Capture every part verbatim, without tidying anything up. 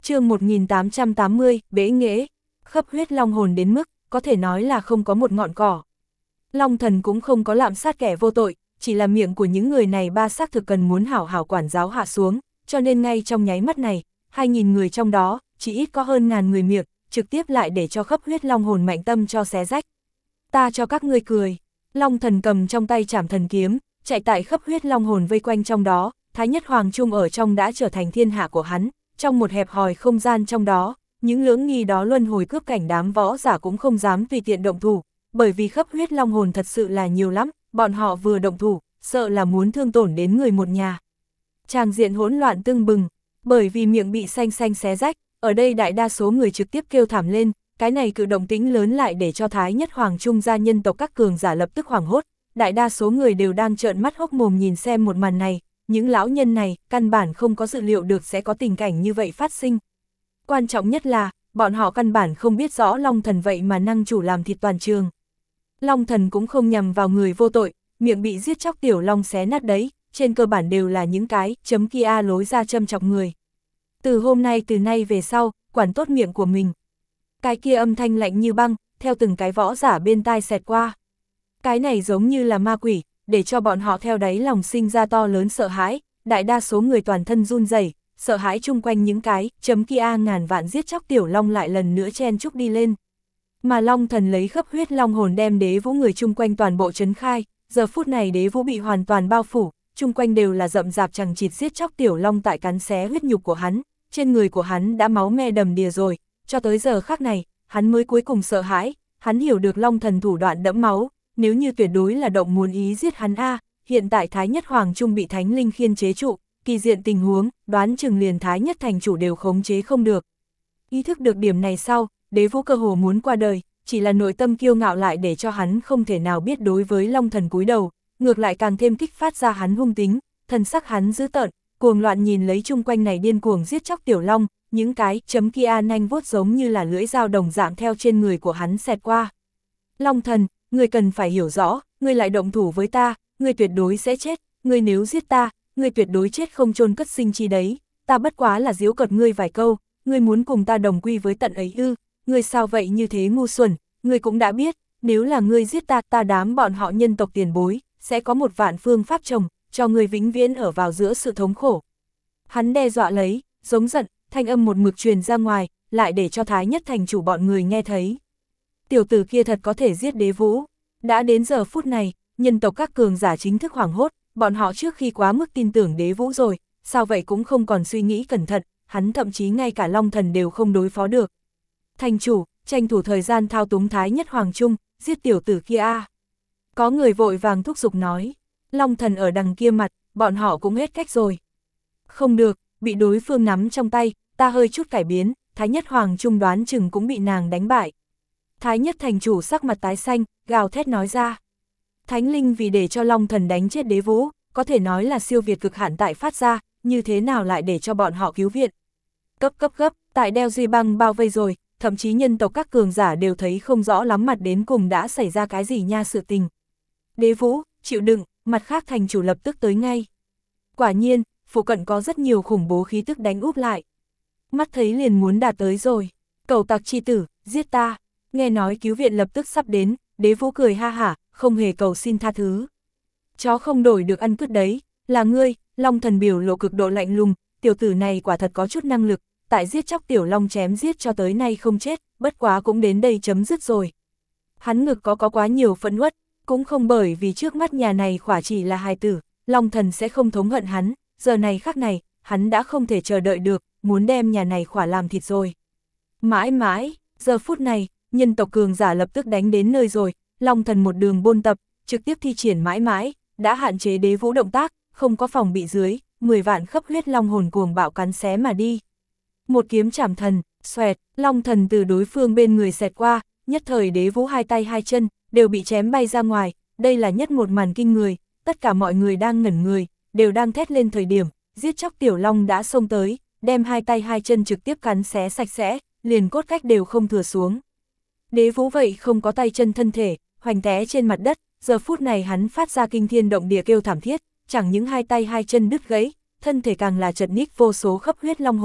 Chương một nghìn tám trăm tám mươi, bế nghễ. Khắp huyết long hồn đến mức, có thể nói là không có một ngọn cỏ. Long thần cũng không có lạm sát kẻ vô tội, chỉ là miệng của những người này ba xác thực cần muốn hảo hảo quản giáo hạ xuống, cho nên ngay trong nháy mắt này, hai nghìn người trong đó, chỉ ít có hơn ngàn người miệng, trực tiếp lại để cho khắp huyết long hồn mạnh tâm cho xé rách. Ta cho các ngươi cười. Long thần cầm trong tay trảm thần kiếm, chạy tại khắp huyết long hồn vây quanh trong đó, Thái Nhất Hoàng Trung ở trong đã trở thành thiên hạ của hắn, trong một hẹp hòi không gian trong đó, những lưỡng nghi đó luân hồi cướp cảnh đám võ giả cũng không dám tùy tiện động thủ, bởi vì khắp huyết long hồn thật sự là nhiều lắm, bọn họ vừa động thủ, sợ là muốn thương tổn đến người một nhà. Tràng diện hỗn loạn tưng bừng, bởi vì miệng bị xanh xanh xé rách, ở đây đại đa số người trực tiếp kêu thảm lên, cái này cự động tĩnh lớn lại để cho Thái Nhất Hoàng Trung gia nhân tộc các cường giả lập tức hoảng hốt, đại đa số người đều đang trợn mắt hốc mồm nhìn xem một màn này, những lão nhân này căn bản không có dự liệu được sẽ có tình cảnh như vậy phát sinh. Quan trọng nhất là, bọn họ căn bản không biết rõ Long thần vậy mà năng chủ làm thịt toàn trường. Long thần cũng không nhằm vào người vô tội, miệng bị giết chóc tiểu long xé nát đấy, trên cơ bản đều là những cái chấm kia lối ra châm chọc người. Từ hôm nay từ nay về sau, quản tốt miệng của mình. Cái kia âm thanh lạnh như băng, theo từng cái võ giả bên tai xẹt qua. Cái này giống như là ma quỷ, để cho bọn họ theo đáy lòng sinh ra to lớn sợ hãi, đại đa số người toàn thân run rẩy, sợ hãi chung quanh những cái chấm kia ngàn vạn giết chóc tiểu long lại lần nữa chen chúc đi lên. Mà Long thần lấy khắp huyết long hồn đem đế vũ người chung quanh toàn bộ trấn khai, giờ phút này đế vũ bị hoàn toàn bao phủ, chung quanh đều là rậm rạp chằng chịt giết chóc tiểu long tại cắn xé huyết nhục của hắn, trên người của hắn đã máu me đầm đìa rồi, cho tới giờ khắc này, hắn mới cuối cùng sợ hãi, hắn hiểu được Long thần thủ đoạn đẫm máu, nếu như tuyệt đối là động muốn ý giết hắn a, hiện tại Thái Nhất Hoàng Trung bị Thánh Linh khiên chế trụ, kỳ diện tình huống, đoán chừng liền Thái Nhất thành chủ đều khống chế không được. Ý thức được điểm này sau, đế vũ cơ hồ muốn qua đời, chỉ là nội tâm kiêu ngạo lại để cho hắn không thể nào biết đối với Long thần cúi đầu, ngược lại càng thêm kích phát ra hắn hung tính, thân sắc hắn dữ tợn, cuồng loạn nhìn lấy chung quanh này điên cuồng giết chóc tiểu long, những cái chấm kia nanh vuốt giống như là lưỡi dao đồng dạng theo trên người của hắn xẹt qua. Long thần, ngươi cần phải hiểu rõ, ngươi lại động thủ với ta, ngươi tuyệt đối sẽ chết, ngươi nếu giết ta, ngươi tuyệt đối chết không chôn cất sinh chi đấy, ta bất quá là giễu cợt ngươi vài câu, ngươi muốn cùng ta đồng quy với tận ấy ư, ngươi sao vậy như thế ngu xuẩn, ngươi cũng đã biết, nếu là ngươi giết ta, ta đám bọn họ nhân tộc tiền bối, sẽ có một vạn phương pháp trồng, cho ngươi vĩnh viễn ở vào giữa sự thống khổ. Hắn đe dọa lấy, giống giận, thanh âm một mực truyền ra ngoài, lại để cho Thái Nhất thành chủ bọn người nghe thấy. Tiểu tử kia thật có thể giết đế vũ. Đã đến giờ phút này, nhân tộc các cường giả chính thức hoảng hốt, bọn họ trước khi quá mức tin tưởng đế vũ rồi, sao vậy cũng không còn suy nghĩ cẩn thận, hắn thậm chí ngay cả Long thần đều không đối phó được. Thành chủ, tranh thủ thời gian thao túng Thái Nhất Hoàng Trung, giết tiểu tử kia a. Có người vội vàng thúc giục nói, Long thần ở đằng kia mặt, bọn họ cũng hết cách rồi. Không được, bị đối phương nắm trong tay, ta hơi chút cải biến, Thái Nhất Hoàng Trung đoán chừng cũng bị nàng đánh bại. Thái Nhất thành chủ sắc mặt tái xanh, gào thét nói ra. Thánh linh vì để cho Long thần đánh chết đế vũ, có thể nói là siêu việt cực hạn tại phát ra, như thế nào lại để cho bọn họ cứu viện. Cấp cấp gấp, tại đeo duy băng bao vây rồi, thậm chí nhân tộc các cường giả đều thấy không rõ lắm mặt đến cùng đã xảy ra cái gì nha sự tình. Đế vũ, chịu đựng, mặt khác thành chủ lập tức tới ngay. Quả nhiên, phụ cận có rất nhiều khủng bố khí tức đánh úp lại. Mắt thấy liền muốn đạt tới rồi, cầu tặc chi tử, giết ta. Nghe nói cứu viện lập tức sắp đến, đế vũ cười ha hả, không hề cầu xin tha thứ. Chó không đổi được ăn cứt đấy, là ngươi, Long thần biểu lộ cực độ lạnh lùng, tiểu tử này quả thật có chút năng lực, tại giết chóc tiểu long chém giết cho tới nay không chết, bất quá cũng đến đây chấm dứt rồi. Hắn ngực có có quá nhiều phẫn uất, cũng không bởi vì trước mắt nhà này khỏa chỉ là hài tử, Long thần sẽ không thống hận hắn, giờ này khắc này, hắn đã không thể chờ đợi được, muốn đem nhà này khỏa làm thịt rồi. Mãi mãi, giờ phút này, nhân tộc cường giả lập tức đánh đến nơi rồi, Long thần một đường bôn tập, trực tiếp thi triển mãi mãi, đã hạn chế đế vũ động tác, không có phòng bị dưới, mười vạn khắp huyết long hồn cuồng bạo cắn xé mà đi. Một kiếm chảm thần, xoẹt, Long thần từ đối phương bên người xẹt qua, nhất thời đế vũ hai tay hai chân, đều bị chém bay ra ngoài, đây là nhất một màn kinh người, tất cả mọi người đang ngẩn người, đều đang thét lên thời điểm, giết chóc tiểu long đã xông tới, đem hai tay hai chân trực tiếp cắn xé sạch sẽ, liền cốt cách đều không thừa xuống. Đế vũ vậy không có tay chân thân thể, hoành té trên mặt đất, giờ phút này hắn phát ra kinh thiên động địa kêu thảm thiết, chẳng những hai tay hai chân đứt gãy, thân thể càng là chật ních vô số khắp huyết long hồn,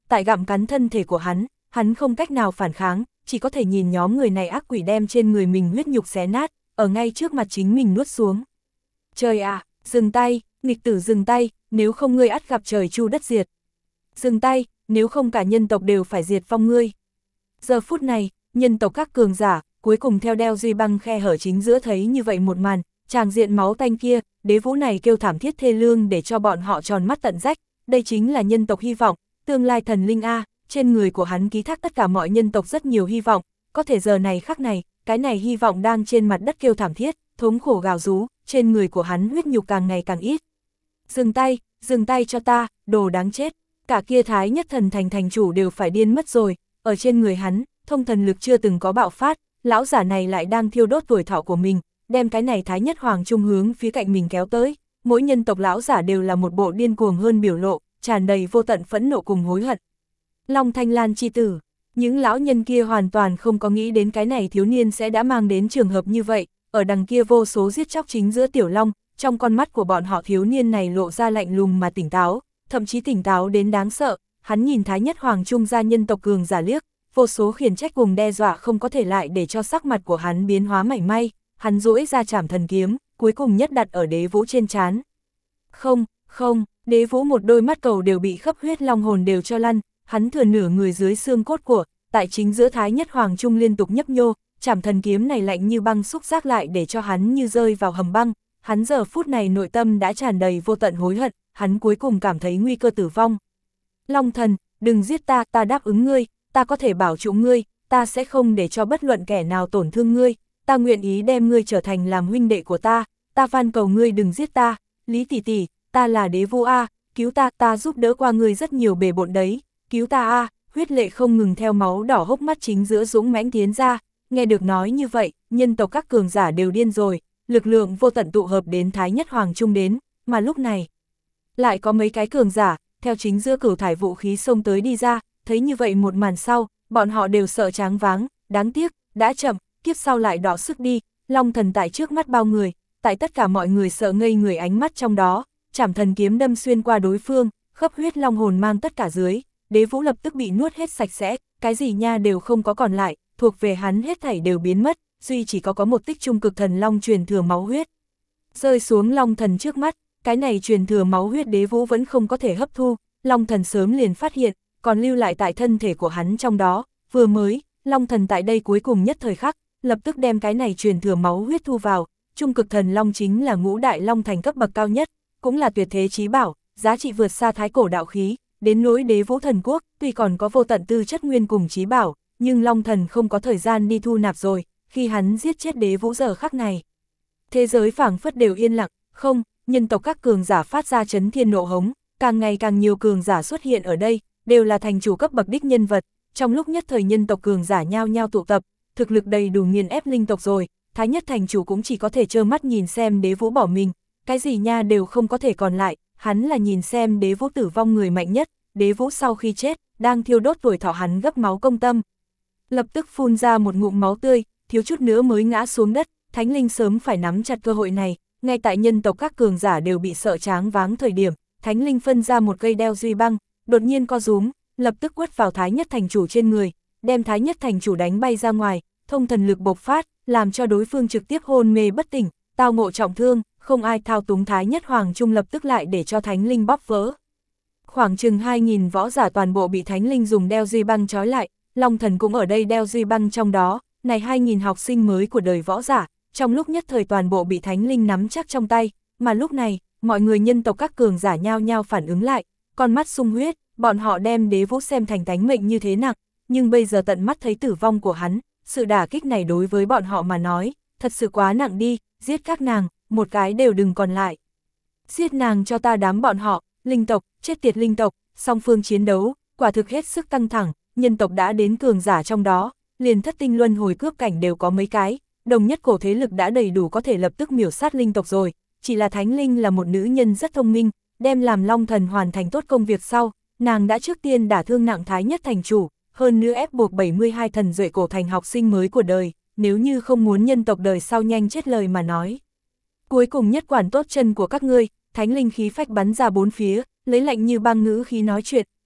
tại gặm cắn thân thể của hắn, hắn không cách nào phản kháng, chỉ có thể nhìn nhóm người này ác quỷ đem trên người mình huyết nhục xé nát, ở ngay trước mặt chính mình nuốt xuống. Trời ạ, à, dừng tay, nghịch tử dừng tay, nếu không ngươi ắt gặp trời chu đất diệt. Dừng tay, nếu không cả nhân tộc đều phải diệt vong ngươi. Giờ phút này, nhân tộc các cường giả, cuối cùng theo đeo duy băng khe hở chính giữa thấy như vậy một màn, tràng diện máu tanh kia, đế vũ này kêu thảm thiết thê lương để cho bọn họ tròn mắt tận rách, đây chính là nhân tộc hy vọng, tương lai thần linh A, trên người của hắn ký thác tất cả mọi nhân tộc rất nhiều hy vọng, có thể giờ này khắc này, cái này hy vọng đang trên mặt đất kêu thảm thiết, thống khổ gào rú, trên người của hắn huyết nhục càng ngày càng ít. Dừng tay, dừng tay cho ta, đồ đáng chết, cả kia Thái Nhất Thần Thành thành chủ đều phải điên mất rồi, ở trên người hắn, thông thần lực chưa từng có bạo phát, lão giả này lại đang thiêu đốt tuổi thọ của mình, đem cái này Thái Nhất Hoàng trung hướng phía cạnh mình kéo tới, mỗi nhân tộc lão giả đều là một bộ điên cuồng hơn biểu lộ, tràn đầy vô tận phẫn nộ cùng hối hận. Long Thanh Lan chi tử, những lão nhân kia hoàn toàn không có nghĩ đến cái này thiếu niên sẽ đã mang đến trường hợp như vậy, ở đằng kia vô số giết chóc chính giữa tiểu long, trong con mắt của bọn họ thiếu niên này lộ ra lạnh lùng mà tỉnh táo, thậm chí tỉnh táo đến đáng sợ, hắn nhìn Thái Nhất Hoàng trung gia nhân tộc cường giả liếc, vô số khiển trách cùng đe dọa không có thể lại để cho sắc mặt của hắn biến hóa mảy may, hắn duỗi ra trảm thần kiếm, cuối cùng nhất đặt ở đế vũ trên trán. Không, không, đế vũ một đôi mắt cầu đều bị khắp huyết long hồn đều cho lăn, hắn thừa nửa người dưới xương cốt của, tại chính giữa Thái Nhất Hoàng trung liên tục nhấp nhô, trảm thần kiếm này lạnh như băng xúc giác lại để cho hắn như rơi vào hầm băng, hắn giờ phút này nội tâm đã tràn đầy vô tận hối hận, hắn cuối cùng cảm thấy nguy cơ tử vong. Long thần, đừng giết ta, ta đáp ứng ngươi, ta có thể bảo trụ ngươi, ta sẽ không để cho bất luận kẻ nào tổn thương ngươi, ta nguyện ý đem ngươi trở thành làm huynh đệ của ta, ta van cầu ngươi đừng giết ta, Lý tỷ tỷ, ta là đế vũ A, cứu ta, ta giúp đỡ qua ngươi rất nhiều bề bộn đấy, cứu ta A, huyết lệ không ngừng theo máu đỏ hốc mắt chính giữa dũng mãnh tiến ra, nghe được nói như vậy, nhân tộc các cường giả đều điên rồi, lực lượng vô tận tụ hợp đến Thái Nhất Hoàng trung đến, mà lúc này, lại có mấy cái cường giả, theo chính giữa cửu thải vũ khí xông tới đi ra, thấy như vậy một màn sau, bọn họ đều sợ tráng váng, đáng tiếc, đã chậm, kiếp sau lại đỏ sức đi, Long thần tại trước mắt bao người, tại tất cả mọi người sợ ngây người ánh mắt trong đó, trảm thần kiếm đâm xuyên qua đối phương, khắp huyết long hồn mang tất cả dưới, đế vũ lập tức bị nuốt hết sạch sẽ, cái gì nha đều không có còn lại, thuộc về hắn hết thảy đều biến mất, duy chỉ có có một tích trung cực thần long truyền thừa máu huyết. Rơi xuống Long thần trước mắt, cái này truyền thừa máu huyết đế vũ vẫn không có thể hấp thu, Long thần sớm liền phát hiện, còn lưu lại tại thân thể của hắn trong đó, vừa mới, Long thần tại đây cuối cùng nhất thời khắc, lập tức đem cái này truyền thừa máu huyết thu vào, trung cực thần long chính là ngũ đại long thành cấp bậc cao nhất, cũng là tuyệt thế chí bảo, giá trị vượt xa thái cổ đạo khí, đến nỗi đế vũ thần quốc, tuy còn có vô tận tư chất nguyên cùng chí bảo, nhưng Long thần không có thời gian đi thu nạp rồi, khi hắn giết chết đế vũ giờ khắc này. Thế giới phảng phất đều yên lặng, không, nhân tộc các cường giả phát ra chấn thiên nộ hống, càng ngày càng nhiều cường giả xuất hiện ở đây, đều là thành chủ cấp bậc đích nhân vật, trong lúc nhất thời nhân tộc cường giả nhao nhao tụ tập, thực lực đầy đủ nghiền ép linh tộc rồi, Thái Nhất thành chủ cũng chỉ có thể trơ mắt nhìn xem đế vũ bỏ mình, cái gì nha đều không có thể còn lại, hắn là nhìn xem đế vũ tử vong người mạnh nhất, đế vũ sau khi chết, đang thiêu đốt tuổi thọ hắn gấp máu công tâm. Lập tức phun ra một ngụm máu tươi, thiếu chút nữa mới ngã xuống đất, Thánh Linh sớm phải nắm chặt cơ hội này, ngay tại nhân tộc các cường giả đều bị sợ tráng váng thời điểm, Thánh Linh phân ra một cây đeo duy băng, đột nhiên co rúm, lập tức quất vào Thái Nhất thành chủ trên người, đem Thái Nhất thành chủ đánh bay ra ngoài, thông thần lực bộc phát, làm cho đối phương trực tiếp hôn mê bất tỉnh, tao ngộ trọng thương, không ai thao túng Thái Nhất Hoàng trung lập tức lại để cho Thánh Linh bóp vỡ. Khoảng chừng hai nghìn võ giả toàn bộ bị Thánh Linh dùng đeo duy băng trói lại, Long thần cũng ở đây đeo duy băng trong đó, này hai nghìn học sinh mới của đời võ giả, trong lúc nhất thời toàn bộ bị Thánh Linh nắm chắc trong tay, mà lúc này, mọi người nhân tộc các cường giả nhao nhao phản ứng lại, con mắt sung huyết, bọn họ đem đế vũ xem thành tánh mệnh như thế nặng, nhưng bây giờ tận mắt thấy tử vong của hắn, sự đả kích này đối với bọn họ mà nói, thật sự quá nặng đi, giết các nàng, một cái đều đừng còn lại. Giết nàng cho ta đám bọn họ, linh tộc, chết tiệt linh tộc, song phương chiến đấu, quả thực hết sức căng thẳng, nhân tộc đã đến cường giả trong đó, liền thất tinh luân hồi cướp cảnh đều có mấy cái, đồng nhất cổ thế lực đã đầy đủ có thể lập tức miểu sát linh tộc rồi, chỉ là Thánh Linh là một nữ nhân rất thông minh, đem làm Long thần hoàn thành tốt công việc sau, nàng đã trước tiên đả thương nặng Thái Nhất thành chủ, hơn nữa ép buộc bảy mươi hai thần duệ cổ thành học sinh mới của đời, nếu như không muốn nhân tộc đời sau nhanh chết lời mà nói. Cuối cùng nhất quản tốt chân của các ngươi, Thánh Linh khí phách bắn ra bốn phía, lấy lạnh như băng ngữ khí nói chuyện,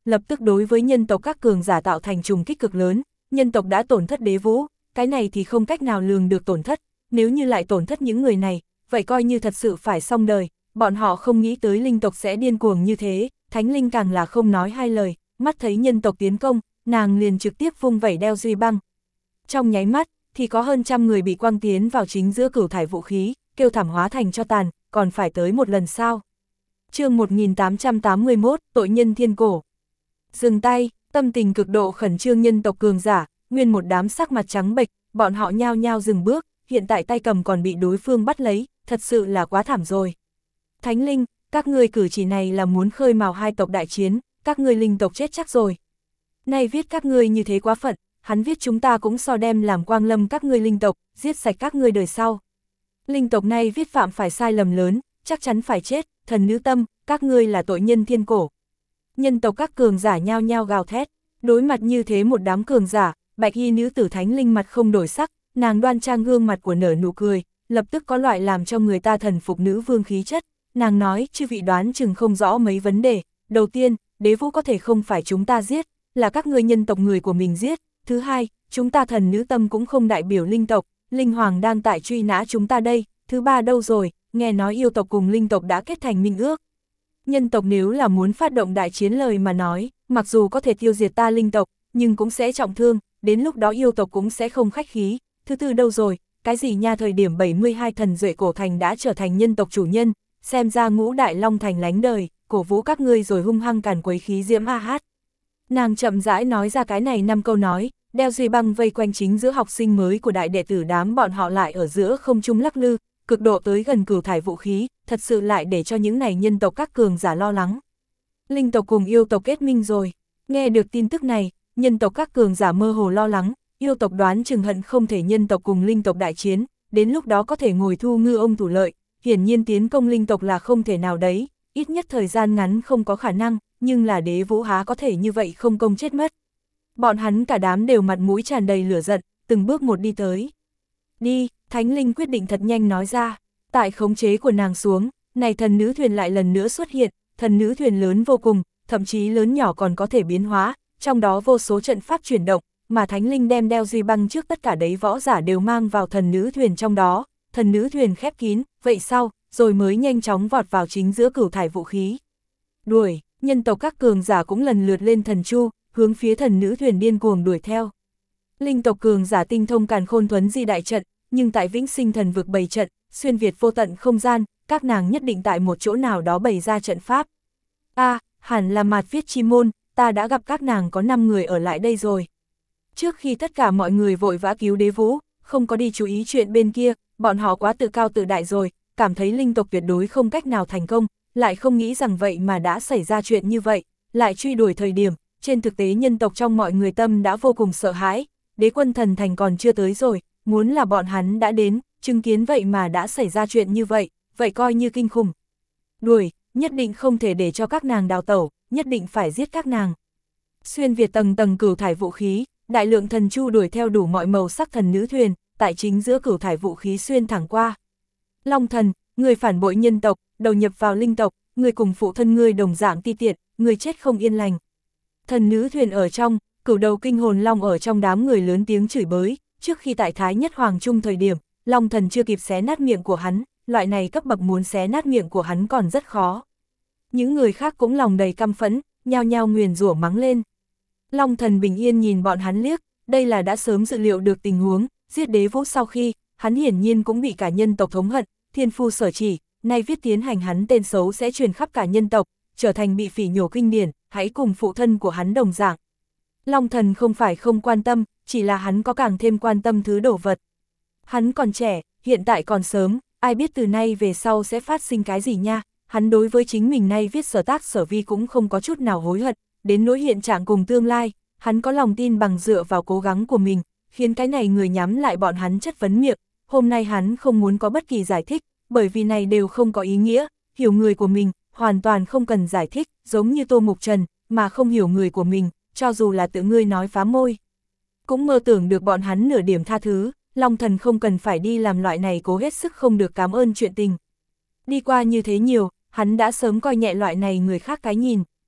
lập tức đối với nhân tộc các cường giả tạo thành trùng kích cực lớn, nhân tộc đã tổn thất đế vũ, cái này thì không cách nào lường được tổn thất, nếu như lại tổn thất những người này, vậy coi như thật sự phải xong đời, bọn họ không nghĩ tới linh tộc sẽ điên cuồng như thế, Thánh Linh càng là không nói hai lời, mắt thấy nhân tộc tiến công, nàng liền trực tiếp vung vẩy đeo duy băng. Trong nháy mắt, thì có hơn trăm người bị quăng tiến vào chính giữa cửu thải vũ khí, kêu thảm hóa thành cho tàn, còn phải tới một lần sao. Chương một nghìn tám trăm tám mươi mốt, tội nhân thiên cổ. Dừng tay, tâm tình cực độ khẩn trương nhân tộc cường giả, nguyên một đám sắc mặt trắng bệch, bọn họ nhao nhao dừng bước, hiện tại tay cầm còn bị đối phương bắt lấy, thật sự là quá thảm rồi. Thánh Linh, các ngươi cử chỉ này là muốn khơi mào hai tộc đại chiến, các ngươi linh tộc chết chắc rồi. Nay viết các ngươi như thế quá phận, hắn viết chúng ta cũng so đem làm quang lâm các ngươi linh tộc, giết sạch các ngươi đời sau. Linh tộc này viết phạm phải sai lầm lớn, chắc chắn phải chết, thần nữ tâm, các ngươi là tội nhân thiên cổ. Nhân tộc các cường giả nhao nhao gào thét, đối mặt như thế một đám cường giả, bạch y nữ tử Thánh Linh mặt không đổi sắc, nàng đoan trang gương mặt của nở nụ cười, lập tức có loại làm cho người ta thần phục nữ vương khí chất, nàng nói chư vị đoán chừng không rõ mấy vấn đề, đầu tiên, đế vũ có thể không phải chúng ta giết, là các ngươi nhân tộc người của mình giết, thứ hai, chúng ta thần nữ tâm cũng không đại biểu linh tộc, linh hoàng đang tại truy nã chúng ta đây, thứ ba đâu rồi, nghe nói yêu tộc cùng linh tộc đã kết thành minh ước. Nhân tộc nếu là muốn phát động đại chiến lời mà nói, mặc dù có thể tiêu diệt ta linh tộc, nhưng cũng sẽ trọng thương, đến lúc đó yêu tộc cũng sẽ không khách khí. Thứ tư đâu rồi, cái gì nha, thời điểm bảy mươi hai thần duệ cổ thành đã trở thành nhân tộc chủ nhân, xem ra ngũ đại long thành lánh đời, cổ vũ các ngươi rồi hung hăng càn quấy khí diễm a hát. Nàng chậm rãi nói ra cái này năm câu nói, đeo duy băng vây quanh chính giữa học sinh mới của đại đệ tử đám bọn họ lại ở giữa không trung lắc lư, cực độ tới gần cửu thải vũ khí, thật sự lại để cho những này nhân tộc các cường giả lo lắng. Linh tộc cùng yêu tộc kết minh rồi, nghe được tin tức này, nhân tộc các cường giả mơ hồ lo lắng, yêu tộc đoán chừng hận không thể nhân tộc cùng linh tộc đại chiến, đến lúc đó có thể ngồi thu ngư ông thủ lợi, hiển nhiên tiến công linh tộc là không thể nào đấy, ít nhất thời gian ngắn không có khả năng, nhưng là đế vũ há có thể như vậy không công chết mất. Bọn hắn cả đám đều mặt mũi tràn đầy lửa giận, từng bước một đi tới. Đi, Thánh Linh quyết định thật nhanh nói ra, tại khống chế của nàng xuống, này thần nữ thuyền lại lần nữa xuất hiện, thần nữ thuyền lớn vô cùng, thậm chí lớn nhỏ còn có thể biến hóa, trong đó vô số trận pháp chuyển động, mà Thánh Linh đem đeo duy băng trước tất cả đấy võ giả đều mang vào thần nữ thuyền trong đó, thần nữ thuyền khép kín, vậy sau, rồi mới nhanh chóng vọt vào chính giữa cửu thải vũ khí. Đuổi, nhân tộc các cường giả cũng lần lượt lên thần chu, hướng phía thần nữ thuyền điên cuồng đuổi theo. Linh tộc cường giả tinh thông càn khôn thuấn di đại trận, nhưng tại vĩnh sinh thần vực bày trận, xuyên việt vô tận không gian, các nàng nhất định tại một chỗ nào đó bày ra trận pháp. A, à, hẳn là mạt viết chi môn, ta đã gặp các nàng có năm người ở lại đây rồi. Trước khi tất cả mọi người vội vã cứu đế vũ, không có đi chú ý chuyện bên kia, bọn họ quá tự cao tự đại rồi, cảm thấy linh tộc tuyệt đối không cách nào thành công, lại không nghĩ rằng vậy mà đã xảy ra chuyện như vậy, lại truy đuổi thời điểm, trên thực tế nhân tộc trong mọi người tâm đã vô cùng sợ hãi, đế quân thần thành còn chưa tới rồi, muốn là bọn hắn đã đến, chứng kiến vậy mà đã xảy ra chuyện như vậy, vậy coi như kinh khủng. Đuổi, nhất định không thể để cho các nàng đào tẩu, nhất định phải giết các nàng. Xuyên việt tầng tầng cửu thải vũ khí, đại lượng thần chu đuổi theo đủ mọi màu sắc thần nữ thuyền, tại chính giữa cửu thải vũ khí xuyên thẳng qua. Long thần, người phản bội nhân tộc, đầu nhập vào linh tộc, người cùng phụ thân ngươi đồng dạng ti tiện, người chết không yên lành. Thần nữ thuyền ở trong, cửu đầu kinh hồn long ở trong đám người lớn tiếng chửi bới, trước khi tại Thái Nhất Hoàng Trung thời điểm, Long thần chưa kịp xé nát miệng của hắn, loại này cấp bậc muốn xé nát miệng của hắn còn rất khó. Những người khác cũng lòng đầy căm phẫn, nhao nhao nguyền rủa mắng lên. Long thần bình yên nhìn bọn hắn liếc, đây là đã sớm dự liệu được tình huống, giết đế vũ sau khi, hắn hiển nhiên cũng bị cả nhân tộc thống hận, thiên phu sở chỉ, nay viết tiến hành hắn tên xấu sẽ truyền khắp cả nhân tộc, trở thành bị phỉ nhổ kinh điển, hãy cùng phụ thân của hắn đồng dạng. Long thần không phải không quan tâm, chỉ là hắn có càng thêm quan tâm thứ đồ vật. Hắn còn trẻ, hiện tại còn sớm, ai biết từ nay về sau sẽ phát sinh cái gì nha, hắn đối với chính mình nay viết sở tác sở vi cũng không có chút nào hối hận, đến nỗi hiện trạng cùng tương lai, hắn có lòng tin bằng dựa vào cố gắng của mình, khiến cái này người nhắm lại bọn hắn chất vấn miệng, hôm nay hắn không muốn có bất kỳ giải thích, bởi vì này đều không có ý nghĩa, hiểu người của mình, hoàn toàn không cần giải thích, giống như Tô Mục Trần, mà không hiểu người của mình, cho dù là tự ngươi nói phá môi. Cũng mơ tưởng được bọn hắn nửa điểm tha thứ, Long thần không cần phải đi làm loại này cố hết sức không được cảm ơn chuyện tình. Đi qua như thế nhiều, hắn đã sớm coi nhẹ loại này người khác cái nhìn.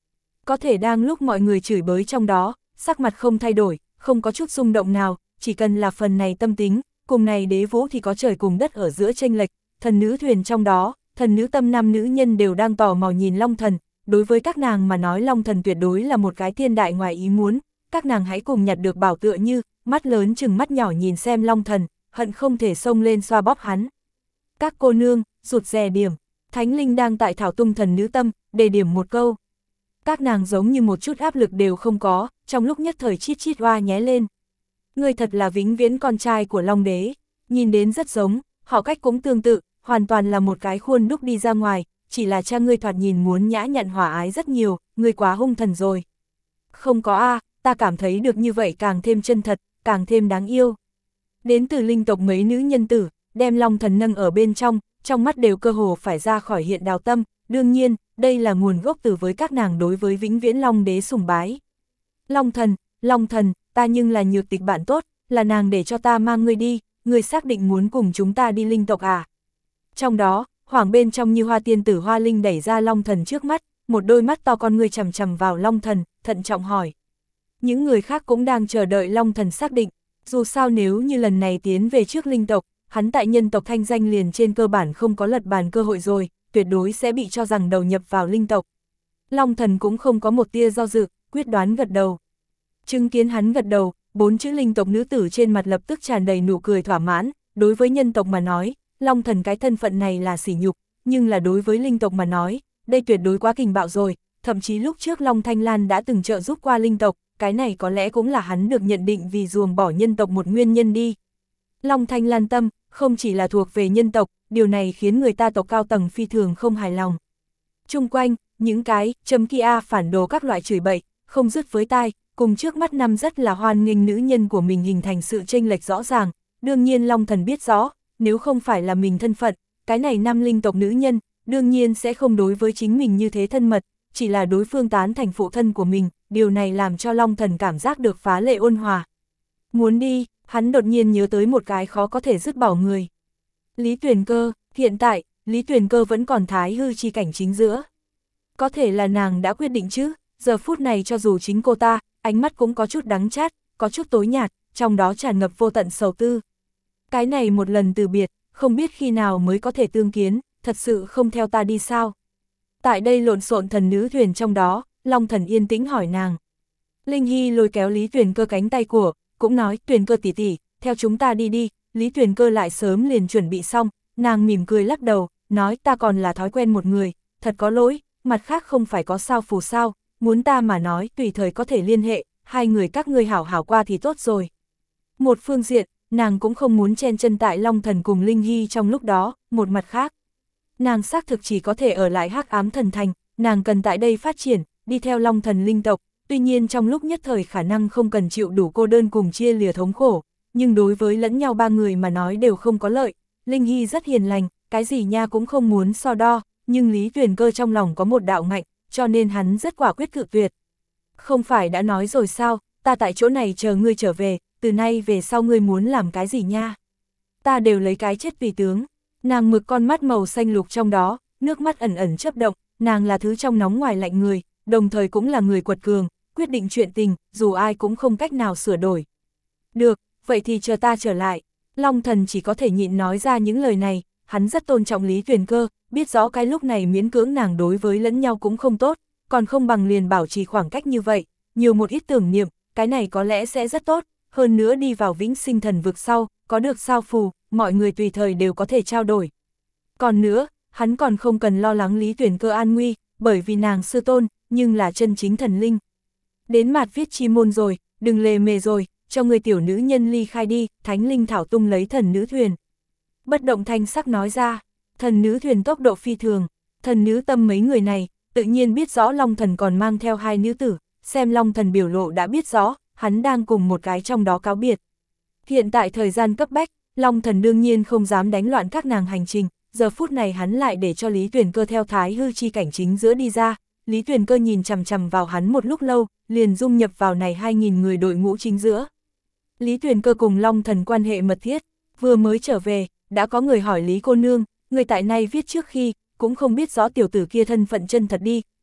Có thể đang lúc mọi người chửi bới trong đó, sắc mặt không thay đổi, không có chút rung động nào, chỉ cần là phần này tâm tính, cùng này đế vũ thì có trời cùng đất ở giữa chênh lệch, thần nữ thuyền trong đó, thần nữ tâm nam nữ nhân đều đang tò mò nhìn Long Thần, đối với các nàng mà nói Long Thần tuyệt đối là một cái thiên đại ngoài ý muốn, các nàng hãy cùng nhặt được bảo tựa như, mắt lớn chừng mắt nhỏ nhìn xem Long Thần, hận không thể xông lên xoa bóp hắn. Các cô nương, rụt rè điểm, Thánh Linh đang tại thảo tung thần nữ tâm, đề điểm một câu. Các nàng giống như một chút áp lực đều không có, trong lúc nhất thời chít chít hoa nhé lên. Người thật là vĩnh viễn con trai của Long Đế, nhìn đến rất giống, họ cách cũng tương tự, hoàn toàn là một cái khuôn đúc đi ra ngoài, chỉ là cha ngươi thoạt nhìn muốn nhã nhặn hòa ái rất nhiều, ngươi quá hung thần rồi. Không có a, ta cảm thấy được như vậy càng thêm chân thật, càng thêm đáng yêu. Đến từ linh tộc mấy nữ nhân tử, đem Long Thần nâng ở bên trong, trong mắt đều cơ hồ phải ra khỏi hiện đào tâm, đương nhiên, đây là nguồn gốc từ với các nàng đối với vĩnh viễn Long Đế sùng bái. Long Thần, Long Thần, ta nhưng là nhược tịch bạn tốt, là nàng để cho ta mang ngươi đi, ngươi xác định muốn cùng chúng ta đi linh tộc à? Trong đó, hoảng bên trong như hoa tiên tử Hoa Linh đẩy ra Long Thần trước mắt, một đôi mắt to con ngươi chằm chằm vào Long Thần, thận trọng hỏi. Những người khác cũng đang chờ đợi Long Thần xác định, dù sao nếu như lần này tiến về trước linh tộc, hắn tại nhân tộc thanh danh liền trên cơ bản không có lật bàn cơ hội rồi, tuyệt đối sẽ bị cho rằng đầu nhập vào linh tộc. Long Thần cũng không có một tia do dự, quyết đoán gật đầu. Chứng kiến hắn gật đầu, bốn chữ linh tộc nữ tử trên mặt lập tức tràn đầy nụ cười thỏa mãn, đối với nhân tộc mà nói, Long Thần cái thân phận này là sỉ nhục, nhưng là đối với linh tộc mà nói, đây tuyệt đối quá kình bạo rồi, thậm chí lúc trước Long Thanh Lan đã từng trợ giúp qua linh tộc, cái này có lẽ cũng là hắn được nhận định vì ruồng bỏ nhân tộc một nguyên nhân đi. Long Thanh Lan tâm, không chỉ là thuộc về nhân tộc, điều này khiến người ta tộc cao tầng phi thường không hài lòng. Chung quanh, những cái, chấm kia phản đồ các loại chửi bậy, không dứt với tai, cùng trước mắt năm rất là hoan nghênh nữ nhân của mình hình thành sự chênh lệch rõ ràng, đương nhiên Long Thần biết rõ, nếu không phải là mình thân phận, cái này năm linh tộc nữ nhân, đương nhiên sẽ không đối với chính mình như thế thân mật, chỉ là đối phương tán thành phụ thân của mình, điều này làm cho Long Thần cảm giác được phá lệ ôn hòa. Muốn đi, hắn đột nhiên nhớ tới một cái khó có thể dứt bỏ người. Lý Tuyền Cơ, hiện tại, Lý Tuyền Cơ vẫn còn thái hư chi cảnh chính giữa. Có thể là nàng đã quyết định chứ, giờ phút này cho dù chính cô ta, ánh mắt cũng có chút đắng chát, có chút tối nhạt, trong đó tràn ngập vô tận sầu tư. Cái này một lần từ biệt, không biết khi nào mới có thể tương kiến, thật sự không theo ta đi sao? Tại đây lộn xộn thần nữ thuyền trong đó, Long Thần yên tĩnh hỏi nàng. Linh Hy lôi kéo Lý Tuyền Cơ cánh tay của, cũng nói, Tuyền Cơ tỷ tỷ, theo chúng ta đi đi. Lý Tuyền Cơ lại sớm liền chuẩn bị xong, nàng mỉm cười lắc đầu, nói ta còn là thói quen một người, thật có lỗi, mặt khác không phải có sao phù sao, muốn ta mà nói tùy thời có thể liên hệ, hai người các ngươi hảo hảo qua thì tốt rồi. Một phương diện, nàng cũng không muốn chen chân tại Long Thần cùng Linh Hy trong lúc đó, một mặt khác. Nàng xác thực chỉ có thể ở lại Hắc Ám Thần Thành, nàng cần tại đây phát triển, đi theo Long Thần linh tộc, tuy nhiên trong lúc nhất thời khả năng không cần chịu đủ cô đơn cùng chia lìa thống khổ, nhưng đối với lẫn nhau ba người mà nói đều không có lợi. Linh Hy rất hiền lành, cái gì nha cũng không muốn so đo, nhưng Lý Tuyền Cơ trong lòng có một đạo ngạnh, cho nên hắn rất quả quyết cự tuyệt. Không phải đã nói rồi sao, ta tại chỗ này chờ ngươi trở về, từ nay về sau ngươi muốn làm cái gì nha? Ta đều lấy cái chết vì tướng. Nàng mực con mắt màu xanh lục trong đó, nước mắt ẩn ẩn chớp động, nàng là thứ trong nóng ngoài lạnh người, đồng thời cũng là người quật cường, quyết định chuyện tình, dù ai cũng không cách nào sửa đổi. Được, vậy thì chờ ta trở lại. Long Thần chỉ có thể nhịn nói ra những lời này, hắn rất tôn trọng Lý Tuyền Cơ, biết rõ cái lúc này miễn cưỡng nàng đối với lẫn nhau cũng không tốt, còn không bằng liền bảo trì khoảng cách như vậy, nhiều một ít tưởng niệm, cái này có lẽ sẽ rất tốt, hơn nữa đi vào vĩnh sinh thần vực sau, có được sao phù, mọi người tùy thời đều có thể trao đổi. Còn nữa, hắn còn không cần lo lắng Lý Tuyền Cơ an nguy, bởi vì nàng sư tôn, nhưng là chân chính thần linh. Đến mặt viết chi môn rồi, đừng lề mề rồi, cho người tiểu nữ nhân ly khai đi, thánh linh thảo tung lấy thần nữ thuyền. Bất động thanh sắc nói ra, thần nữ thuyền tốc độ phi thường, thần nữ tâm mấy người này, tự nhiên biết rõ Long Thần còn mang theo hai nữ tử, xem Long Thần biểu lộ đã biết rõ, hắn đang cùng một cái trong đó cáo biệt. Hiện tại thời gian cấp bách, Long Thần đương nhiên không dám đánh loạn các nàng hành trình, giờ phút này hắn lại để cho Lý Tuyền Cơ theo thái hư chi cảnh chính giữa đi ra. Lý Tuyền Cơ nhìn chằm chằm vào hắn một lúc lâu, liền dung nhập vào này hai nghìn người đội ngũ chính giữa. Lý Tuyền Cơ cùng Long Thần quan hệ mật thiết, vừa mới trở về, đã có người hỏi Lý cô nương, người tại nay viết trước khi, cũng không biết rõ tiểu tử kia thân phận chân thật đi,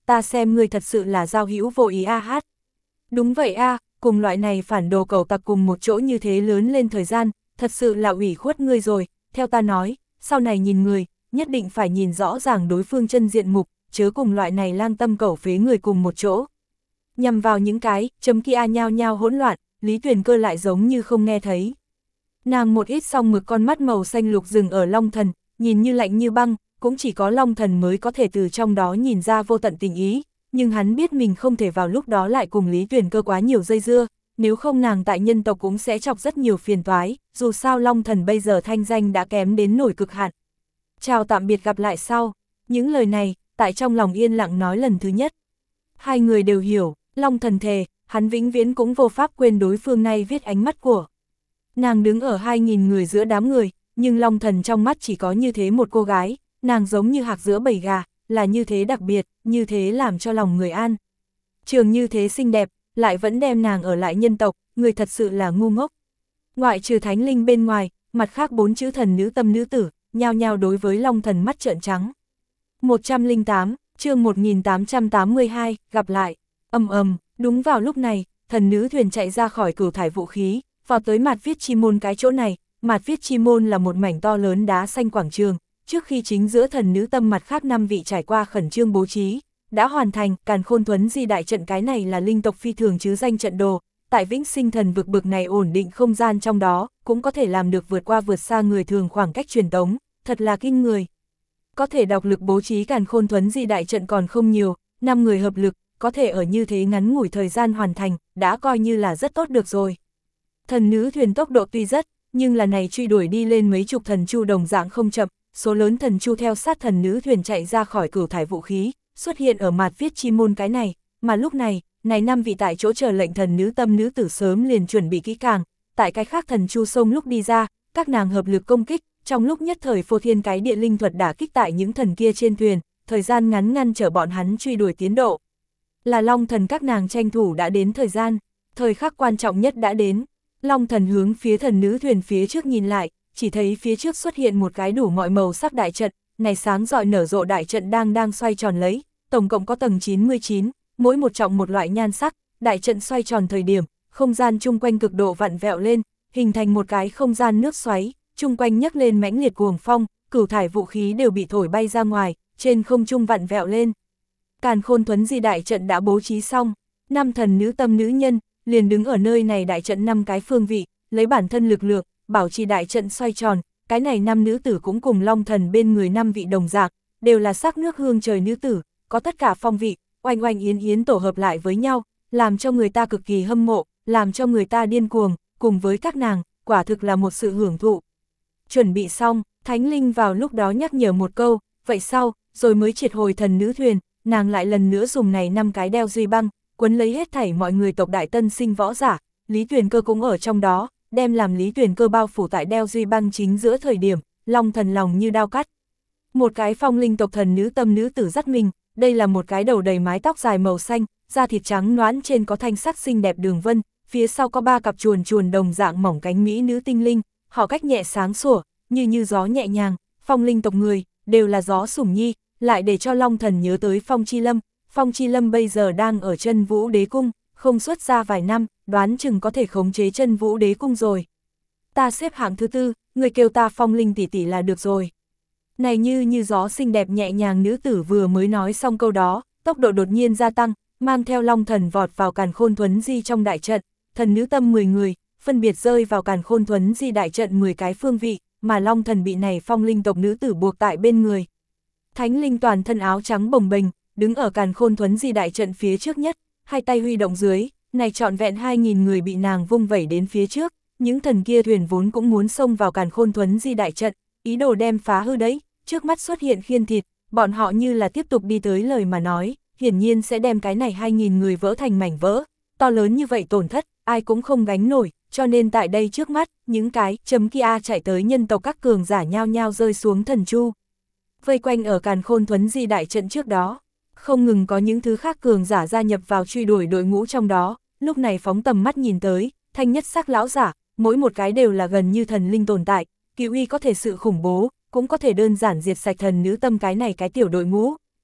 ta xem ngươi thật sự là giao hữu vô ý a hát. Đúng vậy a, cùng loại này phản đồ cẩu tặc cùng một chỗ như thế lớn lên thời gian, thật sự là ủy khuất ngươi rồi, theo ta nói, sau này nhìn người, nhất định phải nhìn rõ ràng đối phương chân diện mục, chớ cùng loại này lang tâm cẩu phế người cùng một chỗ. Nhằm vào những cái, chấm kia nhao nhao hỗn loạn, Lý Tuyền Cơ lại giống như không nghe thấy. Nàng một ít song mực con mắt màu xanh lục dừng ở Long Thần, nhìn như lạnh như băng, cũng chỉ có Long Thần mới có thể từ trong đó nhìn ra vô tận tình ý, nhưng hắn biết mình không thể vào lúc đó lại cùng Lý Tuyền Cơ quá nhiều dây dưa, nếu không nàng tại nhân tộc cũng sẽ chọc rất nhiều phiền toái, dù sao Long Thần bây giờ thanh danh đã kém đến nổi cực hạn. Chào tạm biệt gặp lại sau, những lời này, tại trong lòng yên lặng nói lần thứ nhất. Hai người đều hiểu, Long Thần thề, hắn vĩnh viễn cũng vô pháp quên đối phương nay viết ánh mắt của. Nàng đứng ở hai nghìn người giữa đám người, nhưng Long Thần trong mắt chỉ có như thế một cô gái, nàng giống như hạc giữa bầy gà, là như thế đặc biệt, như thế làm cho lòng người an. Trường như thế xinh đẹp, lại vẫn đem nàng ở lại nhân tộc, người thật sự là ngu ngốc. Ngoại trừ thánh linh bên ngoài, mặt khác bốn chữ thần nữ tâm nữ tử, nhao nhao đối với Long Thần mắt trợn trắng. một trăm lẻ tám, chương một nghìn tám trăm tám mươi hai, gặp lại, ầm ầm, đúng vào lúc này, thần nữ thuyền chạy ra khỏi cửu thải vũ khí, vào tới Mạt Viết Chi Môn cái chỗ này. Mạt Viết Chi Môn là một mảnh to lớn đá xanh quảng trường, trước khi chính giữa thần nữ tâm mặt khác năm vị trải qua khẩn trương bố trí, đã hoàn thành. Càn Khôn Thuấn Di đại trận, cái này là linh tộc phi thường chứ danh trận đồ, tại Vĩnh Sinh Thần vực bực này ổn định không gian trong đó, cũng có thể làm được vượt qua vượt xa người thường khoảng cách truyền tống, thật là kinh người. Có thể đọc lực bố trí Càn Khôn Thuấn Di đại trận còn không nhiều, năm người hợp lực, có thể ở như thế ngắn ngủi thời gian hoàn thành, đã coi như là rất tốt được rồi. Thần nữ thuyền tốc độ tuy rất, nhưng là này truy đuổi đi lên mấy chục thần chu đồng dạng không chậm, số lớn thần chu theo sát thần nữ thuyền chạy ra khỏi cửu thải vũ khí, xuất hiện ở Mạt Viết Chi Môn cái này, mà lúc này, này năm vị tại chỗ chờ lệnh thần nữ tâm nữ tử sớm liền chuẩn bị kỹ càng, tại cái khác thần chu sông lúc đi ra, các nàng hợp lực công kích, trong lúc nhất thời phô thiên cái địa linh thuật đả kích tại những thần kia trên thuyền, thời gian ngắn ngăn trở bọn hắn truy đuổi tiến độ. Là Long Thần các nàng tranh thủ đã đến thời gian, thời khắc quan trọng nhất đã đến. Long Thần hướng phía thần nữ thuyền phía trước nhìn lại, chỉ thấy phía trước xuất hiện một cái đủ mọi màu sắc đại trận, này sáng rọi nở rộ đại trận đang đang xoay tròn lấy, tổng cộng có tầng chín mươi chín, mỗi một trọng một loại nhan sắc, đại trận xoay tròn thời điểm, không gian chung quanh cực độ vặn vẹo lên, hình thành một cái không gian nước xoáy, chung quanh nhấc lên mãnh liệt cuồng phong, cửu thải vũ khí đều bị thổi bay ra ngoài, trên không trung vặn vẹo lên. Càn Khôn Thuấn Di đại trận đã bố trí xong, năm thần nữ tâm nữ nhân liền đứng ở nơi này đại trận năm cái phương vị, lấy bản thân lực lượng, bảo trì đại trận xoay tròn, cái này năm nữ tử cũng cùng Long Thần bên người năm vị đồng dạng, đều là sắc nước hương trời nữ tử, có tất cả phong vị, oanh oanh yến yến tổ hợp lại với nhau, làm cho người ta cực kỳ hâm mộ, làm cho người ta điên cuồng, cùng với các nàng, quả thực là một sự hưởng thụ. Chuẩn bị xong, Thánh Linh vào lúc đó nhắc nhở một câu, vậy sau, rồi mới triệt hồi thần nữ thuyền, nàng lại lần nữa dùng này năm cái đeo duy băng, quấn lấy hết thảy mọi người tộc đại tân sinh võ giả, Lý Tuyền Cơ cũng ở trong đó, đem làm Lý Tuyền Cơ bao phủ tại đeo duy băng chính giữa thời điểm, Long Thần lòng như đao cắt. Một cái phong linh tộc thần nữ tâm nữ tử dắt mình, đây là một cái đầu đầy mái tóc dài màu xanh, da thịt trắng nõn trên có thanh sắc xinh đẹp đường vân, phía sau có ba cặp chuồn chuồn đồng dạng mỏng cánh mỹ nữ tinh linh, họ cách nhẹ sáng sủa, như như gió nhẹ nhàng, phong linh tộc người, đều là gió sủng nhi, lại để cho Long Thần nhớ tới Phong Chi Lâm. Phong Chi Lâm bây giờ đang ở Chân Vũ Đế Cung, không xuất ra vài năm, đoán chừng có thể khống chế Chân Vũ Đế Cung rồi. Ta xếp hạng thứ tư, người kêu ta Phong Linh tỷ tỷ là được rồi. Này như như gió xinh đẹp nhẹ nhàng nữ tử vừa mới nói xong câu đó, tốc độ đột nhiên gia tăng, mang theo Long Thần vọt vào Càn Khôn Thuấn Di trong đại trận, thần nữ tâm mười người, phân biệt rơi vào Càn Khôn Thuấn Di đại trận mười cái phương vị, mà Long Thần bị này phong linh tộc nữ tử buộc tại bên người. Thánh Linh toàn thân áo trắng bồng bềnh, đứng ở Càn Khôn Thuấn Di đại trận phía trước nhất, hai tay huy động dưới, này trọn vẹn hai nghìn người bị nàng vung vẩy đến phía trước, những thần kia thuyền vốn cũng muốn xông vào Càn Khôn Thuấn Di đại trận, ý đồ đem phá hư đấy, trước mắt xuất hiện khiên thịt, bọn họ như là tiếp tục đi tới lời mà nói, hiển nhiên sẽ đem cái này hai nghìn người vỡ thành mảnh vỡ, to lớn như vậy tổn thất, ai cũng không gánh nổi, cho nên tại đây trước mắt, những cái chấm kia chạy tới nhân tộc các cường giả nhao nhao rơi xuống thần chu. Vây quanh ở Càn Khôn Thuấn Di đại trận trước đó, không ngừng có những thứ khác cường giả gia nhập vào truy đuổi đội ngũ trong đó, lúc này phóng tầm mắt nhìn tới, thanh nhất sắc lão giả, mỗi một cái đều là gần như thần linh tồn tại, cựu uy có thể sự khủng bố, cũng có thể đơn giản diệt sạch thần nữ tâm cái này cái tiểu đội ngũ,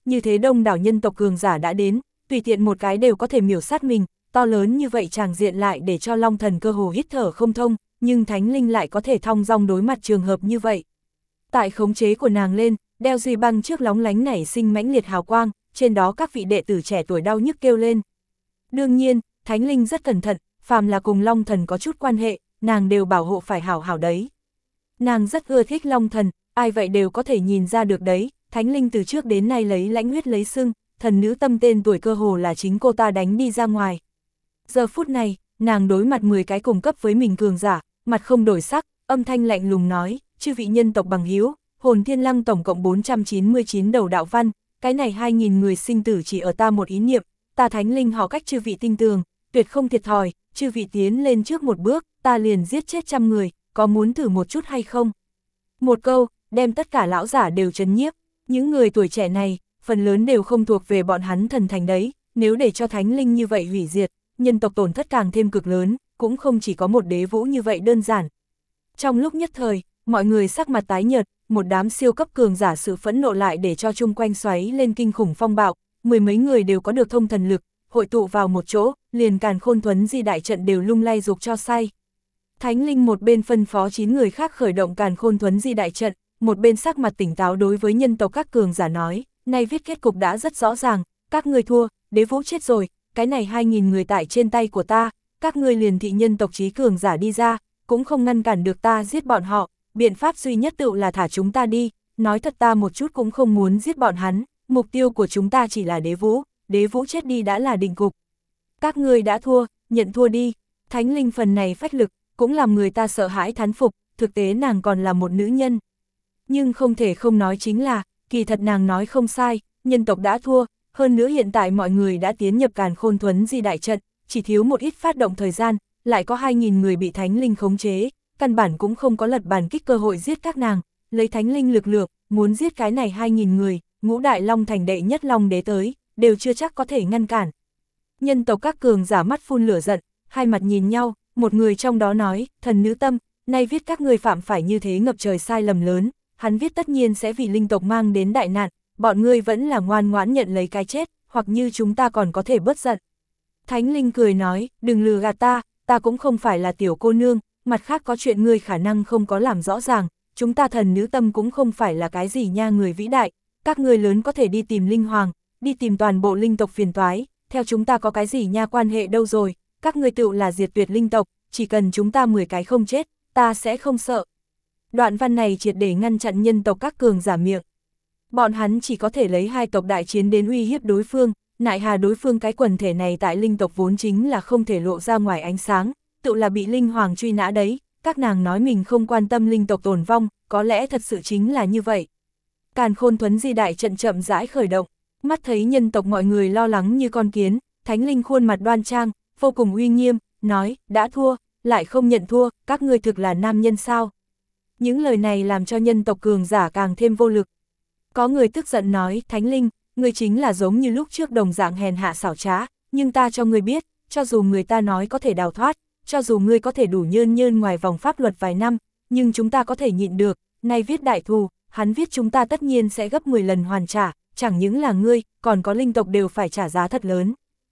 như thế đông đảo nhân tộc cường giả đã đến, tùy tiện một cái đều có thể miểu sát mình, to lớn như vậy tràng diện lại để cho Long Thần cơ hồ hít thở không thông, nhưng Thánh Linh lại có thể thong dong đối mặt trường hợp như vậy. Tại khống chế của nàng lên, đeo duy băng trước lóng lánh nảy sinh mãnh liệt hào quang, trên đó các vị đệ tử trẻ tuổi đau nhức kêu lên. Đương nhiên, Thánh Linh rất cẩn thận, phàm là cùng Long Thần có chút quan hệ, nàng đều bảo hộ phải hảo hảo đấy. Nàng rất ưa thích Long Thần, ai vậy đều có thể nhìn ra được đấy, Thánh Linh từ trước đến nay lấy lãnh huyết lấy xưng, thần nữ tâm tên tuổi cơ hồ là chính cô ta đánh đi ra ngoài. Giờ phút này, nàng đối mặt mười cái cùng cấp với mình cường giả, mặt không đổi sắc, âm thanh lạnh lùng nói, chư vị nhân tộc bằng hiếu, hồn thiên lăng tổng cộng bốn trăm chín mươi chín đầu đạo văn, cái này hai nghìn người sinh tử chỉ ở ta một ý niệm, ta Thánh Linh họ cách chư vị tinh tường, tuyệt không thiệt thòi, chư vị tiến lên trước một bước, ta liền giết chết trăm người, có muốn thử một chút hay không? Một câu, đem tất cả lão giả đều trấn nhiếp, những người tuổi trẻ này, phần lớn đều không thuộc về bọn hắn thần thành đấy, nếu để cho Thánh Linh như vậy hủy diệt, nhân tộc tổn thất càng thêm cực lớn, cũng không chỉ có một đế vũ như vậy đơn giản. Trong lúc nhất thời, mọi người sắc mặt tái nhợt, một đám siêu cấp cường giả sự phẫn nộ lại để cho chung quanh xoáy lên kinh khủng phong bạo, mười mấy người đều có được thông thần lực, hội tụ vào một chỗ, liền Càn Khôn Thuấn Di đại trận đều lung lay dục cho say. Thánh Linh một bên phân phó chín người khác khởi động Càn Khôn Thuấn Di đại trận, một bên sắc mặt tỉnh táo đối với nhân tộc các cường giả nói, nay viết kết cục đã rất rõ ràng, các ngươi thua, đế vũ chết rồi, cái này hai nghìn người tại trên tay của ta, các ngươi liền thị nhân tộc trí cường giả đi ra, cũng không ngăn cản được ta giết bọn họ, biện pháp duy nhất tự là thả chúng ta đi, nói thật ta một chút cũng không muốn giết bọn hắn, mục tiêu của chúng ta chỉ là đế vũ, đế vũ chết đi đã là định cục. Các ngươi đã thua, nhận thua đi, Thánh Linh phần này phách lực, cũng làm người ta sợ hãi thán phục, thực tế nàng còn là một nữ nhân. Nhưng không thể không nói chính là, kỳ thật nàng nói không sai, nhân tộc đã thua, hơn nữa hiện tại mọi người đã tiến nhập Càn Khôn Thuấn Di đại trận, chỉ thiếu một ít phát động thời gian, lại có hai nghìn người bị Thánh Linh khống chế, căn bản cũng không có lật bàn kích cơ hội giết các nàng, lấy Thánh Linh lực lượng, muốn giết cái này hai nghìn người, ngũ đại long thành đệ nhất long đế tới, đều chưa chắc có thể ngăn cản. Nhân tộc các cường giả mắt phun lửa giận, hai mặt nhìn nhau, một người trong đó nói, thần nữ tâm, nay viết các ngươi phạm phải như thế ngập trời sai lầm lớn, hắn viết tất nhiên sẽ vì linh tộc mang đến đại nạn, bọn ngươi vẫn là ngoan ngoãn nhận lấy cái chết, hoặc như chúng ta còn có thể bớt giận. Thánh Linh cười nói, đừng lừa gạt ta, ta cũng không phải là tiểu cô nương, mặt khác có chuyện ngươi khả năng không có làm rõ ràng, chúng ta thần nữ tâm cũng không phải là cái gì nha người vĩ đại, các ngươi lớn có thể đi tìm linh hoàng, đi tìm toàn bộ linh tộc phiền toái, theo chúng ta có cái gì nha quan hệ đâu rồi, các ngươi tự là diệt tuyệt linh tộc, chỉ cần chúng ta mười cái không chết, ta sẽ không sợ. Đoạn văn này triệt để ngăn chặn nhân tộc các cường giả miệng. Bọn hắn chỉ có thể lấy hai tộc đại chiến đến uy hiếp đối phương, nại hà đối phương cái quần thể này tại linh tộc vốn chính là không thể lộ ra ngoài ánh sáng, tự là bị linh hoàng truy nã đấy, các nàng nói mình không quan tâm linh tộc tồn vong, có lẽ thật sự chính là như vậy. Càn Khôn Thuấn Di đại trận chậm rãi khởi động, mắt thấy nhân tộc mọi người lo lắng như con kiến, Thánh Linh khuôn mặt đoan trang, vô cùng uy nghiêm, nói, đã thua, lại không nhận thua, các ngươi thực là nam nhân sao? Những lời này làm cho nhân tộc cường giả càng thêm vô lực. Có người tức giận nói, Thánh Linh, ngươi chính là giống như lúc trước đồng dạng hèn hạ xảo trá, nhưng ta cho ngươi biết, cho dù người ta nói có thể đào thoát, cho dù ngươi có thể đủ nhơn nhơn ngoài vòng pháp luật vài năm, nhưng chúng ta có thể nhịn được, nay viết đại thù, hắn viết chúng ta tất nhiên sẽ gấp mười lần hoàn trả, chẳng những là ngươi, còn có linh tộc đều phải trả giá thật lớn.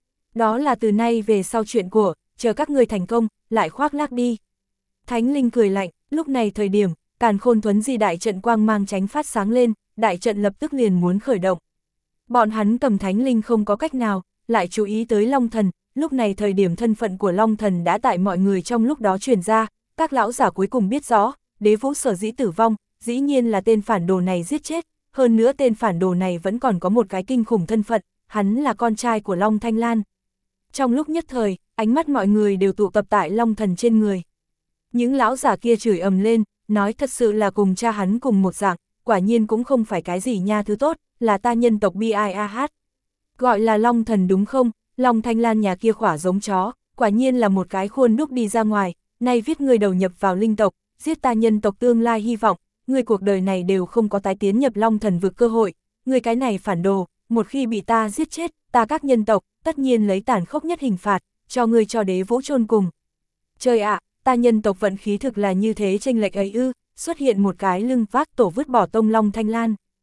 Đó là từ nay về sau chuyện của, chờ các ngươi thành công, lại khoác lác đi. Thánh Linh cười lạnh, lúc này thời điểm, Càn Khôn Thuấn Di đại trận quang mang chánh phát sáng lên, đại trận lập tức liền muốn khởi động. Bọn hắn cầm Thánh Linh không có cách nào, lại chú ý tới Long Thần, lúc này thời điểm thân phận của Long Thần đã tại mọi người trong lúc đó truyền ra, các lão giả cuối cùng biết rõ, đế vũ sở dĩ tử vong, dĩ nhiên là tên phản đồ này giết chết, hơn nữa tên phản đồ này vẫn còn có một cái kinh khủng thân phận, hắn là con trai của Long Thanh Lan. Trong lúc nhất thời, ánh mắt mọi người đều tụ tập tại Long Thần trên người. Những lão giả kia chửi ầm lên, nói thật sự là cùng cha hắn cùng một dạng, quả nhiên cũng không phải cái gì nha thứ tốt, là ta nhân tộc bi ai a hát. Gọi là Long Thần đúng không, Long Thanh Lan nhà kia khỏa giống chó, quả nhiên là một cái khuôn đúc đi ra ngoài, nay viết người đầu nhập vào linh tộc, giết ta nhân tộc tương lai hy vọng, người cuộc đời này đều không có tái tiến nhập Long Thần vực cơ hội, người cái này phản đồ, một khi bị ta giết chết, ta các nhân tộc, tất nhiên lấy tàn khốc nhất hình phạt, cho người cho đế vũ chôn cùng. Trời ạ, à, ta nhân tộc vận khí thực là như thế chênh lệch ấy ư, xuất hiện một cái lưng vác tổ vứt bỏ tông Long Thanh Lan.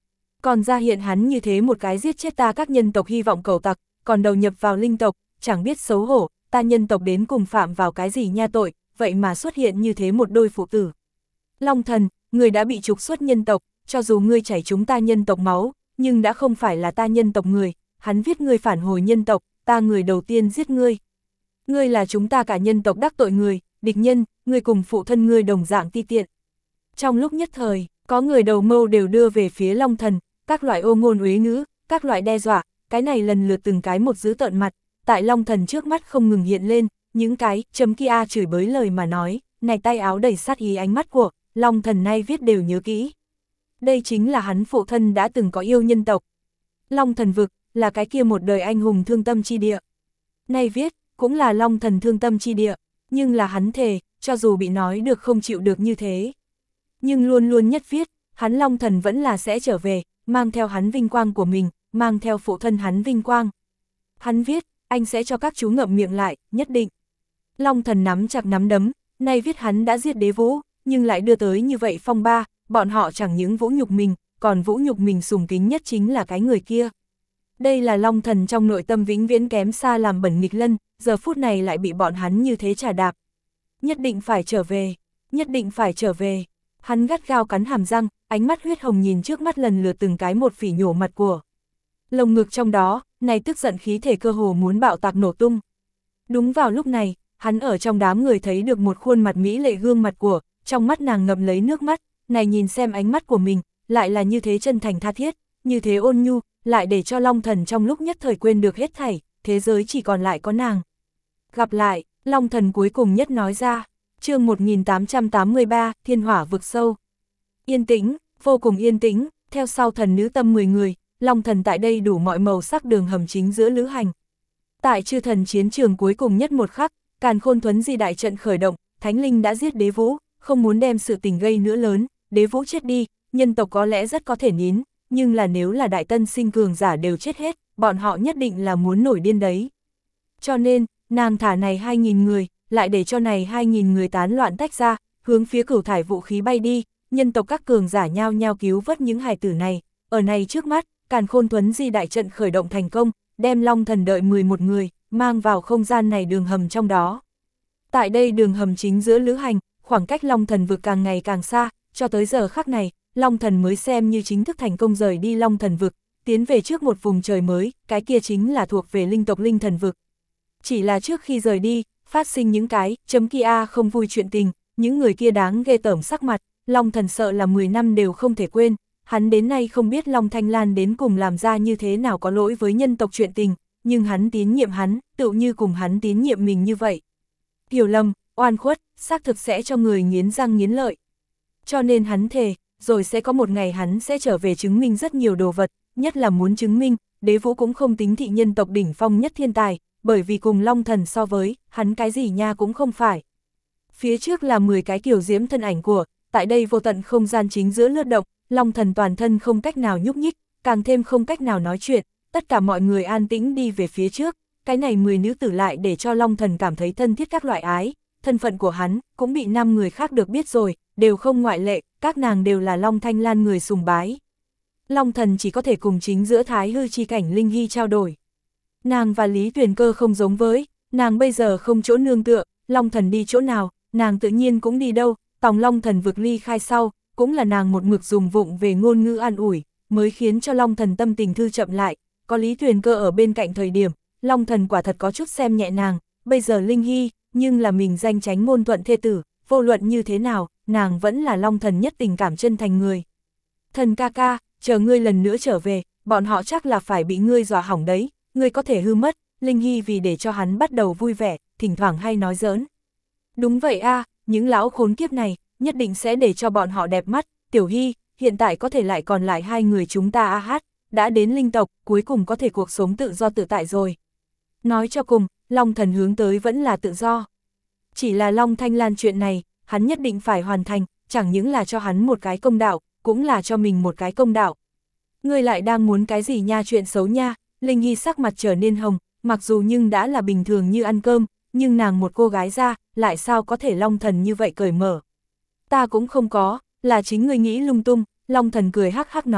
Còn ra hiện hắn như thế một cái giết chết ta các nhân tộc hy vọng cầu tặc, còn đầu nhập vào linh tộc, chẳng biết xấu hổ, ta nhân tộc đến cùng phạm vào cái gì nha tội, vậy mà xuất hiện như thế một đôi phụ tử. Long thần, người đã bị trục xuất nhân tộc, cho dù ngươi chảy chúng ta nhân tộc máu, nhưng đã không phải là ta nhân tộc người, hắn viết ngươi phản hồi nhân tộc, ta người đầu tiên giết ngươi. Ngươi là chúng ta cả nhân tộc đắc tội người, địch nhân, ngươi cùng phụ thân ngươi đồng dạng ti tiện. Trong lúc nhất thời, có người đầu mâu đều đưa về phía Long thần, các loại ô ngôn uế ngữ, các loại đe dọa, cái này lần lượt từng cái một dữ tợn mặt, tại Long thần trước mắt không ngừng hiện lên, những cái chấm kia chửi bới lời mà nói, này tay áo đầy sát ý ánh mắt của Long thần nay viết đều nhớ kỹ. Đây chính là hắn phụ thân đã từng có yêu nhân tộc. Long thần vực, là cái kia một đời anh hùng thương tâm chi địa. Nay viết, cũng là Long thần thương tâm chi địa, nhưng là hắn thề, cho dù bị nói được không chịu được như thế. Nhưng luôn luôn nhất viết, hắn Long thần vẫn là sẽ trở về, mang theo hắn vinh quang của mình, mang theo phụ thân hắn vinh quang. Hắn viết, anh sẽ cho các chú ngậm miệng lại, nhất định. Long thần nắm chặt nắm đấm, nay viết hắn đã giết đế vũ, nhưng lại đưa tới như vậy phong ba, bọn họ chẳng những vũ nhục mình, còn vũ nhục mình sùng kính nhất chính là cái người kia. Đây là Long thần trong nội tâm vĩnh viễn kém xa làm bẩn nghịch lân, giờ phút này lại bị bọn hắn như thế trà đạp. Nhất định phải trở về, nhất định phải trở về. Hắn gắt gao cắn hàm răng, ánh mắt huyết hồng nhìn trước mắt lần lượt từng cái một phỉ nhổ mặt của. Lồng ngực trong đó, này tức giận khí thể cơ hồ muốn bạo tạc nổ tung. Đúng vào lúc này, hắn ở trong đám người thấy được một khuôn mặt mỹ lệ gương mặt của, trong mắt nàng ngậm lấy nước mắt, này nhìn xem ánh mắt của mình, lại là như thế chân thành tha thiết, như thế ôn nhu, lại để cho Long thần trong lúc nhất thời quên được hết thảy, thế giới chỉ còn lại có nàng. Gặp lại, Long thần cuối cùng nhất nói ra, chương một nghìn tám trăm tám mươi ba, thiên hỏa vực sâu. Yên tĩnh, vô cùng yên tĩnh, theo sau thần nữ tâm mười người, Long thần tại đây đủ mọi màu sắc đường hầm chính giữa lữ hành. Tại chư thần chiến trường cuối cùng nhất một khắc, Càn Khôn Thuấn Di đại trận khởi động, Thánh Linh đã giết đế vũ, không muốn đem sự tình gây nữa lớn, đế vũ chết đi, nhân tộc có lẽ rất có thể nín, nhưng là nếu là đại tân sinh cường giả đều chết hết, bọn họ nhất định là muốn nổi điên đấy. Cho nên, nàng thả này hai nghìn người, lại để cho này hai nghìn người tán loạn tách ra, hướng phía cửu thải vũ khí bay đi, nhân tộc các cường giả nhao nhao cứu vớt những hài tử này, ở này trước mắt, Càn Khôn Thuấn Di đại trận khởi động thành công, đem Long thần đợi mười một người, mang vào không gian này đường hầm trong đó. Tại đây đường hầm chính giữa lữ hành, khoảng cách Long thần vực càng ngày càng xa, cho tới giờ khắc này, Long thần mới xem như chính thức thành công rời đi Long thần vực, tiến về trước một vùng trời mới, cái kia chính là thuộc về linh tộc linh thần vực. Chỉ là trước khi rời đi, phát sinh những cái chấm kia không vui chuyện tình, những người kia đáng ghê tởm sắc mặt, Long thần sợ là mười năm đều không thể quên, hắn đến nay không biết Long Thanh Lan đến cùng làm ra như thế nào có lỗi với nhân tộc chuyện tình, nhưng hắn tín nhiệm hắn, tự như cùng hắn tín nhiệm mình như vậy. Hiểu lầm, oan khuất, xác thực sẽ cho người nghiến răng nghiến lợi. Cho nên hắn thề, rồi sẽ có một ngày hắn sẽ trở về chứng minh rất nhiều đồ vật, nhất là muốn chứng minh, đế vũ cũng không tính thị nhân tộc đỉnh phong nhất thiên tài, bởi vì cùng Long thần so với, hắn cái gì nha cũng không phải. Phía trước là mười cái kiều diễm thân ảnh của, tại đây vô tận không gian chính giữa lướt động, Long thần toàn thân không cách nào nhúc nhích, càng thêm không cách nào nói chuyện, tất cả mọi người an tĩnh đi về phía trước, cái này mười nữ tử lại để cho Long thần cảm thấy thân thiết các loại ái, thân phận của hắn cũng bị năm người khác được biết rồi, đều không ngoại lệ, các nàng đều là Long Thanh Lan người sùng bái. Long thần chỉ có thể cùng chính giữa thái hư chi cảnh Linh Hy trao đổi. Nàng và Lý Tuyền Cơ không giống với, nàng bây giờ không chỗ nương tựa, Long thần đi chỗ nào, nàng tự nhiên cũng đi đâu, tòng Long thần vực ly khai sau, cũng là nàng một mực dùng vụng về ngôn ngữ an ủi, mới khiến cho Long thần tâm tình thư chậm lại, có Lý Tuyền Cơ ở bên cạnh thời điểm, Long thần quả thật có chút xem nhẹ nàng, bây giờ Linh Hy, nhưng là mình danh chánh ngôn thuận thê tử, vô luận như thế nào, nàng vẫn là Long thần nhất tình cảm chân thành người. Thần ca ca, chờ ngươi lần nữa trở về, bọn họ chắc là phải bị ngươi dọa hỏng đấy, ngươi có thể hư mất, Linh Hy vì để cho hắn bắt đầu vui vẻ, thỉnh thoảng hay nói giỡn. Đúng vậy a, những lão khốn kiếp này, nhất định sẽ để cho bọn họ đẹp mắt, Tiểu Hy, hiện tại có thể lại còn lại hai người chúng ta a hát, đã đến linh tộc, cuối cùng có thể cuộc sống tự do tự tại rồi. Nói cho cùng, Long thần hướng tới vẫn là tự do. Chỉ là Long Thanh Lan chuyện này, hắn nhất định phải hoàn thành, chẳng những là cho hắn một cái công đạo, cũng là cho mình một cái công đạo. Ngươi lại đang muốn cái gì nha, chuyện xấu nha, Linh Hy sắc mặt trở nên hồng, mặc dù nhưng đã là bình thường như ăn cơm, nhưng nàng một cô gái ra, lại sao có thể Long thần như vậy cởi mở. Ta cũng không có, là chính ngươi nghĩ lung tung, Long thần cười hắc hắc nói,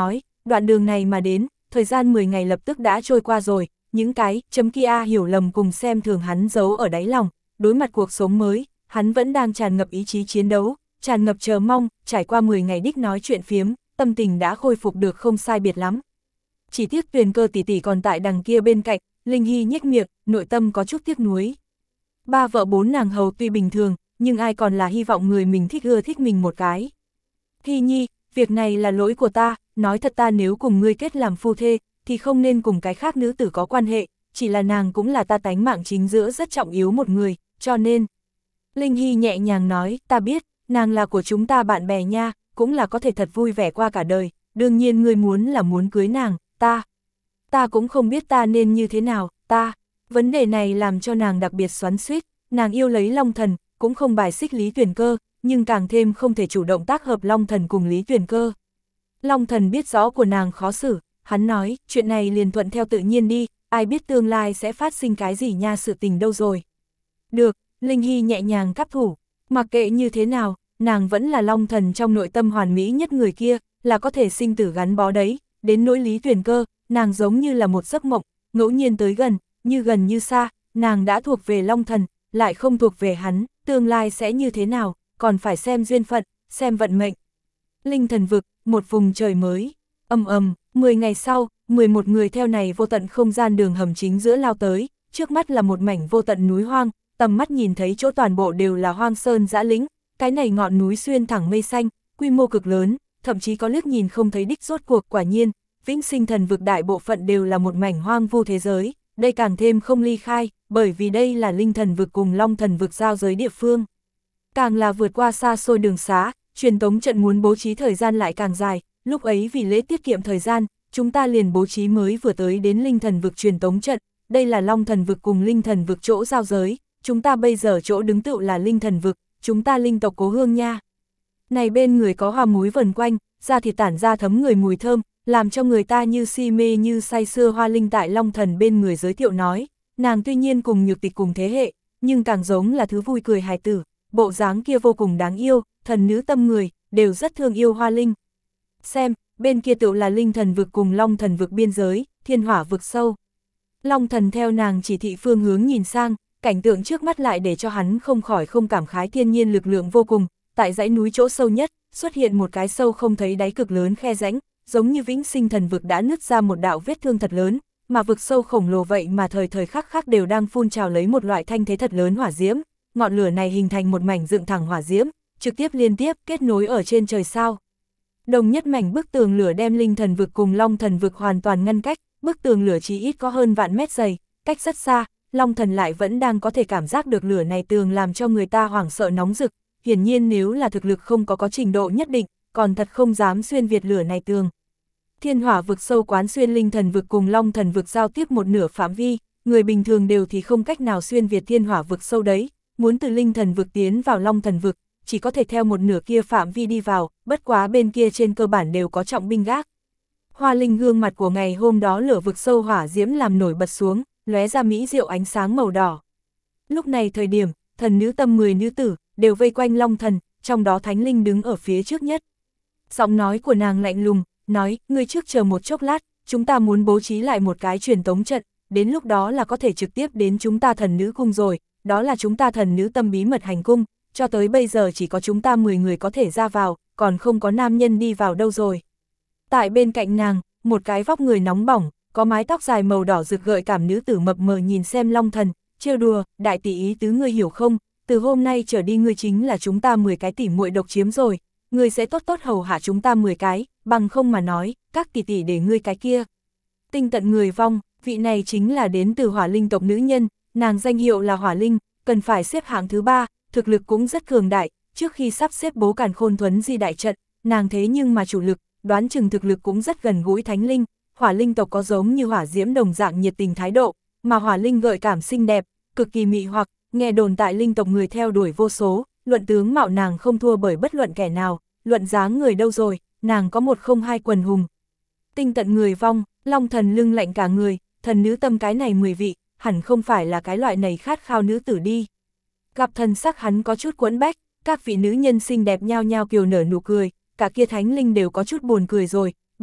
đoạn đường này mà đến, thời gian mười ngày lập tức đã trôi qua rồi, những cái chấm kia hiểu lầm cùng xem thường hắn giấu ở đáy lòng, đối mặt cuộc sống mới, hắn vẫn đang tràn ngập ý chí chiến đấu, tràn ngập chờ mong, trải qua mười ngày đích nói chuyện phiếm, tâm tình đã khôi phục được không sai biệt lắm. Chỉ tiếc Tuyền Cơ tỷ tỷ còn tại đằng kia bên cạnh, Linh Hy nhếch miệng, nội tâm có chút tiếc nuối. Ba vợ bốn nàng hầu tuy bình thường, nhưng ai còn là hy vọng người mình thích ưa thích mình một cái. Hy Nhi, việc này là lỗi của ta, nói thật ta nếu cùng ngươi kết làm phu thê, thì không nên cùng cái khác nữ tử có quan hệ, chỉ là nàng cũng là ta tánh mạng chính giữa rất trọng yếu một người, cho nên. Linh Hy nhẹ nhàng nói, ta biết, nàng là của chúng ta bạn bè nha, cũng là có thể thật vui vẻ qua cả đời, đương nhiên ngươi muốn là muốn cưới nàng, ta. Ta cũng không biết ta nên như thế nào, ta. Vấn đề này làm cho nàng đặc biệt xoắn xuýt, nàng yêu lấy Long Thần, cũng không bài xích Lý Tuyền Cơ, nhưng càng thêm không thể chủ động tác hợp Long Thần cùng Lý Tuyền Cơ. Long Thần biết rõ của nàng khó xử, hắn nói, chuyện này liền thuận theo tự nhiên đi, ai biết tương lai sẽ phát sinh cái gì nha sự tình đâu rồi. Được, Linh Hy nhẹ nhàng cáp thủ, mặc kệ như thế nào, nàng vẫn là Long Thần trong nội tâm hoàn mỹ nhất người kia, là có thể sinh tử gắn bó đấy, đến nỗi Lý Tuyền Cơ, nàng giống như là một giấc mộng, ngẫu nhiên tới gần, như gần như xa, nàng đã thuộc về Long Thần, lại không thuộc về hắn, tương lai sẽ như thế nào, còn phải xem duyên phận, xem vận mệnh. Linh Thần Vực, một vùng trời mới, ầm ầm, mười ngày sau, mười một người theo này vô tận không gian đường hầm chính giữa lao tới, trước mắt là một mảnh vô tận núi hoang, tầm mắt nhìn thấy chỗ toàn bộ đều là hoang sơn dã lĩnh, cái này ngọn núi xuyên thẳng mây xanh, quy mô cực lớn, thậm chí có liếc nhìn không thấy đích rốt cuộc. Quả nhiên, Vĩnh Sinh Thần Vực đại bộ phận đều là một mảnh hoang vu thế giới, đây càng thêm không ly khai, bởi vì đây là Linh Thần Vực cùng Long Thần Vực giao giới địa phương. Càng là vượt qua xa xôi đường xá, truyền tống trận muốn bố trí thời gian lại càng dài, lúc ấy vì lễ tiết kiệm thời gian, chúng ta liền bố trí mới vừa tới đến Linh Thần Vực truyền tống trận, đây là Long Thần Vực cùng Linh Thần Vực chỗ giao giới, chúng ta bây giờ chỗ đứng tựu là Linh Thần Vực, chúng ta linh tộc cố hương nha. Này bên người có hoa muối vần quanh, da thịt tản ra thấm người mùi thơm, làm cho người ta như si mê như say sưa. Hoa Linh tại Long Thần bên người giới thiệu nói, nàng tuy nhiên cùng Nhược Tịch cùng thế hệ, nhưng càng giống là thứ vui cười hài tử, bộ dáng kia vô cùng đáng yêu, thần nữ tâm người, đều rất thương yêu Hoa Linh. Xem, bên kia tựu là Linh Thần Vực cùng Long Thần Vực biên giới, Thiên Hỏa Vực sâu. Long Thần theo nàng chỉ thị phương hướng nhìn sang, cảnh tượng trước mắt lại để cho hắn không khỏi không cảm khái thiên nhiên lực lượng vô cùng, tại dãy núi chỗ sâu nhất, xuất hiện một cái sâu không thấy đáy cực lớn khe rãnh, giống như Vĩnh Sinh Thần Vực đã nứt ra một đạo vết thương thật lớn, mà vực sâu khổng lồ vậy mà thời thời khắc khắc đều đang phun trào lấy một loại thanh thế thật lớn hỏa diễm, ngọn lửa này hình thành một mảnh dựng thẳng hỏa diễm, trực tiếp liên tiếp kết nối ở trên trời sao. Đồng nhất mảnh bức tường lửa đem Linh Thần Vực cùng Long Thần Vực hoàn toàn ngăn cách, bức tường lửa chỉ ít có hơn vạn mét dày, cách rất xa, Long Thần lại vẫn đang có thể cảm giác được lửa này tường làm cho người ta hoảng sợ nóng rực, hiển nhiên nếu là thực lực không có có trình độ nhất định, còn thật không dám xuyên việt lửa này tường. Thiên Hỏa Vực sâu quán xuyên Linh Thần Vực cùng Long Thần Vực giao tiếp một nửa phạm vi, người bình thường đều thì không cách nào xuyên việt Thiên Hỏa Vực sâu đấy, muốn từ Linh Thần Vực tiến vào Long Thần Vực, chỉ có thể theo một nửa kia phạm vi đi vào, bất quá bên kia trên cơ bản đều có trọng binh gác. Hoa Linh gương mặt của ngày hôm đó lửa vực sâu hỏa diễm làm nổi bật xuống, lóe ra mỹ diệu ánh sáng màu đỏ. Lúc này thời điểm, thần nữ tâm mười nữ tử, đều vây quanh Long Thần, trong đó Thánh Linh đứng ở phía trước nhất. Giọng nói của nàng lạnh lùng, nói, ngươi trước chờ một chốc lát, chúng ta muốn bố trí lại một cái truyền tống trận, đến lúc đó là có thể trực tiếp đến chúng ta thần nữ cung rồi, đó là chúng ta thần nữ tâm bí mật hành cung, cho tới bây giờ chỉ có chúng ta mười người có thể ra vào, còn không có nam nhân đi vào đâu rồi. Tại bên cạnh nàng, một cái vóc người nóng bỏng, có mái tóc dài màu đỏ rực gợi cảm nữ tử mập mờ nhìn xem Long Thần, trêu đùa, đại tỷ ý tứ ngươi hiểu không, từ hôm nay trở đi ngươi chính là chúng ta mười cái tỷ muội độc chiếm rồi, ngươi sẽ tốt tốt hầu hạ chúng ta mười cái, bằng không mà nói, các tỷ tỷ để ngươi cái kia. Tinh Tận Người Vong, vị này chính là đến từ Hỏa Linh tộc nữ nhân, nàng danh hiệu là Hỏa Linh, cần phải xếp hạng thứ ba, thực lực cũng rất cường đại, trước khi sắp xếp bố Càn Khôn Thuấn Di đại trận, nàng thế nhưng mà chủ lực, đoán chừng thực lực cũng rất gần gũi Thánh Linh. Hỏa Linh tộc có giống như hỏa diễm đồng dạng nhiệt tình thái độ, mà Hỏa Linh gợi cảm xinh đẹp, cực kỳ mị hoặc, nghe đồn tại linh tộc người theo đuổi vô số, luận tướng mạo nàng không thua bởi bất luận kẻ nào, luận dáng người đâu rồi, nàng có một không hai quần hùng. Tinh Tận Người Vong, Long Thần lưng lạnh cả người, thần nữ tâm cái này mười vị, hẳn không phải là cái loại này khát khao nữ tử đi. Gặp thần sắc hắn có chút quẫn bách, các vị nữ nhân xinh đẹp nhao nhao kiều nở nụ cười, cả kia Thánh Linh đều có chút buồn cười rồi,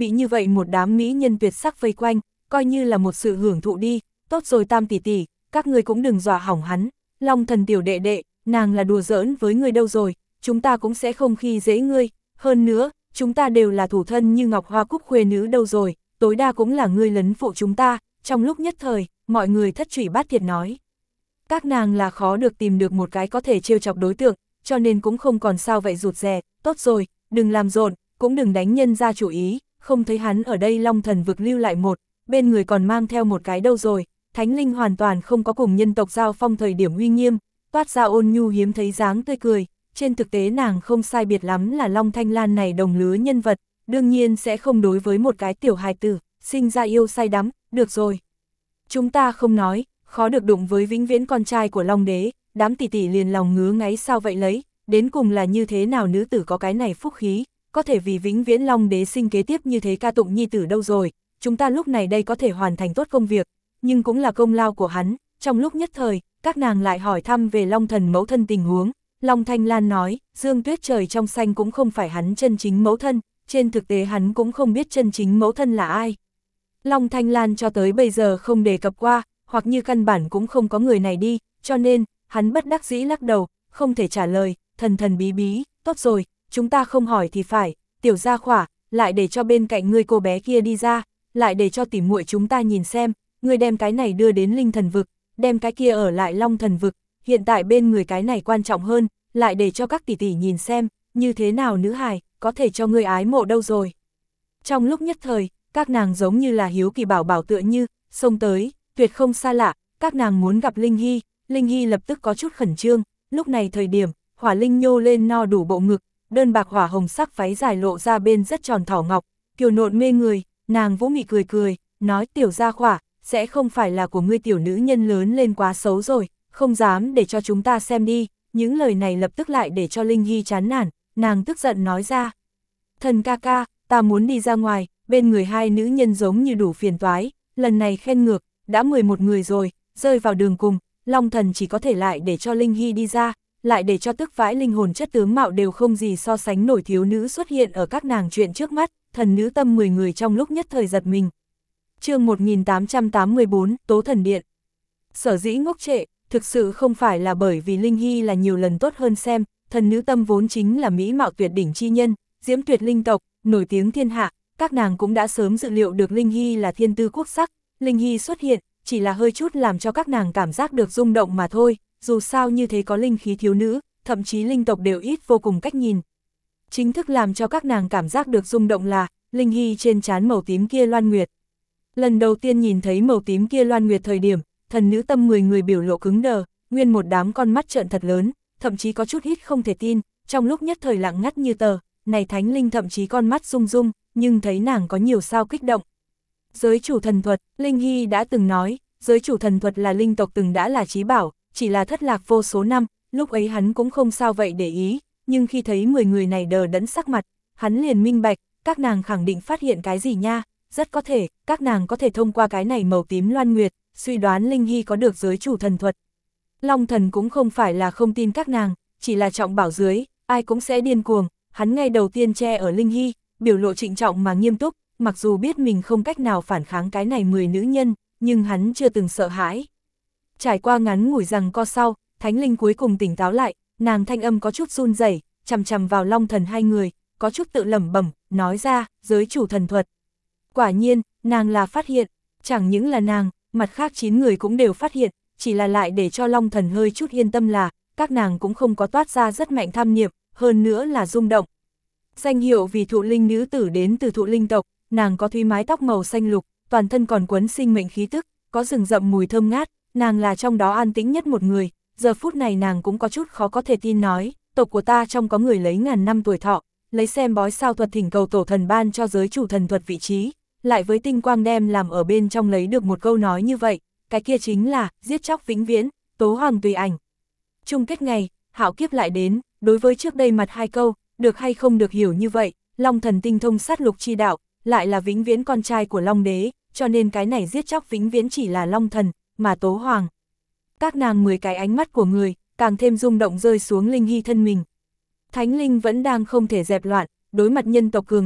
bị như vậy một đám mỹ nhân tuyệt sắc vây quanh, coi như là một sự hưởng thụ đi, tốt rồi Tam tỷ tỷ, các ngươi cũng đừng dọa hỏng hắn, Long Thần tiểu đệ đệ, nàng là đùa giỡn với ngươi đâu rồi, chúng ta cũng sẽ không khi dễ ngươi, hơn nữa, chúng ta đều là thủ thân như Ngọc Hoa Cúc khuê nữ đâu rồi, tối đa cũng là ngươi lấn phụ chúng ta, trong lúc nhất thời, mọi người thất trụy bát thiệt nói. Các nàng là khó được tìm được một cái có thể trêu chọc đối tượng, cho nên cũng không còn sao vậy rụt rè, tốt rồi, đừng làm rộn, cũng đừng đánh nhân ra chủ ý, không thấy hắn ở đây Long Thần vực lưu lại một, bên người còn mang theo một cái đâu rồi, Thánh Linh hoàn toàn không có cùng nhân tộc giao phong thời điểm uy nghiêm, toát ra ôn nhu hiếm thấy dáng tươi cười, trên thực tế nàng không sai biệt lắm là Long Thanh Lan này đồng lứa nhân vật, đương nhiên sẽ không đối với một cái tiểu hài tử, sinh ra yêu say đắm, được rồi. Chúng ta không nói, khó được đụng với vĩnh viễn con trai của Long Đế, đám tỷ tỷ liền lòng ngứa ngáy sao vậy lấy, đến cùng là như thế nào nữ tử có cái này phúc khí, có thể vì vĩnh viễn Long Đế sinh kế tiếp như thế ca tụng nhi tử đâu rồi, chúng ta lúc này đây có thể hoàn thành tốt công việc, nhưng cũng là công lao của hắn, trong lúc nhất thời, các nàng lại hỏi thăm về Long Thần mẫu thân tình huống, Long Thanh Lan nói, Dương Tuyết trời trong xanh cũng không phải hắn chân chính mẫu thân, trên thực tế hắn cũng không biết chân chính mẫu thân là ai. Long Thanh Lan cho tới bây giờ không đề cập qua, hoặc như căn bản cũng không có người này đi, cho nên, hắn bất đắc dĩ lắc đầu, không thể trả lời, thần thần bí bí, tốt rồi, chúng ta không hỏi thì phải, tiểu gia khỏa, lại để cho bên cạnh ngươi cô bé kia đi ra, lại để cho tỉ muội chúng ta nhìn xem, ngươi đem cái này đưa đến Linh Thần vực, đem cái kia ở lại Long Thần vực, hiện tại bên người cái này quan trọng hơn, lại để cho các tỷ tỷ nhìn xem, như thế nào nữ hài, có thể cho ngươi ái mộ đâu rồi. Trong lúc nhất thời, các nàng giống như là hiếu kỳ bảo bảo tựa như, xông tới, tuyệt không xa lạ, các nàng muốn gặp Linh Hy, Linh Hy lập tức có chút khẩn trương, lúc này thời điểm, Hỏa Linh nhô lên no đủ bộ ngực, đơn bạc hỏa hồng sắc váy dài lộ ra bên rất tròn thỏ ngọc, kiều nộn mê người, nàng vũ mị cười cười, nói tiểu gia khỏa, sẽ không phải là của ngươi tiểu nữ nhân lớn lên quá xấu rồi, không dám để cho chúng ta xem đi, những lời này lập tức lại để cho Linh Hy chán nản, nàng tức giận nói ra. Thần ca ca, ta muốn đi ra ngoài, bên người hai nữ nhân giống như đủ phiền toái, lần này khen ngược, đã mười một người rồi, rơi vào đường cùng, Long Thần chỉ có thể lại để cho Linh Hy đi ra, lại để cho tức vãi linh hồn chất tướng mạo đều không gì so sánh nổi thiếu nữ xuất hiện ở các nàng chuyện trước mắt, thần nữ tâm mười người trong lúc nhất thời giật mình. Chương một nghìn tám trăm tám mươi tư, Tố Thần Điện. Sở dĩ ngốc trệ, thực sự không phải là bởi vì Linh Hy là nhiều lần tốt hơn xem, thần nữ tâm vốn chính là mỹ mạo tuyệt đỉnh chi nhân, diễm tuyệt linh tộc, nổi tiếng thiên hạ, các nàng cũng đã sớm dự liệu được Linh Hy là thiên tư quốc sắc, Linh Hy xuất hiện, chỉ là hơi chút làm cho các nàng cảm giác được rung động mà thôi, dù sao như thế có linh khí thiếu nữ, thậm chí linh tộc đều ít vô cùng cách nhìn. Chính thức làm cho các nàng cảm giác được rung động là, Linh Hy trên trán màu tím kia loan nguyệt. Lần đầu tiên nhìn thấy màu tím kia loan nguyệt thời điểm, thần nữ tâm mười người biểu lộ cứng đờ, nguyên một đám con mắt trợn thật lớn, thậm chí có chút hít không thể tin, trong lúc nhất thời lặng ngắt như tờ, này thánh linh thậm chí con mắt rung rung, nhưng thấy nàng có nhiều sao kích động. Giới chủ thần thuật, Linh Hy đã từng nói, giới chủ thần thuật là linh tộc từng đã là chí bảo, chỉ là thất lạc vô số năm, lúc ấy hắn cũng không sao vậy để ý, nhưng khi thấy mười người này đờ đẫn sắc mặt, hắn liền minh bạch, các nàng khẳng định phát hiện cái gì nha, rất có thể, các nàng có thể thông qua cái này màu tím loan nguyệt, suy đoán Linh Hy có được giới chủ thần thuật. Long Thần cũng không phải là không tin các nàng, chỉ là trọng bảo dưới, ai cũng sẽ điên cuồng, hắn ngay đầu tiên che ở Linh Hy, biểu lộ trịnh trọng mà nghiêm túc, mặc dù biết mình không cách nào phản kháng cái này mười nữ nhân, nhưng hắn chưa từng sợ hãi. Trải qua ngắn ngủi rằng co sau, Thánh Linh cuối cùng tỉnh táo lại, nàng thanh âm có chút run rẩy, chằm chằm vào Long Thần hai người, có chút tự lẩm bẩm, nói ra, giới chủ thần thuật. Quả nhiên, nàng là phát hiện, chẳng những là nàng, mặt khác chín người cũng đều phát hiện, chỉ là lại để cho Long Thần hơi chút yên tâm là, các nàng cũng không có toát ra rất mạnh tham niệm, hơn nữa là rung động. Danh hiệu vì thụ linh nữ tử đến từ thụ linh tộc, nàng có thúy mái tóc màu xanh lục, toàn thân còn quấn sinh mệnh khí tức, có rừng rậm mùi thơm ngát, nàng là trong đó an tĩnh nhất một người, giờ phút này nàng cũng có chút khó có thể tin nói, tộc của ta trong có người lấy ngàn năm tuổi thọ, lấy xem bói sao thuật thỉnh cầu tổ thần ban cho giới chủ thần thuật vị trí, lại với tinh quang đem làm ở bên trong lấy được một câu nói như vậy, cái kia chính là, giết chóc vĩnh viễn, tố hoàng tùy ảnh. Chung kết ngày, hạo kiếp lại đến, đối với trước đây mặt hai câu, được hay không được hiểu như vậy, Long Thần tinh thông sát lục chi đạo, lại là vĩnh viễn con trai của Long Đế, cho nên cái này giết chóc vĩnh viễn chỉ là Long Thần, mà tố hoàng. Các nàng mười cái ánh mắt của người, càng thêm rung động rơi xuống Linh Hy thân mình. Thánh Linh vẫn đang không thể dẹp loạn, đối mặt nhân tộc cường giả,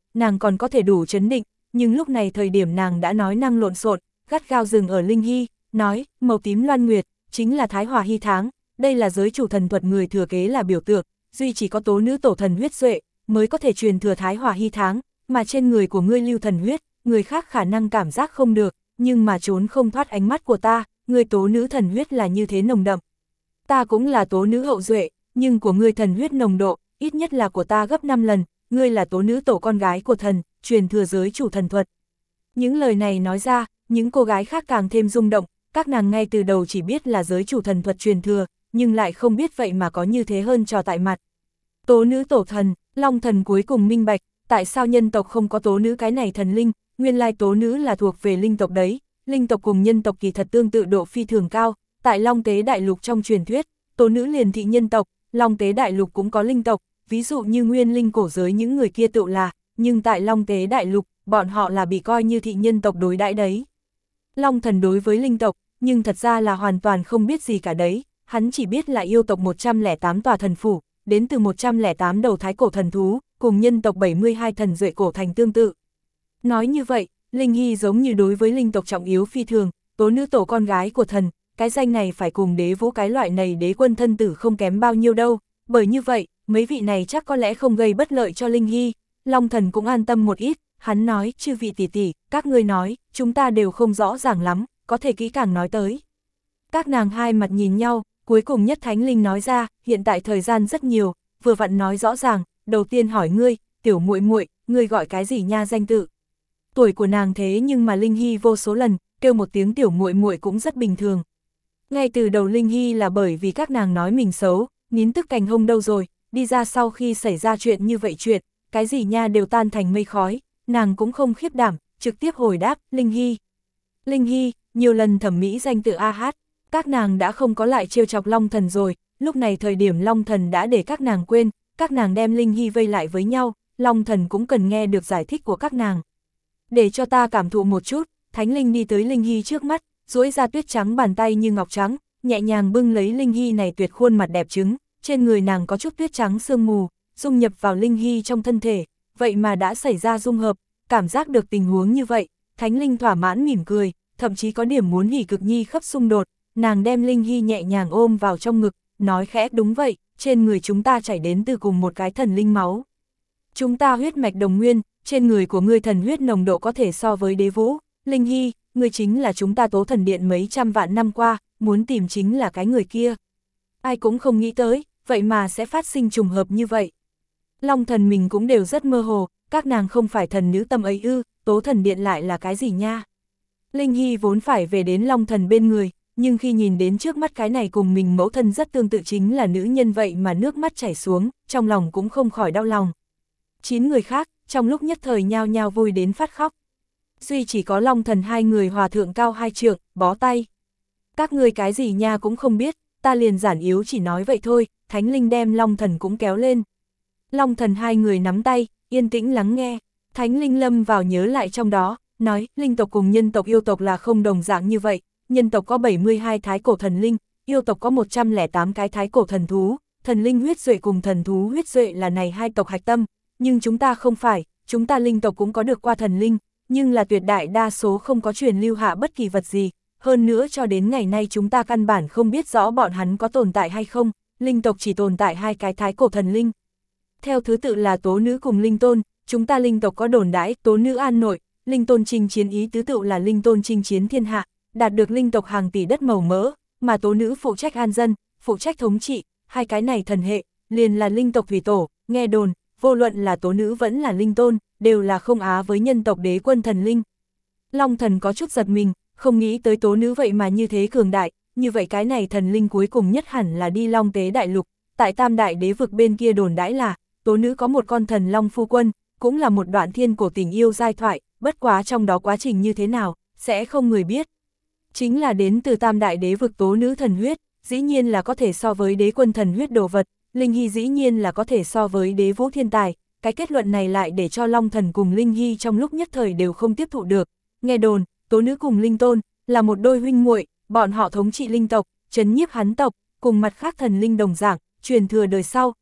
nàng còn có thể đủ trấn định, nhưng lúc này thời điểm nàng đã nói năng lộn xộn, gắt gao dừng ở Linh Hy, nói, màu tím loan nguyệt, chính là Thái Hòa Hy tháng, đây là giới chủ thần thuật người thừa kế là biểu tượng, duy chỉ có tố nữ tổ thần huyết duệ mới có thể truyền thừa Thái Hòa Hy tháng, mà trên người của ngươi lưu thần huyết, người khác khả năng cảm giác không được, nhưng mà trốn không thoát ánh mắt của ta, ngươi tố nữ thần huyết là như thế nồng đậm. Ta cũng là tố nữ hậu duệ, nhưng của ngươi thần huyết nồng độ, ít nhất là của ta gấp năm lần, ngươi là tố nữ tổ con gái của thần, truyền thừa giới chủ thần thuật. Những lời này nói ra, những cô gái khác càng thêm rung động, các nàng ngay từ đầu chỉ biết là giới chủ thần thuật truyền thừa, nhưng lại không biết vậy mà có như thế hơn trò tại mặt. Tố nữ tổ thần, Long thần cuối cùng minh bạch, tại sao nhân tộc không có tố nữ cái này thần linh, nguyên lai tố nữ là thuộc về linh tộc đấy, linh tộc cùng nhân tộc kỳ thật tương tự độ phi thường cao, tại Long Tế Đại Lục trong truyền thuyết, tố nữ liền thị nhân tộc, Long Tế Đại Lục cũng có linh tộc, ví dụ như nguyên linh cổ giới những người kia tự là, nhưng tại Long Tế Đại Lục, bọn họ là bị coi như thị nhân tộc đối đãi đấy. Long thần đối với linh tộc, nhưng thật ra là hoàn toàn không biết gì cả đấy, hắn chỉ biết là yêu tộc một trăm lẻ tám tòa thần phủ, đến từ một trăm lẻ tám đầu thái cổ thần thú, cùng nhân tộc bảy mươi hai thần duệ cổ thành tương tự. Nói như vậy, Linh Hy giống như đối với linh tộc trọng yếu phi thường, tố nữ tổ con gái của thần, cái danh này phải cùng đế vũ cái loại này đế quân thân tử không kém bao nhiêu đâu, bởi như vậy, mấy vị này chắc có lẽ không gây bất lợi cho Linh Hy. Long thần cũng an tâm một ít, hắn nói, chư vị tỷ tỷ, các ngươi nói, chúng ta đều không rõ ràng lắm, có thể kỹ càng nói tới. Các nàng hai mặt nhìn nhau, cuối cùng nhất Thánh Linh nói ra, hiện tại thời gian rất nhiều, vừa vặn nói rõ ràng, đầu tiên hỏi ngươi, tiểu muội muội, ngươi gọi cái gì nha danh tự? Tuổi của nàng thế nhưng mà Linh Hy vô số lần, kêu một tiếng tiểu muội muội cũng rất bình thường. Ngay từ đầu Linh Hy là bởi vì các nàng nói mình xấu, nín tức cành hông đâu rồi, đi ra sau khi xảy ra chuyện như vậy chuyện, cái gì nha đều tan thành mây khói, nàng cũng không khiếp đảm, trực tiếp hồi đáp, Linh Hy. Linh Hy, nhiều lần thẩm mỹ danh tự a hát, các nàng đã không có lại trêu chọc Long thần rồi, lúc này thời điểm Long thần đã để các nàng quên, các nàng đem Linh Hy vây lại với nhau, Long thần cũng cần nghe được giải thích của các nàng. Để cho ta cảm thụ một chút, Thánh Linh đi tới Linh Hy trước mắt, duỗi ra tuyết trắng bàn tay như ngọc trắng, nhẹ nhàng bưng lấy Linh Hy này tuyệt khuôn mặt đẹp trứng, trên người nàng có chút tuyết trắng sương mù, dung nhập vào Linh Hy trong thân thể, vậy mà đã xảy ra dung hợp, cảm giác được tình huống như vậy, Thánh Linh thỏa mãn mỉm cười, thậm chí có điểm muốn hỉ cực nhi khắp xung đột, nàng đem Linh Hy nhẹ nhàng ôm vào trong ngực, nói khẽ đúng vậy, trên người chúng ta chảy đến từ cùng một cái thần linh máu. Chúng ta huyết mạch đồng nguyên, trên người của ngươi thần huyết nồng độ có thể so với đế vũ, Linh Hy, ngươi chính là chúng ta Tố Thần Điện mấy trăm vạn năm qua, muốn tìm chính là cái người kia. Ai cũng không nghĩ tới, vậy mà sẽ phát sinh trùng hợp như vậy. Long thần mình cũng đều rất mơ hồ, các nàng không phải thần nữ tâm ấy ư, Tố Thần Điện lại là cái gì nha. Linh Hy vốn phải về đến Long thần bên người, nhưng khi nhìn đến trước mắt cái này cùng mình mẫu thân rất tương tự chính là nữ nhân vậy mà nước mắt chảy xuống, trong lòng cũng không khỏi đau lòng. Chín người khác, trong lúc nhất thời nhao nhao vui đến phát khóc. Duy chỉ có Long thần hai người hòa thượng cao hai trượng, bó tay. Các ngươi cái gì nha cũng không biết, ta liền giản yếu chỉ nói vậy thôi, Thánh Linh đem Long thần cũng kéo lên. Long thần hai người nắm tay, yên tĩnh lắng nghe, Thánh Linh lâm vào nhớ lại trong đó, nói, linh tộc cùng nhân tộc yêu tộc là không đồng dạng như vậy, nhân tộc có bảy mươi hai thái cổ thần linh, yêu tộc có một trăm lẻ tám cái thái cổ thần thú, thần linh huyết duệ cùng thần thú huyết duệ là này hai tộc hạch tâm, nhưng chúng ta không phải, chúng ta linh tộc cũng có được qua thần linh, nhưng là tuyệt đại đa số không có truyền lưu hạ bất kỳ vật gì, hơn nữa cho đến ngày nay chúng ta căn bản không biết rõ bọn hắn có tồn tại hay không, linh tộc chỉ tồn tại hai cái thái cổ thần linh. Theo thứ tự là tố nữ cùng linh tôn, chúng ta linh tộc có đồn đãi tố nữ an nội, linh tôn chinh chiến ý tứ tự là linh tôn chinh chiến thiên hạ, đạt được linh tộc hàng tỷ đất màu mỡ, mà tố nữ phụ trách an dân, phụ trách thống trị, hai cái này thần hệ, liền là linh tộc thủy tổ, nghe đồn, vô luận là tố nữ vẫn là linh tôn, đều là không á với nhân tộc đế quân thần linh. Long thần có chút giật mình, không nghĩ tới tố nữ vậy mà như thế cường đại, như vậy cái này thần linh cuối cùng nhất hẳn là đi Long Tế Đại Lục, tại Tam Đại Đế vực bên kia đồn đãi là, tố nữ có một con thần long phu quân, cũng là một đoạn thiên cổ tình yêu giai thoại, bất quá trong đó quá trình như thế nào, sẽ không người biết. Chính là đến từ Tam Đại Đế vực tố nữ thần huyết, dĩ nhiên là có thể so với đế quân thần huyết đồ vật, Linh Hy dĩ nhiên là có thể so với đế vũ thiên tài, cái kết luận này lại để cho Long thần cùng Linh Hy trong lúc nhất thời đều không tiếp thụ được. Nghe đồn, tố nữ cùng linh tôn, là một đôi huynh muội, bọn họ thống trị linh tộc, trấn nhiếp hắn tộc, cùng mặt khác thần linh đồng dạng, truyền thừa đời sau,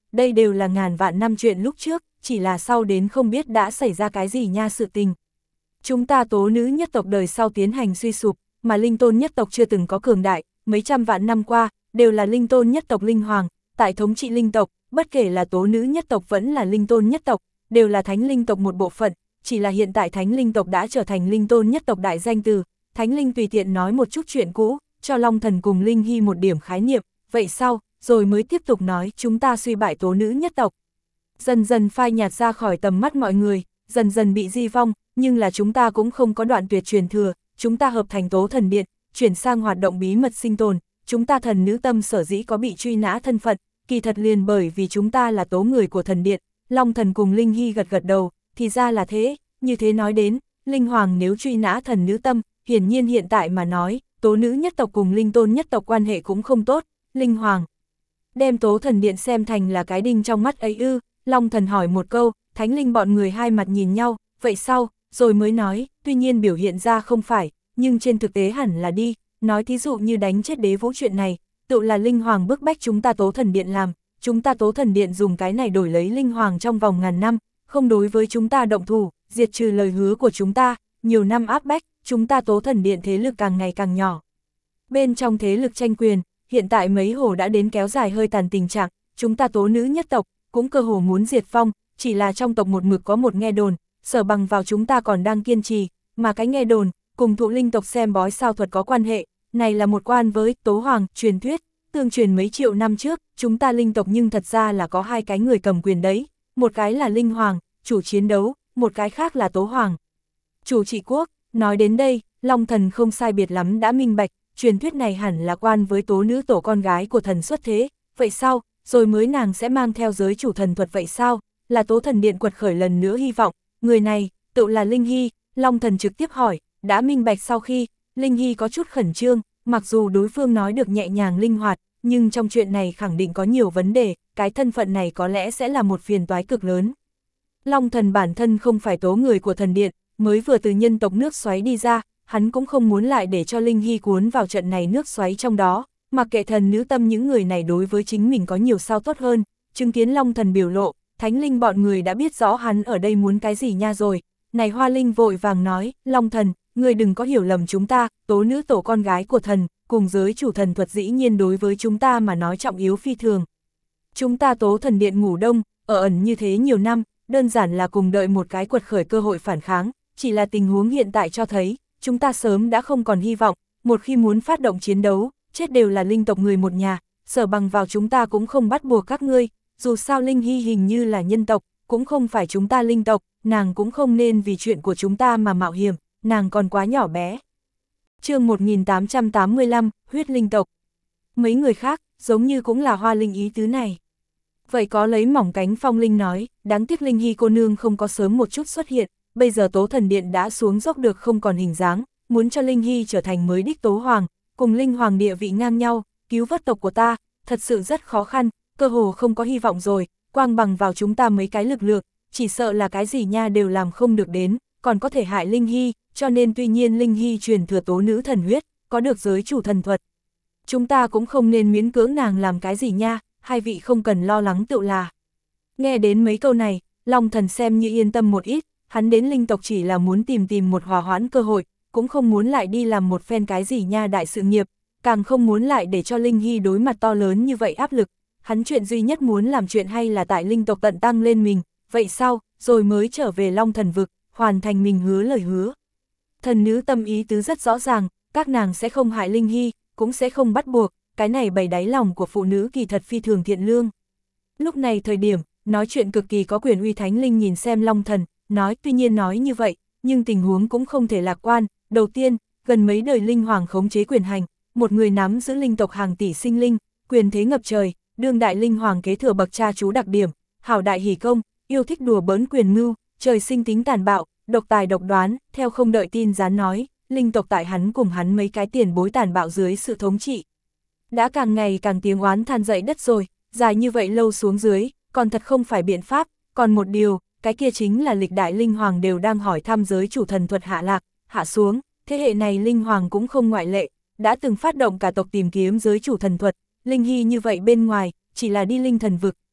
đây đều là ngàn vạn năm chuyện lúc trước, chỉ là sau đến không biết đã xảy ra cái gì nha sự tình. Chúng ta tố nữ nhất tộc đời sau tiến hành suy sụp, mà linh tôn nhất tộc chưa từng có cường đại, mấy trăm vạn năm qua, đều là linh tôn nhất tộc linh hoàng, tại thống trị linh tộc, bất kể là tố nữ nhất tộc vẫn là linh tôn nhất tộc, đều là thánh linh tộc một bộ phận, chỉ là hiện tại thánh linh tộc đã trở thành linh tôn nhất tộc đại danh từ, thánh linh tùy tiện nói một chút chuyện cũ, cho Long Thần cùng Linh Hy một điểm khái niệm, vậy sau, rồi mới tiếp tục nói chúng ta suy bại tố nữ nhất tộc. Dần dần phai nhạt ra khỏi tầm mắt mọi người, dần dần bị di vong, nhưng là chúng ta cũng không có đoạn tuyệt truyền thừa, chúng ta hợp thành tố thần điện, chuyển sang hoạt động bí mật sinh tồn, chúng ta thần nữ tâm sở dĩ có bị truy nã thân phận, kỳ thật liền bởi vì chúng ta là tố người của thần điện. Long Thần cùng Linh Hy gật gật đầu, thì ra là thế, như thế nói đến, Linh Hoàng nếu truy nã thần nữ tâm, hiển nhiên hiện tại mà nói, tố nữ nhất tộc cùng linh tôn nhất tộc quan hệ cũng không tốt, Linh Hoàng đem tố thần điện xem thành là cái đinh trong mắt ấy ư. Long Thần hỏi một câu, thánh linh bọn người hai mặt nhìn nhau, vậy sau, rồi mới nói, tuy nhiên biểu hiện ra không phải, nhưng trên thực tế hẳn là đi, nói thí dụ như đánh chết đế vũ chuyện này, tự là Linh Hoàng bức bách chúng ta tố thần điện làm, chúng ta tố thần điện dùng cái này đổi lấy Linh Hoàng trong vòng ngàn năm, không đối với chúng ta động thủ, diệt trừ lời hứa của chúng ta, nhiều năm áp bách, chúng ta tố thần điện thế lực càng ngày càng nhỏ. Bên trong thế lực tranh quyền, hiện tại mấy hồ đã đến kéo dài hơi tàn tình trạng, chúng ta tố nữ nhất tộc, cũng cơ hồ muốn diệt vong, chỉ là trong tộc một mực có một nghe đồn, Sở Bằng vào chúng ta còn đang kiên trì, mà cái nghe đồn, cùng thụ linh tộc xem bói sao thuật có quan hệ, này là một quan với Tố Hoàng, truyền thuyết, tương truyền mấy triệu năm trước, chúng ta linh tộc nhưng thật ra là có hai cái người cầm quyền đấy, một cái là Linh Hoàng, chủ chiến đấu, một cái khác là Tố Hoàng, chủ trị quốc. Nói đến đây, Long Thần không sai biệt lắm đã minh bạch, truyền thuyết này hẳn là quan với tố nữ tổ con gái của thần xuất thế, vậy sao, rồi mới nàng sẽ mang theo giới chủ thần thuật vậy sao, là tố thần điện quật khởi lần nữa hy vọng, người này, tự là Linh Hy. Long Thần trực tiếp hỏi, đã minh bạch sau khi, Linh Hy có chút khẩn trương, mặc dù đối phương nói được nhẹ nhàng linh hoạt, nhưng trong chuyện này khẳng định có nhiều vấn đề, cái thân phận này có lẽ sẽ là một phiền toái cực lớn. Long Thần bản thân không phải tố người của thần điện, mới vừa từ nhân tộc nước xoáy đi ra, hắn cũng không muốn lại để cho Linh Hy cuốn vào trận này nước xoáy trong đó, mặc kệ thần nữ tâm những người này đối với chính mình có nhiều sao tốt hơn, chứng kiến Long Thần biểu lộ, thánh linh bọn người đã biết rõ hắn ở đây muốn cái gì nha rồi. Này Hoa Linh vội vàng nói, Long Thần, người đừng có hiểu lầm chúng ta, tố nữ tổ con gái của thần, cùng giới chủ thần thuật dĩ nhiên đối với chúng ta mà nói trọng yếu phi thường. Chúng ta tố thần điện ngủ đông, ở ẩn như thế nhiều năm, đơn giản là cùng đợi một cái quật khởi cơ hội phản kháng, chỉ là tình huống hiện tại cho thấy, chúng ta sớm đã không còn hy vọng, một khi muốn phát động chiến đấu, chết đều là linh tộc người một nhà, Sở Bằng vào chúng ta cũng không bắt buộc các ngươi, dù sao Linh Hy hình như là nhân tộc, cũng không phải chúng ta linh tộc, nàng cũng không nên vì chuyện của chúng ta mà mạo hiểm, nàng còn quá nhỏ bé. Chương một nghìn tám trăm tám mươi lăm, huyết linh tộc. Mấy người khác, giống như cũng là Hoa Linh ý tứ này. Vậy có lấy mỏng cánh Phong Linh nói, đáng tiếc Linh Hy cô nương không có sớm một chút xuất hiện, bây giờ tố thần điện đã xuống dốc được không còn hình dáng, muốn cho Linh Hy trở thành mới đích tố hoàng, cùng Linh Hoàng địa vị ngang nhau, cứu vớt tộc của ta, thật sự rất khó khăn, cơ hồ không có hy vọng rồi, quang bằng vào chúng ta mấy cái lực lượng, chỉ sợ là cái gì nha đều làm không được đến, còn có thể hại Linh Hy, cho nên tuy nhiên Linh Hy truyền thừa tố nữ thần huyết, có được giới chủ thần thuật. Chúng ta cũng không nên miễn cưỡng nàng làm cái gì nha, hai vị không cần lo lắng tự là. Nghe đến mấy câu này, Long Thần xem như yên tâm một ít, hắn đến linh tộc chỉ là muốn tìm tìm một hòa hoãn cơ hội, cũng không muốn lại đi làm một phen cái gì nha đại sự nghiệp, càng không muốn lại để cho Linh Hy đối mặt to lớn như vậy áp lực. Hắn chuyện duy nhất muốn làm chuyện hay là tại linh tộc tận tăng lên mình, vậy sau, rồi mới trở về Long Thần vực, hoàn thành mình hứa lời hứa. Thần nữ tâm ý tứ rất rõ ràng, các nàng sẽ không hại Linh Hy, cũng sẽ không bắt buộc, cái này bày đáy lòng của phụ nữ kỳ thật phi thường thiện lương. Lúc này thời điểm, nói chuyện cực kỳ có quyền uy Thánh Linh nhìn xem Long Thần, nói tuy nhiên nói như vậy, nhưng tình huống cũng không thể lạc quan. Đầu tiên, gần mấy đời Linh Hoàng khống chế quyền hành, một người nắm giữ linh tộc hàng tỷ sinh linh, quyền thế ngập trời, đương đại Linh Hoàng kế thừa bậc cha chú đặc điểm, hảo đại hỷ công, yêu thích đùa bỡn quyền mưu, trời sinh tính tàn bạo, độc tài độc đoán, theo không đợi tin gián nói, linh tộc tại hắn cùng hắn mấy cái tiền bối tàn bạo dưới sự thống trị. Đã càng ngày càng tiếng oán than dậy đất rồi, dài như vậy lâu xuống dưới, còn thật không phải biện pháp, còn một điều, cái kia chính là lịch đại Linh Hoàng đều đang hỏi thăm giới chủ thần thuật hạ lạc, hạ xuống, thế hệ này Linh Hoàng cũng không ngoại lệ, đã từng phát động cả tộc tìm kiếm giới chủ thần thuật, Linh Hy như vậy bên ngoài, chỉ là đi linh thần vực,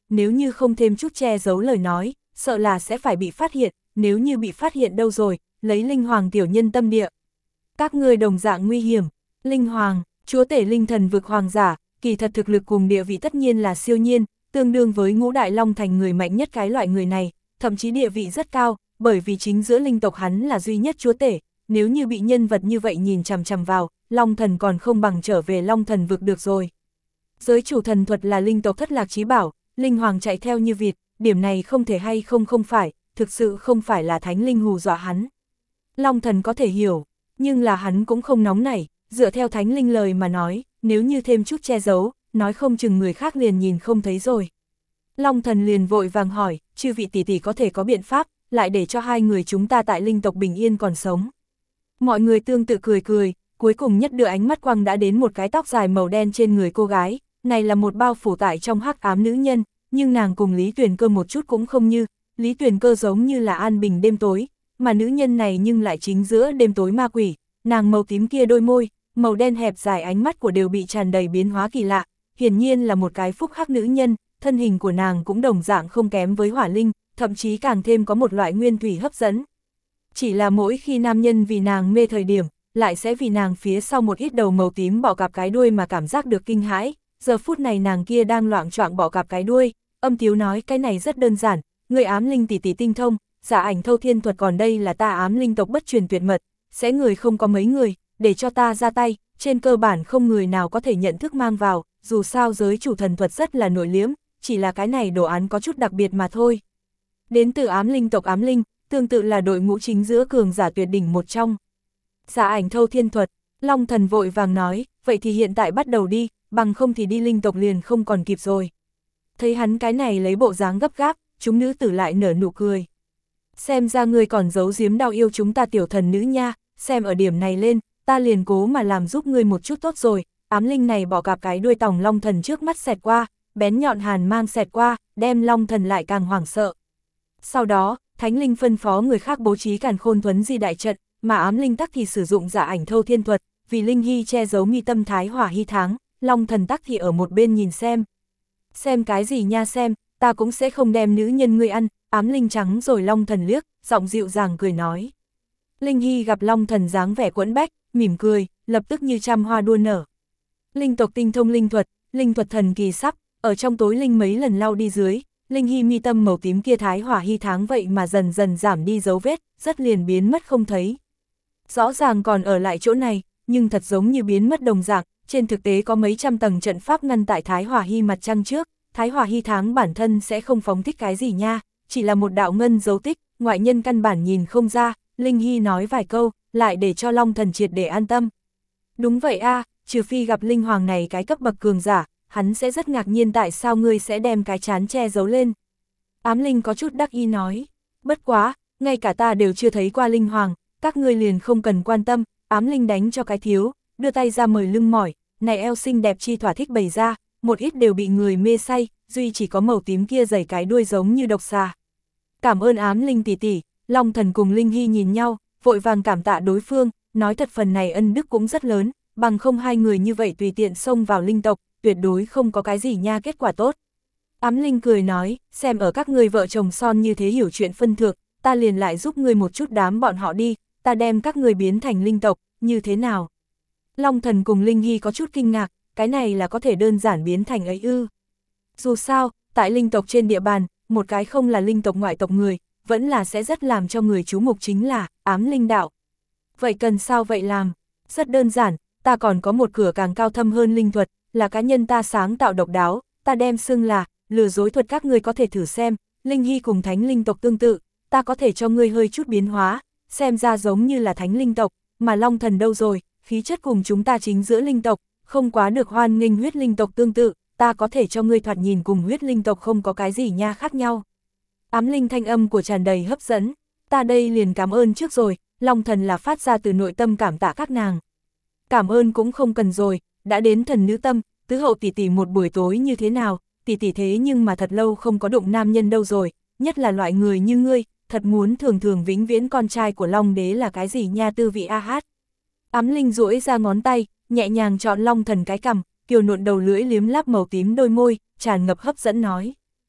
nếu như không thêm chút che giấu lời nói, sợ là sẽ phải bị phát hiện, nếu như bị phát hiện đâu rồi, lấy Linh Hoàng tiểu nhân tâm địa. Các ngươi đồng dạng nguy hiểm, Linh Hoàng, chúa tể linh thần vực hoàng giả, kỳ thật thực lực cùng địa vị tất nhiên là siêu nhiên, tương đương với ngũ đại long thành người mạnh nhất cái loại người này, thậm chí địa vị rất cao, bởi vì chính giữa linh tộc hắn là duy nhất chúa tể, nếu như bị nhân vật như vậy nhìn chằm chằm vào, long thần còn không bằng trở về long thần vực được rồi. Giới chủ thần thuật là linh tộc thất lạc chí bảo, Linh Hoàng chạy theo như vịt, điểm này không thể hay không không phải, thực sự không phải là thánh linh hù dọa hắn. Long thần có thể hiểu, nhưng là hắn cũng không nóng nảy, dựa theo thánh linh lời mà nói, nếu như thêm chút che giấu, nói không chừng người khác liền nhìn không thấy rồi. Long thần liền vội vàng hỏi, chư vị tỷ tỷ có thể có biện pháp, lại để cho hai người chúng ta tại linh tộc bình yên còn sống. Mọi người tương tự cười cười, cuối cùng nhất đưa ánh mắt quăng đã đến một cái tóc dài màu đen trên người cô gái, này là một bao phủ tại trong hắc ám nữ nhân, nhưng nàng cùng Lý Tuyền Cơ một chút cũng không như, Lý Tuyền Cơ giống như là an bình đêm tối, mà nữ nhân này nhưng lại chính giữa đêm tối ma quỷ, nàng màu tím kia đôi môi, màu đen hẹp dài ánh mắt của đều bị tràn đầy biến hóa kỳ lạ, hiển nhiên là một cái phúc hắc nữ nhân, thân hình của nàng cũng đồng dạng không kém với hỏa linh, thậm chí càng thêm có một loại nguyên thủy hấp dẫn. Chỉ là mỗi khi nam nhân vì nàng mê thời điểm, lại sẽ vì nàng phía sau một ít đầu màu tím bọ cạp cái đuôi mà cảm giác được kinh hãi, giờ phút này nàng kia đang loạng choạng bọ cạp cái đuôi, âm tiếu nói cái này rất đơn giản, người ám linh tỷ tỷ tinh thông, giả ảnh thâu thiên thuật còn đây là ta ám linh tộc bất truyền tuyệt mật, sẽ người không có mấy người, để cho ta ra tay, trên cơ bản không người nào có thể nhận thức mang vào, dù sao giới chủ thần thuật rất là nổi liếm, chỉ là cái này đồ án có chút đặc biệt mà thôi. Đến từ ám linh tộc ám linh, tương tự là đội ngũ chính giữa cường giả tuyệt đỉnh một trong. Giả ảnh thâu thiên thuật, Long thần vội vàng nói, vậy thì hiện tại bắt đầu đi, bằng không thì đi linh tộc liền không còn kịp rồi. Thấy hắn cái này lấy bộ dáng gấp gáp, chúng nữ tử lại nở nụ cười. Xem ra ngươi còn giấu giếm đau yêu chúng ta tiểu thần nữ nha, xem ở điểm này lên, ta liền cố mà làm giúp ngươi một chút tốt rồi. Ám linh này bỏ cạp cái đuôi tòng Long thần trước mắt xẹt qua, bén nhọn hàn mang xẹt qua, đem Long thần lại càng hoảng sợ. Sau đó, thánh linh phân phó người khác bố trí càn khôn thuấn di đại trận, mà ám linh tắc thì sử dụng giả ảnh thâu thiên thuật, vì linh hy che giấu mi tâm thái hỏa hy tháng, Long thần tắc thì ở một bên nhìn xem. Xem cái gì nha xem, ta cũng sẽ không đem nữ nhân ngươi ăn, ám linh trắng rồi Long thần liếc, giọng dịu dàng cười nói. Linh hy gặp Long thần dáng vẻ quẫn bách, mỉm cười, lập tức như trăm hoa đua nở. Linh tộc tinh thông linh thuật, linh thuật thần kỳ sắp, ở trong tối linh mấy lần lau đi dưới, linh hy mi tâm màu tím kia thái hỏa hy tháng vậy mà dần dần giảm đi dấu vết, rất liền biến mất không thấy. Rõ ràng còn ở lại chỗ này, nhưng thật giống như biến mất đồng dạng, trên thực tế có mấy trăm tầng trận pháp ngăn tại thái hỏa hy mặt trăng trước, thái hỏa hy tháng bản thân sẽ không phóng thích cái gì nha, chỉ là một đạo ngân dấu tích, ngoại nhân căn bản nhìn không ra, linh hy nói vài câu, lại để cho Long thần triệt để an tâm. Đúng vậy a, trừ phi gặp linh hoàng này cái cấp bậc cường giả, hắn sẽ rất ngạc nhiên tại sao ngươi sẽ đem cái chán che giấu lên. Ám linh có chút đắc ý nói, bất quá, ngay cả ta đều chưa thấy qua linh hoàng, các ngươi liền không cần quan tâm, ám linh đánh cho cái thiếu, đưa tay ra mời lưng mỏi, này eo xinh đẹp chi thỏa thích bày ra, một ít đều bị người mê say, duy chỉ có màu tím kia dày cái đuôi giống như độc xà. Cảm ơn ám linh tỷ tỷ, Long thần cùng Linh Hy nhìn nhau, vội vàng cảm tạ đối phương, nói thật phần này ân đức cũng rất lớn, bằng không hai người như vậy tùy tiện xông vào linh tộc, tuyệt đối không có cái gì nha kết quả tốt. Ám linh cười nói, xem ở các ngươi vợ chồng son như thế hiểu chuyện phân thượng, ta liền lại giúp ngươi một chút đám bọn họ đi, ta đem các ngươi biến thành linh tộc, như thế nào? Long thần cùng Linh Hy có chút kinh ngạc, cái này là có thể đơn giản biến thành ấy ư. Dù sao, tại linh tộc trên địa bàn, một cái không là linh tộc ngoại tộc người, vẫn là sẽ rất làm cho người chú mục chính là ám linh đạo. Vậy cần sao vậy làm? Rất đơn giản, ta còn có một cửa càng cao thâm hơn linh thuật, là cá nhân ta sáng tạo độc đáo, ta đem xưng là lừa dối thuật, các ngươi có thể thử xem. Linh Hy cùng thánh linh tộc tương tự, ta có thể cho ngươi hơi chút biến hóa, xem ra giống như là thánh linh tộc, mà Long thần đâu rồi, khí chất cùng chúng ta chính giữa linh tộc, không quá được hoan nghênh huyết linh tộc tương tự, ta có thể cho ngươi thoạt nhìn cùng huyết linh tộc không có cái gì nha khác nhau. Ám linh thanh âm của tràn đầy hấp dẫn, ta đây liền cảm ơn trước rồi, Long thần là phát ra từ nội tâm cảm tạ các nàng. Cảm ơn cũng không cần rồi, đã đến thần nữ tâm, tứ hậu tỷ tỷ một buổi tối như thế nào, tỷ tỷ thế nhưng mà thật lâu không có đụng nam nhân đâu rồi, nhất là loại người như ngươi, thật muốn thường thường vĩnh viễn con trai của Long đế là cái gì nha tư vị a hát. Ám linh duỗi ra ngón tay, nhẹ nhàng chọn Long thần cái cằm, kiều nộn đầu lưỡi liếm láp màu tím đôi môi, tràn ngập hấp dẫn nói.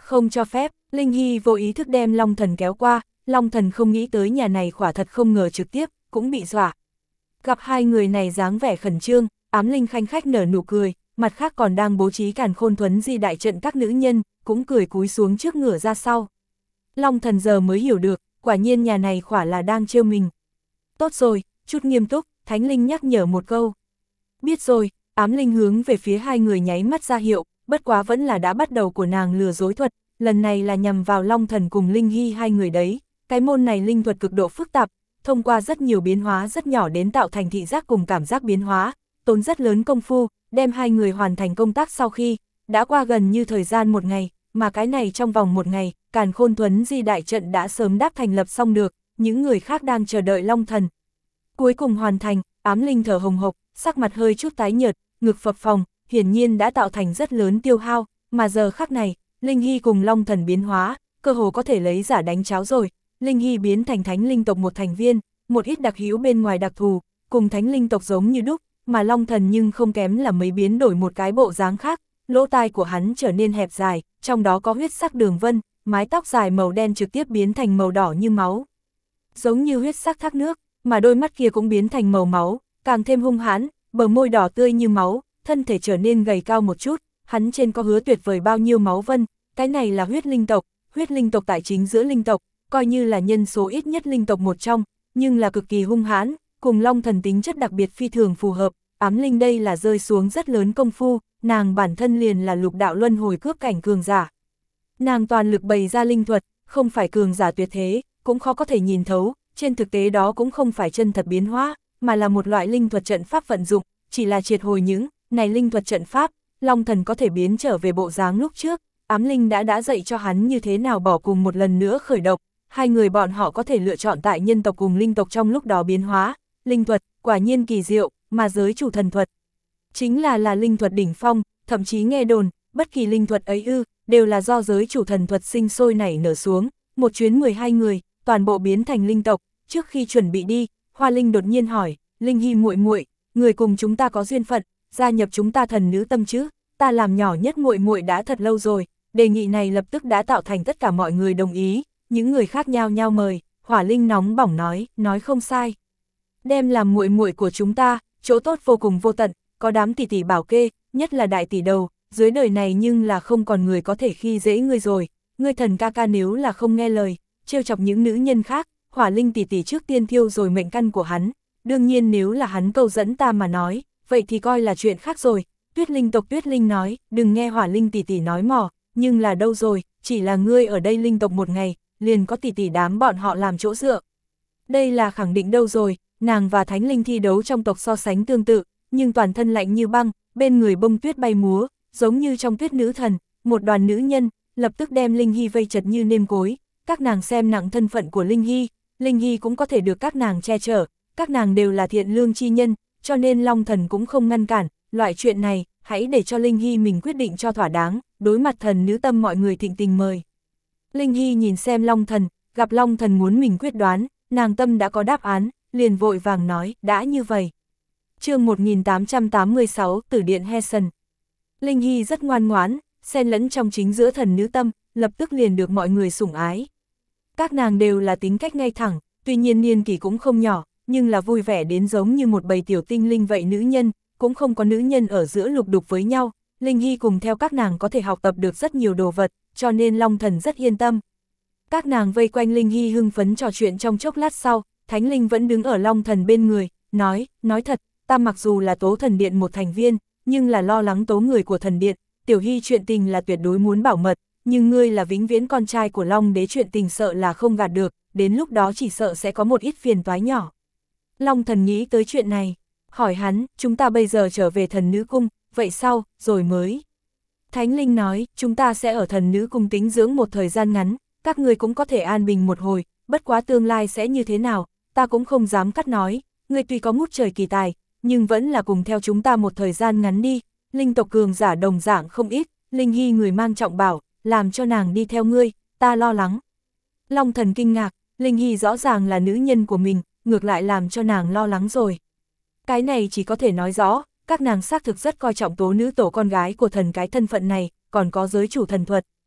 Không cho phép, Linh Hy vô ý thức đem Long Thần kéo qua, Long Thần không nghĩ tới nhà này quả thật không ngờ trực tiếp, cũng bị dọa. Gặp hai người này dáng vẻ khẩn trương, Ám Linh khanh khách nở nụ cười, mặt khác còn đang bố trí Càn Khôn Thuấn Di đại trận các nữ nhân, cũng cười cúi xuống trước ngửa ra sau. Long Thần giờ mới hiểu được, quả nhiên nhà này quả là đang trêu mình. Tốt rồi, chút nghiêm túc, Thánh Linh nhắc nhở một câu. Biết rồi, Ám Linh hướng về phía hai người nháy mắt ra hiệu, bất quá vẫn là đã bắt đầu của nàng lừa dối thuật, lần này là nhằm vào Long Thần cùng Linh Hy hai người đấy. Cái môn này linh thuật cực độ phức tạp, thông qua rất nhiều biến hóa rất nhỏ đến tạo thành thị giác cùng cảm giác biến hóa, tốn rất lớn công phu, đem hai người hoàn thành công tác sau khi, đã qua gần như thời gian một ngày, mà cái này trong vòng một ngày, Càn Khôn Thuấn Di đại trận đã sớm đáp thành lập xong được, những người khác đang chờ đợi Long Thần. Cuối cùng hoàn thành, Ám Linh thở hồng hộc, sắc mặt hơi chút tái nhợt, ngực phập phồng, hiển nhiên đã tạo thành rất lớn tiêu hao, mà giờ khắc này, Linh Hy cùng Long Thần biến hóa, cơ hồ có thể lấy giả đánh cháo rồi. Linh Hy biến thành thánh linh tộc một thành viên, một ít đặc hữu bên ngoài đặc thù, cùng thánh linh tộc giống như đúc, mà Long Thần nhưng không kém là mấy biến đổi một cái bộ dáng khác, lỗ tai của hắn trở nên hẹp dài, trong đó có huyết sắc đường vân, mái tóc dài màu đen trực tiếp biến thành màu đỏ như máu. Giống như huyết sắc thác nước, mà đôi mắt kia cũng biến thành màu máu, càng thêm hung hãn, bờ môi đỏ tươi như máu, thân thể trở nên gầy cao một chút, hắn trên có hứa tuyệt vời bao nhiêu máu vân, cái này là huyết linh tộc, huyết linh tộc tại chính giữa linh tộc, coi như là nhân số ít nhất linh tộc một trong, nhưng là cực kỳ hung hãn, cùng Long Thần tính chất đặc biệt phi thường phù hợp. Ám Linh đây là rơi xuống rất lớn công phu, nàng bản thân liền là lục đạo luân hồi cướp cảnh cường giả. Nàng toàn lực bày ra linh thuật, không phải cường giả tuyệt thế, cũng khó có thể nhìn thấu, trên thực tế đó cũng không phải chân thật biến hóa, mà là một loại linh thuật trận pháp vận dụng, chỉ là triệt hồi những này linh thuật trận pháp, Long Thần có thể biến trở về bộ dáng lúc trước. Ám Linh đã đã dạy cho hắn như thế nào bỏ cùng một lần nữa khởi động, hai người bọn họ có thể lựa chọn tại nhân tộc cùng linh tộc trong lúc đó biến hóa, linh thuật, quả nhiên kỳ diệu, mà giới chủ thần thuật. Chính là là linh thuật đỉnh phong, thậm chí nghe đồn, bất kỳ linh thuật ấy ư, đều là do giới chủ thần thuật sinh sôi nảy nở xuống, một chuyến mười hai người, toàn bộ biến thành linh tộc. Trước khi chuẩn bị đi, Hoa Linh đột nhiên hỏi, Linh Hy muội muội, người cùng chúng ta có duyên phận, gia nhập chúng ta thần nữ tâm chứ, ta làm nhỏ nhất muội muội đã thật lâu rồi. Đề nghị này lập tức đã tạo thành tất cả mọi người đồng ý, những người khác nhao nhao mời. Hỏa Linh nóng bỏng nói, nói không sai. Đem làm muội muội của chúng ta, chỗ tốt vô cùng vô tận, có đám tỷ tỷ bảo kê, nhất là đại tỷ đầu, dưới đời này nhưng là không còn người có thể khi dễ ngươi rồi, ngươi thần ca ca nếu là không nghe lời, trêu chọc những nữ nhân khác, Hỏa Linh tỷ tỷ trước tiên thiêu rồi mệnh căn của hắn, đương nhiên nếu là hắn câu dẫn ta mà nói, vậy thì coi là chuyện khác rồi. Tuyết Linh tộc Tuyết Linh nói, đừng nghe Hỏa Linh tỷ tỷ nói mò, nhưng là đâu rồi, chỉ là ngươi ở đây linh tộc một ngày, liền có tỷ tỷ đám bọn họ làm chỗ dựa. Đây là khẳng định đâu rồi, nàng và Thánh Linh thi đấu trong tộc so sánh tương tự, nhưng toàn thân lạnh như băng, bên người bông tuyết bay múa, giống như trong tuyết nữ thần, một đoàn nữ nhân, lập tức đem Linh Hy vây chật như nêm cối, các nàng xem nặng thân phận của Linh Hy, Linh Hy cũng có thể được các nàng che chở, các nàng đều là thiện lương chi nhân, cho nên Long Thần cũng không ngăn cản, loại chuyện này, hãy để cho Linh Hy mình quyết định cho thỏa đáng, đối mặt thần nữ tâm mọi người thịnh tình mời. Linh Hy nhìn xem Long Thần, gặp Long Thần muốn mình quyết đoán, nàng tâm đã có đáp án, liền vội vàng nói, đã như vậy. Chương một nghìn tám trăm tám mươi sáu, Tử điện Heson. Linh Hy rất ngoan ngoãn, xen lẫn trong chính giữa thần nữ tâm, lập tức liền được mọi người sủng ái. Các nàng đều là tính cách ngay thẳng, tuy nhiên niên kỷ cũng không nhỏ, nhưng là vui vẻ đến giống như một bầy tiểu tinh linh vậy nữ nhân, cũng không có nữ nhân ở giữa lục đục với nhau. Linh Hy cùng theo các nàng có thể học tập được rất nhiều đồ vật, cho nên Long Thần rất yên tâm. Các nàng vây quanh Linh Hy hưng phấn trò chuyện trong chốc lát sau, Thánh Linh vẫn đứng ở Long Thần bên người, nói, nói thật, ta mặc dù là Tố Thần Điện một thành viên, nhưng là lo lắng tố người của thần điện, Tiểu Hy chuyện tình là tuyệt đối muốn bảo mật, nhưng ngươi là vĩnh viễn con trai của Long Đế, chuyện tình sợ là không gạt được, đến lúc đó chỉ sợ sẽ có một ít phiền toái nhỏ. Long Thần nghĩ tới chuyện này, hỏi hắn, chúng ta bây giờ trở về thần nữ cung, vậy sau, rồi mới. Thánh Linh nói, chúng ta sẽ ở thần nữ cung tĩnh dưỡng một thời gian ngắn, các ngươi cũng có thể an bình một hồi, bất quá tương lai sẽ như thế nào, ta cũng không dám cắt nói, ngươi tuy có ngút trời kỳ tài, nhưng vẫn là cùng theo chúng ta một thời gian ngắn đi, linh tộc cường giả đồng dạng không ít, Linh Hy người mang trọng bảo, làm cho nàng đi theo ngươi, ta lo lắng. Long Thần kinh ngạc, Linh Hy rõ ràng là nữ nhân của mình, ngược lại làm cho nàng lo lắng rồi. Cái này chỉ có thể nói rõ, các nàng xác thực rất coi trọng tố nữ tổ con gái của thần cái thân phận này, còn có giới chủ thần thuật.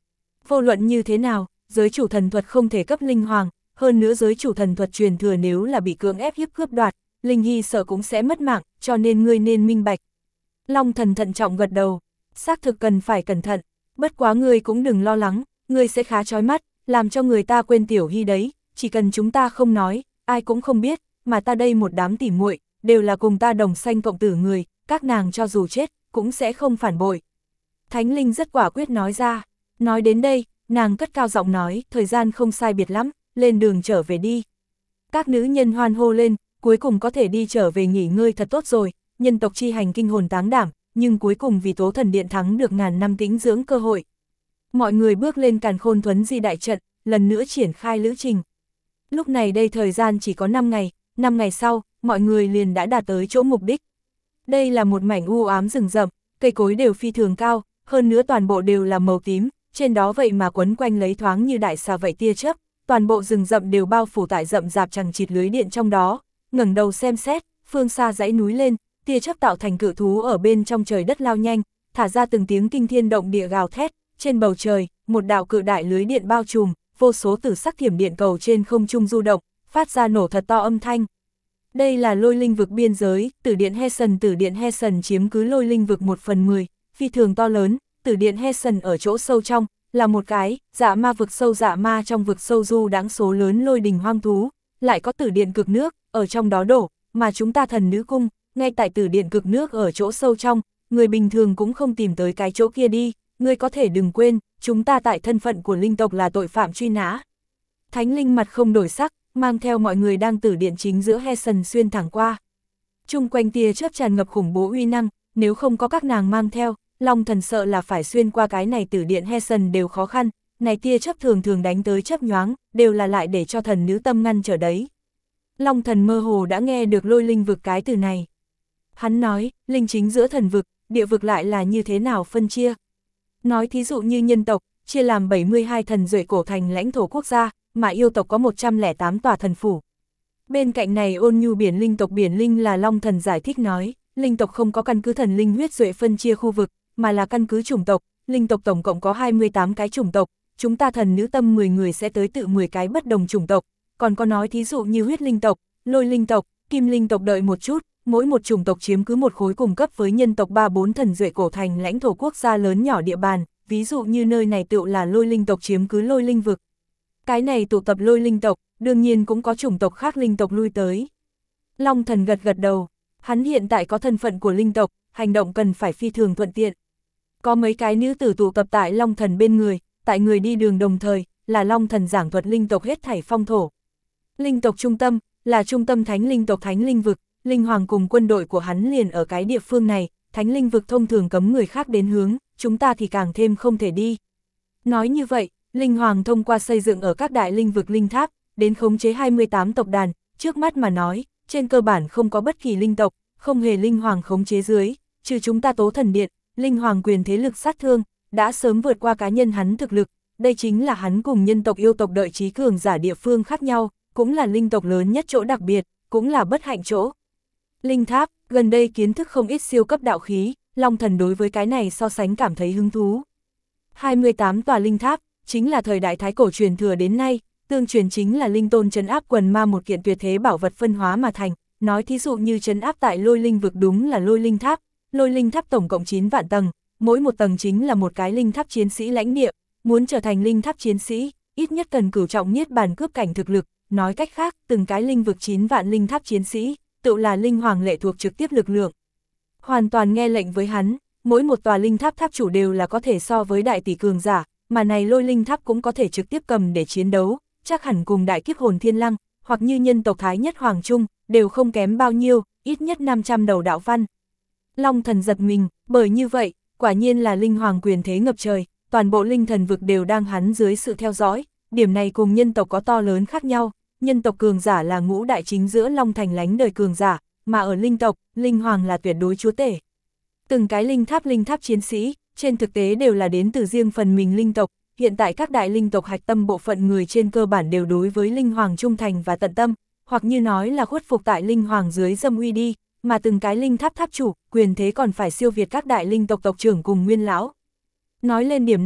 Vô luận như thế nào, giới chủ thần thuật không thể cấp linh hoàng, hơn nữa giới chủ thần thuật truyền thừa nếu là bị cưỡng ép hiếp cướp đoạt, Linh Hy sợ cũng sẽ mất mạng, cho nên ngươi nên minh bạch. Long thần thận trọng gật đầu, xác thực cần phải cẩn thận, bất quá ngươi cũng đừng lo lắng, ngươi sẽ khá chói mắt, làm cho người ta quên Tiểu Hy đấy, chỉ cần chúng ta không nói, ai cũng không biết, mà ta đây một đám tỉ muội đều là cùng ta đồng sanh cộng tử người, các nàng cho dù chết, cũng sẽ không phản bội. Thánh Linh rất quả quyết nói ra, nói đến đây, nàng cất cao giọng nói, thời gian không sai biệt lắm, lên đường trở về đi. Các nữ nhân hoan hô lên, cuối cùng có thể đi trở về nghỉ ngơi thật tốt rồi, nhân tộc chi hành kinh hồn táng đảm, nhưng cuối cùng vì Tố Thần Điện thắng được ngàn năm tĩnh dưỡng cơ hội. Mọi người bước lên Càn Khôn Thuấn Di đại trận, lần nữa triển khai lữ trình. Lúc này đây thời gian chỉ có năm ngày, năm ngày sau, mọi người liền đã đạt tới chỗ mục đích. Đây là một mảnh u ám rừng rậm, cây cối đều phi thường cao, hơn nữa toàn bộ đều là màu tím, trên đó vậy mà quấn quanh lấy thoáng như đại xà vậy tia chớp, toàn bộ rừng rậm đều bao phủ tại rậm rạp chằng chịt lưới điện trong đó. Ngẩng đầu xem xét, phương xa dãy núi lên, tia chớp tạo thành cự thú ở bên trong trời đất lao nhanh, thả ra từng tiếng kinh thiên động địa gào thét, trên bầu trời, một đạo cự đại lưới điện bao trùm, vô số tử sắc thiểm điện cầu trên không trung du động, phát ra nổ thật to âm thanh. Đây là lôi linh vực biên giới, tử điện Hessen tử điện Hessen chiếm cứ lôi linh vực một phần mười, phi thường to lớn, tử điện Hessen ở chỗ sâu trong, là một cái, dạ ma vực sâu dạ ma trong vực sâu du đáng số lớn lôi đình hoang thú, lại có tử điện cực nước, ở trong đó đổ, mà chúng ta thần nữ cung, ngay tại tử điện cực nước ở chỗ sâu trong, người bình thường cũng không tìm tới cái chỗ kia đi, ngươi có thể đừng quên, chúng ta tại thân phận của linh tộc là tội phạm truy nã. Thánh Linh mặt không đổi sắc, mang theo mọi người đang tử điện chính giữa Hessen xuyên thẳng qua. Chung quanh tia chớp tràn ngập khủng bố uy năng, nếu không có các nàng mang theo, Long thần sợ là phải xuyên qua cái này tử điện Hessen đều khó khăn, này tia chớp thường thường đánh tới chớp nhoáng, đều là lại để cho thần nữ tâm ngăn trở đấy. Long thần mơ hồ đã nghe được lôi linh vực cái từ này. Hắn nói, linh chính giữa thần vực, địa vực lại là như thế nào phân chia. Nói thí dụ như nhân tộc, chia làm bảy mươi hai thần duệ cổ thành lãnh thổ quốc gia, mà yêu tộc có một trăm lẻ tám tòa thần phủ. Bên cạnh này Ôn Nhu biển linh tộc biển linh là Long thần giải thích nói, linh tộc không có căn cứ thần linh huyết duệ phân chia khu vực, mà là căn cứ chủng tộc, linh tộc tổng cộng có hai mươi tám cái chủng tộc, chúng ta thần nữ tâm mười người sẽ tới tự mười cái bất đồng chủng tộc, còn có nói thí dụ như huyết linh tộc, lôi linh tộc, kim linh tộc đợi một chút, mỗi một chủng tộc chiếm cứ một khối cùng cấp với nhân tộc ba bốn thần duệ cổ thành lãnh thổ quốc gia lớn nhỏ địa bàn, ví dụ như nơi này tựu là lôi linh tộc chiếm cứ lôi linh vực. Cái này tụ tập lôi linh tộc, đương nhiên cũng có chủng tộc khác linh tộc lui tới. Long thần gật gật đầu, hắn hiện tại có thân phận của linh tộc, hành động cần phải phi thường thuận tiện. Có mấy cái nữ tử tụ tập tại Long thần bên người, tại người đi đường đồng thời, là Long thần giảng thuật linh tộc hết thảy phong thổ. Linh tộc trung tâm, là trung tâm thánh linh tộc thánh linh vực, linh hoàng cùng quân đội của hắn liền ở cái địa phương này, thánh linh vực thông thường cấm người khác đến hướng, chúng ta thì càng thêm không thể đi. Nói như vậy, linh hoàng thông qua xây dựng ở các đại linh vực linh tháp, đến khống chế hai mươi tám tộc đàn, trước mắt mà nói, trên cơ bản không có bất kỳ linh tộc, không hề linh hoàng khống chế dưới, trừ chúng ta Tố Thần Điện, linh hoàng quyền thế lực sát thương, đã sớm vượt qua cá nhân hắn thực lực, đây chính là hắn cùng nhân tộc yêu tộc đợi trí cường giả địa phương khác nhau, cũng là linh tộc lớn nhất chỗ đặc biệt, cũng là bất hạnh chỗ. Linh tháp, gần đây kiến thức không ít siêu cấp đạo khí, Long thần đối với cái này so sánh cảm thấy hứng thú. hai mươi tám tòa linh tháp, chính là thời đại thái cổ truyền thừa đến nay, tương truyền chính là linh tôn trấn áp quần ma một kiện tuyệt thế bảo vật phân hóa mà thành, nói thí dụ như trấn áp tại lôi linh vực đúng là lôi linh tháp, lôi linh tháp tổng cộng chín vạn tầng, mỗi một tầng chính là một cái linh tháp chiến sĩ lãnh địa, muốn trở thành linh tháp chiến sĩ, ít nhất cần cửu trọng niết bàn cướp cảnh thực lực, nói cách khác, từng cái linh vực chín vạn linh tháp chiến sĩ, tự là linh hoàng lệ thuộc trực tiếp lực lượng. Hoàn toàn nghe lệnh với hắn, mỗi một tòa linh tháp tháp chủ đều là có thể so với đại tỷ cường giả, mà này lôi linh tháp cũng có thể trực tiếp cầm để chiến đấu, chắc hẳn cùng đại kiếp hồn thiên lăng, hoặc như nhân tộc thái nhất hoàng trung, đều không kém bao nhiêu, ít nhất năm trăm đầu đạo văn. Long thần giật mình, bởi như vậy, quả nhiên là linh hoàng quyền thế ngập trời, toàn bộ linh thần vực đều đang hắn dưới sự theo dõi, điểm này cùng nhân tộc có to lớn khác nhau, nhân tộc cường giả là ngũ đại chính giữa Long thành lánh đời cường giả, mà ở linh tộc, linh hoàng là tuyệt đối chúa tể. Từng cái linh tháp linh tháp chiến sĩ, trên thực tế đều là đến từ riêng phần mình linh tộc, hiện tại các đại linh tộc hạch tâm bộ phận người trên cơ bản đều đối với linh hoàng trung thành và tận tâm, hoặc như nói là khuất phục tại linh hoàng dưới dâm uy đi, mà từng cái linh tháp tháp chủ, quyền thế còn phải siêu việt các đại linh tộc tộc trưởng cùng nguyên lão. Nói lên điểm này,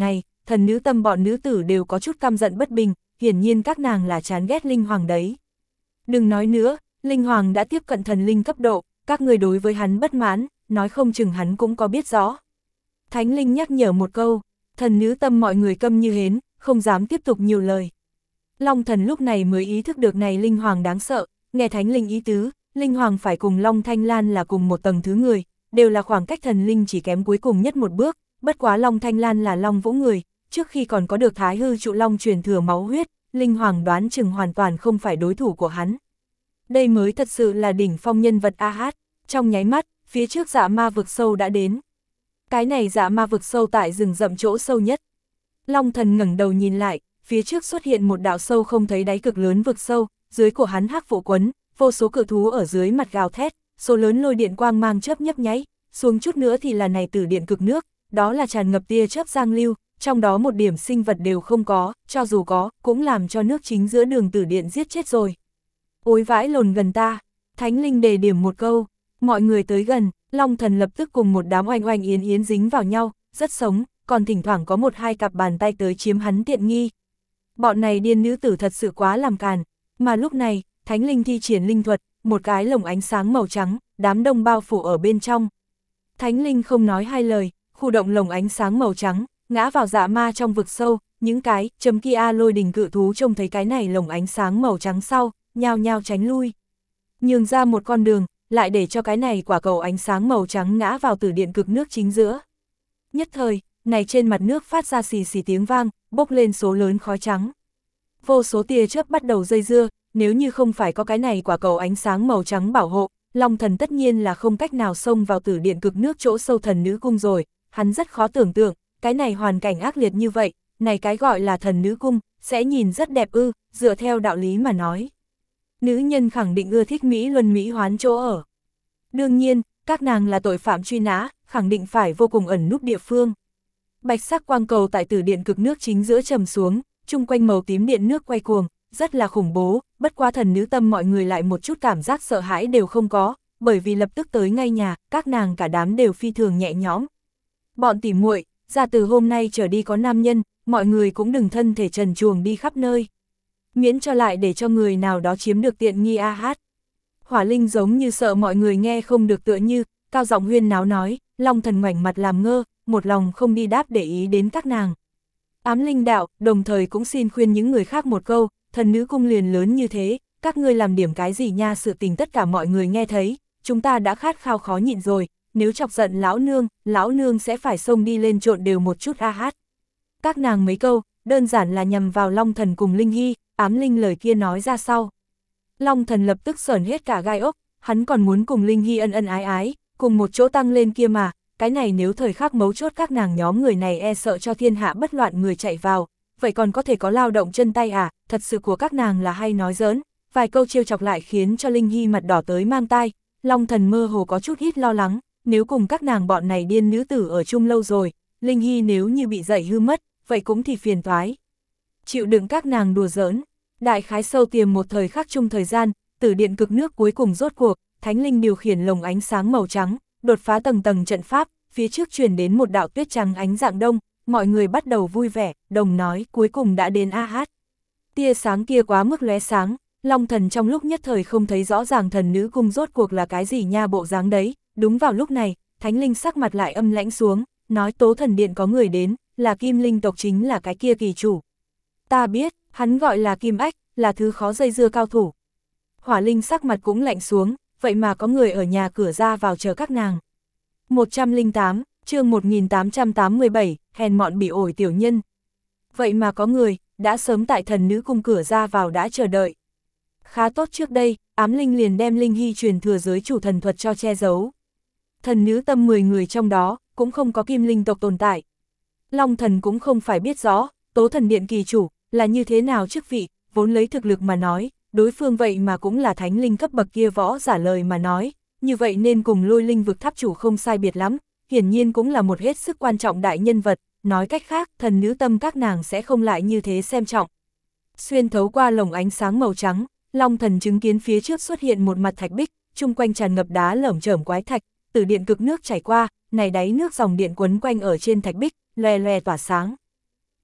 thần nữ tâm bọn nữ tử đều có chút căm giận bất bình, hiển nhiên các nàng là chán ghét Linh Hoàng đấy. Đừng nói nữa, Linh Hoàng đã tiếp cận thần linh cấp độ, các người đối với hắn bất mãn, nói không chừng hắn cũng có biết rõ. Thánh Linh nhắc nhở một câu, thần nữ tâm mọi người câm như hến, không dám tiếp tục nhiều lời. Long thần lúc này mới ý thức được này Linh Hoàng đáng sợ, nghe Thánh Linh ý tứ, Linh Hoàng phải cùng Long Thanh Lan là cùng một tầng thứ người, đều là khoảng cách thần linh chỉ kém cuối cùng nhất một bước, bất quá Long Thanh Lan là Long Vũ người, trước khi còn có được Thái Hư Trụ Long truyền thừa máu huyết, Linh Hoàng đoán chừng hoàn toàn không phải đối thủ của hắn. Đây mới thật sự là đỉnh phong nhân vật a hát, trong nháy mắt, phía trước Dạ Ma vực sâu đã đến. Cái này Dạ Ma vực sâu tại rừng rậm chỗ sâu nhất. Long thần ngẩng đầu nhìn lại, phía trước xuất hiện một đạo sâu không thấy đáy cực lớn vực sâu, dưới của hắn hắc vụ quấn, vô số cự thú ở dưới mặt gào thét, số lớn lôi điện quang mang chớp nhấp nháy, xuống chút nữa thì là này tử điện cực nước, đó là tràn ngập tia chớp giang lưu, trong đó một điểm sinh vật đều không có, cho dù có, cũng làm cho nước chính giữa đường tử điện giết chết rồi. Ôi vãi lồn gần ta, Thánh Linh đề điểm một câu, mọi người tới gần, Long thần lập tức cùng một đám oanh oanh yến yến dính vào nhau, rất sống, còn thỉnh thoảng có một hai cặp bàn tay tới chiếm hắn tiện nghi. Bọn này điên nữ tử thật sự quá làm càn, mà lúc này, Thánh Linh thi triển linh thuật, một cái lồng ánh sáng màu trắng, đám đông bao phủ ở bên trong. Thánh Linh không nói hai lời, khu động lồng ánh sáng màu trắng, ngã vào Dạ Ma trong vực sâu, những cái chấm kia lôi đình cự thú trông thấy cái này lồng ánh sáng màu trắng sau, nhao nhao tránh lui. Nhường ra một con đường, lại để cho cái này quả cầu ánh sáng màu trắng ngã vào tử điện cực nước chính giữa. Nhất thời, này trên mặt nước phát ra xì xì tiếng vang, bốc lên số lớn khói trắng. Vô số tia chớp bắt đầu dây dưa, nếu như không phải có cái này quả cầu ánh sáng màu trắng bảo hộ, Long thần tất nhiên là không cách nào xông vào tử điện cực nước chỗ sâu thần nữ cung rồi, hắn rất khó tưởng tượng, cái này hoàn cảnh ác liệt như vậy, này cái gọi là thần nữ cung, sẽ nhìn rất đẹp ư, dựa theo đạo lý mà nói. Nữ nhân khẳng định ưa thích Mỹ luân Mỹ hoán chỗ ở. Đương nhiên, các nàng là tội phạm truy nã, khẳng định phải vô cùng ẩn núp địa phương. Bạch sắc quang cầu tại tử điện cực nước chính giữa trầm xuống, chung quanh màu tím điện nước quay cuồng, rất là khủng bố, bất quá thần nữ tâm mọi người lại một chút cảm giác sợ hãi đều không có, bởi vì lập tức tới ngay nhà, các nàng cả đám đều phi thường nhẹ nhõm. Bọn tỉ muội, ra từ hôm nay trở đi có nam nhân, mọi người cũng đừng thân thể trần truồng đi khắp nơi. Miễn cho lại để cho người nào đó chiếm được tiện nghi a hát. Hỏa Linh giống như sợ mọi người nghe không được tựa như, cao giọng huyên náo nói, Long thần ngoảnh mặt làm ngơ, một lòng không đi đáp để ý đến các nàng. Ám Linh đạo, đồng thời cũng xin khuyên những người khác một câu, thần nữ cung liền lớn như thế, các ngươi làm điểm cái gì nha, sự tình tất cả mọi người nghe thấy, chúng ta đã khát khao khó nhịn rồi, nếu chọc giận lão nương, lão nương sẽ phải xông đi lên trộn đều một chút a hát. Các nàng mấy câu, đơn giản là nhằm vào Long thần cùng Linh Hy, Ám Linh lời kia nói ra sau. Long thần lập tức sởn hết cả gai ốc, hắn còn muốn cùng Linh Hy ân ân ái ái, cùng một chỗ tăng lên kia mà, cái này nếu thời khắc mấu chốt các nàng nhóm người này e sợ cho thiên hạ bất loạn người chạy vào, vậy còn có thể có lao động chân tay à, thật sự của các nàng là hay nói giỡn, vài câu trêu chọc lại khiến cho Linh Hy mặt đỏ tới mang tai, Long thần mơ hồ có chút ít lo lắng, nếu cùng các nàng bọn này điên nữ tử ở chung lâu rồi, Linh Hy nếu như bị dạy hư mất, vậy cũng thì phiền toái. Chịu đựng các nàng đùa giỡn, đại khái sâu tiềm một thời khắc chung thời gian, tử điện cực nước cuối cùng rốt cuộc, Thánh Linh điều khiển lồng ánh sáng màu trắng, đột phá tầng tầng trận pháp, phía trước truyền đến một đạo tuyết trắng ánh dạng đông, mọi người bắt đầu vui vẻ, đồng nói cuối cùng đã đến a hát. Tia sáng kia quá mức lóe sáng, Long thần trong lúc nhất thời không thấy rõ ràng thần nữ cung rốt cuộc là cái gì nha bộ dáng đấy, đúng vào lúc này, Thánh Linh sắc mặt lại âm lãnh xuống, nói Tố thần điện có người đến, là Kim Linh tộc chính là cái kia kỳ chủ. Ta biết, hắn gọi là Kim Ách, là thứ khó dây dưa cao thủ. Hỏa Linh sắc mặt cũng lạnh xuống, vậy mà có người ở nhà cửa ra vào chờ các nàng. một trăm lẻ tám, chương một nghìn tám trăm tám mươi bảy, hèn mọn bị ổi tiểu nhân. Vậy mà có người, đã sớm tại thần nữ cung cửa ra vào đã chờ đợi. Khá tốt, trước đây, Ám Linh liền đem Linh Hy truyền thừa giới chủ thần thuật cho che giấu. Thần nữ tâm mười người trong đó, cũng không có Kim Linh tộc tồn tại. Long thần cũng không phải biết rõ, Tố thần điện kỳ chủ, là như thế nào chức vị, vốn lấy thực lực mà nói, đối phương vậy mà cũng là thánh linh cấp bậc kia võ giả lời mà nói, như vậy nên cùng Lôi Linh vực tháp chủ không sai biệt lắm, hiển nhiên cũng là một hết sức quan trọng đại nhân vật, nói cách khác, thần nữ tâm các nàng sẽ không lại như thế xem trọng. Xuyên thấu qua lồng ánh sáng màu trắng, Long thần chứng kiến phía trước xuất hiện một mặt thạch bích, chung quanh tràn ngập đá lởm chởm quái thạch, từ điện cực nước chảy qua, này đáy nước dòng điện quấn quanh ở trên thạch bích, loè loè tỏa sáng.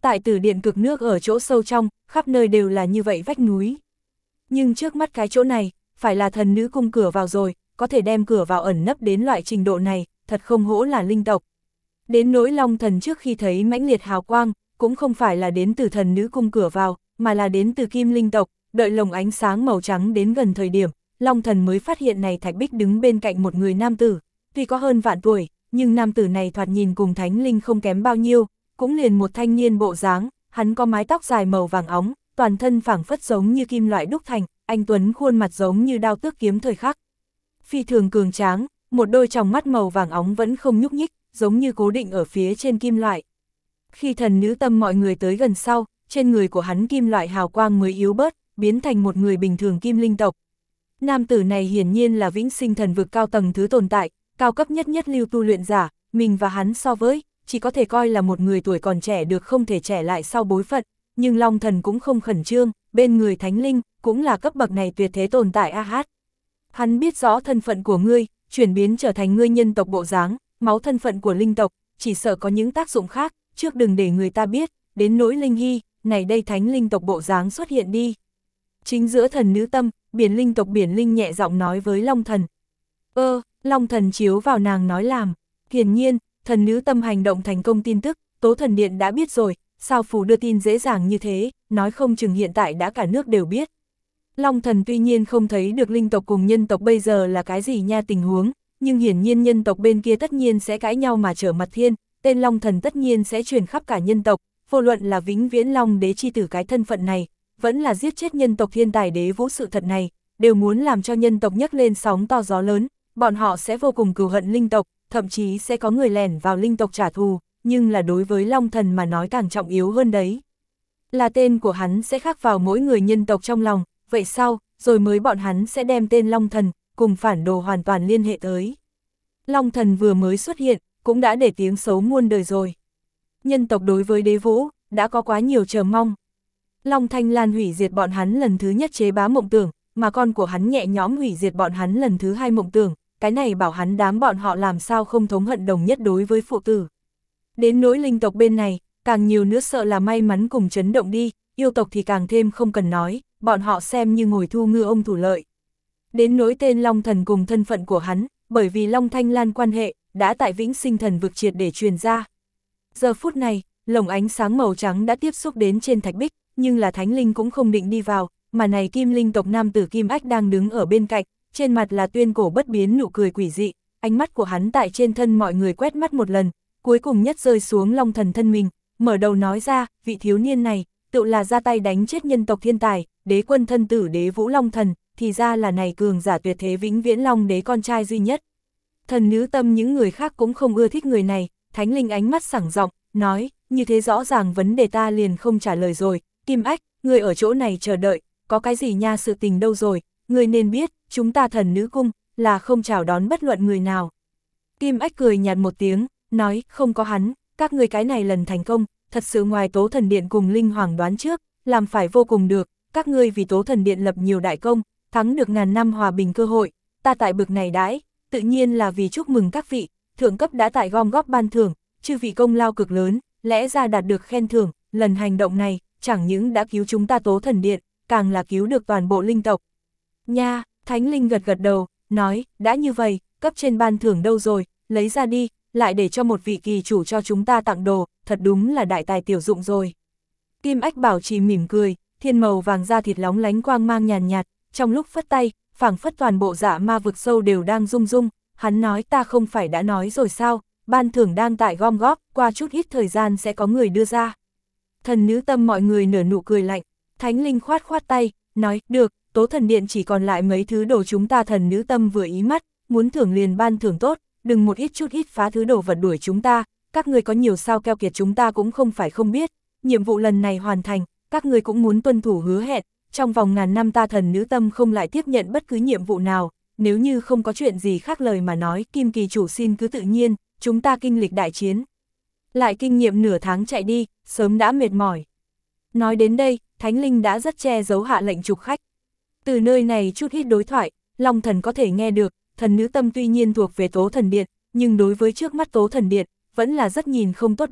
tại Tử Điện Cực Nước ở chỗ sâu trong, khắp nơi đều là như vậy vách núi. Nhưng trước mắt cái chỗ này, phải là thần nữ cung cửa vào rồi, có thể đem cửa vào ẩn nấp đến loại trình độ này, thật không hổ là linh tộc. Đến nỗi Long Thần trước khi thấy mãnh liệt hào quang, cũng không phải là đến từ thần nữ cung cửa vào, mà là đến từ kim linh tộc, đợi lồng ánh sáng màu trắng đến gần thời điểm, Long Thần mới phát hiện này Thạch Bích đứng bên cạnh một người nam tử, tuy có hơn vạn tuổi, nhưng nam tử này thoạt nhìn cùng Thánh Linh không kém bao nhiêu, cũng liền một thanh niên bộ dáng, hắn có mái tóc dài màu vàng óng, toàn thân phảng phất giống như kim loại đúc thành, anh tuấn khuôn mặt giống như đao tước kiếm thời khắc. Phi thường cường tráng, một đôi tròng mắt màu vàng óng vẫn không nhúc nhích, giống như cố định ở phía trên kim loại. Khi thần nữ tâm mọi người tới gần sau, trên người của hắn kim loại hào quang mới yếu bớt, biến thành một người bình thường kim linh tộc. Nam tử này hiển nhiên là vĩnh sinh thần vực cao tầng thứ tồn tại, cao cấp nhất nhất lưu tu luyện giả, mình và hắn so với, chỉ có thể coi là một người tuổi còn trẻ được không thể trẻ lại sau bối phận, nhưng Long Thần cũng không khẩn trương, bên người Thánh Linh, cũng là cấp bậc này tuyệt thế tồn tại a hát. Hắn biết rõ thân phận của ngươi, chuyển biến trở thành ngươi nhân tộc bộ dáng, máu thân phận của linh tộc, chỉ sợ có những tác dụng khác, trước đừng để người ta biết, đến nỗi Linh Hy, này đây Thánh Linh tộc bộ dáng xuất hiện đi. Chính giữa thần nữ tâm, biển linh tộc biển linh nhẹ giọng nói với Long Thần. Ơ, Long Thần chiếu vào nàng nói làm, hiển nhiên, thần nữ tâm hành động thành công tin tức, Tố Thần Điện đã biết rồi, sao phù đưa tin dễ dàng như thế, nói không chừng hiện tại đã cả nước đều biết. Long Thần tuy nhiên không thấy được linh tộc cùng nhân tộc bây giờ là cái gì nha tình huống, nhưng hiển nhiên nhân tộc bên kia tất nhiên sẽ cãi nhau mà trở mặt thiên, tên Long Thần tất nhiên sẽ truyền khắp cả nhân tộc, vô luận là vĩnh viễn Long đế chi tử cái thân phận này, vẫn là giết chết nhân tộc thiên tài đế vũ sự thật này, đều muốn làm cho nhân tộc nhấc lên sóng to gió lớn, bọn họ sẽ vô cùng cừu hận linh tộc, thậm chí sẽ có người lẻn vào linh tộc trả thù, nhưng là đối với Long Thần mà nói càng trọng yếu hơn đấy. Là tên của hắn sẽ khắc vào mỗi người nhân tộc trong lòng, vậy sau, rồi mới bọn hắn sẽ đem tên Long Thần, cùng phản đồ hoàn toàn liên hệ tới. Long Thần vừa mới xuất hiện, cũng đã để tiếng xấu muôn đời rồi. Nhân tộc đối với đế vũ, đã có quá nhiều chờ mong. Long Thanh Lan hủy diệt bọn hắn lần thứ nhất chế bá mộng tưởng, mà con của hắn nhẹ nhõm hủy diệt bọn hắn lần thứ hai mộng tưởng, cái này bảo hắn đám bọn họ làm sao không thống hận đồng nhất đối với phụ tử. Đến nỗi linh tộc bên này, càng nhiều nữa sợ là may mắn cùng chấn động đi, yêu tộc thì càng thêm không cần nói, bọn họ xem như ngồi thu ngư ông thủ lợi. Đến nỗi tên Long Thần cùng thân phận của hắn, bởi vì Long Thanh Lan quan hệ, đã tại vĩnh sinh thần vực triệt để truyền ra. Giờ phút này, lồng ánh sáng màu trắng đã tiếp xúc đến trên thạch bích, nhưng là Thánh Linh cũng không định đi vào, mà này kim linh tộc nam tử Kim Ách đang đứng ở bên cạnh, trên mặt là tuyên cổ bất biến nụ cười quỷ dị, ánh mắt của hắn tại trên thân mọi người quét mắt một lần, cuối cùng nhất rơi xuống Long Thần thân mình, mở đầu nói ra, vị thiếu niên này, tự là ra tay đánh chết nhân tộc thiên tài, đế quân thân tử đế vũ Long Thần, thì ra là này cường giả tuyệt thế vĩnh viễn Long đế con trai duy nhất. Thần nữ tâm những người khác cũng không ưa thích người này, Thánh Linh ánh mắt sảng giọng nói, như thế rõ ràng vấn đề ta liền không trả lời rồi, Kim Ách, người ở chỗ này chờ đợi, có cái gì nha sự tình đâu rồi, người nên biết, chúng ta thần nữ cung, là không chào đón bất luận người nào. Kim Ách cười nhạt một tiếng, nói, không có hắn, các người cái này lần thành công, thật sự ngoài Tố Thần Điện cùng Linh Hoàng đoán trước, làm phải vô cùng được, các ngươi vì Tố Thần Điện lập nhiều đại công, thắng được ngàn năm hòa bình cơ hội, ta tại bực này đãi, tự nhiên là vì chúc mừng các vị, thượng cấp đã tại gom góp ban thưởng, chư vị công lao cực lớn, lẽ ra đạt được khen thưởng, lần hành động này, chẳng những đã cứu chúng ta Tố Thần Điện, càng là cứu được toàn bộ linh tộc. Nha, Thánh Linh gật gật đầu, nói, đã như vậy, cấp trên ban thưởng đâu rồi, lấy ra đi, lại để cho một vị kỳ chủ cho chúng ta tặng đồ, thật đúng là đại tài tiểu dụng rồi. Kim Ách bảo trì mỉm cười, thiên màu vàng da thịt lóng lánh quang mang nhàn nhạt, trong lúc phất tay, phảng phất toàn bộ dạ ma vực sâu đều đang rung rung, hắn nói ta không phải đã nói rồi sao, ban thưởng đang tại gom góp, qua chút ít thời gian sẽ có người đưa ra. Thần nữ tâm mọi người nở nụ cười lạnh, Thánh Linh khoát khoát tay, nói, được, Tố Thần Điện chỉ còn lại mấy thứ đồ chúng ta thần nữ tâm vừa ý mắt, muốn thưởng liền ban thưởng tốt, đừng một ít chút ít phá thứ đồ vật đuổi chúng ta, các người có nhiều sao keo kiệt chúng ta cũng không phải không biết, nhiệm vụ lần này hoàn thành, các người cũng muốn tuân thủ hứa hẹn, trong vòng ngàn năm ta thần nữ tâm không lại tiếp nhận bất cứ nhiệm vụ nào, nếu như không có chuyện gì khác lời mà nói, Kim Kỳ chủ xin cứ tự nhiên, chúng ta kinh lịch đại chiến. Lại kinh nghiệm nửa tháng chạy đi, sớm đã mệt mỏi. Nói đến đây, Thánh Linh đã rất che giấu hạ lệnh trục khách. Từ nơi này chút ít đối thoại, Long Thần có thể nghe được, thần nữ tâm tuy nhiên thuộc về Tố Thần Điện, nhưng đối với trước mắt Tố Thần Điện, vẫn là rất nhìn không tốt đấy,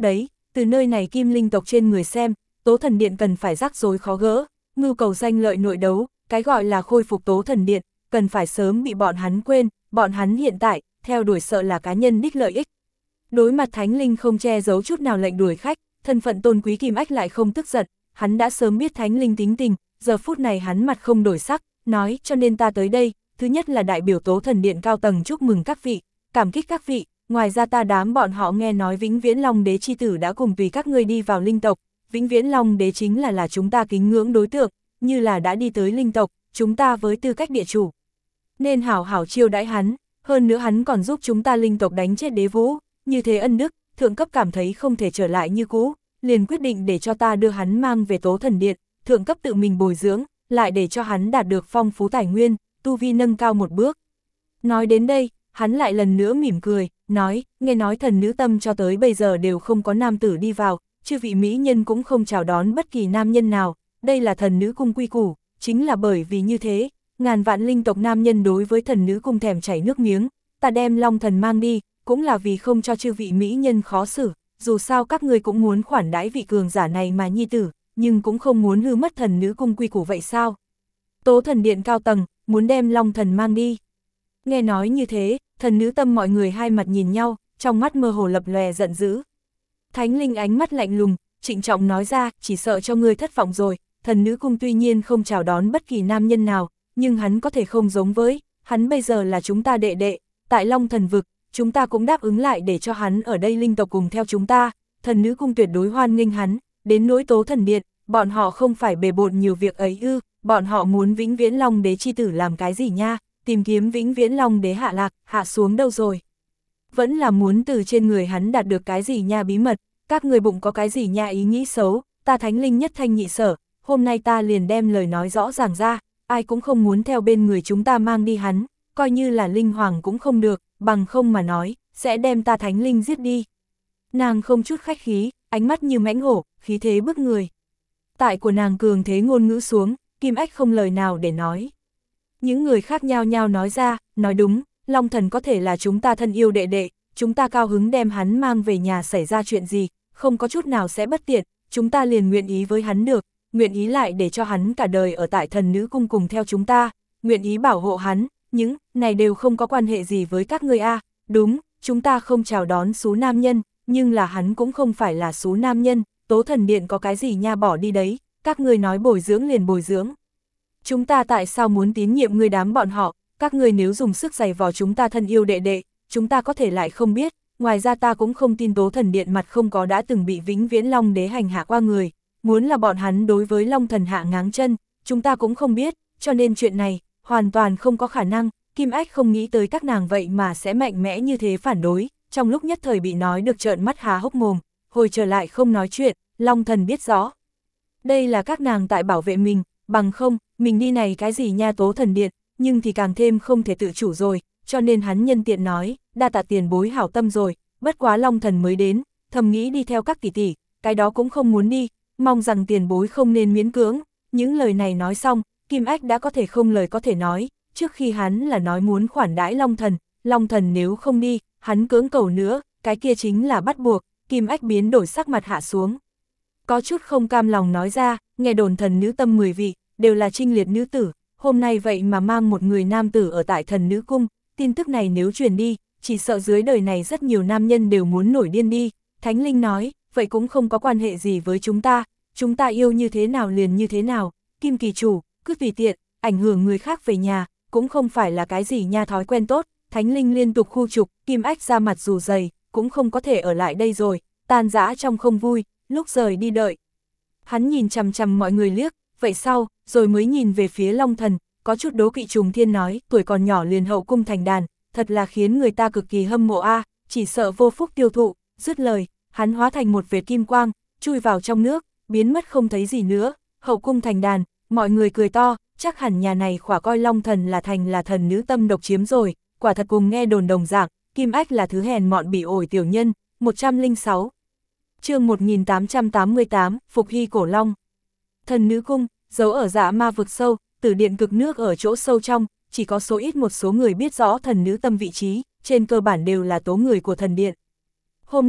từ nơi này kim linh tộc trên người xem, Tố Thần Điện cần phải rắc rối khó gỡ, mưu cầu danh lợi nội đấu, cái gọi là khôi phục Tố Thần Điện, cần phải sớm bị bọn hắn quên, bọn hắn hiện tại, theo đuổi sợ là cá nhân đích lợi ích. Đối mặt Thánh Linh không che giấu chút nào lệnh đuổi khách, thân phận tôn quý Kim Ách lại không tức giận, hắn đã sớm biết Thánh Linh tính tình, giờ phút này hắn mặt không đổi sắc, nói cho nên ta tới đây, thứ nhất là đại biểu Tố Thần Điện cao tầng chúc mừng các vị, cảm kích các vị, ngoài ra ta đám bọn họ nghe nói Vĩnh Viễn Long Đế chi tử đã cùng tùy các ngươi đi vào linh tộc, Vĩnh Viễn Long Đế chính là là chúng ta kính ngưỡng đối tượng, như là đã đi tới linh tộc, chúng ta với tư cách địa chủ, nên hảo hảo chiêu đãi hắn, hơn nữa hắn còn giúp chúng ta linh tộc đánh chết Đế Vũ, như thế ân đức, thượng cấp cảm thấy không thể trở lại như cũ, liền quyết định để cho ta đưa hắn mang về Tố Thần Điện, thượng cấp tự mình bồi dưỡng, lại để cho hắn đạt được phong phú tài nguyên, tu vi nâng cao một bước. Nói đến đây, hắn lại lần nữa mỉm cười, nói, nghe nói thần nữ tâm cho tới bây giờ đều không có nam tử đi vào, chư vị mỹ nhân cũng không chào đón bất kỳ nam nhân nào, đây là thần nữ cung quy củ, chính là bởi vì như thế, ngàn vạn linh tộc nam nhân đối với thần nữ cung thèm chảy nước miếng, ta đem Long Thần mang đi, cũng là vì không cho chư vị mỹ nhân khó xử, dù sao các ngươi cũng muốn khoản đãi vị cường giả này mà nhi tử, nhưng cũng không muốn hư mất thần nữ cung quy củ vậy sao? Tố Thần Điện cao tầng, muốn đem Long Thần mang đi. Nghe nói như thế, thần nữ tâm mọi người hai mặt nhìn nhau, trong mắt mơ hồ lập lòe giận dữ. Thánh Linh ánh mắt lạnh lùng, trịnh trọng nói ra, chỉ sợ cho ngươi thất vọng rồi, thần nữ cung tuy nhiên không chào đón bất kỳ nam nhân nào, nhưng hắn có thể không giống với, hắn bây giờ là chúng ta đệ đệ, tại Long Thần Vực, chúng ta cũng đáp ứng lại để cho hắn ở đây linh tộc cùng theo chúng ta, thần nữ cung tuyệt đối hoan nghênh hắn, đến nỗi Tố Thần Điện, bọn họ không phải bề bộn nhiều việc ấy ư, bọn họ muốn Vĩnh Viễn Long Đế chi tử làm cái gì nha, tìm kiếm Vĩnh Viễn Long Đế hạ lạc, hạ xuống đâu rồi. Vẫn là muốn từ trên người hắn đạt được cái gì nha bí mật, các người bụng có cái gì nha ý nghĩ xấu, ta Thánh Linh nhất thanh nhị sở, hôm nay ta liền đem lời nói rõ ràng ra, ai cũng không muốn theo bên người chúng ta mang đi hắn, coi như là Linh Hoàng cũng không được, bằng không mà nói, sẽ đem ta Thánh Linh giết đi. Nàng không chút khách khí, ánh mắt như mãnh hổ, khí thế bức người. Tại của nàng cường thế ngôn ngữ xuống, Kim Ách không lời nào để nói. Những người khác nhao nhao nói ra, nói đúng, Long Thần có thể là chúng ta thân yêu đệ đệ, chúng ta cao hứng đem hắn mang về nhà xảy ra chuyện gì, không có chút nào sẽ bất tiện, chúng ta liền nguyện ý với hắn được, nguyện ý lại để cho hắn cả đời ở tại thần nữ cung cùng theo chúng ta, nguyện ý bảo hộ hắn, những này đều không có quan hệ gì với các ngươi a. Đúng, chúng ta không chào đón số nam nhân, nhưng là hắn cũng không phải là số nam nhân, Tố Thần Điện có cái gì nha bỏ đi đấy, các ngươi nói bồi dưỡng liền bồi dưỡng. Chúng ta tại sao muốn tín nhiệm ngươi đám bọn họ, các ngươi nếu dùng sức giày vò chúng ta thân yêu đệ đệ, chúng ta có thể lại không biết, ngoài ra ta cũng không tin Tố Thần Điện mặt không có đã từng bị Vĩnh Viễn Long Đế hành hạ qua người, muốn là bọn hắn đối với Long Thần hạ ngáng chân, chúng ta cũng không biết, cho nên chuyện này, hoàn toàn không có khả năng, Kim Ách không nghĩ tới các nàng vậy mà sẽ mạnh mẽ như thế phản đối, trong lúc nhất thời bị nói được trợn mắt há hốc mồm, hồi trở lại không nói chuyện, Long Thần biết rõ. Đây là các nàng tại bảo vệ mình, bằng không, mình đi này cái gì nha Tố Thần Điện, nhưng thì càng thêm không thể tự chủ rồi, cho nên hắn nhân tiện nói, đa tạ tiền bối hảo tâm rồi, bất quá Long Thần mới đến, thầm nghĩ đi theo các tỷ tỷ, cái đó cũng không muốn đi, mong rằng tiền bối không nên miễn cưỡng. Những lời này nói xong, Kim Ách đã có thể không lời có thể nói, trước khi hắn là nói muốn khoản đãi Long Thần, Long Thần nếu không đi, hắn cưỡng cầu nữa, cái kia chính là bắt buộc, Kim Ách biến đổi sắc mặt hạ xuống. Có chút không cam lòng nói ra, nghe đồn thần nữ tâm mười vị, đều là trinh liệt nữ tử, hôm nay vậy mà mang một người nam tử ở tại thần nữ cung, tin tức này nếu truyền đi, chỉ sợ dưới đời này rất nhiều nam nhân đều muốn nổi điên đi. Thánh Linh nói, vậy cũng không có quan hệ gì với chúng ta, chúng ta yêu như thế nào liền như thế nào, Kim Kỳ Chủ, cứ tùy tiện, ảnh hưởng người khác về nhà, cũng không phải là cái gì nha thói quen tốt. Thánh Linh liên tục khu trục, Kim Ách ra mặt dù dày, cũng không có thể ở lại đây rồi, tan rã trong không vui, lúc rời đi đợi. Hắn nhìn chằm chằm mọi người liếc, vậy sau, rồi mới nhìn về phía Long Thần, có chút đố kỵ trùng thiên nói, tuổi còn nhỏ liền hậu cung thành đàn, thật là khiến người ta cực kỳ hâm mộ a, chỉ sợ vô phúc tiêu thụ. Dứt lời, hắn hóa thành một vệt kim quang, chui vào trong nước, biến mất không thấy gì nữa. Hậu cung thành đàn, mọi người cười to, chắc hẳn nhà này khỏa coi Long Thần là thành là thần nữ tâm độc chiếm rồi, quả thật cùng nghe đồn đồng dạng, Kim Ách là thứ hèn mọn bị ổi tiểu nhân. Một trăm lẻ sáu chương một nghìn tám trăm tám mươi tám, Phục Hy Cổ Long. Thần nữ cung, giấu ở dạ ma vực sâu, tử điện cực nước ở chỗ sâu trong, chỉ có số ít một số người biết rõ thần nữ tâm vị trí, trên cơ bản đều là tố người của thần điện. Hôm nay,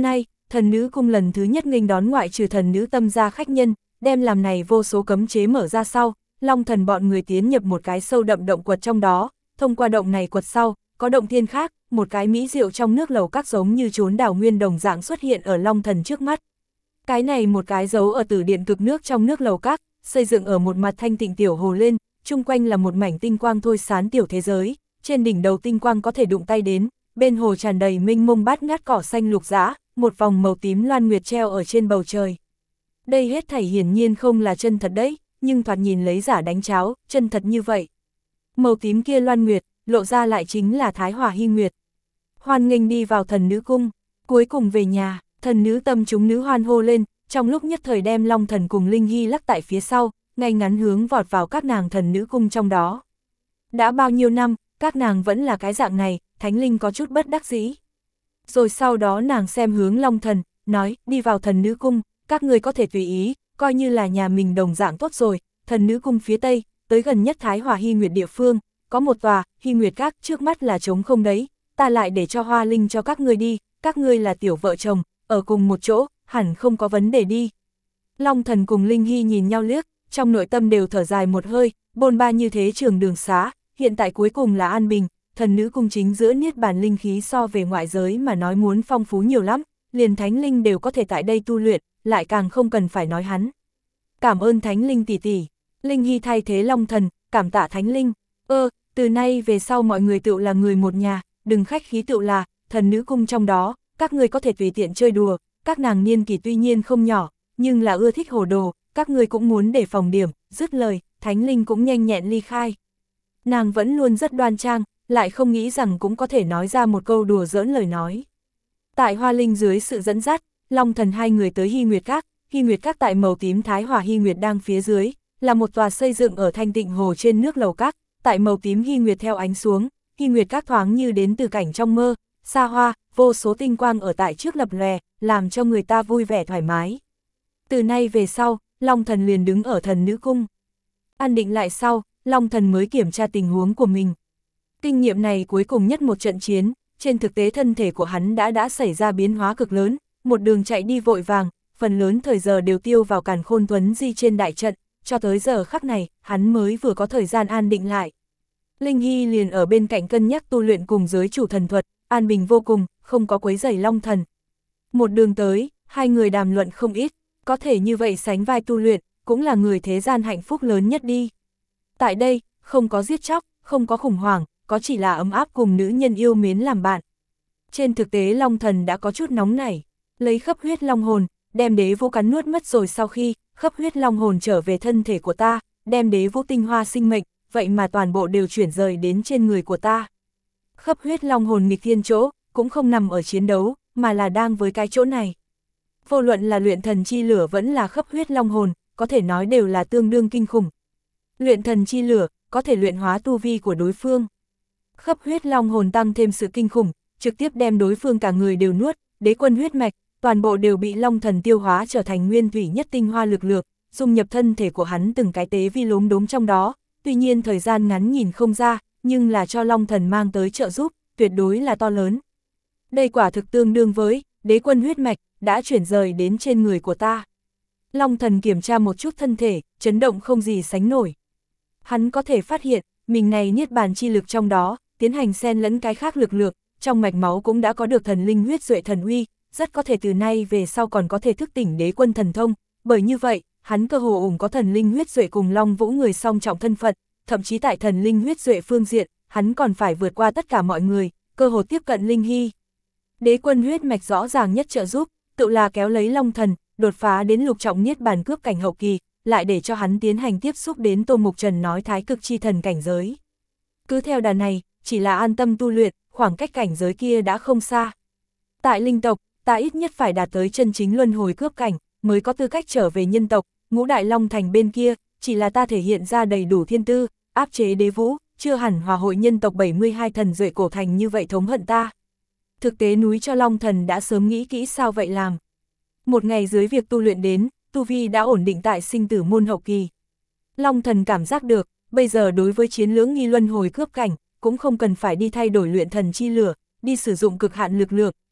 thần nữ cung lần thứ nhất nghênh đón ngoại trừ thần nữ tâm gia khách nhân, đem làm này vô số cấm chế mở ra sau, Long Thần bọn người tiến nhập một cái sâu đậm động quật trong đó, thông qua động này quật sau, có động thiên khác, một cái mỹ diệu trong nước lầu các giống như chốn đảo nguyên đồng dạng xuất hiện ở Long Thần trước mắt. Cái này một cái dấu ở tử điện cực nước trong nước lầu các, xây dựng ở một mặt thanh tịnh tiểu hồ lên, chung quanh là một mảnh tinh quang thôi sán tiểu thế giới, trên đỉnh đầu tinh quang có thể đụng tay đến, bên hồ tràn đầy mênh mông bát ngát cỏ xanh lục dã, một vòng màu tím loan nguyệt treo ở trên bầu trời. Đây hết thảy hiển nhiên không là chân thật đấy, nhưng thoạt nhìn lấy giả đánh cháo, chân thật như vậy. Màu tím kia loan nguyệt, lộ ra lại chính là Thái Hòa Hy Nguyệt. Hoan nghênh đi vào thần nữ cung, cuối cùng về nhà, thần nữ tâm chúng nữ hoan hô lên, trong lúc nhất thời đem Long Thần cùng Linh Hy lắc tại phía sau, ngay ngắn hướng vọt vào các nàng thần nữ cung trong đó. Đã bao nhiêu năm, các nàng vẫn là cái dạng này, Thánh Linh có chút bất đắc dĩ. Rồi sau đó nàng xem hướng Long Thần, nói, đi vào thần nữ cung, các người có thể tùy ý, coi như là nhà mình đồng dạng tốt rồi, thần nữ cung phía tây, tới gần nhất Thái Hòa Hy Nguyệt địa phương, có một tòa, Hy Nguyệt các, trước mắt là trống không đấy, ta lại để cho Hoa Linh cho các ngươi đi, các ngươi là tiểu vợ chồng, ở cùng một chỗ, hẳn không có vấn đề đi. Long Thần cùng Linh Hy nhìn nhau liếc, trong nội tâm đều thở dài một hơi, bôn ba như thế trường đường xá, hiện tại cuối cùng là an bình, thần nữ cung chính giữa niết bàn linh khí so về ngoại giới mà nói muốn phong phú nhiều lắm, liền Thánh Linh đều có thể tại đây tu luyện, lại càng không cần phải nói hắn. Cảm ơn Thánh Linh tỷ tỷ. Linh Hy thay thế Long Thần, cảm tạ Thánh Linh. Ơ, từ nay về sau mọi người tựu là người một nhà, đừng khách khí tựu là, thần nữ cung trong đó, các người có thể tùy tiện chơi đùa, các nàng niên kỷ tuy nhiên không nhỏ, nhưng là ưa thích hồ đồ, các người cũng muốn để phòng điểm, dứt lời, Thánh Linh cũng nhanh nhẹn ly khai. Nàng vẫn luôn rất đoan trang, lại không nghĩ rằng cũng có thể nói ra một câu đùa giỡn lời nói. Tại Hoa Linh dưới sự dẫn dắt, Long Thần hai người tới Hy Nguyệt Các, Hy Nguyệt Các tại màu tím Thái Hòa Hy Nguyệt đang phía dưới, là một tòa xây dựng ở thanh tịnh hồ trên nước lầu các, tại màu tím Hy Nguyệt theo ánh xuống, Hy Nguyệt Các thoáng như đến từ cảnh trong mơ, xa hoa, vô số tinh quang ở tại trước lập lòe, làm cho người ta vui vẻ thoải mái. Từ nay về sau, Long Thần liền đứng ở thần nữ cung. An định lại sau, Long Thần mới kiểm tra tình huống của mình. Kinh nghiệm này cuối cùng nhất một trận chiến, trên thực tế thân thể của hắn đã đã xảy ra biến hóa cực lớn, một đường chạy đi vội vàng, phần lớn thời giờ đều tiêu vào Càn Khôn Tuấn Di trên đại trận, cho tới giờ khắc này, hắn mới vừa có thời gian an định lại. Linh Hy liền ở bên cạnh cân nhắc tu luyện cùng giới chủ thần thuật, an bình vô cùng, không có quấy rầy Long Thần. Một đường tới, hai người đàm luận không ít, có thể như vậy sánh vai tu luyện, cũng là người thế gian hạnh phúc lớn nhất đi. Tại đây, không có giết chóc, không có khủng hoảng, có chỉ là ấm áp cùng nữ nhân yêu mến làm bạn. Trên thực tế Long Thần đã có chút nóng nảy, lấy khắp huyết long hồn, đem đế vũ cắn nuốt mất rồi sau khi, khắp huyết long hồn trở về thân thể của ta, đem đế vũ tinh hoa sinh mệnh, vậy mà toàn bộ đều chuyển rời đến trên người của ta. Khắp huyết long hồn nghịch thiên chỗ, cũng không nằm ở chiến đấu, mà là đang với cái chỗ này. Vô luận là luyện thần chi lửa vẫn là khắp huyết long hồn, có thể nói đều là tương đương kinh khủng. Luyện thần chi lửa, có thể luyện hóa tu vi của đối phương. Khắp huyết long hồn tăng thêm sự kinh khủng, trực tiếp đem đối phương cả người đều nuốt, đế quân huyết mạch, toàn bộ đều bị Long Thần tiêu hóa trở thành nguyên thủy nhất tinh hoa lực lượng, dung nhập thân thể của hắn từng cái tế vi lốm đốm trong đó, tuy nhiên thời gian ngắn nhìn không ra, nhưng là cho Long Thần mang tới trợ giúp, tuyệt đối là to lớn. Đây quả thực tương đương với, đế quân huyết mạch, đã chuyển rời đến trên người của ta. Long Thần kiểm tra một chút thân thể, chấn động không gì sánh nổi. Hắn có thể phát hiện, mình này niết bàn chi lực trong đó, tiến hành xen lẫn cái khác lực lượng, trong mạch máu cũng đã có được thần linh huyết duệ thần uy, rất có thể từ nay về sau còn có thể thức tỉnh đế quân thần thông, bởi như vậy, hắn cơ hồ ủng có thần linh huyết duệ cùng Long Vũ người song trọng thân phận, thậm chí tại thần linh huyết duệ phương diện, hắn còn phải vượt qua tất cả mọi người, cơ hồ tiếp cận Linh Hy. Đế quân huyết mạch rõ ràng nhất trợ giúp, tự là kéo lấy Long Thần, đột phá đến lục trọng niết bàn cướp cảnh hậu kỳ, lại để cho hắn tiến hành tiếp xúc đến Tô Mục Trần nói thái cực chi thần cảnh giới. Cứ theo đà này, chỉ là an tâm tu luyện, khoảng cách cảnh giới kia đã không xa. Tại linh tộc, ta ít nhất phải đạt tới chân chính luân hồi cướp cảnh, mới có tư cách trở về nhân tộc, ngũ đại long thành bên kia, chỉ là ta thể hiện ra đầy đủ thiên tư, áp chế đế vũ, chưa hẳn hòa hội nhân tộc bảy mươi hai thần duệ cổ thành như vậy thống hận ta. Thực tế núi cho Long Thần đã sớm nghĩ kỹ sao vậy làm. Một ngày dưới việc tu luyện đến, tu vi đã ổn định tại sinh tử môn hậu kỳ. Long Thần cảm giác được, bây giờ đối với chiến lưỡng nghi luân hồi cướp cảnh, cũng không cần phải đi thay đổi luyện thần chi lửa, đi sử dụng cực hạn lực lượng,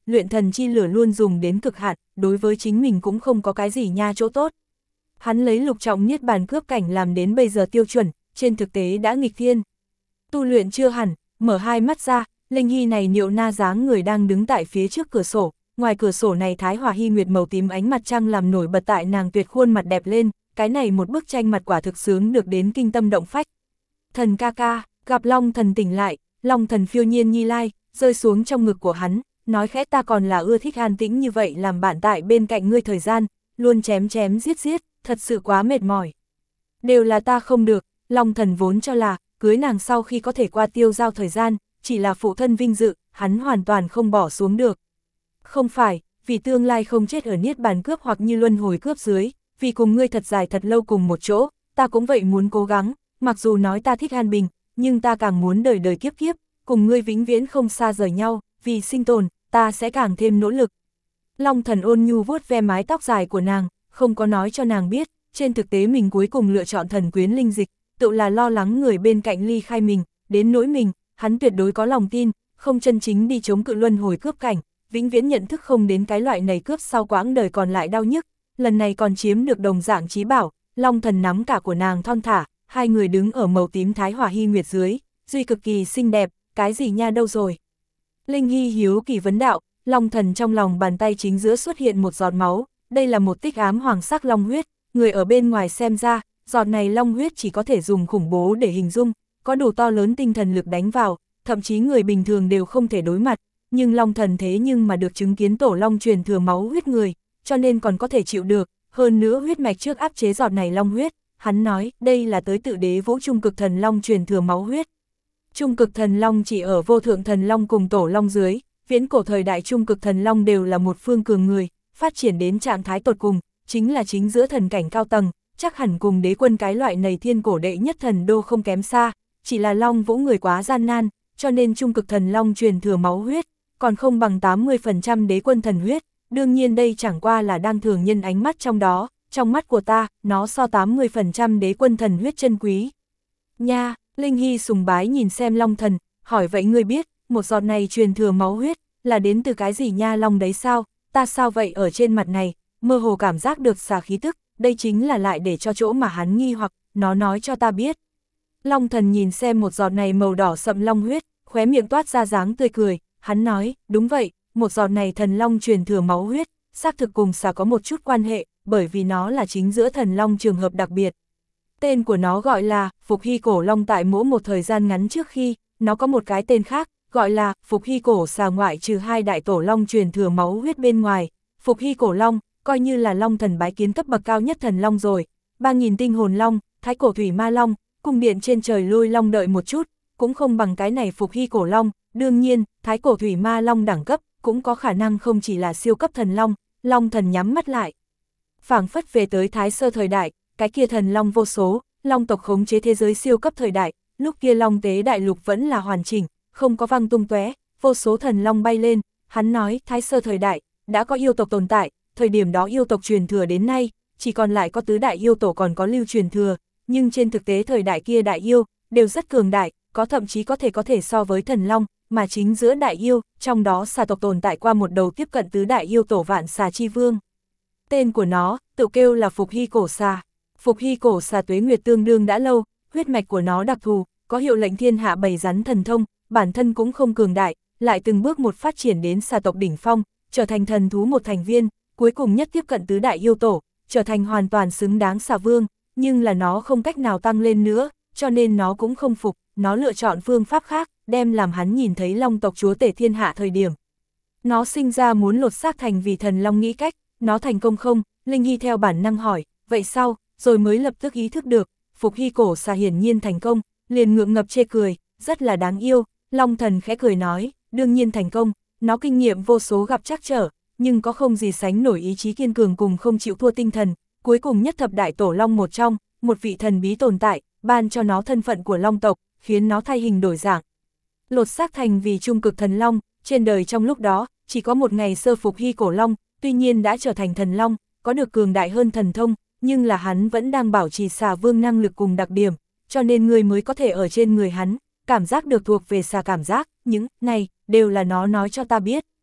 luyện thần chi lửa luôn dùng đến cực hạn, đối với chính mình cũng không có cái gì nha chỗ tốt. Hắn lấy lục trọng niết bàn cướp cảnh làm đến bây giờ tiêu chuẩn, trên thực tế đã nghịch thiên. Tu luyện chưa hẳn, mở hai mắt ra, Linh Hy này niệu na dáng người đang đứng tại phía trước cửa sổ, ngoài cửa sổ này thái hòa hy nguyệt màu tím ánh mặt trăng làm nổi bật tại nàng tuyệt khuôn mặt đẹp lên, cái này một bức tranh mặt quả thực sướng được đến kinh tâm động phách. Thần ca ca, gặp Long Thần tỉnh lại, Long Thần phiêu nhiên nhi lai, rơi xuống trong ngực của hắn, nói khẽ ta còn là ưa thích an tĩnh như vậy làm bạn tại bên cạnh ngươi thời gian, luôn chém chém giết giết, thật sự quá mệt mỏi. Đều là ta không được, Long Thần vốn cho là, cưới nàng sau khi có thể qua tiêu giao thời gian, chỉ là phụ thân vinh dự, hắn hoàn toàn không bỏ xuống được. Không phải, vì tương lai không chết ở niết bàn cướp hoặc như luân hồi cướp dưới, vì cùng ngươi thật dài thật lâu cùng một chỗ, ta cũng vậy muốn cố gắng, mặc dù nói ta thích an bình, nhưng ta càng muốn đời đời kiếp kiếp, cùng ngươi vĩnh viễn không xa rời nhau, vì sinh tồn, ta sẽ càng thêm nỗ lực. Long Thần ôn nhu vuốt ve mái tóc dài của nàng, không có nói cho nàng biết, trên thực tế mình cuối cùng lựa chọn thần quyến linh dịch, tự là lo lắng người bên cạnh ly khai mình, đến nỗi mình, hắn tuyệt đối có lòng tin, không chân chính đi chống cự luân hồi cướp cảnh, vĩnh viễn nhận thức không đến cái loại này cướp sau quãng đời còn lại đau nhức, lần này còn chiếm được đồng dạng chí bảo, Long Thần nắm cả của nàng thon thả, hai người đứng ở màu tím thái hòa hy nguyệt dưới, duy cực kỳ xinh đẹp, cái gì nha đâu rồi. Linh Hy hiếu kỳ vấn đạo, Long Thần trong lòng bàn tay chính giữa xuất hiện một giọt máu, đây là một tích ám hoàng sắc long huyết, người ở bên ngoài xem ra, giọt này long huyết chỉ có thể dùng khủng bố để hình dung, có đủ to lớn tinh thần lực đánh vào, thậm chí người bình thường đều không thể đối mặt, nhưng Long Thần thế nhưng mà được chứng kiến tổ long truyền thừa máu huyết người, cho nên còn có thể chịu được, hơn nữa huyết mạch trước áp chế giọt này long huyết, hắn nói đây là tới tự đế vũ trung cực thần long truyền thừa máu huyết. Trung cực thần long chỉ ở vô thượng thần long cùng tổ long dưới, viễn cổ thời đại trung cực thần long đều là một phương cường người, phát triển đến trạng thái tột cùng, chính là chính giữa thần cảnh cao tầng, chắc hẳn cùng đế quân cái loại này thiên cổ đệ nhất thần đô không kém xa, chỉ là long vũ người quá gian nan, cho nên trung cực thần long truyền thừa máu huyết, còn không bằng tám mươi phần trăm đế quân thần huyết, đương nhiên đây chẳng qua là đang thường nhân ánh mắt trong đó, trong mắt của ta, nó so tám mươi phần trăm đế quân thần huyết chân quý. Nha, Linh Hy sùng bái nhìn xem Long Thần, hỏi vậy ngươi biết, một giọt này truyền thừa máu huyết, là đến từ cái gì nha long đấy sao, ta sao vậy ở trên mặt này, mơ hồ cảm giác được xả khí tức, đây chính là lại để cho chỗ mà hắn nghi hoặc, nó nói cho ta biết. Long Thần nhìn xem một giọt này màu đỏ sậm long huyết, khóe miệng toát ra dáng tươi cười, hắn nói, đúng vậy, một giọt này thần long truyền thừa máu huyết, xác thực cùng xả có một chút quan hệ, bởi vì nó là chính giữa thần long trường hợp đặc biệt. Tên của nó gọi là Phục Hy Cổ Long, tại mỗi một thời gian ngắn trước khi, nó có một cái tên khác, gọi là Phục Hy Cổ Xà, ngoại trừ hai đại tổ long truyền thừa máu huyết bên ngoài. Phục Hy Cổ Long, coi như là Long Thần bái kiến cấp bậc cao nhất thần long rồi, ba nghìn tinh hồn long, thái cổ thủy ma long, cung điện trên trời lôi long đợi một chút, cũng không bằng cái này Phục Hy Cổ Long, đương nhiên, thái cổ thủy ma long đẳng cấp, cũng có khả năng không chỉ là siêu cấp thần long. Long Thần nhắm mắt lại, phảng phất về tới thái sơ thời đại, cái kia thần long vô số, long tộc khống chế thế giới siêu cấp thời đại, lúc kia long tế đại lục vẫn là hoàn chỉnh, không có văng tung tóe, vô số thần long bay lên, hắn nói thái sơ thời đại, đã có yêu tộc tồn tại, thời điểm đó yêu tộc truyền thừa đến nay, chỉ còn lại có tứ đại yêu tổ còn có lưu truyền thừa, nhưng trên thực tế thời đại kia đại yêu, đều rất cường đại, có thậm chí có thể có thể so với thần long, mà chính giữa đại yêu, trong đó xà tộc tồn tại qua một đầu tiếp cận tứ đại yêu tổ vạn xà chi vương. Tên của nó, tự kêu là Phục Hy Cổ Xà. Phục Hy Cổ Xà tuế nguyệt tương đương đã lâu, huyết mạch của nó đặc thù, có hiệu lệnh thiên hạ bầy rắn thần thông, bản thân cũng không cường đại, lại từng bước một phát triển đến xà tộc đỉnh phong, trở thành thần thú một thành viên, cuối cùng nhất tiếp cận tứ đại yêu tổ, trở thành hoàn toàn xứng đáng xà vương, nhưng là nó không cách nào tăng lên nữa, cho nên nó cũng không phục, nó lựa chọn phương pháp khác, đem làm hắn nhìn thấy long tộc chúa tể thiên hạ thời điểm. Nó sinh ra muốn lột xác thành vì thần long nghĩ cách, nó thành công không? Linh Hy theo bản năng hỏi, vậy sao? Rồi mới lập tức ý thức được, Phục Hy Cổ Xà hiển nhiên thành công, liền ngượng ngập chê cười, rất là đáng yêu. Long Thần khẽ cười nói, đương nhiên thành công, nó kinh nghiệm vô số gặp trắc trở, nhưng có không gì sánh nổi ý chí kiên cường cùng không chịu thua tinh thần, cuối cùng nhất thập đại tổ long một trong, một vị thần bí tồn tại, ban cho nó thân phận của long tộc, khiến nó thay hình đổi dạng. Lột xác thành vì trung cực thần long, trên đời trong lúc đó, chỉ có một ngày sơ Phục Hy Cổ Long, tuy nhiên đã trở thành thần long, có được cường đại hơn thần thông, nhưng là hắn vẫn đang bảo trì xà vương năng lực cùng đặc điểm, cho nên người mới có thể ở trên người hắn, cảm giác được thuộc về xà cảm giác, những này, đều là nó nói cho ta biết.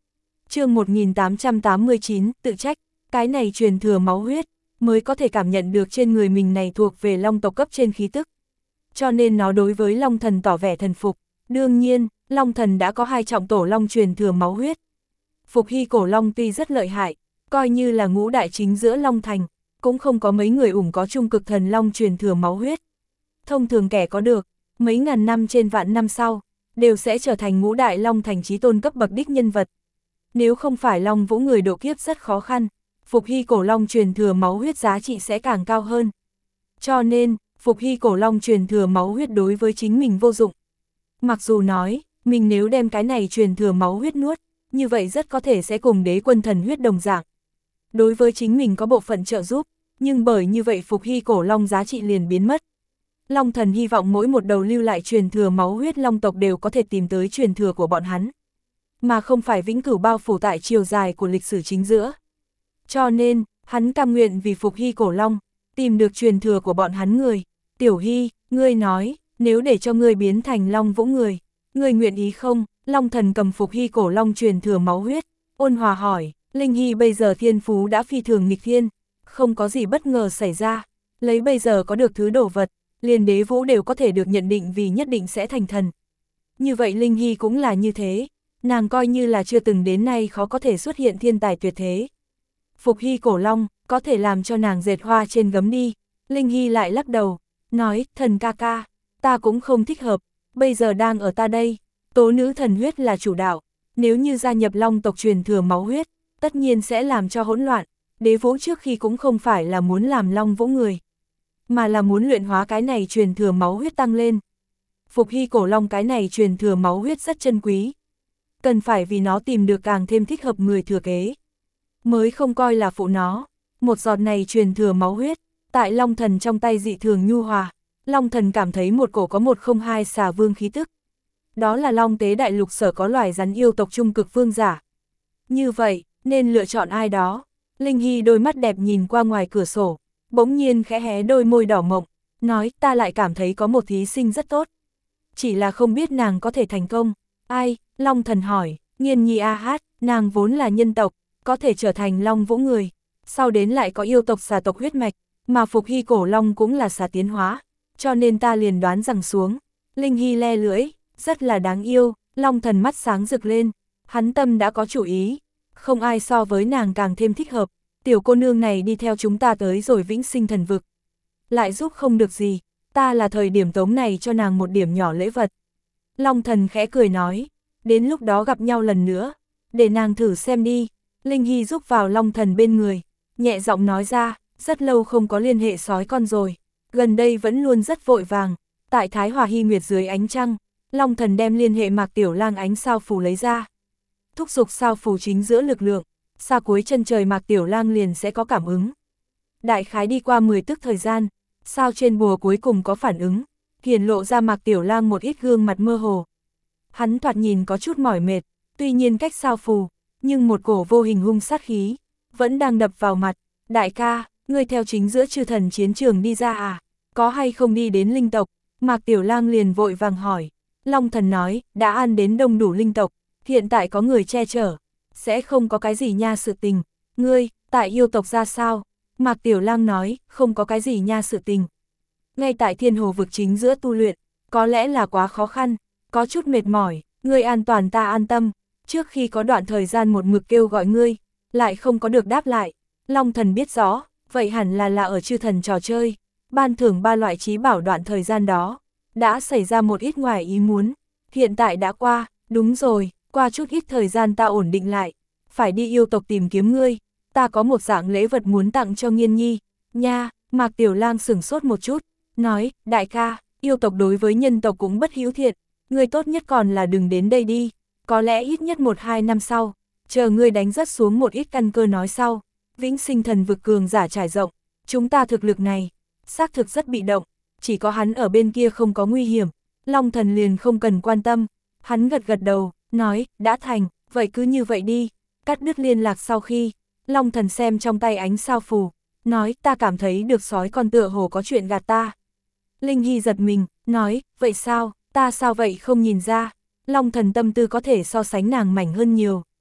chương một nghìn tám trăm tám mươi chín, tự trách, cái này truyền thừa máu huyết, mới có thể cảm nhận được trên người mình này thuộc về Long tộc cấp trên khí tức. Cho nên nó đối với Long thần tỏ vẻ thần phục. Đương nhiên, Long thần đã có hai trọng tổ Long truyền thừa máu huyết. Phục Hy cổ Long tuy rất lợi hại, coi như là ngũ đại chính giữa Long thành, cũng không có mấy người ủng có trung cực thần Long truyền thừa máu huyết. Thông thường kẻ có được, mấy ngàn năm trên vạn năm sau, đều sẽ trở thành ngũ đại Long thành chí tôn cấp bậc đích nhân vật. Nếu không phải Long Vũ người độ kiếp rất khó khăn, Phục Hy cổ Long truyền thừa máu huyết giá trị sẽ càng cao hơn. Cho nên, Phục Hy cổ Long truyền thừa máu huyết đối với chính mình vô dụng. Mặc dù nói, mình nếu đem cái này truyền thừa máu huyết nuốt, như vậy rất có thể sẽ cùng đế quân thần huyết đồng dạng. Đối với chính mình có bộ phận trợ giúp, nhưng bởi như vậy Phục Hy cổ Long giá trị liền biến mất. Long thần hy vọng mỗi một đầu lưu lại truyền thừa máu huyết Long tộc đều có thể tìm tới truyền thừa của bọn hắn, mà không phải vĩnh cửu bao phủ tại chiều dài của lịch sử chính giữa. Cho nên, hắn cam nguyện vì Phục Hy cổ Long, tìm được truyền thừa của bọn hắn người. Tiểu Hy, ngươi nói, nếu để cho ngươi biến thành Long Vũ người, ngươi nguyện ý không? Long thần cầm Phục Hy cổ Long truyền thừa máu huyết, ôn hòa hỏi. Linh Hy bây giờ thiên phú đã phi thường nghịch thiên, không có gì bất ngờ xảy ra, lấy bây giờ có được thứ đồ vật, liền đế vũ đều có thể được nhận định vì nhất định sẽ thành thần. Như vậy Linh Hy cũng là như thế, nàng coi như là chưa từng đến nay khó có thể xuất hiện thiên tài tuyệt thế. Phục Hy cổ Long, có thể làm cho nàng dệt hoa trên gấm đi. Linh Hy lại lắc đầu, nói, thần ca ca, ta cũng không thích hợp, bây giờ đang ở ta đây, tố nữ thần huyết là chủ đạo, nếu như gia nhập Long tộc truyền thừa máu huyết, tất nhiên sẽ làm cho hỗn loạn. Đế vũ trước khi cũng không phải là muốn làm Long Vũ người, mà là muốn luyện hóa cái này truyền thừa máu huyết tăng lên. Phục Hy cổ Long cái này truyền thừa máu huyết rất chân quý, cần phải vì nó tìm được càng thêm thích hợp người thừa kế, mới không coi là phụ nó. Một giọt này truyền thừa máu huyết, tại Long thần trong tay dị thường nhu hòa, Long thần cảm thấy một cổ có một không hai xà vương khí tức. Đó là Long tế đại lục sở có loài rắn yêu tộc trung cực vương giả. Như vậy, nên lựa chọn ai đó? Linh Hy đôi mắt đẹp nhìn qua ngoài cửa sổ, bỗng nhiên khẽ hé đôi môi đỏ mộng, nói, ta lại cảm thấy có một thí sinh rất tốt. Chỉ là không biết nàng có thể thành công. Ai? Long thần hỏi. Nghiên Nhi a hát, nàng vốn là nhân tộc, có thể trở thành Long Vũ người, sau đến lại có yêu tộc xà tộc huyết mạch, mà Phục Hy cổ Long cũng là xà tiến hóa, cho nên ta liền đoán rằng xuống. Linh Hy le lưỡi, rất là đáng yêu. Long thần mắt sáng rực lên, hắn tâm đã có chủ ý, không ai so với nàng càng thêm thích hợp. Tiểu cô nương này đi theo chúng ta tới rồi vĩnh sinh thần vực, lại giúp không được gì, ta là thời điểm tống này cho nàng một điểm nhỏ lễ vật. Long thần khẽ cười nói, đến lúc đó gặp nhau lần nữa, để nàng thử xem đi. Linh Hy giúp vào Long thần bên người, nhẹ giọng nói ra, rất lâu không có liên hệ sói con rồi, gần đây vẫn luôn rất vội vàng. Tại Thái Hòa Hy Nguyệt dưới ánh trăng, Long thần đem liên hệ Mạc Tiểu Lang ánh sao phù lấy ra, thúc giục sao phù chính giữa lực lượng, xa cuối chân trời Mạc Tiểu Lang liền sẽ có cảm ứng. Đại khái đi qua mười tức thời gian, sao trên bùa cuối cùng có phản ứng, hiển lộ ra Mạc Tiểu Lang một ít gương mặt mơ hồ. Hắn thoạt nhìn có chút mỏi mệt, tuy nhiên cách sao phù, nhưng một cổ vô hình hung sát khí vẫn đang đập vào mặt. Đại ca, ngươi theo chính giữa chư thần chiến trường đi ra à? Có hay không đi đến linh tộc? Mạc Tiểu Lang liền vội vàng hỏi. Long thần nói, đã ăn đến đông đủ linh tộc, hiện tại có người che chở, sẽ không có cái gì nha sự tình. Ngươi, tại yêu tộc ra sao? Mạc Tiểu Lang nói, không có cái gì nha sự tình. Ngay tại thiên hồ vực chính giữa tu luyện, có lẽ là quá khó khăn, có chút mệt mỏi, ngươi an toàn ta an tâm. Trước khi có đoạn thời gian một mực kêu gọi ngươi, lại không có được đáp lại. Long thần biết rõ, vậy hẳn là là ở chư thần trò chơi, ban thưởng ba loại trí bảo đoạn thời gian đó, đã xảy ra một ít ngoài ý muốn. Hiện tại đã qua, đúng rồi, qua chút ít thời gian ta ổn định lại, phải đi yêu tộc tìm kiếm ngươi, ta có một dạng lễ vật muốn tặng cho Nghiên Nhi. Nha, Mạc Tiểu Lang sửng sốt một chút, nói, đại ca, yêu tộc đối với nhân tộc cũng bất hữu thiện, ngươi tốt nhất còn là đừng đến đây đi, có lẽ ít nhất một hai năm sau, chờ ngươi đánh rất xuống một ít căn cơ nói sau. Vĩnh sinh thần vực cường giả trải rộng, chúng ta thực lực này, xác thực rất bị động, chỉ có hắn ở bên kia không có nguy hiểm. Long thần liền không cần quan tâm, hắn gật gật đầu, nói, đã thành, vậy cứ như vậy đi. Cắt đứt liên lạc sau khi, Long thần xem trong tay ánh sao phù, nói, ta cảm thấy được sói con tựa hồ có chuyện gạt ta. Linh Hy giật mình, nói, vậy sao, ta sao vậy không nhìn ra? Long thần tâm tư có thể so sánh nàng mảnh hơn nhiều.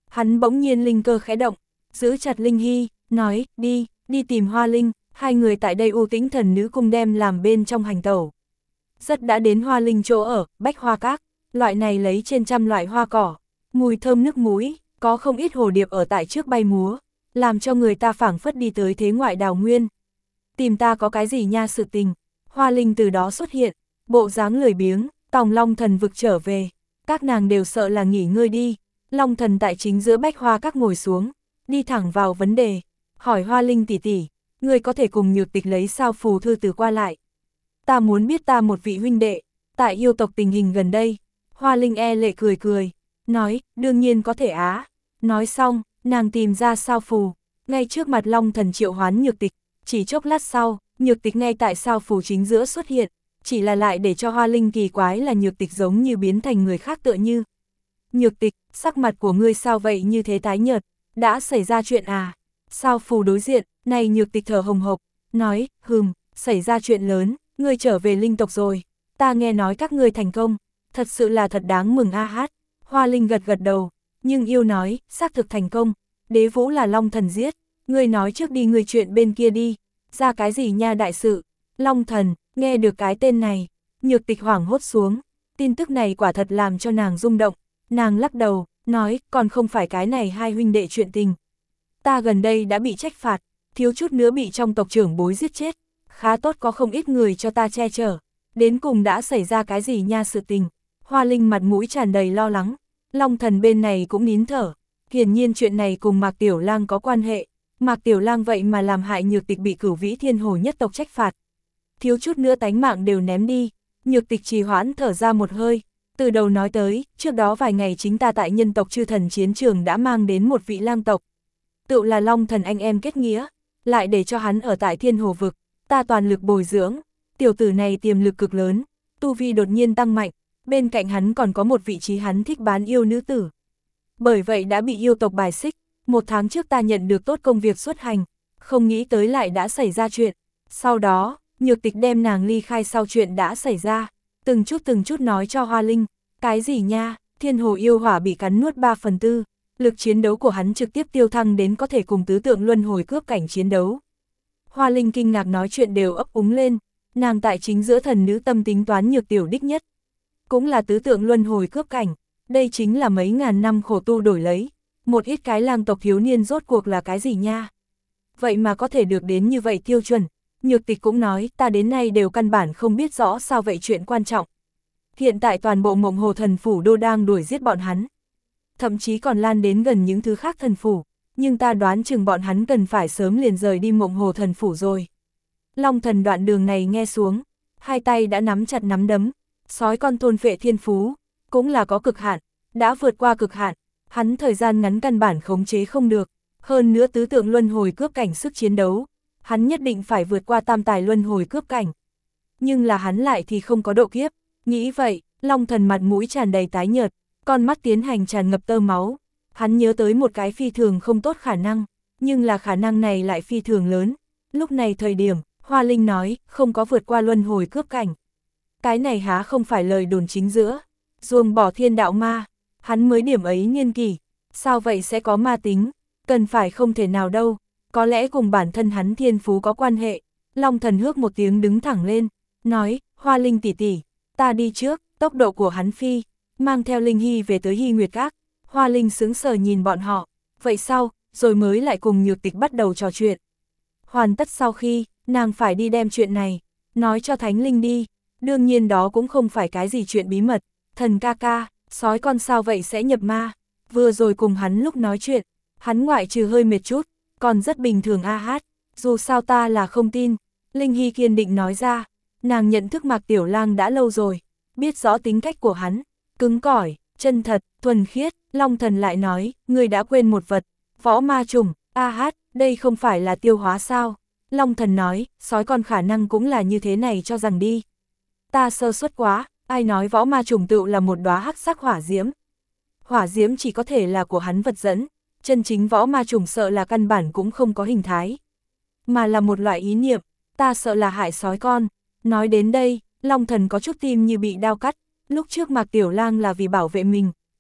Hắn bỗng nhiên linh cơ khẽ động, giữ chặt Linh Hy, nói, đi, đi tìm Hoa Linh, hai người tại đây U Tĩnh Thần Nữ Cung đem làm bên trong hành tẩu. Rất đã đến Hoa Linh chỗ ở, Bách Hoa Các, loại này lấy trên trăm loại hoa cỏ, mùi thơm nước mũi, có không ít hồ điệp ở tại trước bay múa, làm cho người ta phảng phất đi tới thế ngoại đào nguyên. Tìm ta có cái gì nha sự tình, Hoa Linh từ đó xuất hiện, bộ dáng lười biếng, tòng Long Thần vực trở về, các nàng đều sợ là nghỉ ngơi đi. Long Thần tại chính giữa Bách Hoa Các ngồi xuống, đi thẳng vào vấn đề, hỏi Hoa Linh tỷ tỷ, ngươi có thể cùng Nhược Tịch lấy sao phù thư từ qua lại. Ta muốn biết ta một vị huynh đệ, tại yêu tộc tình hình gần đây. Hoa Linh e lệ cười cười, nói, đương nhiên có thể á. Nói xong, nàng tìm ra sao phù, ngay trước mặt Long Thần triệu hoán Nhược Tịch, chỉ chốc lát sau, Nhược Tịch ngay tại sao phù chính giữa xuất hiện, chỉ là lại để cho Hoa Linh kỳ quái là Nhược Tịch giống như biến thành người khác tựa như. Nhược Tịch, sắc mặt của ngươi sao vậy như thế tái nhợt, đã xảy ra chuyện à? Sao phù đối diện, này Nhược Tịch thở hồng hộc, nói, hừm, xảy ra chuyện lớn, ngươi trở về linh tộc rồi, ta nghe nói các ngươi thành công, thật sự là thật đáng mừng a hát. Hoa Linh gật gật đầu, nhưng yêu nói, xác thực thành công, Đế Vũ là Long Thần giết, ngươi nói trước đi ngươi chuyện bên kia đi, ra cái gì nha đại sự, Long Thần, nghe được cái tên này, Nhược Tịch hoảng hốt xuống, tin tức này quả thật làm cho nàng rung động. Nàng lắc đầu, nói, còn không phải cái này hai huynh đệ chuyện tình. Ta gần đây đã bị trách phạt, thiếu chút nữa bị trong tộc trưởng bối giết chết, khá tốt có không ít người cho ta che chở, đến cùng đã xảy ra cái gì nha sự tình. Hoa Linh mặt mũi tràn đầy lo lắng, Long Thần bên này cũng nín thở, hiển nhiên chuyện này cùng Mạc Tiểu Lang có quan hệ, Mạc Tiểu Lang vậy mà làm hại Nhược Tịch bị Cửu Vĩ Thiên Hồ nhất tộc trách phạt. Thiếu chút nữa tánh mạng đều ném đi, Nhược Tịch trì hoãn thở ra một hơi. Từ đầu nói tới, trước đó vài ngày chính ta tại nhân tộc chư thần chiến trường đã mang đến một vị lang tộc. Tự là Long Thần anh em kết nghĩa, lại để cho hắn ở tại Thiên Hồ Vực, ta toàn lực bồi dưỡng, tiểu tử này tiềm lực cực lớn, tu vi đột nhiên tăng mạnh, bên cạnh hắn còn có một vị trí hắn thích bán yêu nữ tử. Bởi vậy đã bị yêu tộc bài xích, một tháng trước ta nhận được tốt công việc xuất hành, không nghĩ tới lại đã xảy ra chuyện. Sau đó, Nhược Tịch đem nàng ly khai sau chuyện đã xảy ra. Từng chút từng chút nói cho Hoa Linh, cái gì nha, Thiên Hồ yêu hỏa bị cắn nuốt ba phần tư, lực chiến đấu của hắn trực tiếp tiêu thăng đến có thể cùng tứ tượng luân hồi cướp cảnh chiến đấu. Hoa Linh kinh ngạc nói chuyện đều ấp úng lên, nàng tại chính giữa thần nữ tâm tính toán Nhược Tiểu đích nhất. Cũng là tứ tượng luân hồi cướp cảnh, đây chính là mấy ngàn năm khổ tu đổi lấy, một ít cái lang tộc thiếu niên rốt cuộc là cái gì nha. Vậy mà có thể được đến như vậy tiêu chuẩn. Nhược Tịch cũng nói, ta đến nay đều căn bản không biết rõ sao vậy chuyện quan trọng. Hiện tại toàn bộ Mộng Hồ Thần Phủ đô đang đuổi giết bọn hắn. Thậm chí còn lan đến gần những thứ khác thần phủ, nhưng ta đoán chừng bọn hắn cần phải sớm liền rời đi Mộng Hồ Thần Phủ rồi. Long Thần đoạn đường này nghe xuống, hai tay đã nắm chặt nắm đấm, sói con thôn phệ thiên phú, cũng là có cực hạn, đã vượt qua cực hạn, hắn thời gian ngắn căn bản khống chế không được, hơn nữa tứ tượng luân hồi cướp cảnh sức chiến đấu. Hắn nhất định phải vượt qua tam tài luân hồi cướp cảnh. Nhưng là hắn lại thì không có độ kiếp, nghĩ vậy, Long Thần mặt mũi tràn đầy tái nhợt, con mắt tiến hành tràn ngập tơ máu. Hắn nhớ tới một cái phi thường không tốt khả năng, nhưng là khả năng này lại phi thường lớn. Lúc này thời điểm, Hoa Linh nói, không có vượt qua luân hồi cướp cảnh. Cái này há không phải lời đồn chính giữa, ruồng bỏ thiên đạo ma, hắn mới điểm ấy niên kỷ, sao vậy sẽ có ma tính, cần phải không thể nào đâu. Có lẽ cùng bản thân hắn thiên phú có quan hệ. Long Thần hước một tiếng đứng thẳng lên, nói, Hoa Linh tỷ tỷ, ta đi trước. Tốc độ của hắn phi, mang theo Linh Hy về tới Hy Nguyệt Các. Hoa Linh sững sờ nhìn bọn họ, vậy sau, rồi mới lại cùng Nhược Tịch bắt đầu trò chuyện. Hoàn tất sau khi, nàng phải đi đem chuyện này, nói cho Thánh Linh đi, đương nhiên đó cũng không phải cái gì chuyện bí mật. Thần ca ca, sói con sao vậy sẽ nhập ma, vừa rồi cùng hắn lúc nói chuyện, hắn ngoại trừ hơi mệt chút, còn rất bình thường a hát, dù sao ta là không tin. Linh Hy kiên định nói ra, nàng nhận thức Mạc Tiểu Lang đã lâu rồi, biết rõ tính cách của hắn, cứng cỏi, chân thật, thuần khiết. Long Thần lại nói, người đã quên một vật, võ ma trùng, a hát, đây không phải là tiêu hóa sao? Long Thần nói, sói con khả năng cũng là như thế này cho rằng đi. Ta sơ suất quá, ai nói võ ma trùng tựu là một đóa hắc sắc hỏa diễm. Hỏa diễm chỉ có thể là của hắn vật dẫn, chân chính võ ma trùng sợ là căn bản cũng không có hình thái, mà là một loại ý niệm, ta sợ là hại sói con. Nói đến đây, Long Thần có chút tim như bị đao cắt, lúc trước Mạc Tiểu Lang là vì bảo vệ mình,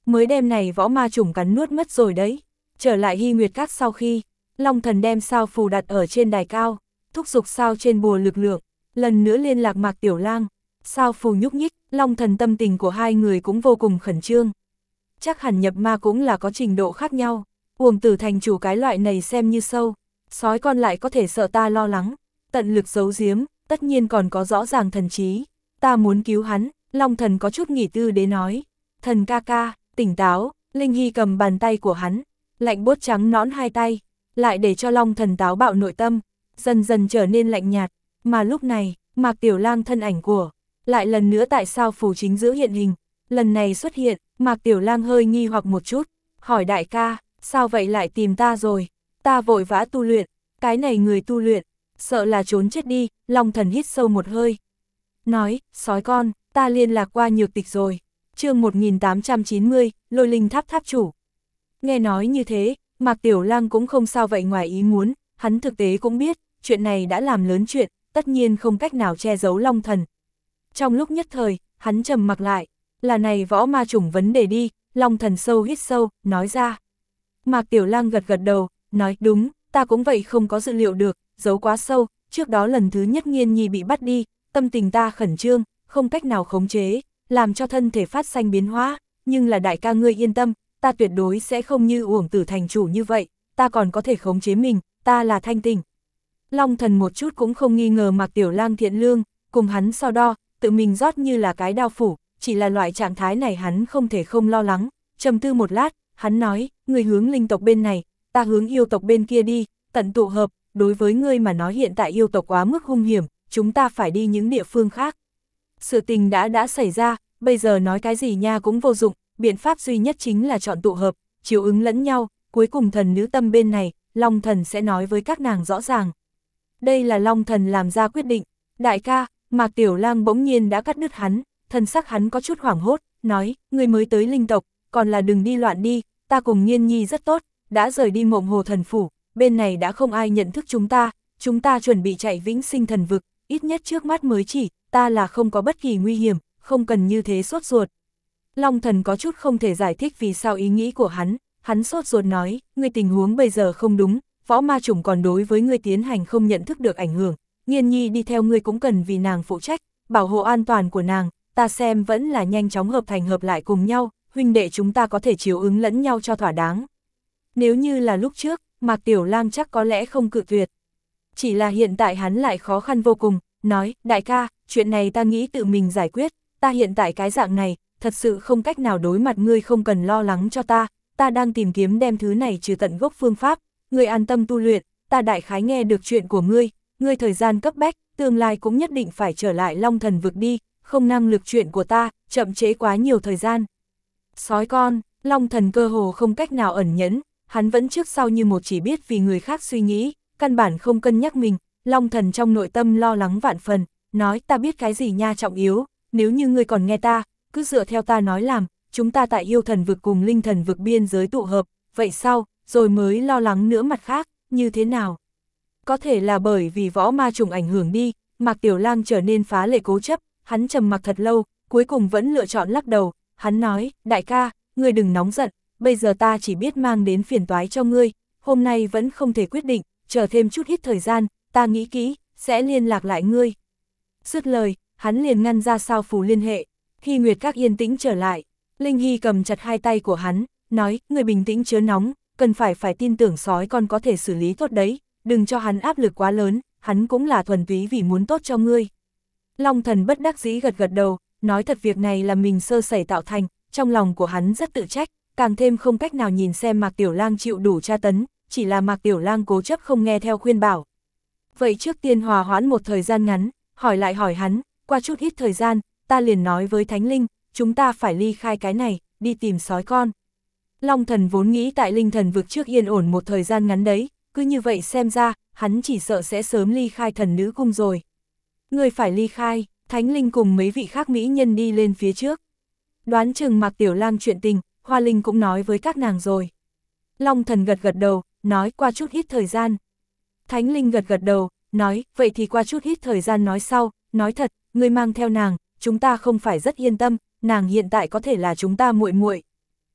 mới đem này võ ma chủng cắn nuốt mất rồi đấy. Trở lại Hy Nguyệt Các sau khi, Long Thần đem sao phù đặt ở trên đài cao, thúc giục sao trên bùa lực lượng, lần nữa liên lạc Mạc Tiểu Lang. Sao phù nhúc nhích, Long Thần tâm tình của hai người cũng vô cùng khẩn trương. Chắc hẳn nhập ma cũng là có trình độ khác nhau, Uổng Tử thành chủ cái loại này xem như sâu, sói con lại có thể sợ ta lo lắng, tận lực giấu giếm, tất nhiên còn có rõ ràng thần trí. Ta muốn cứu hắn, Long Thần có chút nghỉ tư đế nói. Thần ca ca, tỉnh táo, Linh Hy cầm bàn tay của hắn, lạnh buốt trắng nõn hai tay, lại để cho Long Thần táo bạo nội tâm, dần dần trở nên lạnh nhạt. Mà lúc này, Mạc Tiểu Lang thân ảnh của, lại lần nữa tại sao phù chính giữa hiện hình. Lần này xuất hiện, Mạc Tiểu Lang hơi nghi hoặc một chút, hỏi đại ca, sao vậy lại tìm ta rồi? Ta vội vã tu luyện, cái này người tu luyện, sợ là trốn chết đi. Long Thần hít sâu một hơi, nói, sói con, ta liên lạc qua nhược tịch rồi. Chương một nghìn tám trăm chín mươi, Lôi Linh Tháp tháp chủ. Nghe nói như thế, Mạc Tiểu Lang cũng không sao vậy ngoài ý muốn, hắn thực tế cũng biết, chuyện này đã làm lớn chuyện, tất nhiên không cách nào che giấu Long Thần. Trong lúc nhất thời, hắn trầm mặc lại, là này võ ma chủng vấn đề đi. Long Thần sâu hít sâu, nói ra. Mạc Tiểu Lang gật gật đầu, nói, đúng, ta cũng vậy không có dự liệu được, giấu quá sâu, trước đó lần thứ nhất Nghiên Nhi bị bắt đi, tâm tình ta khẩn trương, không cách nào khống chế, làm cho thân thể phát sinh biến hóa, nhưng là đại ca ngươi yên tâm, ta tuyệt đối sẽ không như Uổng Tử thành chủ như vậy, ta còn có thể khống chế mình, ta là thanh tỉnh. Long Thần một chút cũng không nghi ngờ Mạc Tiểu Lang thiện lương, cùng hắn so đo, tự mình rót như là cái đao phủ, chỉ là loại trạng thái này hắn không thể không lo lắng. Trầm tư một lát, hắn nói, ngươi hướng linh tộc bên này, ta hướng yêu tộc bên kia đi, tận tụ hợp, đối với ngươi mà nói hiện tại yêu tộc quá mức hung hiểm, chúng ta phải đi những địa phương khác. Sự tình đã đã xảy ra, bây giờ nói cái gì nha cũng vô dụng, biện pháp duy nhất chính là chọn tụ hợp, chiếu ứng lẫn nhau, cuối cùng thần nữ tâm bên này, Long Thần sẽ nói với các nàng rõ ràng. Đây là Long Thần làm ra quyết định. Đại ca, Mạc Tiểu Lang bỗng nhiên đã cắt đứt hắn, thân sắc hắn có chút hoảng hốt, nói, ngươi mới tới linh tộc, còn là đừng đi loạn đi, ta cùng Nghiên Nhi rất tốt, đã rời đi Mộng Hồ Thần Phủ, bên này đã không ai nhận thức chúng ta, chúng ta chuẩn bị chạy Vĩnh Sinh Thần Vực, ít nhất trước mắt mới chỉ, ta là không có bất kỳ nguy hiểm, không cần như thế sốt ruột. Long Thần có chút không thể giải thích vì sao ý nghĩ của hắn, hắn sốt ruột nói, ngươi tình huống bây giờ không đúng, võ ma chủng còn đối với ngươi tiến hành không nhận thức được ảnh hưởng, Nghiên Nhi đi theo ngươi cũng cần vì nàng phụ trách, bảo hộ an toàn của nàng, ta xem vẫn là nhanh chóng hợp thành hợp lại cùng nhau, huynh đệ chúng ta có thể chiếu ứng lẫn nhau cho thỏa đáng. Nếu như là lúc trước, Mạc Tiểu Lang chắc có lẽ không cự tuyệt. Chỉ là hiện tại hắn lại khó khăn vô cùng, nói, đại ca, chuyện này ta nghĩ tự mình giải quyết, ta hiện tại cái dạng này, thật sự không cách nào đối mặt ngươi, không cần lo lắng cho ta, ta đang tìm kiếm đem thứ này trừ tận gốc phương pháp, ngươi an tâm tu luyện, ta đại khái nghe được chuyện của ngươi, ngươi thời gian cấp bách, tương lai cũng nhất định phải trở lại Long Thần vực đi, không năng lực chuyện của ta, chậm chế quá nhiều thời gian. Sói con, Long Thần cơ hồ không cách nào ẩn nhẫn, hắn vẫn trước sau như một chỉ biết vì người khác suy nghĩ, căn bản không cân nhắc mình. Long Thần trong nội tâm lo lắng vạn phần, nói, ta biết cái gì nha trọng yếu, nếu như ngươi còn nghe ta, cứ dựa theo ta nói làm, chúng ta tại yêu thần vực cùng linh thần vực biên giới tụ hợp, vậy sao, rồi mới lo lắng nữa mặt khác, như thế nào? Có thể là bởi vì võ ma trùng ảnh hưởng đi, Mạc Tiểu Lang trở nên phá lệ cố chấp, hắn trầm mặc thật lâu, cuối cùng vẫn lựa chọn lắc đầu, hắn nói, đại ca, ngươi đừng nóng giận, bây giờ ta chỉ biết mang đến phiền toái cho ngươi, hôm nay vẫn không thể quyết định, chờ thêm chút ít thời gian, ta nghĩ kỹ, sẽ liên lạc lại ngươi. Dứt lời, hắn liền ngăn ra sao phù liên hệ. Hy Nguyệt Các yên tĩnh trở lại, Linh Hy cầm chặt hai tay của hắn, nói, người bình tĩnh chớ nóng, cần phải phải tin tưởng sói con có thể xử lý tốt đấy, đừng cho hắn áp lực quá lớn, hắn cũng là thuần túy vì muốn tốt cho ngươi. Long Thần bất đắc dĩ gật gật đầu, nói thật việc này là mình sơ sẩy tạo thành, trong lòng của hắn rất tự trách, càng thêm không cách nào nhìn xem Mạc Tiểu Lang chịu đủ tra tấn, chỉ là Mạc Tiểu Lang cố chấp không nghe theo khuyên bảo. Vậy trước tiên hòa hoãn một thời gian ngắn, hỏi lại hỏi hắn, qua chút ít thời gian, ta liền nói với Thánh Linh, chúng ta phải ly khai cái này, đi tìm sói con. Long Thần vốn nghĩ tại linh thần vực trước yên ổn một thời gian ngắn đấy, cứ như vậy xem ra, hắn chỉ sợ sẽ sớm ly khai thần nữ cung rồi. Người phải ly khai, Thánh Linh cùng mấy vị khác mỹ nhân đi lên phía trước. Đoán chừng Mạc Tiểu Lang chuyện tình, Hoa Linh cũng nói với các nàng rồi. Long Thần gật gật đầu, nói qua chút ít thời gian. Thánh Linh gật gật đầu, nói, vậy thì qua chút ít thời gian nói sau, nói thật, ngươi mang theo nàng, chúng ta không phải rất yên tâm, nàng hiện tại có thể là chúng ta muội muội.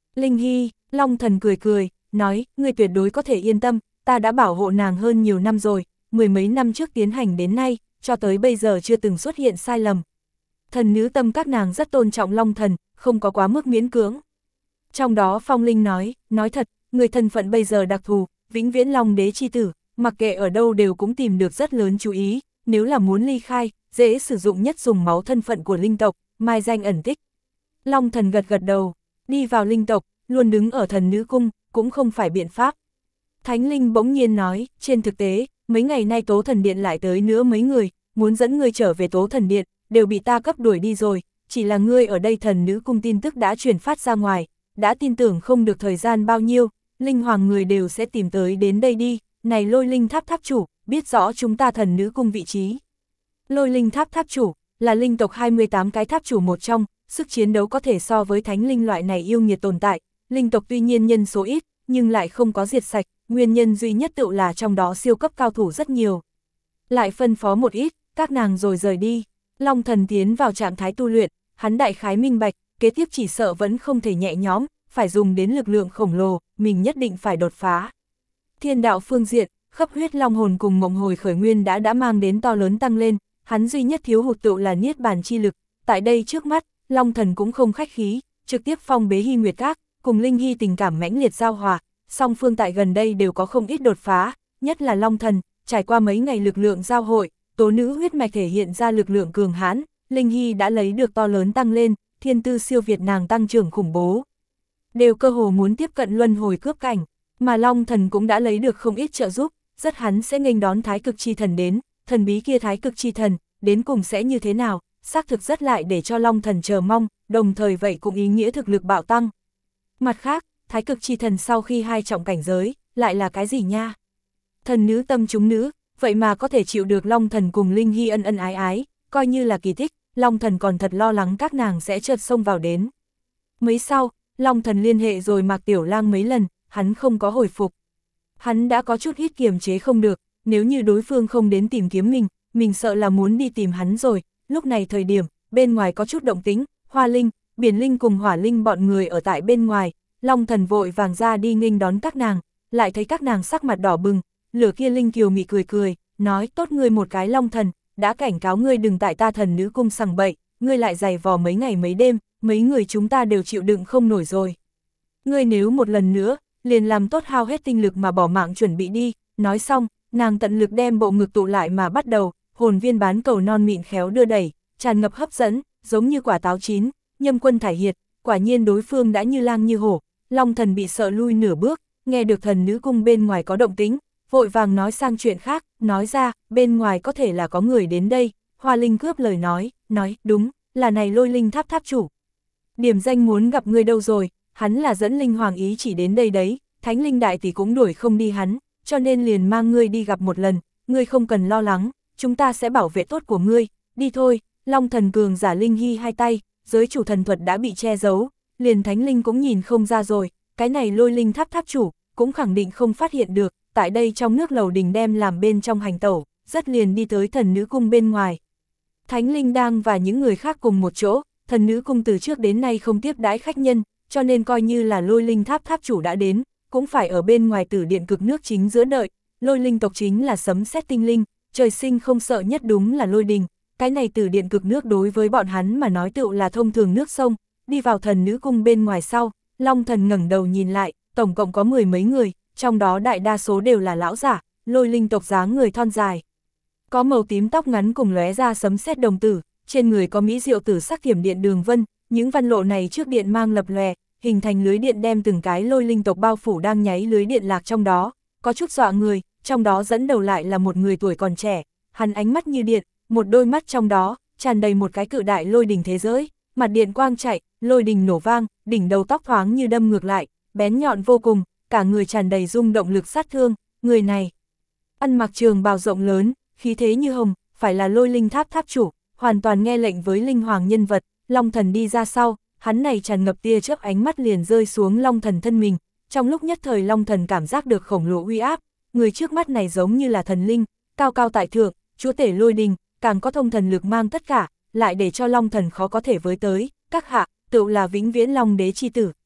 Linh Hy, Long Thần cười cười, nói, ngươi tuyệt đối có thể yên tâm, ta đã bảo hộ nàng hơn nhiều năm rồi, mười mấy năm trước tiến hành đến nay, cho tới bây giờ chưa từng xuất hiện sai lầm. Thần nữ tâm các nàng rất tôn trọng Long Thần, không có quá mức miễn cưỡng. Trong đó Phong Linh nói, nói thật, người thân phận bây giờ đặc thù, vĩnh viễn Long đế chi tử, mặc kệ ở đâu đều cũng tìm được rất lớn chú ý, nếu là muốn ly khai, dễ sử dụng nhất dùng máu thân phận của linh tộc, mai danh ẩn tích. Long Thần gật gật đầu, đi vào linh tộc, luôn đứng ở thần nữ cung, cũng không phải biện pháp. Thánh Linh bỗng nhiên nói, trên thực tế, mấy ngày nay Tố Thần Điện lại tới nữa mấy người, muốn dẫn ngươi trở về Tố Thần Điện, đều bị ta cấp đuổi đi rồi, chỉ là ngươi ở đây thần nữ cung tin tức đã truyền phát ra ngoài, đã tin tưởng không được thời gian bao nhiêu, linh hoàng người đều sẽ tìm tới đến đây đi, này Lôi Linh Tháp tháp chủ, biết rõ chúng ta thần nữ cung vị trí. Lôi Linh Tháp tháp chủ, là linh tộc hai mươi tám cái tháp chủ một trong, sức chiến đấu có thể so với thánh linh loại này yêu nghiệt tồn tại, linh tộc tuy nhiên nhân số ít, nhưng lại không có diệt sạch, nguyên nhân duy nhất tự là trong đó siêu cấp cao thủ rất nhiều. Lại phân phó một ít, các nàng rồi rời đi, Long Thần tiến vào trạng thái tu luyện, hắn đại khái minh bạch, kế tiếp chỉ sợ vẫn không thể nhẹ nhõm, phải dùng đến lực lượng khổng lồ, mình nhất định phải đột phá. Thiên đạo phương diện, khắp huyết long hồn cùng mộng hồi khởi nguyên đã đã mang đến to lớn tăng lên, hắn duy nhất thiếu hụt tựu là niết bàn chi lực, tại đây trước mắt, Long Thần cũng không khách khí, trực tiếp phong bế Hy Nguyệt Các, cùng Linh Hy tình cảm mãnh liệt giao hòa, song phương tại gần đây đều có không ít đột phá, nhất là Long Thần, trải qua mấy ngày lực lượng giao hội, tố nữ huyết mạch thể hiện ra lực lượng cường hãn, Linh Hy đã lấy được to lớn tăng lên, thiên tư siêu việt nàng tăng trưởng khủng bố. Đều cơ hồ muốn tiếp cận luân hồi cướp cảnh, mà Long Thần cũng đã lấy được không ít trợ giúp, rất hắn sẽ nghênh đón Thái Cực Chi Thần đến, thần bí kia Thái Cực Chi Thần, đến cùng sẽ như thế nào, xác thực rất lại để cho Long Thần chờ mong, đồng thời vậy cũng ý nghĩa thực lực bạo tăng. Mặt khác, Thái Cực Chi Thần sau khi hai trọng cảnh giới, lại là cái gì nha? Thần nữ tâm chúng nữ, vậy mà có thể chịu được Long Thần cùng Linh Hy ân ân ái ái, coi như là kỳ tích, Long Thần còn thật lo lắng các nàng sẽ chợt xông vào đến. Mấy sau, Long Thần liên hệ rồi Mạc Tiểu Lang mấy lần, hắn không có hồi phục. Hắn đã có chút ít kiềm chế không được, nếu như đối phương không đến tìm kiếm mình, mình sợ là muốn đi tìm hắn rồi. Lúc này thời điểm, bên ngoài có chút động tĩnh, Hoa Linh, Biển Linh cùng Hỏa Linh bọn người ở tại bên ngoài, Long Thần vội vàng ra đi nghênh đón các nàng, lại thấy các nàng sắc mặt đỏ bừng, lửa kia Linh kiều mị cười cười, nói tốt ngươi một cái Long Thần, đã cảnh cáo ngươi đừng tại ta thần nữ cung sằng bậy, ngươi lại giày vò mấy ngày mấy đêm, mấy người chúng ta đều chịu đựng không nổi rồi. Ngươi nếu một lần nữa, liền làm tốt hao hết tinh lực mà bỏ mạng chuẩn bị đi, nói xong, nàng tận lực đem bộ ngực tụ lại mà bắt đầu, hồn viên bán cầu non mịn khéo đưa đẩy, tràn ngập hấp dẫn, giống như quả táo chín, nhâm quân thải hiệt, quả nhiên đối phương đã như lang như hổ, Long Thần bị sợ lui nửa bước, nghe được thần nữ cung bên ngoài có động tĩnh, vội vàng nói sang chuyện khác, nói ra, bên ngoài có thể là có người đến đây, Hoa Linh cướp lời nói, nói, đúng, là này Lôi Linh Tháp tháp chủ. Điểm danh muốn gặp ngươi đâu rồi, hắn là dẫn Linh Hoàng ý chỉ đến đây đấy, Thánh Linh Đại Tỷ cũng đuổi không đi hắn, cho nên liền mang ngươi đi gặp một lần, ngươi không cần lo lắng, chúng ta sẽ bảo vệ tốt của ngươi, đi thôi. Long Thần cường giả Linh Hy hai tay, giới chủ thần thuật đã bị che giấu, liền Thánh Linh cũng nhìn không ra rồi, cái này Lôi Linh Tháp tháp chủ, cũng khẳng định không phát hiện được, tại đây trong nước lầu đình đem làm bên trong hành tẩu, rất liền đi tới thần nữ cung bên ngoài. Thánh Linh đang và những người khác cùng một chỗ, thần nữ cung từ trước đến nay không tiếp đãi khách nhân, cho nên coi như là Lôi Linh Tháp tháp chủ đã đến, cũng phải ở bên ngoài tử điện cực nước chính giữa đợi, Lôi Linh tộc chính là sấm sét tinh linh, trời sinh không sợ nhất đúng là lôi đình. Cái này tử điện cực nước đối với bọn hắn mà nói tựu là thông thường nước sông, đi vào thần nữ cung bên ngoài sau, Long Thần ngẩng đầu nhìn lại, tổng cộng có mười mấy người, trong đó đại đa số đều là lão giả, Lôi Linh tộc dáng người thon dài. Có màu tím tóc ngắn cùng lóe ra sấm sét đồng tử, trên người có mỹ diệu tử sắc thiểm điện đường vân, những văn lộ này trước điện mang lập lòe, hình thành lưới điện đem từng cái Lôi Linh tộc bao phủ đang nháy lưới điện lạc trong đó, có chút dọa người, trong đó dẫn đầu lại là một người tuổi còn trẻ, hắn ánh mắt như điện, một đôi mắt trong đó, tràn đầy một cái cự đại lôi đình thế giới, mặt điện quang chạy, lôi đình nổ vang, đỉnh đầu tóc thoáng như đâm ngược lại, bén nhọn vô cùng, cả người tràn đầy rung động lực sát thương, người này. Ăn mặc trường bào rộng lớn, khí thế như hồng, phải là Lôi Linh Tháp tháp chủ, hoàn toàn nghe lệnh với Linh Hoàng nhân vật, Long Thần đi ra sau, hắn này tràn ngập tia chớp ánh mắt liền rơi xuống Long Thần thân mình, trong lúc nhất thời Long Thần cảm giác được khổng lồ uy áp, người trước mắt này giống như là thần linh, cao cao tại thượng, chúa tể lôi đình, càng có thông thần lực mang tất cả, lại để cho Long Thần khó có thể với tới, các hạ, tựu là vĩnh viễn Long đế chi tử,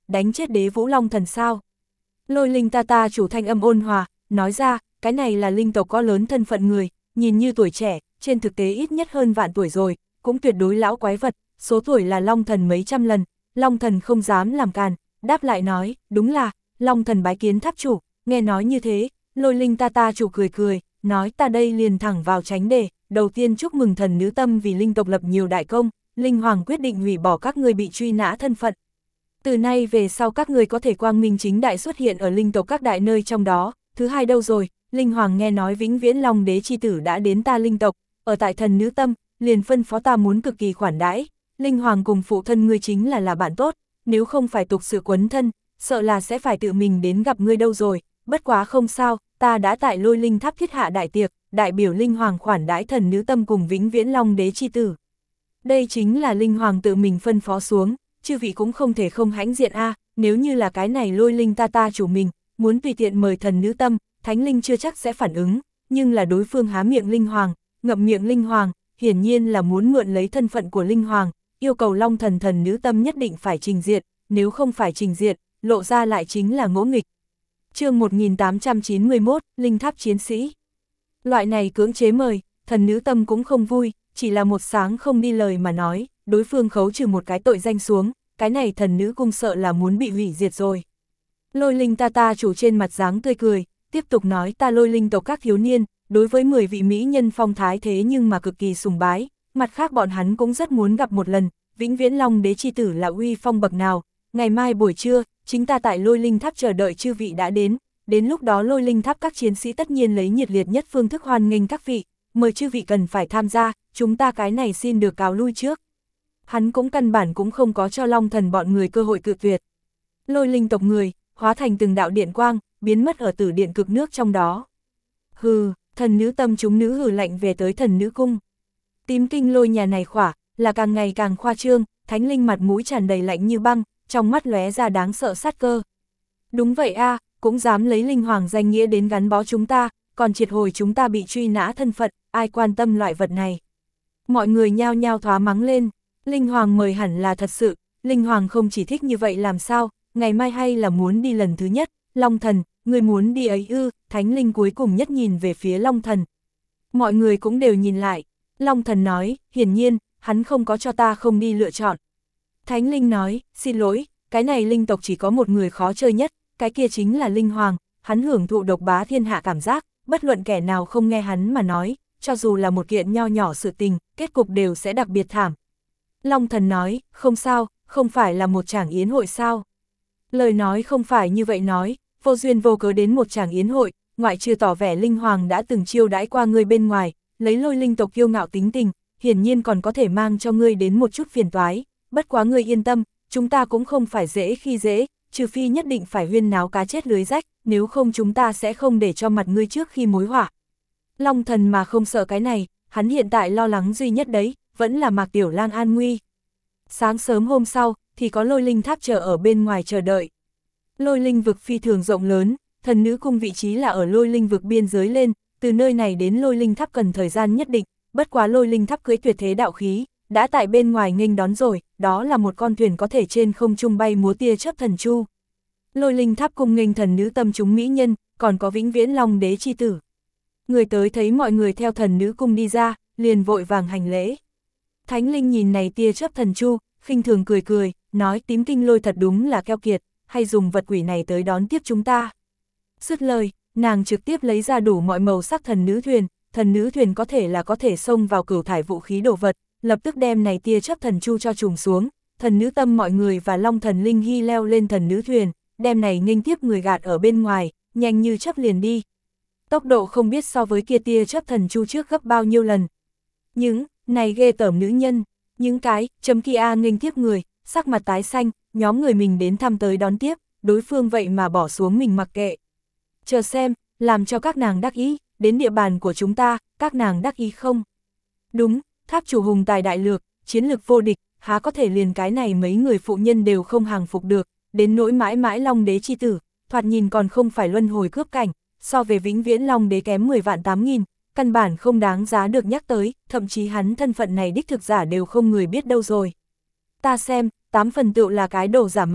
đánh chết đế vũ long thần sao? Lôi linh ta ta chủ thanh âm ôn hòa, nói ra, cái này là linh tộc có lớn thân phận người, nhìn như tuổi trẻ, trên thực tế ít nhất hơn vạn tuổi rồi, cũng tuyệt đối lão quái vật, số tuổi là long thần mấy trăm lần, long thần không dám làm càn, đáp lại nói, đúng là, long thần bái kiến tháp chủ, nghe nói như thế, lôi linh ta ta chủ cười cười, nói ta đây liền thẳng vào tránh đề, đầu tiên chúc mừng thần nữ tâm vì linh tộc lập nhiều đại công, linh hoàng quyết định hủy bỏ các người bị truy nã thân phận. Từ nay về sau các người có thể quang minh chính đại xuất hiện ở linh tộc các đại nơi trong đó. Thứ hai đâu rồi, linh hoàng nghe nói vĩnh viễn long đế chi tử đã đến ta linh tộc, ở tại thần nữ tâm, liền phân phó ta muốn cực kỳ khoản đãi. Linh hoàng cùng phụ thân ngươi chính là là bạn tốt, nếu không phải tục sự quấn thân, sợ là sẽ phải tự mình đến gặp ngươi đâu rồi. Bất quá không sao, ta đã tại lôi linh tháp thiết hạ đại tiệc, đại biểu linh hoàng khoản đãi thần nữ tâm cùng vĩnh viễn long đế chi tử. Đây chính là linh hoàng tự mình phân phó xuống, chư vị cũng không thể không hãnh diện a. Nếu như là cái này lôi linh ta ta chủ mình, muốn tùy tiện mời thần nữ tâm, thánh linh chưa chắc sẽ phản ứng, nhưng là đối phương há miệng linh hoàng, ngậm miệng linh hoàng, hiển nhiên là muốn mượn lấy thân phận của linh hoàng, yêu cầu long thần thần nữ tâm nhất định phải trình diện, nếu không phải trình diện, lộ ra lại chính là ngỗ nghịch. Chương một nghìn tám trăm chín mươi mốt, Linh Tháp Chiến Sĩ. Loại này cưỡng chế mời, thần nữ tâm cũng không vui, chỉ là một sáng không đi lời mà nói, đối phương khấu trừ một cái tội danh xuống, cái này thần nữ cung sợ là muốn bị hủy diệt rồi. Lôi linh ta ta chủ trên mặt dáng tươi cười, tiếp tục nói ta lôi linh tộc các thiếu niên, đối với mười vị mỹ nhân phong thái thế nhưng mà cực kỳ sùng bái, mặt khác bọn hắn cũng rất muốn gặp một lần, vĩnh viễn long đế chi tử là uy phong bậc nào, ngày mai buổi trưa, chính ta tại lôi linh tháp chờ đợi chư vị đã đến, đến lúc đó lôi linh tháp các chiến sĩ tất nhiên lấy nhiệt liệt nhất phương thức hoan nghênh các vị, mời chư vị cần phải tham gia, chúng ta cái này xin được cáo lui trước. Hắn cũng căn bản cũng không có cho long thần bọn người cơ hội cự tuyệt. Lôi linh tộc người, hóa thành từng đạo điện quang, biến mất ở tử điện cực nước trong đó. Hừ, thần nữ tâm chúng nữ hừ lạnh về tới thần nữ cung. Tím kinh lôi nhà này khỏa, là càng ngày càng khoa trương, thánh linh mặt mũi tràn đầy lạnh như băng, trong mắt lóe ra đáng sợ sát cơ. Đúng vậy a, cũng dám lấy linh hoàng danh nghĩa đến gắn bó chúng ta, còn triệt hồi chúng ta bị truy nã thân phận, ai quan tâm loại vật này. Mọi người nhao nhao thoá mắng lên, linh hoàng mời hẳn là thật sự, linh hoàng không chỉ thích như vậy làm sao, ngày mai hay là muốn đi lần thứ nhất, long thần, người muốn đi ấy ư, thánh linh cuối cùng nhất nhìn về phía long thần. Mọi người cũng đều nhìn lại, long thần nói, hiển nhiên, hắn không có cho ta không đi lựa chọn. Thánh linh nói, xin lỗi, cái này linh tộc chỉ có một người khó chơi nhất, cái kia chính là linh hoàng, hắn hưởng thụ độc bá thiên hạ cảm giác, bất luận kẻ nào không nghe hắn mà nói, cho dù là một kiện nho nhỏ sự tình, kết cục đều sẽ đặc biệt thảm. Long thần nói, không sao, không phải là một tràng yến hội sao? Lời nói không phải như vậy nói, vô duyên vô cớ đến một tràng yến hội, ngoại trừ tỏ vẻ linh hoàng đã từng chiêu đãi qua ngươi bên ngoài, lấy lôi linh tộc kiêu ngạo tính tình, hiển nhiên còn có thể mang cho ngươi đến một chút phiền toái, bất quá ngươi yên tâm, chúng ta cũng không phải dễ khi dễ, trừ phi nhất định phải huyên náo cá chết lưới rách, nếu không chúng ta sẽ không để cho mặt ngươi trước khi mối họa. Long thần mà không sợ cái này, hắn hiện tại lo lắng duy nhất đấy, vẫn là Mạc Tiểu Lang an nguy. Sáng sớm hôm sau, thì có lôi linh tháp chờ ở bên ngoài chờ đợi. Lôi linh vực phi thường rộng lớn, thần nữ cung vị trí là ở lôi linh vực biên giới lên, từ nơi này đến lôi linh tháp cần thời gian nhất định, bất quá lôi linh tháp cưỡi tuyệt thế đạo khí, đã tại bên ngoài nghênh đón rồi, đó là một con thuyền có thể trên không trung bay múa tia chớp thần chu. Lôi linh tháp cung nghênh thần nữ tâm chúng mỹ nhân, còn có vĩnh viễn long đế chi tử. Người tới thấy mọi người theo thần nữ cung đi ra, liền vội vàng hành lễ. Thánh linh nhìn này tia chớp thần chu, khinh thường cười cười, nói tím kinh lôi thật đúng là keo kiệt, hay dùng vật quỷ này tới đón tiếp chúng ta. Dứt lời, nàng trực tiếp lấy ra đủ mọi màu sắc thần nữ thuyền, thần nữ thuyền có thể là có thể xông vào cửu thải vũ khí đồ vật, lập tức đem này tia chớp thần chu cho trùng xuống, thần nữ tâm mọi người và long thần linh hy leo lên thần nữ thuyền, đem này nghênh tiếp người gạt ở bên ngoài, nhanh như chớp liền đi. Tốc độ không biết so với kia tia chớp thần chu trước gấp bao nhiêu lần. Những này ghê tởm nữ nhân, những cái chấm kia nghênh tiếp người, sắc mặt tái xanh, nhóm người mình đến thăm tới đón tiếp, đối phương vậy mà bỏ xuống mình mặc kệ. Chờ xem, làm cho các nàng đắc ý, đến địa bàn của chúng ta, các nàng đắc ý không? Đúng, tháp chủ hùng tài đại lược, chiến lược vô địch, há có thể liền cái này mấy người phụ nhân đều không hàng phục được, đến nỗi mãi mãi long đế chi tử, thoạt nhìn còn không phải luân hồi cướp cảnh, so về vĩnh viễn long đế kém mười vạn tám nghìn, căn bản không đáng giá được nhắc tới, thậm chí hắn thân phận này đích thực giả đều không người biết đâu rồi. Ta xem, tám phần tựu là cái đồ giả mạo,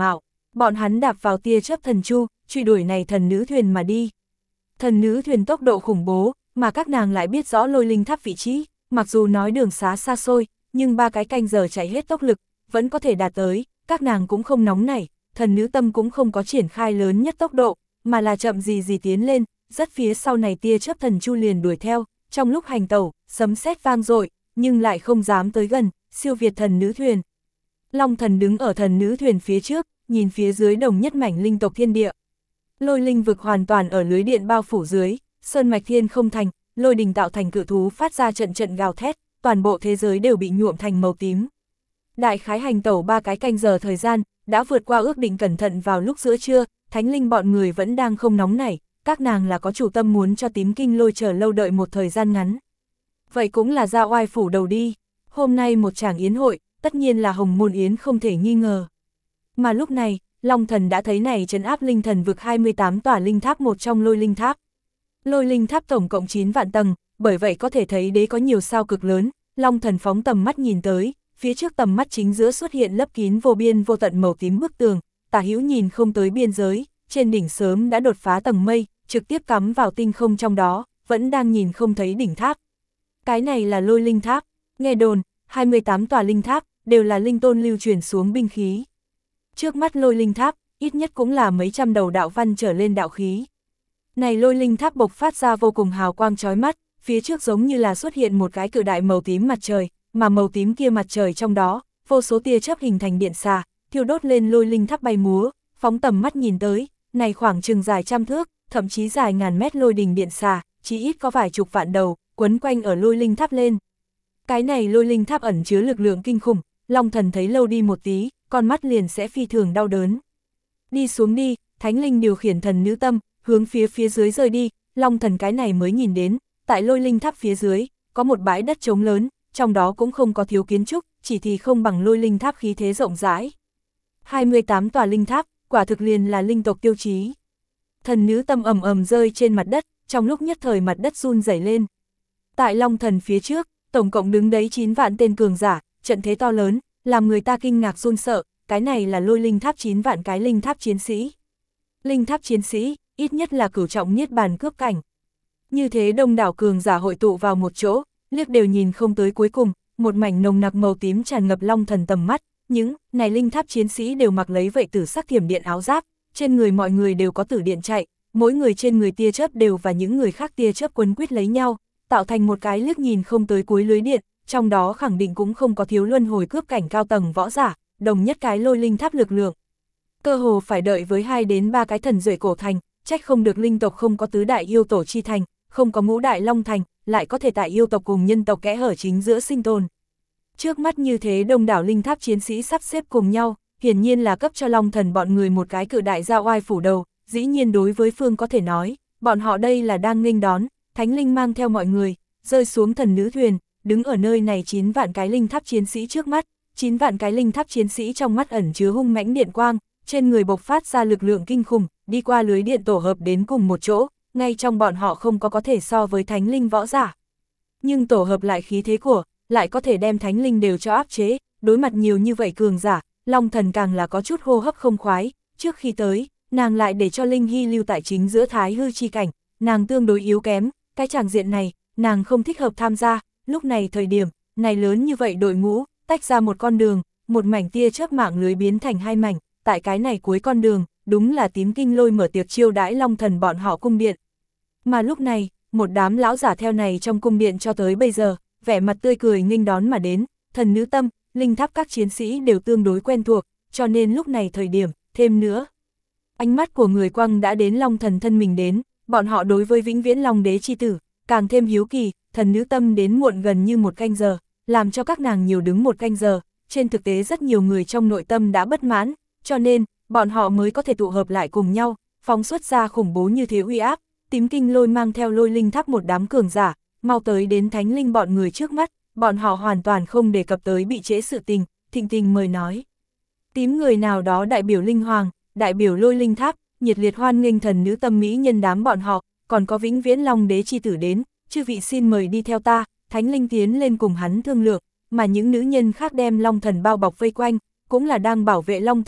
Bọn hắn đạp vào tia chớp thần chu, truy đuổi này thần nữ thuyền mà đi. Thần nữ thuyền tốc độ khủng bố, mà các nàng lại biết rõ lôi linh tháp vị trí, mặc dù nói đường xá xa xôi, nhưng ba cái canh giờ chạy hết tốc lực, vẫn có thể đạt tới, các nàng cũng không nóng nảy, thần nữ tâm cũng không có triển khai lớn nhất tốc độ, mà là chậm gì gì tiến lên, rất phía sau này tia chớp thần chu liền đuổi theo, trong lúc hành tẩu, sấm sét vang dội, nhưng lại không dám tới gần, siêu việt thần nữ thuyền. Long thần đứng ở thần nữ thuyền phía trước, nhìn phía dưới đồng nhất mảnh linh tộc thiên địa. Lôi linh vực hoàn toàn ở lưới điện bao phủ dưới, sơn mạch thiên không thành, lôi đình tạo thành cự thú phát ra trận trận gào thét, toàn bộ thế giới đều bị nhuộm thành màu tím. Đại khái hành tẩu ba cái canh giờ thời gian, đã vượt qua ước định cẩn thận vào lúc giữa trưa, thánh linh bọn người vẫn đang không nóng nảy, các nàng là có chủ tâm muốn cho tím kinh lôi chờ lâu đợi một thời gian ngắn. Vậy cũng là ra oai phủ đầu đi, hôm nay một tràng yến hội, tất nhiên là hồng môn yến không thể nghi ngờ. Mà lúc này, Long thần đã thấy này trấn áp linh thần vực hai mươi tám tòa linh tháp một trong lôi linh tháp. Lôi linh tháp tổng cộng chín vạn tầng, bởi vậy có thể thấy đế có nhiều sao cực lớn, Long thần phóng tầm mắt nhìn tới, phía trước tầm mắt chính giữa xuất hiện lấp kín vô biên vô tận màu tím bức tường, tả hữu nhìn không tới biên giới, trên đỉnh sớm đã đột phá tầng mây, trực tiếp cắm vào tinh không trong đó, vẫn đang nhìn không thấy đỉnh tháp. Cái này là lôi linh tháp, nghe đồn, hai mươi tám tòa linh tháp, đều là linh tôn lưu truyền xuống binh khí. Trước mắt lôi linh tháp, ít nhất cũng là mấy trăm đầu đạo văn trở lên đạo khí. Này lôi linh tháp bộc phát ra vô cùng hào quang chói mắt, phía trước giống như là xuất hiện một cái cự đại màu tím mặt trời, mà màu tím kia mặt trời trong đó, vô số tia chớp hình thành điện xà, thiêu đốt lên lôi linh tháp bay múa, phóng tầm mắt nhìn tới, này khoảng chừng dài trăm thước, thậm chí dài ngàn mét lôi đình điện xà, chỉ ít có vài chục vạn đầu, quấn quanh ở lôi linh tháp lên. Cái này lôi linh tháp ẩn chứa lực lượng kinh khủng, Long thần thấy lâu đi một tí, con mắt liền sẽ phi thường đau đớn. Đi xuống đi, thánh linh điều khiển thần nữ tâm, hướng phía phía dưới rơi đi, Long thần cái này mới nhìn đến, tại lôi linh tháp phía dưới, có một bãi đất trống lớn, trong đó cũng không có thiếu kiến trúc, chỉ thì không bằng lôi linh tháp khí thế rộng rãi. hai mươi tám tòa linh tháp, quả thực liền là linh tộc tiêu chí. Thần nữ tâm ầm ầm rơi trên mặt đất, trong lúc nhất thời mặt đất run rẩy lên. Tại Long thần phía trước, tổng cộng đứng đấy chín vạn tên cường giả, trận thế to lớn, làm người ta kinh ngạc run sợ, cái này là lôi linh tháp chín vạn cái linh tháp chiến sĩ. Linh tháp chiến sĩ, ít nhất là cửu trọng niết bàn cướp cảnh. Như thế đông đảo cường giả hội tụ vào một chỗ, liếc đều nhìn không tới cuối cùng, một mảnh nồng nặc màu tím tràn ngập Long thần tầm mắt, những này linh tháp chiến sĩ đều mặc lấy vậy tử sắc thiểm điện áo giáp, trên người mọi người đều có tử điện chạy, mỗi người trên người tia chớp đều và những người khác tia chớp quấn quýt lấy nhau, tạo thành một cái liếc nhìn không tới cuối lưới điện, trong đó khẳng định cũng không có thiếu luân hồi cướp cảnh cao tầng võ giả, đồng nhất cái lôi linh tháp lực lượng. Cơ hồ phải đợi với hai đến ba cái thần duệ cổ thành, trách không được linh tộc không có tứ đại yêu tổ chi thành, không có ngũ đại long thành, lại có thể tại yêu tộc cùng nhân tộc kẽ hở chính giữa sinh tồn. Trước mắt như thế đông đảo linh tháp chiến sĩ sắp xếp cùng nhau, hiển nhiên là cấp cho Long thần bọn người một cái cự đại giao oai phủ đầu, dĩ nhiên đối với phương có thể nói, bọn họ đây là đang nghênh đón, thánh linh mang theo mọi người, rơi xuống thần nữ thuyền, đứng ở nơi này chín vạn cái linh tháp chiến sĩ trước mắt, chín vạn cái linh tháp chiến sĩ trong mắt ẩn chứa hung mãnh điện quang, trên người bộc phát ra lực lượng kinh khủng, đi qua lưới điện tổ hợp đến cùng một chỗ, ngay trong bọn họ không có có thể so với thánh linh võ giả. Nhưng tổ hợp lại khí thế của, lại có thể đem thánh linh đều cho áp chế, đối mặt nhiều như vậy cường giả, Long thần càng là có chút hô hấp không khoái, trước khi tới, nàng lại để cho Linh Hy lưu tại chính giữa thái hư chi cảnh, nàng tương đối yếu kém, cái tràng diện này, nàng không thích hợp tham gia, lúc này thời điểm, này lớn như vậy đội ngũ, tách ra một con đường, một mảnh tia chớp mạng lưới biến thành hai mảnh, tại cái này cuối con đường, đúng là tím kinh lôi mở tiệc chiêu đãi Long thần bọn họ cung điện. Mà lúc này, một đám lão giả theo này trong cung điện cho tới bây giờ, vẻ mặt tươi cười nghênh đón mà đến, thần nữ tâm, linh tháp các chiến sĩ đều tương đối quen thuộc, cho nên lúc này thời điểm, thêm nữa. Ánh mắt của người quăng đã đến Long thần thân mình đến, bọn họ đối với vĩnh viễn Long đế chi tử, càng thêm hiếu kỳ, thần nữ tâm đến muộn gần như một canh giờ, làm cho các nàng nhiều đứng một canh giờ, trên thực tế rất nhiều người trong nội tâm đã bất mãn, cho nên, bọn họ mới có thể tụ hợp lại cùng nhau, phóng xuất ra khủng bố như thế uy áp, tím kinh lôi mang theo lôi linh tháp một đám cường giả, mau tới đến thánh linh bọn người trước mắt, bọn họ hoàn toàn không đề cập tới bị trễ sự tình, thịnh tình mời nói. Tím người nào đó đại biểu linh hoàng, đại biểu lôi linh tháp, nhiệt liệt hoan nghênh thần nữ tâm mỹ nhân đám bọn họ, còn có vĩnh viễn Long đế chi tử đến, chư vị xin mời đi theo ta, thánh linh tiến lên cùng hắn thương lượng, mà những nữ nhân khác đem Long thần bao bọc vây quanh, cũng là đang bảo vệ Long thần,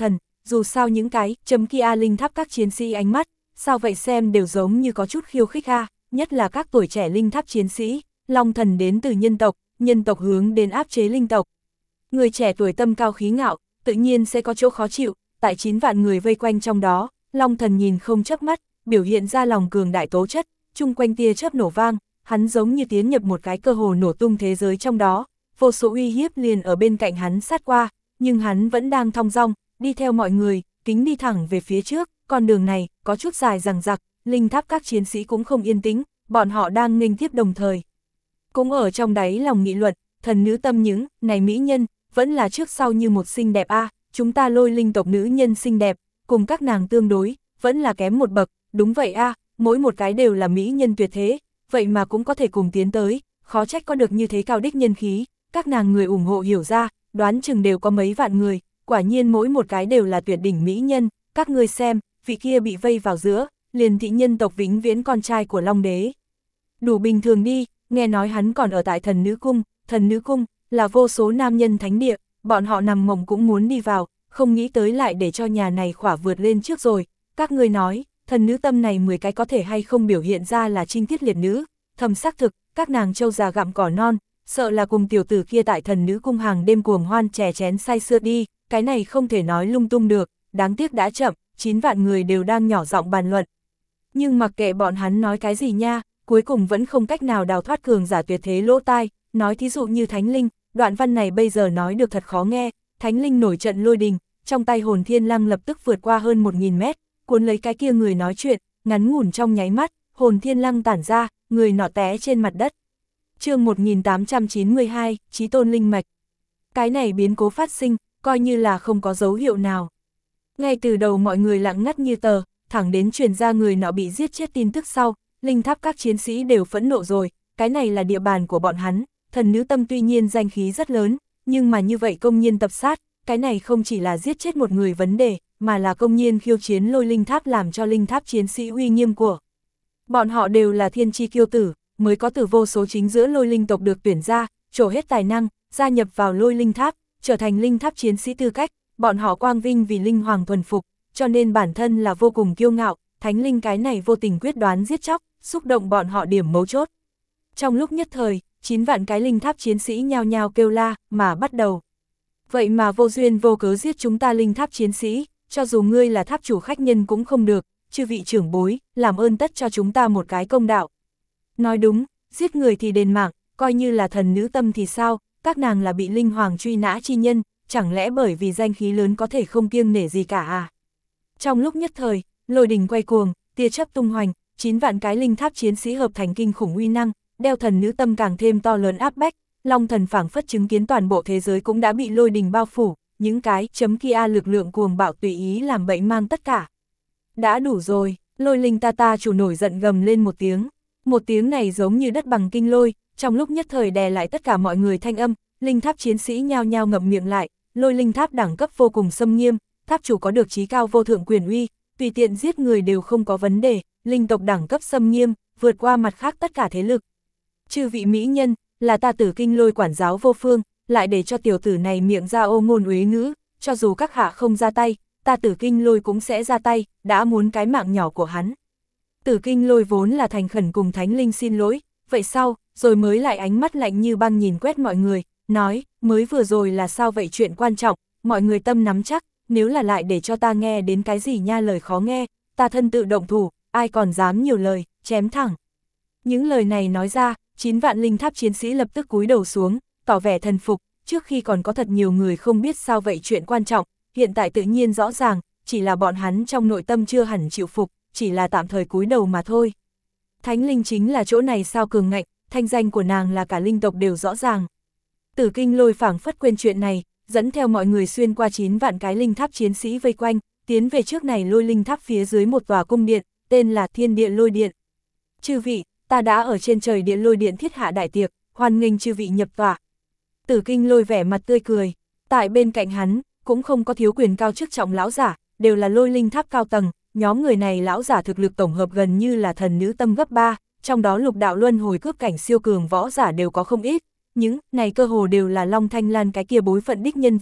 dù sao những cái chấm kia linh tháp các chiến sĩ ánh mắt, sao vậy xem đều giống như có chút khiêu khích a, nhất là các tuổi trẻ linh tháp chiến sĩ, Long Thần đến từ nhân tộc, nhân tộc hướng đến áp chế linh tộc. Người trẻ tuổi tâm cao khí ngạo, tự nhiên sẽ có chỗ khó chịu, tại chín vạn người vây quanh trong đó, Long Thần nhìn không chớp mắt, biểu hiện ra lòng cường đại tố chất, chung quanh tia chớp nổ vang, hắn giống như tiến nhập một cái cơ hồ nổ tung thế giới trong đó, vô số uy hiếp liền ở bên cạnh hắn sát qua, nhưng hắn vẫn đang thong dong, đi theo mọi người, kính đi thẳng về phía trước, con đường này có chút dài dằng dặc, linh tháp các chiến sĩ cũng không yên tĩnh, bọn họ đang nghênh tiếp đồng thời. Cũng ở trong đáy lòng nghị luận, thần nữ tâm những này mỹ nhân, vẫn là trước sau như một xinh đẹp a, à, chúng ta Lôi linh tộc nữ nhân xinh đẹp, cùng các nàng tương đối, vẫn là kém một bậc, đúng vậy a, à, mỗi một cái đều là mỹ nhân tuyệt thế, vậy mà cũng có thể cùng tiến tới, khó trách có được như thế cao đích nhân khí, các nàng người ủng hộ hiểu ra, đoán chừng đều có mấy vạn người, quả nhiên mỗi một cái đều là tuyệt đỉnh mỹ nhân, các ngươi xem, vị kia bị vây vào giữa, liền thị nhân tộc vĩnh viễn con trai của Long Đế. Đủ bình thường đi, nghe nói hắn còn ở tại thần nữ cung, thần nữ cung, là vô số nam nhân thánh địa, bọn họ nằm mộng cũng muốn đi vào, không nghĩ tới lại để cho nhà này khỏa vượt lên trước rồi, các ngươi nói, thần nữ tâm này mười cái có thể hay không biểu hiện ra là trinh tiết liệt nữ, thầm xác thực, các nàng trâu già gặm cỏ non, sợ là cùng tiểu tử kia tại thần nữ cung hàng đêm cuồng hoan chè chén say sưa đi, cái này không thể nói lung tung được, đáng tiếc đã chậm, chín vạn người đều đang nhỏ giọng bàn luận. Nhưng mặc kệ bọn hắn nói cái gì nha, cuối cùng vẫn không cách nào đào thoát cường giả tuyệt thế lỗ tai, nói thí dụ như Thánh Linh, đoạn văn này bây giờ nói được thật khó nghe, Thánh Linh nổi trận lôi đình, trong tay hồn thiên lăng lập tức vượt qua hơn một nghìn mét, cuốn lấy cái kia người nói chuyện, ngắn ngủn trong nháy mắt, hồn thiên lăng tản ra, người nọ té trên mặt đất. Chương một nghìn tám trăm chín mươi hai, Chí Tôn Linh Mạch. Cái này biến cố phát sinh, coi như là không có dấu hiệu nào. Ngay từ đầu mọi người lặng ngắt như tờ, thẳng đến truyền ra người nọ bị giết chết tin tức sau, linh tháp các chiến sĩ đều phẫn nộ rồi, cái này là địa bàn của bọn hắn, thần nữ tâm tuy nhiên danh khí rất lớn, nhưng mà như vậy công nhiên tập sát, cái này không chỉ là giết chết một người vấn đề, mà là công nhiên khiêu chiến Lôi linh tháp làm cho linh tháp chiến sĩ uy nghiêm của. Bọn họ đều là thiên chi kiêu tử, mới có từ vô số chính giữa Lôi linh tộc được tuyển ra, trổ hết tài năng, gia nhập vào Lôi linh tháp, trở thành linh tháp chiến sĩ tư cách, bọn họ quang vinh vì linh hoàng thuần phục, cho nên bản thân là vô cùng kiêu ngạo, thánh linh cái này vô tình quyết đoán giết chóc, xúc động bọn họ điểm mấu chốt. Trong lúc nhất thời, chín vạn cái linh tháp chiến sĩ nhao nhao kêu la, mà bắt đầu. Vậy mà vô duyên vô cớ giết chúng ta linh tháp chiến sĩ, cho dù ngươi là tháp chủ khách nhân cũng không được, chư vị trưởng bối, làm ơn tất cho chúng ta một cái công đạo. Nói đúng, giết người thì đền mạng, coi như là thần nữ tâm thì sao, các nàng là bị linh hoàng truy nã chi nhân, chẳng lẽ bởi vì danh khí lớn có thể không kiêng nể gì cả à? Trong lúc nhất thời, lôi đình quay cuồng, tia chớp tung hoành, chín vạn cái linh tháp chiến sĩ hợp thành kinh khủng uy năng, đeo thần nữ tâm càng thêm to lớn áp bách, Long Thần phảng phất chứng kiến toàn bộ thế giới cũng đã bị lôi đình bao phủ, những cái chấm kia lực lượng cuồng bạo tùy ý làm bậy mang tất cả. Đã đủ rồi, Lôi linh ta ta chủ nổi giận gầm lên một tiếng, một tiếng này giống như đất bằng kinh lôi, trong lúc nhất thời đè lại tất cả mọi người thanh âm, linh tháp chiến sĩ nhao nhao ngậm miệng lại, Lôi linh tháp đẳng cấp vô cùng xâm nghiêm, tháp chủ có được chí cao vô thượng quyền uy, tùy tiện giết người đều không có vấn đề, linh tộc đẳng cấp xâm nghiêm, vượt qua mặt khác tất cả thế lực. Chư vị mỹ nhân, là ta Tử Kinh Lôi quản giáo vô phương, lại để cho tiểu tử này miệng ra ô ngôn uế ngữ, cho dù các hạ không ra tay, ta Tử Kinh Lôi cũng sẽ ra tay, đã muốn cái mạng nhỏ của hắn. Tử Kinh Lôi vốn là thành khẩn cùng Thánh Linh xin lỗi, vậy sau, rồi mới lại ánh mắt lạnh như băng nhìn quét mọi người, nói, mới vừa rồi là sao vậy, chuyện quan trọng, mọi người tâm nắm chắc, nếu là lại để cho ta nghe đến cái gì nha lời khó nghe, ta thân tự động thủ, ai còn dám nhiều lời, chém thẳng. Những lời này nói ra, chín vạn linh tháp chiến sĩ lập tức cúi đầu xuống, tỏ vẻ thần phục, trước khi còn có thật nhiều người không biết sao vậy chuyện quan trọng, hiện tại tự nhiên rõ ràng, chỉ là bọn hắn trong nội tâm chưa hẳn chịu phục, chỉ là tạm thời cúi đầu mà thôi. Thánh Linh chính là chỗ này sao cường ngạnh, thanh danh của nàng là cả linh tộc đều rõ ràng. Tử Kinh Lôi phảng phất quên chuyện này, dẫn theo mọi người xuyên qua chín vạn cái linh tháp chiến sĩ vây quanh, tiến về trước này Lôi linh tháp phía dưới một tòa cung điện, tên là Thiên Địa Lôi Điện. Chư vị, ta đã ở trên trời Điện Lôi Điện thiết hạ đại tiệc, hoan nghênh chư vị nhập tòa. Tử Kinh Lôi vẻ mặt tươi cười, tại bên cạnh hắn, cũng không có thiếu quyền cao chức trọng lão giả, đều là Lôi linh tháp cao tầng, nhóm người này lão giả thực lực tổng hợp gần như là thần nữ tâm gấp ba, trong đó lục đạo luân hồi cướp cảnh siêu cường võ giả đều có không ít, những này cơ hồ đều là Long Thanh Lan cái kia bối phận đích nhân vật,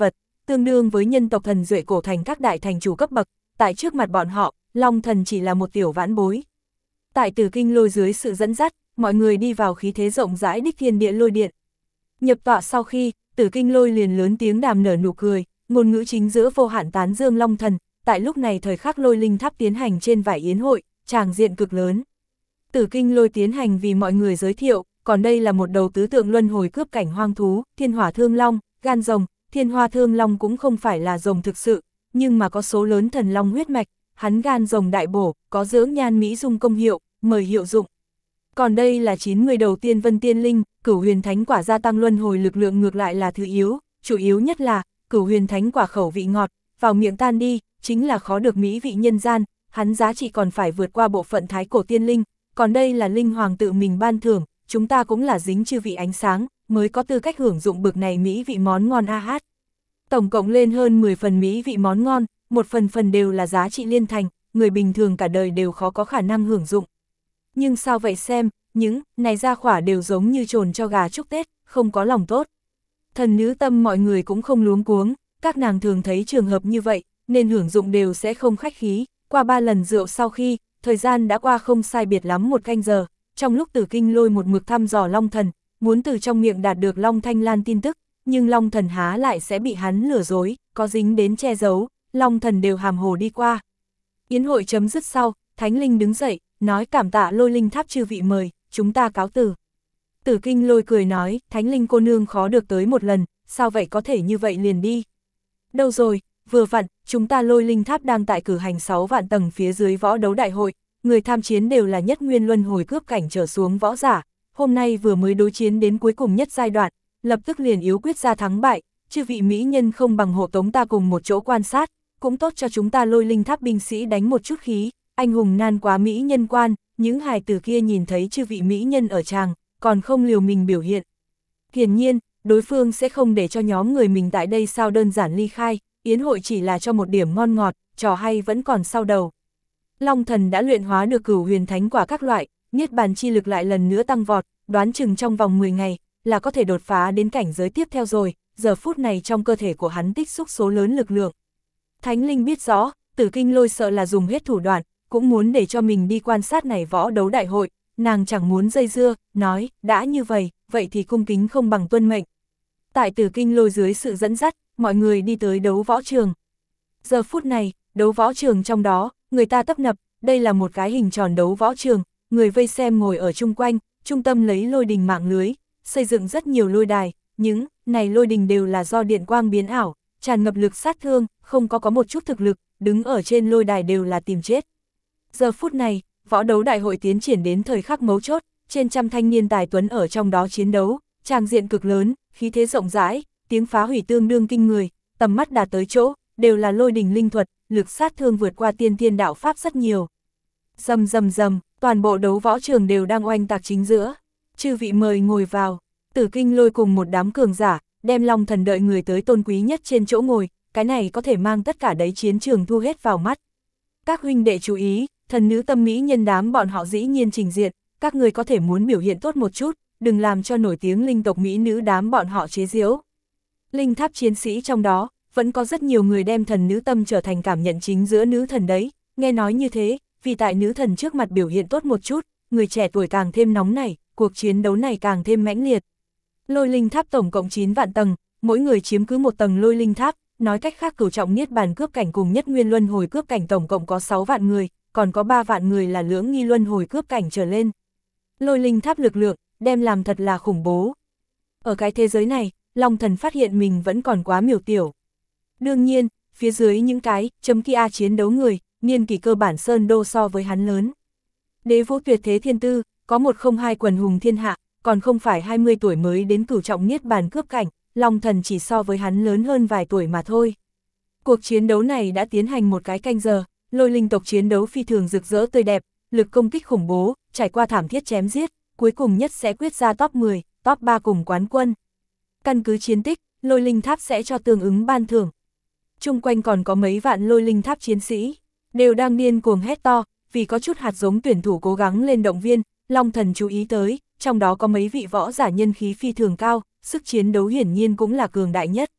tương đương với nhân tộc thần duệ cổ thành các đại thành chủ cấp bậc, tại trước mặt bọn họ, Long Thần chỉ là một tiểu vãn bối. Tại Tử Kinh Lôi dưới sự dẫn dắt, mọi người đi vào khí thế rộng rãi đích thiên địa lôi điện. Nhập tọa sau khi, Tử Kinh Lôi liền lớn tiếng đàm nở nụ cười, ngôn ngữ chính giữa vô hạn tán dương Long Thần, tại lúc này thời khắc Lôi Linh Tháp tiến hành trên vải yến hội, tràng diện cực lớn. Tử Kinh Lôi tiến hành vì mọi người giới thiệu, còn đây là một đầu tứ tượng luân hồi cướp cảnh hoang thú, Thiên Hỏa Thương Long, gan rồng, Thiên Hoa Thương Long cũng không phải là rồng thực sự, nhưng mà có số lớn thần long huyết mạch, hắn gan rồng đại bổ, có dưỡng nhan mỹ dung công hiệu, mời hiệu dụng. Còn đây là chín mươi đầu tiên vân tiên linh, Cửu Huyền Thánh Quả gia tăng luân hồi lực lượng ngược lại là thứ yếu, chủ yếu nhất là Cửu Huyền Thánh Quả khẩu vị ngọt, vào miệng tan đi, chính là khó được mỹ vị nhân gian, hắn giá trị còn phải vượt qua bộ phận thái cổ tiên linh, còn đây là linh hoàng tự mình ban thưởng, chúng ta cũng là dính chư vị ánh sáng, mới có tư cách hưởng dụng bực này mỹ vị món ngon a hát. Tổng cộng lên hơn mười phần mỹ vị món ngon, một phần phần đều là giá trị liên thành, người bình thường cả đời đều khó có khả năng hưởng dụng. Nhưng sao vậy xem, những này ra khỏa đều giống như trồn cho gà chúc Tết, không có lòng tốt. Thần nữ tâm mọi người cũng không luống cuống, các nàng thường thấy trường hợp như vậy, nên hưởng dụng đều sẽ không khách khí. Qua ba lần rượu sau khi, thời gian đã qua không sai biệt lắm một canh giờ, trong lúc Tử Kinh Lôi một mực thăm dò Long Thần, muốn từ trong miệng đạt được Long Thanh Lan tin tức, nhưng Long Thần há lại sẽ bị hắn lừa dối, có dính đến che giấu, Long Thần đều hàm hồ đi qua. Yến hội chấm dứt sau, Thánh Linh đứng dậy, nói cảm tạ Lôi Linh Tháp chư vị mời, chúng ta cáo từ. Tử Kinh Lôi cười nói, Thánh Linh cô nương khó được tới một lần, sao vậy có thể như vậy liền đi. Đâu rồi, vừa vặn, chúng ta Lôi Linh Tháp đang tại cử hành sáu vạn tầng phía dưới võ đấu đại hội, người tham chiến đều là nhất nguyên luân hồi cướp cảnh trở xuống võ giả, hôm nay vừa mới đối chiến đến cuối cùng nhất giai đoạn, lập tức liền yếu quyết ra thắng bại, chư vị mỹ nhân không bằng hộ tống ta cùng một chỗ quan sát, cũng tốt cho chúng ta Lôi Linh Tháp binh sĩ đánh một chút khí, anh hùng nan quá mỹ nhân quan, những hài tử kia nhìn thấy chư vị mỹ nhân ở tràng, còn không liều mình biểu hiện. Hiển nhiên, đối phương sẽ không để cho nhóm người mình tại đây sao đơn giản ly khai, yến hội chỉ là cho một điểm ngon ngọt, trò hay vẫn còn sau đầu. Long Thần đã luyện hóa được Cửu Huyền Thánh Quả các loại, niết bàn chi lực lại lần nữa tăng vọt, đoán chừng trong vòng mười ngày, là có thể đột phá đến cảnh giới tiếp theo rồi, giờ phút này trong cơ thể của hắn tích xúc số lớn lực lượng. Thánh Linh biết rõ, Tử Kinh Lôi sợ là dùng hết thủ đoạn, cũng muốn để cho mình đi quan sát này võ đấu đại hội, nàng chẳng muốn dây dưa, nói, đã như vậy, vậy thì cung kính không bằng tuân mệnh. Tại Tử Kinh Lôi dưới sự dẫn dắt, mọi người đi tới đấu võ trường. Giờ phút này, đấu võ trường trong đó, người ta tấp nập, đây là một cái hình tròn đấu võ trường, người vây xem ngồi ở chung quanh, trung tâm lấy lôi đình mạng lưới, xây dựng rất nhiều lôi đài, những này lôi đình đều là do điện quang biến ảo, tràn ngập lực sát thương, không có có một chút thực lực, đứng ở trên lôi đài đều là tìm chết. Giờ phút này, võ đấu đại hội tiến triển đến thời khắc mấu chốt, trên trăm thanh niên tài tuấn ở trong đó chiến đấu, tràng diện cực lớn, khí thế rộng rãi, tiếng phá hủy tương đương kinh người, tầm mắt đạt tới chỗ, đều là lôi đình linh thuật, lực sát thương vượt qua tiên thiên đạo pháp rất nhiều. Rầm rầm rầm, toàn bộ đấu võ trường đều đang oanh tạc chính giữa. Chư vị mời ngồi vào. Tử Kinh Lôi cùng một đám cường giả, đem Long Thần đợi người tới tôn quý nhất trên chỗ ngồi, cái này có thể mang tất cả đấy chiến trường thu hết vào mắt. Các huynh đệ chú ý, thần nữ tâm mỹ nhân đám bọn họ dĩ nhiên trình diện, các người có thể muốn biểu hiện tốt một chút, đừng làm cho nổi tiếng linh tộc mỹ nữ đám bọn họ chế giễu. Linh tháp chiến sĩ trong đó, vẫn có rất nhiều người đem thần nữ tâm trở thành cảm nhận chính giữa nữ thần đấy, nghe nói như thế, vì tại nữ thần trước mặt biểu hiện tốt một chút, người trẻ tuổi càng thêm nóng nảy, cuộc chiến đấu này càng thêm mãnh liệt. Lôi linh tháp tổng cộng chín vạn tầng, mỗi người chiếm cứ một tầng lôi linh tháp, nói cách khác cửu trọng niết bàn cướp cảnh cùng nhất nguyên luân hồi cướp cảnh tổng cộng có sáu vạn người, còn có ba vạn người là lưỡng nghi luân hồi cướp cảnh trở lên. Lôi linh tháp lực lượng, đem làm thật là khủng bố. Ở cái thế giới này, Long Thần phát hiện mình vẫn còn quá miểu tiểu. Đương nhiên, phía dưới những cái chấm kia chiến đấu người, niên kỷ cơ bản sơn đô so với hắn lớn. Đế vũ tuyệt thế thiên tư, có một không hai quần hùng thiên hạ, còn không phải hai mươi tuổi mới đến cửu trọng niết bàn cướp cảnh, Long Thần chỉ so với hắn lớn hơn vài tuổi mà thôi. Cuộc chiến đấu này đã tiến hành một cái canh giờ, lôi linh tộc chiến đấu phi thường rực rỡ tươi đẹp, lực công kích khủng bố, trải qua thảm thiết chém giết, cuối cùng nhất sẽ quyết ra top mười, top ba cùng quán quân. Căn cứ chiến tích, lôi linh tháp sẽ cho tương ứng ban thưởng. Chung quanh còn có mấy vạn lôi linh tháp chiến sĩ, đều đang điên cuồng hét to, vì có chút hạt giống tuyển thủ cố gắng lên động viên, Long Thần chú ý tới, trong đó có mấy vị võ giả nhân khí phi thường cao, sức chiến đấu hiển nhiên cũng là cường đại nhất.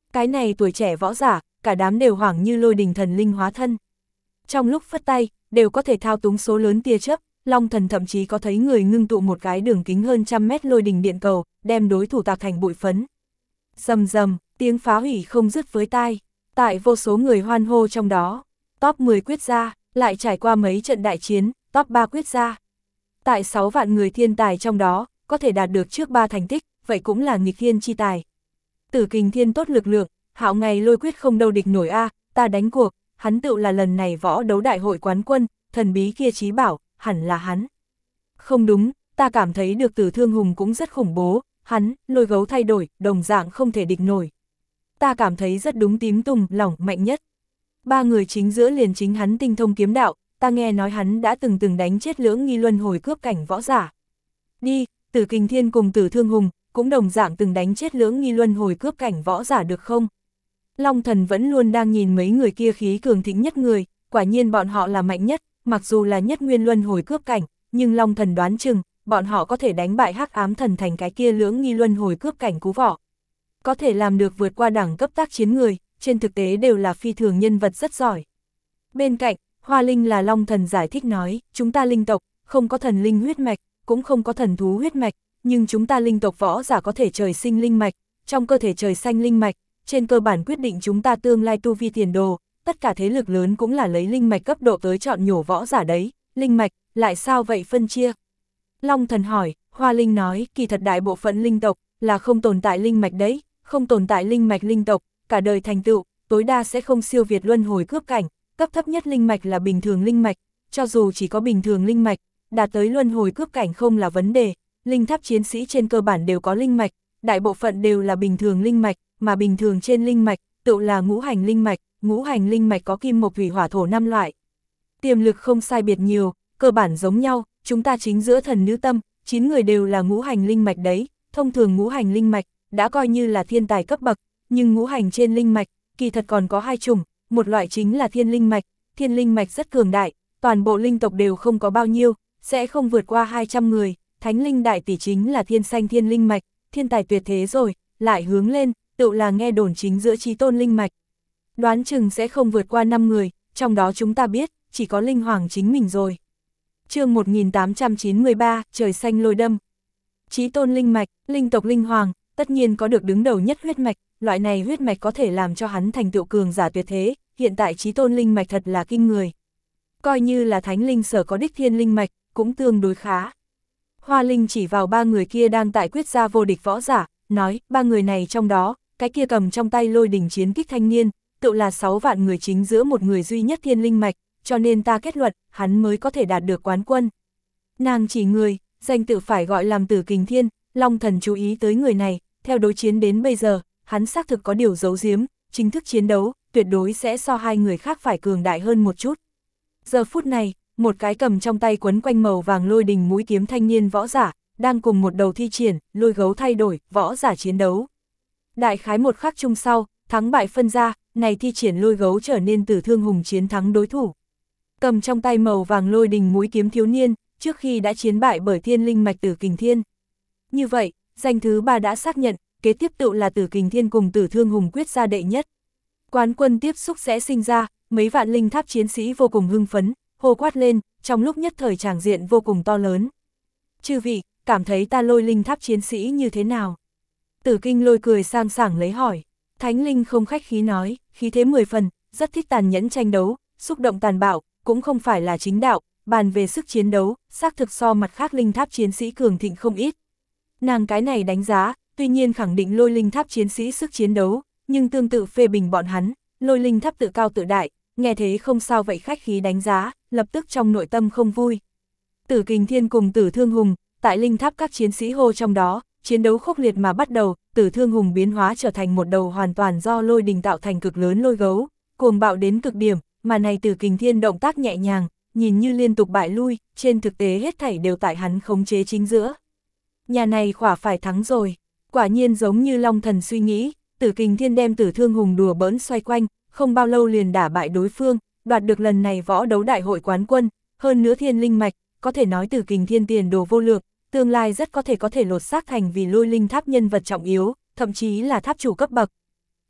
Cái này tuổi trẻ võ giả, cả đám đều hoảng như lôi đình thần linh hóa thân. Trong lúc phất tay, đều có thể thao túng số lớn tia chớp, Long Thần thậm chí có thấy người ngưng tụ một cái đường kính hơn trăm mét lôi đình điện cầu, đem đối thủ tạc thành bụi phấn. Rầm rầm, tiếng phá hủy không dứt với tai, tại vô số người hoan hô trong đó. Top mười quyết ra, lại trải qua mấy trận đại chiến, top ba quyết ra. Tại sáu vạn người thiên tài trong đó, có thể đạt được trước ba thành tích, vậy cũng là nghịch thiên chi tài. Tử Kình Thiên tốt lực lượng, hạo ngày lôi quyết không đâu địch nổi a, ta đánh cuộc, hắn tựu là lần này võ đấu đại hội quán quân, thần bí kia chí bảo, hẳn là hắn. Không đúng, ta cảm thấy được Tử Thương Hùng cũng rất khủng bố, hắn, lôi gấu thay đổi, đồng dạng không thể địch nổi. Ta cảm thấy rất đúng, Tím Tùng, lỏng, mạnh nhất. Ba người chính giữa liền chính hắn tinh thông kiếm đạo, ta nghe nói hắn đã từng từng đánh chết Lưỡng Nghi Luân Hồi cướp cảnh võ giả. Đi, Tử Kình Thiên cùng Tử Thương Hùng, cũng đồng dạng từng đánh chết Lưỡng Nghi Luân Hồi cướp cảnh võ giả được không? Long Thần vẫn luôn đang nhìn mấy người kia khí cường thịnh nhất người, quả nhiên bọn họ là mạnh nhất, mặc dù là nhất nguyên luân hồi cướp cảnh, nhưng Long Thần đoán chừng, bọn họ có thể đánh bại Hắc Ám Thần thành cái kia Lưỡng Nghi Luân Hồi cướp cảnh cú võ. Có thể làm được vượt qua đẳng cấp tác chiến người, trên thực tế đều là phi thường nhân vật rất giỏi. Bên cạnh, Hoa Linh là Long Thần giải thích nói, chúng ta linh tộc, không có thần linh huyết mạch, cũng không có thần thú huyết mạch, nhưng chúng ta linh tộc võ giả có thể trời sinh linh mạch, trong cơ thể trời xanh linh mạch, trên cơ bản quyết định chúng ta tương lai tu vi tiền đồ, tất cả thế lực lớn cũng là lấy linh mạch cấp độ tới chọn nhổ võ giả đấy, linh mạch, lại sao vậy phân chia? Long Thần hỏi, Hoa Linh nói, kỳ thật đại bộ phận linh tộc, là không tồn tại linh mạch đấy, không tồn tại linh mạch linh tộc, cả đời thành tựu, tối đa sẽ không siêu việt luân hồi cướp cảnh, cấp thấp nhất linh mạch là bình thường linh mạch, cho dù chỉ có bình thường linh mạch, đạt tới luân hồi cướp cảnh không là vấn đề, linh tháp chiến sĩ trên cơ bản đều có linh mạch, đại bộ phận đều là bình thường linh mạch, mà bình thường trên linh mạch, tự là ngũ hành linh mạch, ngũ hành linh mạch có kim mộc thủy hỏa thổ năm loại. Tiềm lực không sai biệt nhiều, cơ bản giống nhau, chúng ta chính giữa thần nữ tâm, chín người đều là ngũ hành linh mạch đấy, thông thường ngũ hành linh mạch, đã coi như là thiên tài cấp bậc, nhưng ngũ hành trên linh mạch, kỳ thật còn có hai chủng, một loại chính là thiên linh mạch, thiên linh mạch rất cường đại, toàn bộ linh tộc đều không có bao nhiêu, sẽ không vượt qua hai trăm người, thánh linh đại tỷ chính là thiên xanh thiên linh mạch, thiên tài tuyệt thế rồi, lại hướng lên, tự là nghe đồn chính giữa chí tôn linh mạch. Đoán chừng sẽ không vượt qua năm người, trong đó chúng ta biết, chỉ có linh hoàng chính mình rồi. Chương một nghìn tám trăm chín mươi ba, trời xanh lôi đâm. Chí tôn linh mạch, linh tộc linh hoàng, tất nhiên có được đứng đầu nhất huyết mạch, loại này huyết mạch có thể làm cho hắn thành tựu cường giả tuyệt thế, hiện tại chí tôn linh mạch thật là kinh người. Coi như là thánh linh sở có đích thiên linh mạch, cũng tương đối khá. Hoa Linh chỉ vào ba người kia đang tại quyết gia vô địch võ giả, nói, ba người này trong đó, cái kia cầm trong tay lôi đỉnh chiến kích thanh niên, tự là sáu vạn người chính giữa một người duy nhất thiên linh mạch, cho nên ta kết luận, hắn mới có thể đạt được quán quân. Nàng chỉ người, danh tự phải gọi làm Tử Kình Thiên, Long Thần chú ý tới người này, theo đối chiến đến bây giờ, hắn xác thực có điều giấu giếm, chính thức chiến đấu, tuyệt đối sẽ so hai người khác phải cường đại hơn một chút. Giờ phút này, một cái cầm trong tay quấn quanh màu vàng lôi đình mũi kiếm thanh niên võ giả, đang cùng một đầu thi triển, lôi gấu thay đổi, võ giả chiến đấu. Đại khái một khắc chung sau, thắng bại phân ra, này thi triển lôi gấu trở nên Tử Thương Hùng chiến thắng đối thủ. Cầm trong tay màu vàng lôi đình mũi kiếm thiếu niên, trước khi đã chiến bại bởi thiên linh mạch Tử Kình Thiên. Như vậy, danh thứ ba đã xác nhận, kế tiếp tự là Tử Kình Thiên cùng Tử Thương Hùng quyết ra đệ nhất. Quán quân tiếp xúc sẽ sinh ra, mấy vạn linh tháp chiến sĩ vô cùng hưng phấn, hô quát lên, trong lúc nhất thời tràng diện vô cùng to lớn. Chư vị, cảm thấy ta lôi linh tháp chiến sĩ như thế nào? Tử Kinh Lôi cười sang sảng lấy hỏi. Thánh Linh không khách khí nói, khí thế mười phần, rất thích tàn nhẫn tranh đấu, xúc động tàn bạo, cũng không phải là chính đạo, bàn về sức chiến đấu, xác thực so mặt khác linh tháp chiến sĩ cường thịnh không ít. Nàng cái này đánh giá, tuy nhiên khẳng định lôi linh tháp chiến sĩ sức chiến đấu, nhưng tương tự phê bình bọn hắn, lôi linh tháp tự cao tự đại, nghe thế không sao vậy khách khí đánh giá, lập tức trong nội tâm không vui. Tử Kình Thiên cùng Tử Thương Hùng, tại linh tháp các chiến sĩ hô trong đó, chiến đấu khốc liệt mà bắt đầu, Tử Thương Hùng biến hóa trở thành một đầu hoàn toàn do lôi đình tạo thành cực lớn lôi gấu, cuồng bạo đến cực điểm, mà này Tử Kình Thiên động tác nhẹ nhàng, nhìn như liên tục bại lui, trên thực tế hết thảy đều tại hắn khống chế chính giữa. Nhà này khỏa phải thắng rồi, quả nhiên giống như Long Thần suy nghĩ, Tử Kình Thiên đem Tử Thương Hùng đùa bỡn xoay quanh, không bao lâu liền đả bại đối phương, đoạt được lần này võ đấu đại hội quán quân, hơn nữa thiên linh mạch, có thể nói Tử Kình Thiên tiền đồ vô lượng, tương lai rất có thể có thể lột xác thành vì lôi linh tháp nhân vật trọng yếu, thậm chí là tháp chủ cấp bậc.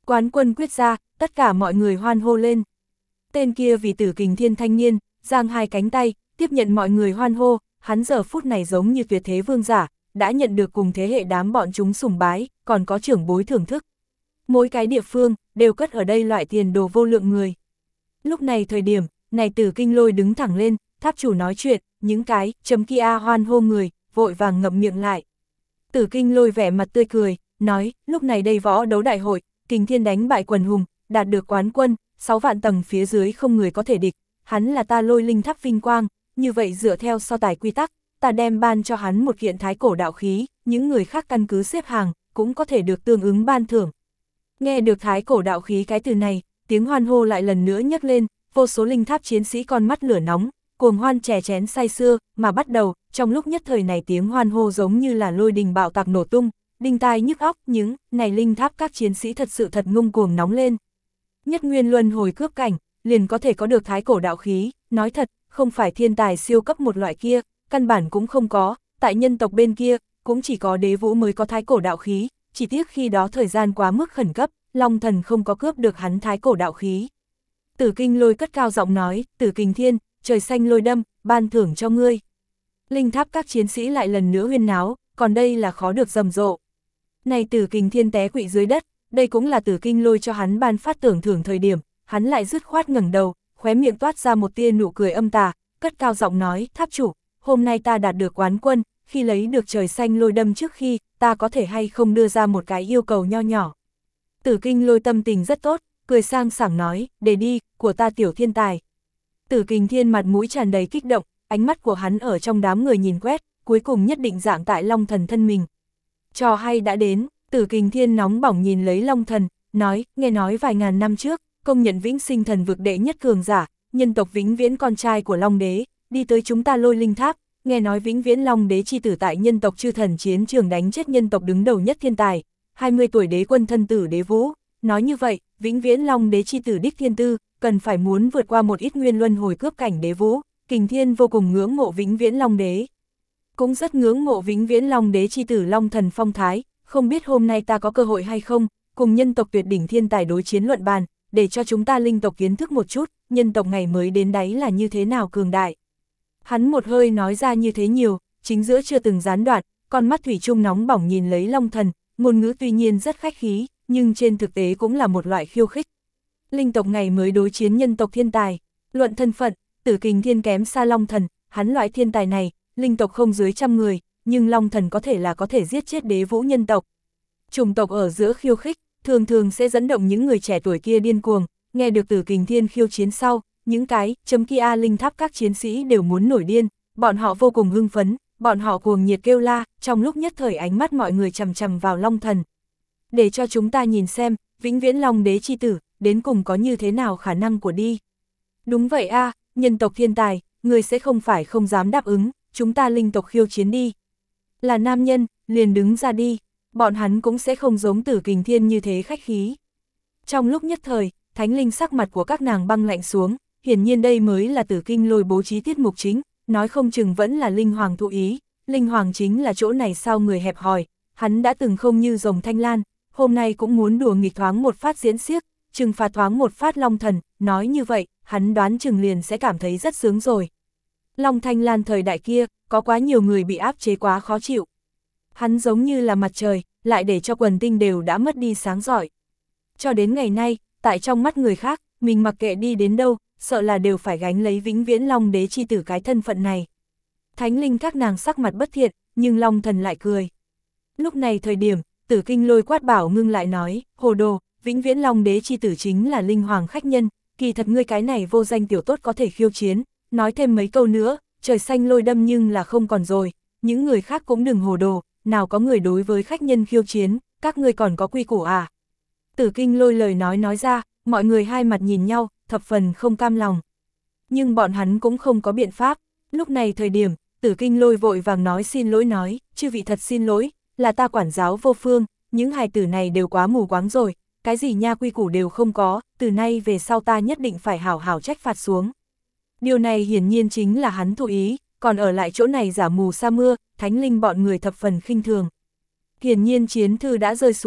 Quán quân quyết ra, tất cả mọi người hoan hô lên. Tên kia vì Tử Kình Thiên thanh niên, giang hai cánh tay, tiếp nhận mọi người hoan hô, hắn giờ phút này giống như tuyệt thế vương giả, đã nhận được cùng thế hệ đám bọn chúng sùng bái, còn có trưởng bối thưởng thức. Mỗi cái địa phương, đều cất ở đây loại tiền đồ vô lượng người. Lúc này thời điểm, này Tử Kinh Lôi đứng thẳng lên, tháp chủ nói chuyện, những cái, chấm kia hoan hô người, vội vàng ngậm miệng lại. Tử Kinh Lôi vẻ mặt tươi cười, nói, lúc này đây võ đấu đại hội, Kình Thiên đánh bại quần hùng, đạt được quán quân, sáu vạn tầng phía dưới không người có thể địch, hắn là ta Lôi Linh Tháp vinh quang, như vậy dựa theo so tài quy tắc, ta đem ban cho hắn một kiện thái cổ đạo khí, những người khác căn cứ xếp hàng, cũng có thể được tương ứng ban thưởng. Nghe được thái cổ đạo khí cái từ này, tiếng hoan hô lại lần nữa nhấc lên, vô số linh tháp chiến sĩ con mắt lửa nóng, cuồng hoan chè chén say sưa, mà bắt đầu, trong lúc nhất thời này tiếng hoan hô giống như là lôi đình bạo tạc nổ tung, đinh tai nhức óc, những này linh tháp các chiến sĩ thật sự thật ngông cuồng nóng lên. Nhất nguyên luân hồi cướp cảnh, liền có thể có được thái cổ đạo khí, nói thật, không phải thiên tài siêu cấp một loại kia, căn bản cũng không có, tại nhân tộc bên kia, cũng chỉ có đế vũ mới có thái cổ đạo khí, chỉ tiếc khi đó thời gian quá mức khẩn cấp, Long Thần không có cướp được hắn thái cổ đạo khí. Tử Kinh Lôi cất cao giọng nói, Tử Kình Thiên, trời xanh lôi đâm, ban thưởng cho ngươi. Linh tháp các chiến sĩ lại lần nữa huyên náo, còn đây là khó được rầm rộ. Này Tử Kình Thiên té quỵ dưới đất, đây cũng là Tử Kinh Lôi cho hắn ban phát tưởng thưởng thời điểm, hắn lại dứt khoát ngẩng đầu, khóe miệng toát ra một tia nụ cười âm tà, cất cao giọng nói, tháp chủ, hôm nay ta đạt được quán quân, khi lấy được trời xanh lôi đâm trước khi, ta có thể hay không đưa ra một cái yêu cầu nho nhỏ. Tử Kinh Lôi tâm tình rất tốt, cười sang sảng nói, để đi, của ta tiểu thiên tài. Tử Kình Thiên mặt mũi tràn đầy kích động, ánh mắt của hắn ở trong đám người nhìn quét, cuối cùng nhất định dạng tại Long Thần thân mình. Trò hay đã đến, Tử Kình Thiên nóng bỏng nhìn lấy Long Thần, nói, nghe nói vài ngàn năm trước, công nhận vĩnh sinh thần vực đệ nhất cường giả, nhân tộc vĩnh viễn con trai của Long Đế, đi tới chúng ta Lôi Linh Tháp, nghe nói vĩnh viễn Long Đế chi tử tại nhân tộc chư thần chiến trường đánh chết nhân tộc đứng đầu nhất thiên tài, hai mươi tuổi đế quân thân tử đế vũ, nói như vậy, vĩnh viễn Long Đế chi tử đích thiên tư, cần phải muốn vượt qua một ít nguyên luân hồi cướp cảnh đế vũ, Kình Thiên vô cùng ngưỡng mộ vĩnh viễn Long Đế. Cũng rất ngưỡng mộ vĩnh viễn Long Đế chi tử Long Thần phong thái, không biết hôm nay ta có cơ hội hay không, cùng nhân tộc tuyệt đỉnh thiên tài đối chiến luận bàn, để cho chúng ta linh tộc kiến thức một chút, nhân tộc ngày mới đến đáy là như thế nào cường đại. Hắn một hơi nói ra như thế nhiều, chính giữa chưa từng gián đoạn, con mắt thủy chung nóng bỏng nhìn lấy Long Thần, ngôn ngữ tuy nhiên rất khách khí, nhưng trên thực tế cũng là một loại khiêu khích. Linh tộc ngày mới đối chiến nhân tộc thiên tài, luận thân phận, Tử Kình Thiên kém xa Long Thần, hắn loại thiên tài này, linh tộc không dưới trăm người, nhưng Long Thần có thể là có thể giết chết đế vũ nhân tộc. Chủng tộc ở giữa khiêu khích, thường thường sẽ dẫn động những người trẻ tuổi kia điên cuồng, nghe được Tử Kình Thiên khiêu chiến sau, những cái, chấm kia linh tháp các chiến sĩ đều muốn nổi điên, bọn họ vô cùng hưng phấn, bọn họ cuồng nhiệt kêu la, trong lúc nhất thời ánh mắt mọi người chằm chằm vào Long Thần. Để cho chúng ta nhìn xem, vĩnh viễn Long Đế chi tử, đến cùng có như thế nào khả năng của đi. Đúng vậy a, nhân tộc thiên tài, người sẽ không phải không dám đáp ứng, chúng ta linh tộc khiêu chiến đi. Là nam nhân, liền đứng ra đi, bọn hắn cũng sẽ không giống Tử Kình Thiên như thế khách khí. Trong lúc nhất thời, thánh linh sắc mặt của các nàng băng lạnh xuống, hiển nhiên đây mới là Tử Kinh Lôi bố trí tiết mục chính, nói không chừng vẫn là Linh Hoàng thụ ý, Linh Hoàng chính là chỗ này sao người hẹp hòi, hắn đã từng không như rồng thanh lan, hôm nay cũng muốn đùa nghịch thoáng một phát diễn xiếc, trừng phạt thoáng một phát Long Thần, nói như vậy, hắn đoán chừng liền sẽ cảm thấy rất sướng rồi. Long Thanh Lan thời đại kia, có quá nhiều người bị áp chế quá khó chịu. Hắn giống như là mặt trời, lại để cho quần tinh đều đã mất đi sáng rọi. Cho đến ngày nay, tại trong mắt người khác, mình mặc kệ đi đến đâu, sợ là đều phải gánh lấy vĩnh viễn Long Đế chi tử cái thân phận này. Thánh linh các nàng sắc mặt bất thiện, nhưng Long Thần lại cười. Lúc này thời điểm, Tử Kinh Lôi quát bảo ngưng lại nói, hồ đồ, vĩnh viễn Long Đế chi tử chính là linh hoàng khách nhân, kỳ thật ngươi cái này vô danh tiểu tốt có thể khiêu chiến, nói thêm mấy câu nữa, trời xanh lôi đâm nhưng là không còn rồi, những người khác cũng đừng hồ đồ, nào có người đối với khách nhân khiêu chiến, các ngươi còn có quy củ à. Tử Kinh Lôi lời nói nói ra, mọi người hai mặt nhìn nhau, thập phần không cam lòng. Nhưng bọn hắn cũng không có biện pháp, lúc này thời điểm, Tử Kinh Lôi vội vàng nói xin lỗi nói, chư vị thật xin lỗi, là ta quản giáo vô phương, những hài tử này đều quá mù quáng rồi, cái gì nha quy củ đều không có, từ nay về sau ta nhất định phải hảo hảo trách phạt xuống. Điều này hiển nhiên chính là hắn thụ ý, còn ở lại chỗ này giả mù sa mưa, thánh linh bọn người thập phần khinh thường. Hiển nhiên chiến thư đã rơi xuống,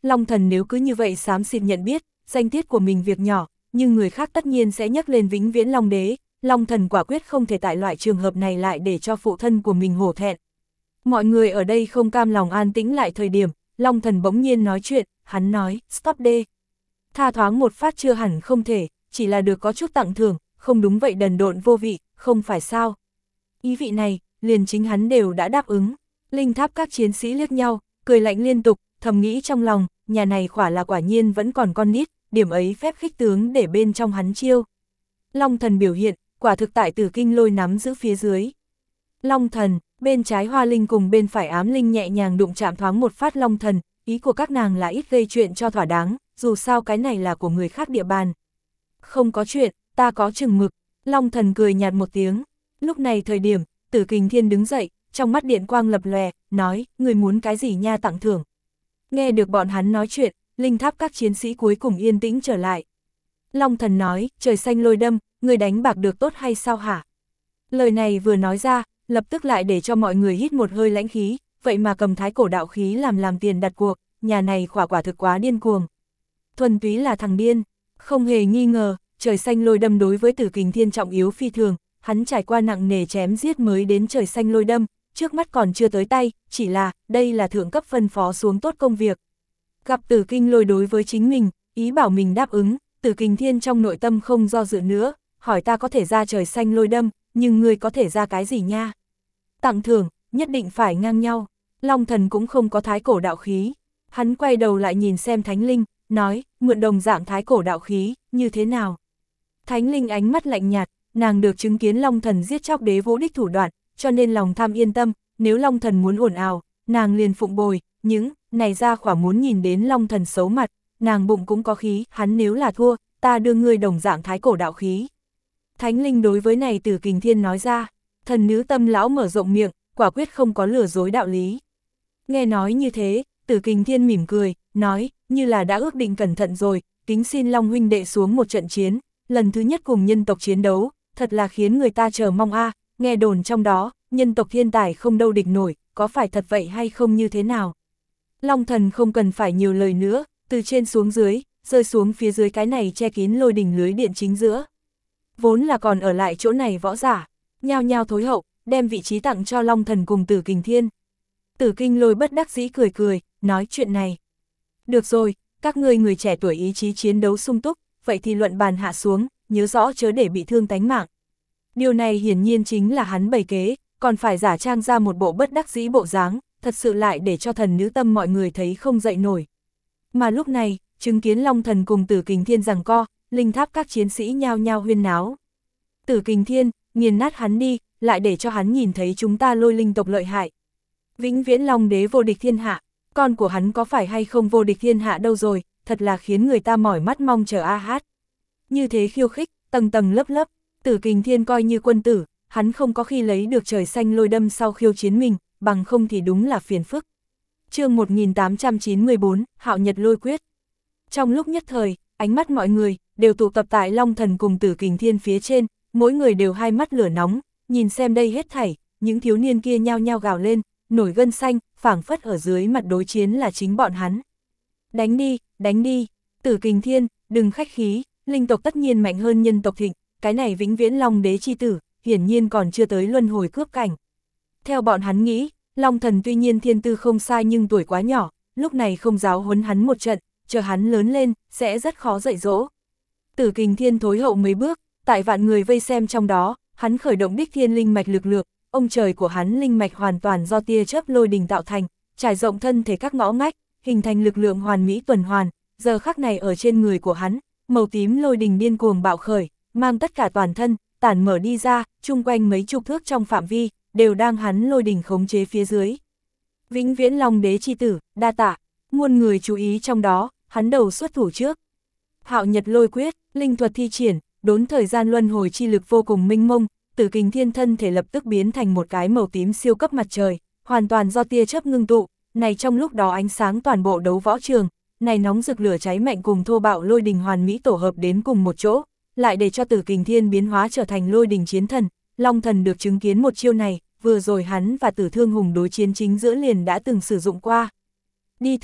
Long Thần nếu cứ như vậy xám xịt nhận biết, danh tiết của mình việc nhỏ, nhưng người khác tất nhiên sẽ nhắc lên vĩnh viễn Long Đế, Long Thần quả quyết không thể tại loại trường hợp này lại để cho phụ thân của mình hổ thẹn. Mọi người ở đây không cam lòng an tĩnh lại thời điểm, Long Thần bỗng nhiên nói chuyện, hắn nói, stop đê. Tha thoáng một phát chưa hẳn không thể, chỉ là được có chút tặng thưởng, không đúng vậy đần độn vô vị, không phải sao. Ý vị này, liền chính hắn đều đã đáp ứng. Linh tháp các chiến sĩ liếc nhau, cười lạnh liên tục, thầm nghĩ trong lòng, nhà này quả là quả nhiên vẫn còn con nít, điểm ấy phép khích tướng để bên trong hắn chiêu. Long Thần biểu hiện, quả thực tại Tử Kinh Lôi nắm giữ phía dưới. Long Thần, bên trái Hoa Linh cùng bên phải Ám Linh nhẹ nhàng đụng chạm thoáng một phát Long Thần, ý của các nàng là ít gây chuyện cho thỏa đáng, dù sao cái này là của người khác địa bàn. Không có chuyện, ta có chừng mực, Long Thần cười nhạt một tiếng. Lúc này thời điểm, Tử Kình Thiên đứng dậy, trong mắt điện quang lập lòe, nói, người muốn cái gì nha tặng thưởng. Nghe được bọn hắn nói chuyện, linh tháp các chiến sĩ cuối cùng yên tĩnh trở lại. Long Thần nói, trời xanh lôi đâm, người đánh bạc được tốt hay sao hả? Lời này vừa nói ra, lập tức lại để cho mọi người hít một hơi lãnh khí, vậy mà cầm thái cổ đạo khí làm làm tiền đặt cuộc, nhà này quả quả thực quá điên cuồng. Thuần túy là thằng điên, không hề nghi ngờ, trời xanh lôi đâm đối với Tử Kình Thiên trọng yếu phi thường, hắn trải qua nặng nề chém giết mới đến trời xanh lôi đâm, trước mắt còn chưa tới tay, chỉ là, đây là thượng cấp phân phó xuống tốt công việc. Gặp Tử Kinh Lôi đối với chính mình, ý bảo mình đáp ứng, Tử Kình Thiên trong nội tâm không do dự nữa, hỏi ta có thể ra trời xanh lôi đâm, nhưng ngươi có thể ra cái gì nha? Tặng thưởng, nhất định phải ngang nhau. Long Thần cũng không có thái cổ đạo khí. Hắn quay đầu lại nhìn xem Thánh Linh, nói, mượn đồng dạng thái cổ đạo khí, như thế nào? Thánh Linh ánh mắt lạnh nhạt, nàng được chứng kiến Long Thần giết chóc đế vũ đích thủ đoạn, cho nên lòng tham yên tâm, nếu Long Thần muốn ồn ào, nàng liền phụng bồi, những này ra khỏa muốn nhìn đến Long Thần xấu mặt, nàng bụng cũng có khí, hắn nếu là thua, ta đưa ngươi đồng dạng thái cổ đạo khí. Thánh Linh đối với này Tử Kình Thiên nói ra, thần nữ tâm lão mở rộng miệng, quả quyết không có lừa dối đạo lý. Nghe nói như thế, Tử Kình Thiên mỉm cười, nói, như là đã ước định cẩn thận rồi, kính xin Long huynh đệ xuống một trận chiến, lần thứ nhất cùng nhân tộc chiến đấu, thật là khiến người ta chờ mong a. À, nghe đồn trong đó, nhân tộc thiên tài không đâu địch nổi, có phải thật vậy hay không như thế nào? Long Thần không cần phải nhiều lời nữa, từ trên xuống dưới, rơi xuống phía dưới cái này che kín lôi đỉnh lưới điện chính giữa. Vốn là còn ở lại chỗ này võ giả, nhao nhao thối hậu, đem vị trí tặng cho Long Thần cùng Tử Kình Thiên. Tử Kinh Lôi bất đắc dĩ cười cười, nói chuyện này. Được rồi, các ngươi người trẻ tuổi ý chí chiến đấu sung túc, vậy thì luận bàn hạ xuống, nhớ rõ chớ để bị thương tánh mạng. Điều này hiển nhiên chính là hắn bày kế, còn phải giả trang ra một bộ bất đắc dĩ bộ dáng, thật sự lại để cho thần nữ tâm mọi người thấy không dậy nổi. Mà lúc này, chứng kiến Long Thần cùng Tử Kình Thiên giằng co, linh tháp các chiến sĩ nhao nhao huyên náo. Tử Kình Thiên, nghiền nát hắn đi, lại để cho hắn nhìn thấy chúng ta lôi linh tộc lợi hại. Vĩnh viễn Long Đế vô địch thiên hạ, con của hắn có phải hay không vô địch thiên hạ đâu rồi, thật là khiến người ta mỏi mắt mong chờ a hát. Như thế khiêu khích, tầng tầng lớp lớp, Tử Kình Thiên coi như quân tử, hắn không có khi lấy được trời xanh lôi đâm sau khiêu chiến mình, bằng không thì đúng là phiền phức. Chương một nghìn tám trăm chín mươi tư, Hạo Nhật Lôi Quyết. Trong lúc nhất thời, ánh mắt mọi người đều tụ tập tại Long Thần cùng Tử Kình Thiên phía trên, mỗi người đều hai mắt lửa nóng, nhìn xem đây hết thảy, những thiếu niên kia nhao nhao gào lên, nổi gân xanh, phảng phất ở dưới mặt đối chiến là chính bọn hắn. Đánh đi, đánh đi, Tử Kình Thiên, đừng khách khí, linh tộc tất nhiên mạnh hơn nhân tộc thịnh, cái này vĩnh viễn Long Đế chi tử, hiển nhiên còn chưa tới luân hồi cướp cảnh. Theo bọn hắn nghĩ, Long Thần tuy nhiên thiên tư không sai nhưng tuổi quá nhỏ, lúc này không giáo huấn hắn một trận, chờ hắn lớn lên, sẽ rất khó dạy dỗ. Tử Kình Thiên thối hậu mấy bước, tại vạn người vây xem trong đó, hắn khởi động đích thiên linh mạch lực lượng, ông trời của hắn linh mạch hoàn toàn do tia chớp lôi đình tạo thành, trải rộng thân thể các ngõ ngách, hình thành lực lượng hoàn mỹ tuần hoàn, giờ khắc này ở trên người của hắn, màu tím lôi đình điên cuồng bạo khởi, mang tất cả toàn thân, tản mở đi ra, chung quanh mấy chục thước trong phạm vi, đều đang hắn lôi đình khống chế phía dưới. Vĩnh viễn Long Đế chi tử, đa tạ, muôn người chú ý trong đó, hắn đầu xuất thủ trước. Hạo Nhật Lôi Quyết, linh thuật thi triển, đốn thời gian luân hồi chi lực vô cùng minh mông, Tử Kình Thiên thân thể lập tức biến thành một cái màu tím siêu cấp mặt trời, hoàn toàn do tia chớp ngưng tụ, này trong lúc đó ánh sáng toàn bộ đấu võ trường, này nóng rực lửa cháy mạnh cùng thô bạo lôi đình hoàn mỹ tổ hợp đến cùng một chỗ, lại để cho Tử Kình Thiên biến hóa trở thành lôi đình chiến thần. Long Thần được chứng kiến một chiêu này, vừa rồi hắn và Tử Thương Hùng đối chiến chính giữa liền đã từng sử dụng qua. Đi thôi,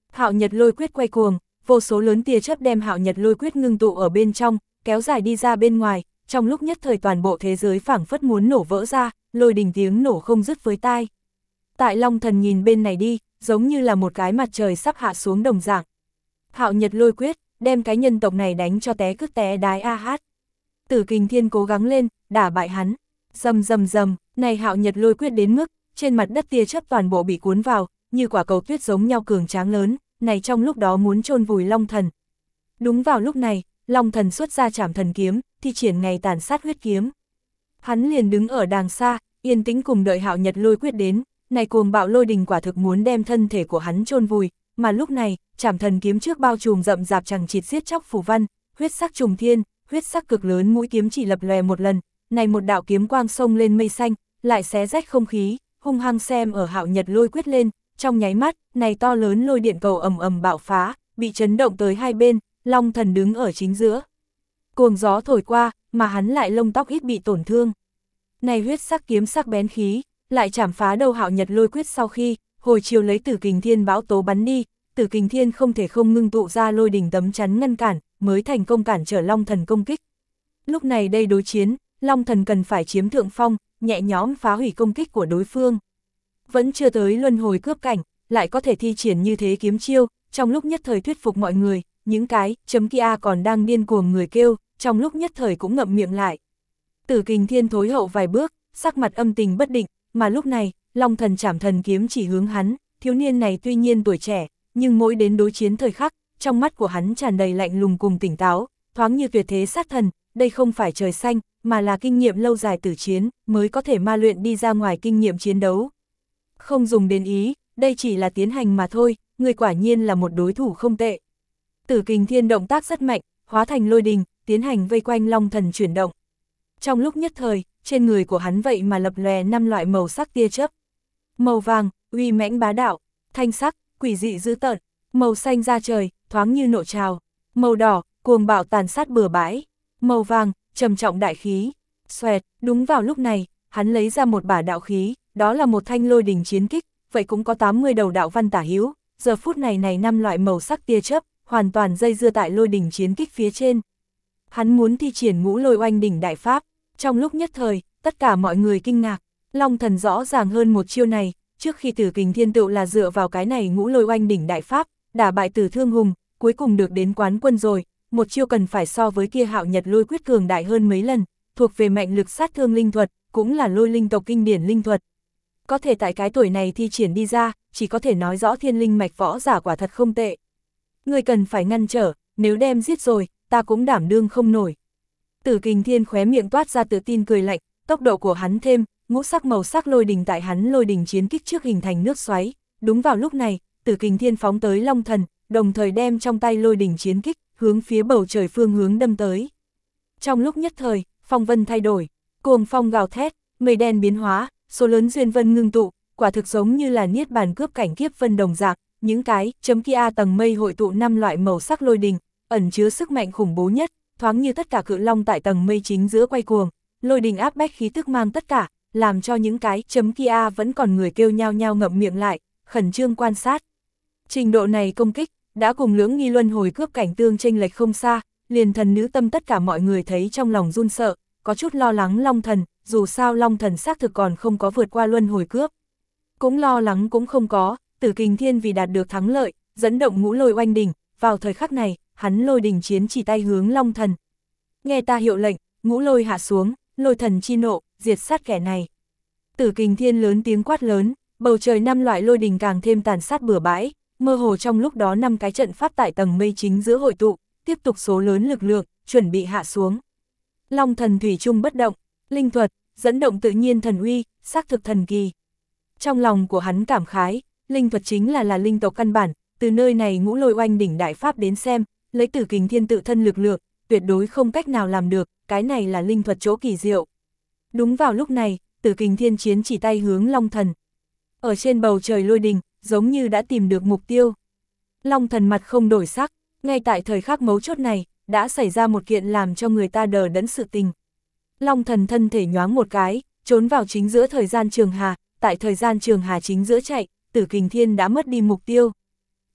Hạo Nhật Lôi Quyết quay cuồng, vô số lớn tia chớp đem Hạo Nhật Lôi Quyết ngưng tụ ở bên trong, kéo dài đi ra bên ngoài, trong lúc nhất thời toàn bộ thế giới phảng phất muốn nổ vỡ ra, lôi đình tiếng nổ không dứt với tai. Tại Long Thần nhìn bên này đi, giống như là một cái mặt trời sắp hạ xuống đồng dạng. Hạo Nhật Lôi Quyết, đem cái nhân tộc này đánh cho té cứt té đái a hát. Tử Kình Thiên cố gắng lên, đả bại hắn. Rầm rầm rầm, này Hạo Nhật Lôi Quyết đến mức, trên mặt đất tia chớp toàn bộ bị cuốn vào, như quả cầu tuyết giống nhau cường tráng lớn, này trong lúc đó muốn chôn vùi Long Thần. Đúng vào lúc này, Long Thần xuất ra Trảm Thần Kiếm, thi triển ngày tàn sát huyết kiếm. Hắn liền đứng ở đàng xa, yên tĩnh cùng đợi Hạo Nhật Lôi Quyết đến, này cuồng bạo lôi đình quả thực muốn đem thân thể của hắn chôn vùi, mà lúc này, Trảm Thần Kiếm trước bao trùm rậm rạp chằng chịt giết chóc phù văn, huyết sắc trùng thiên, huyết sắc cực lớn mũi kiếm chỉ lập lòe một lần, này một đạo kiếm quang sông lên mây xanh, lại xé rách không khí, hung hăng xem ở Hạo Nhật Lôi Quyết lên, trong nháy mắt, này to lớn lôi điện cầu ầm ầm bạo phá, bị chấn động tới hai bên, Long Thần đứng ở chính giữa. Cuồng gió thổi qua, mà hắn lại lông tóc ít bị tổn thương. Này huyết sắc kiếm sắc bén khí, lại chảm phá đầu Hạo Nhật Lôi Quyết sau khi, hồi chiều lấy Tử Kình Thiên bão tố bắn đi, Tử Kình Thiên không thể không ngưng tụ ra lôi đỉnh tấm chắn ngăn cản, mới thành công cản trở Long Thần công kích. Lúc này đây đối chiến, Long Thần cần phải chiếm thượng phong, nhẹ nhõm phá hủy công kích của đối phương. Vẫn chưa tới luân hồi cướp cảnh, lại có thể thi triển như thế kiếm chiêu, trong lúc nhất thời thuyết phục mọi người, những cái chấm kia còn đang điên cuồng người kêu, trong lúc nhất thời cũng ngậm miệng lại. Tử Kình Thiên thối hậu vài bước, sắc mặt âm tình bất định, mà lúc này, Long Thần Trảm Thần Kiếm chỉ hướng hắn, thiếu niên này tuy nhiên tuổi trẻ, nhưng mỗi đến đối chiến thời khắc, trong mắt của hắn tràn đầy lạnh lùng cùng tỉnh táo, thoáng như tuyệt thế sát thần, đây không phải trời xanh, mà là kinh nghiệm lâu dài tử chiến, mới có thể ma luyện đi ra ngoài kinh nghiệm chiến đấu. Không dùng đến ý, đây chỉ là tiến hành mà thôi, người quả nhiên là một đối thủ không tệ. Tử Kình Thiên động tác rất mạnh, hóa thành lôi đình, tiến hành vây quanh Long Thần chuyển động. Trong lúc nhất thời, trên người của hắn vậy mà lập lòe năm loại màu sắc tia chớp. Màu vàng, uy mãnh bá đạo, thanh sắc, quỷ dị dữ tợn, màu xanh da trời, thoáng như nộ trào, màu đỏ, cuồng bạo tàn sát bừa bãi, màu vàng, trầm trọng đại khí. Xoẹt, đúng vào lúc này, hắn lấy ra một bả đạo khí, đó là một thanh lôi đình chiến kích, vậy cũng có tám mươi đầu đạo văn tả hữu, giờ phút này này năm loại màu sắc tia chớp, hoàn toàn dây dưa tại lôi đình chiến kích phía trên. Hắn muốn thi triển ngũ lôi oanh đỉnh đại pháp, trong lúc nhất thời, tất cả mọi người kinh ngạc, Long Thần rõ ràng hơn một chiêu này, trước khi Tử Kình Thiên tựu là dựa vào cái này ngũ lôi oanh đỉnh đại pháp, đả bại Tử Thương Hùng, cuối cùng được đến quán quân rồi, một chiêu cần phải so với kia Hạo Nhật Lôi Quyết cường đại hơn mấy lần, thuộc về mạnh lực sát thương linh thuật, cũng là lôi linh tộc kinh điển linh thuật. Có thể tại cái tuổi này thi triển đi ra, chỉ có thể nói rõ thiên linh mạch võ giả quả thật không tệ. Người cần phải ngăn trở, nếu đem giết rồi, ta cũng đảm đương không nổi. Tử Kình Thiên khóe miệng toát ra tự tin cười lạnh, tốc độ của hắn thêm, ngũ sắc màu sắc lôi đình tại hắn lôi đình chiến kích trước hình thành nước xoáy. Đúng vào lúc này, Tử Kình Thiên phóng tới Long Thần, đồng thời đem trong tay lôi đình chiến kích, hướng phía bầu trời phương hướng đâm tới. Trong lúc nhất thời, phong vân thay đổi, cuồng phong gào thét, mây đen biến hóa, số lớn duyên vân ngưng tụ, quả thực giống như là niết bàn cướp cảnh kiếp vân đồng dạng, những cái chấm kia tầng mây hội tụ năm loại màu sắc lôi đình, ẩn chứa sức mạnh khủng bố nhất, thoáng như tất cả cự long tại tầng mây chính giữa quay cuồng, lôi đình áp bách khí tức mang tất cả, làm cho những cái chấm kia vẫn còn người kêu nhao nhao ngậm miệng lại, khẩn trương quan sát. Trình độ này công kích, đã cùng Lưỡng Nghi luân hồi cướp cảnh tương chênh lệch không xa, liền Thần Nữ Tâm tất cả mọi người thấy trong lòng run sợ, có chút lo lắng Long Thần, dù sao Long Thần xác thực còn không có vượt qua luân hồi cướp. Cũng lo lắng cũng không có, Tử Kình Thiên vì đạt được thắng lợi, dẫn động ngũ lôi oanh đỉnh, vào thời khắc này, hắn lôi đình chiến chỉ tay hướng Long Thần. Nghe ta hiệu lệnh, ngũ lôi hạ xuống, lôi thần chi nộ, diệt sát kẻ này. Tử Kình Thiên lớn tiếng quát lớn, bầu trời năm loại lôi đình càng thêm tàn sát bừa bãi, mơ hồ trong lúc đó năm cái trận pháp tại tầng mây chính giữa hội tụ, tiếp tục số lớn lực lượng, chuẩn bị hạ xuống. Long Thần thủy chung bất động, linh thuật, dẫn động tự nhiên thần uy, xác thực thần kỳ. Trong lòng của hắn cảm khái, linh thuật chính là là linh tộc căn bản, từ nơi này ngũ lôi oanh đỉnh đại pháp đến xem, lấy Tử Kình Thiên tự thân lực lượng, tuyệt đối không cách nào làm được, cái này là linh thuật chỗ kỳ diệu. Đúng vào lúc này, Tử Kình Thiên chiến chỉ tay hướng Long Thần. Ở trên bầu trời lôi đình, giống như đã tìm được mục tiêu. Long Thần mặt không đổi sắc, ngay tại thời khắc mấu chốt này, đã xảy ra một kiện làm cho người ta đờ đẫn sự tình. Long Thần thân thể nhoáng một cái, trốn vào chính giữa thời gian trường hà, tại thời gian trường hà chính giữa chạy, Tử Kình Thiên đã mất đi mục tiêu.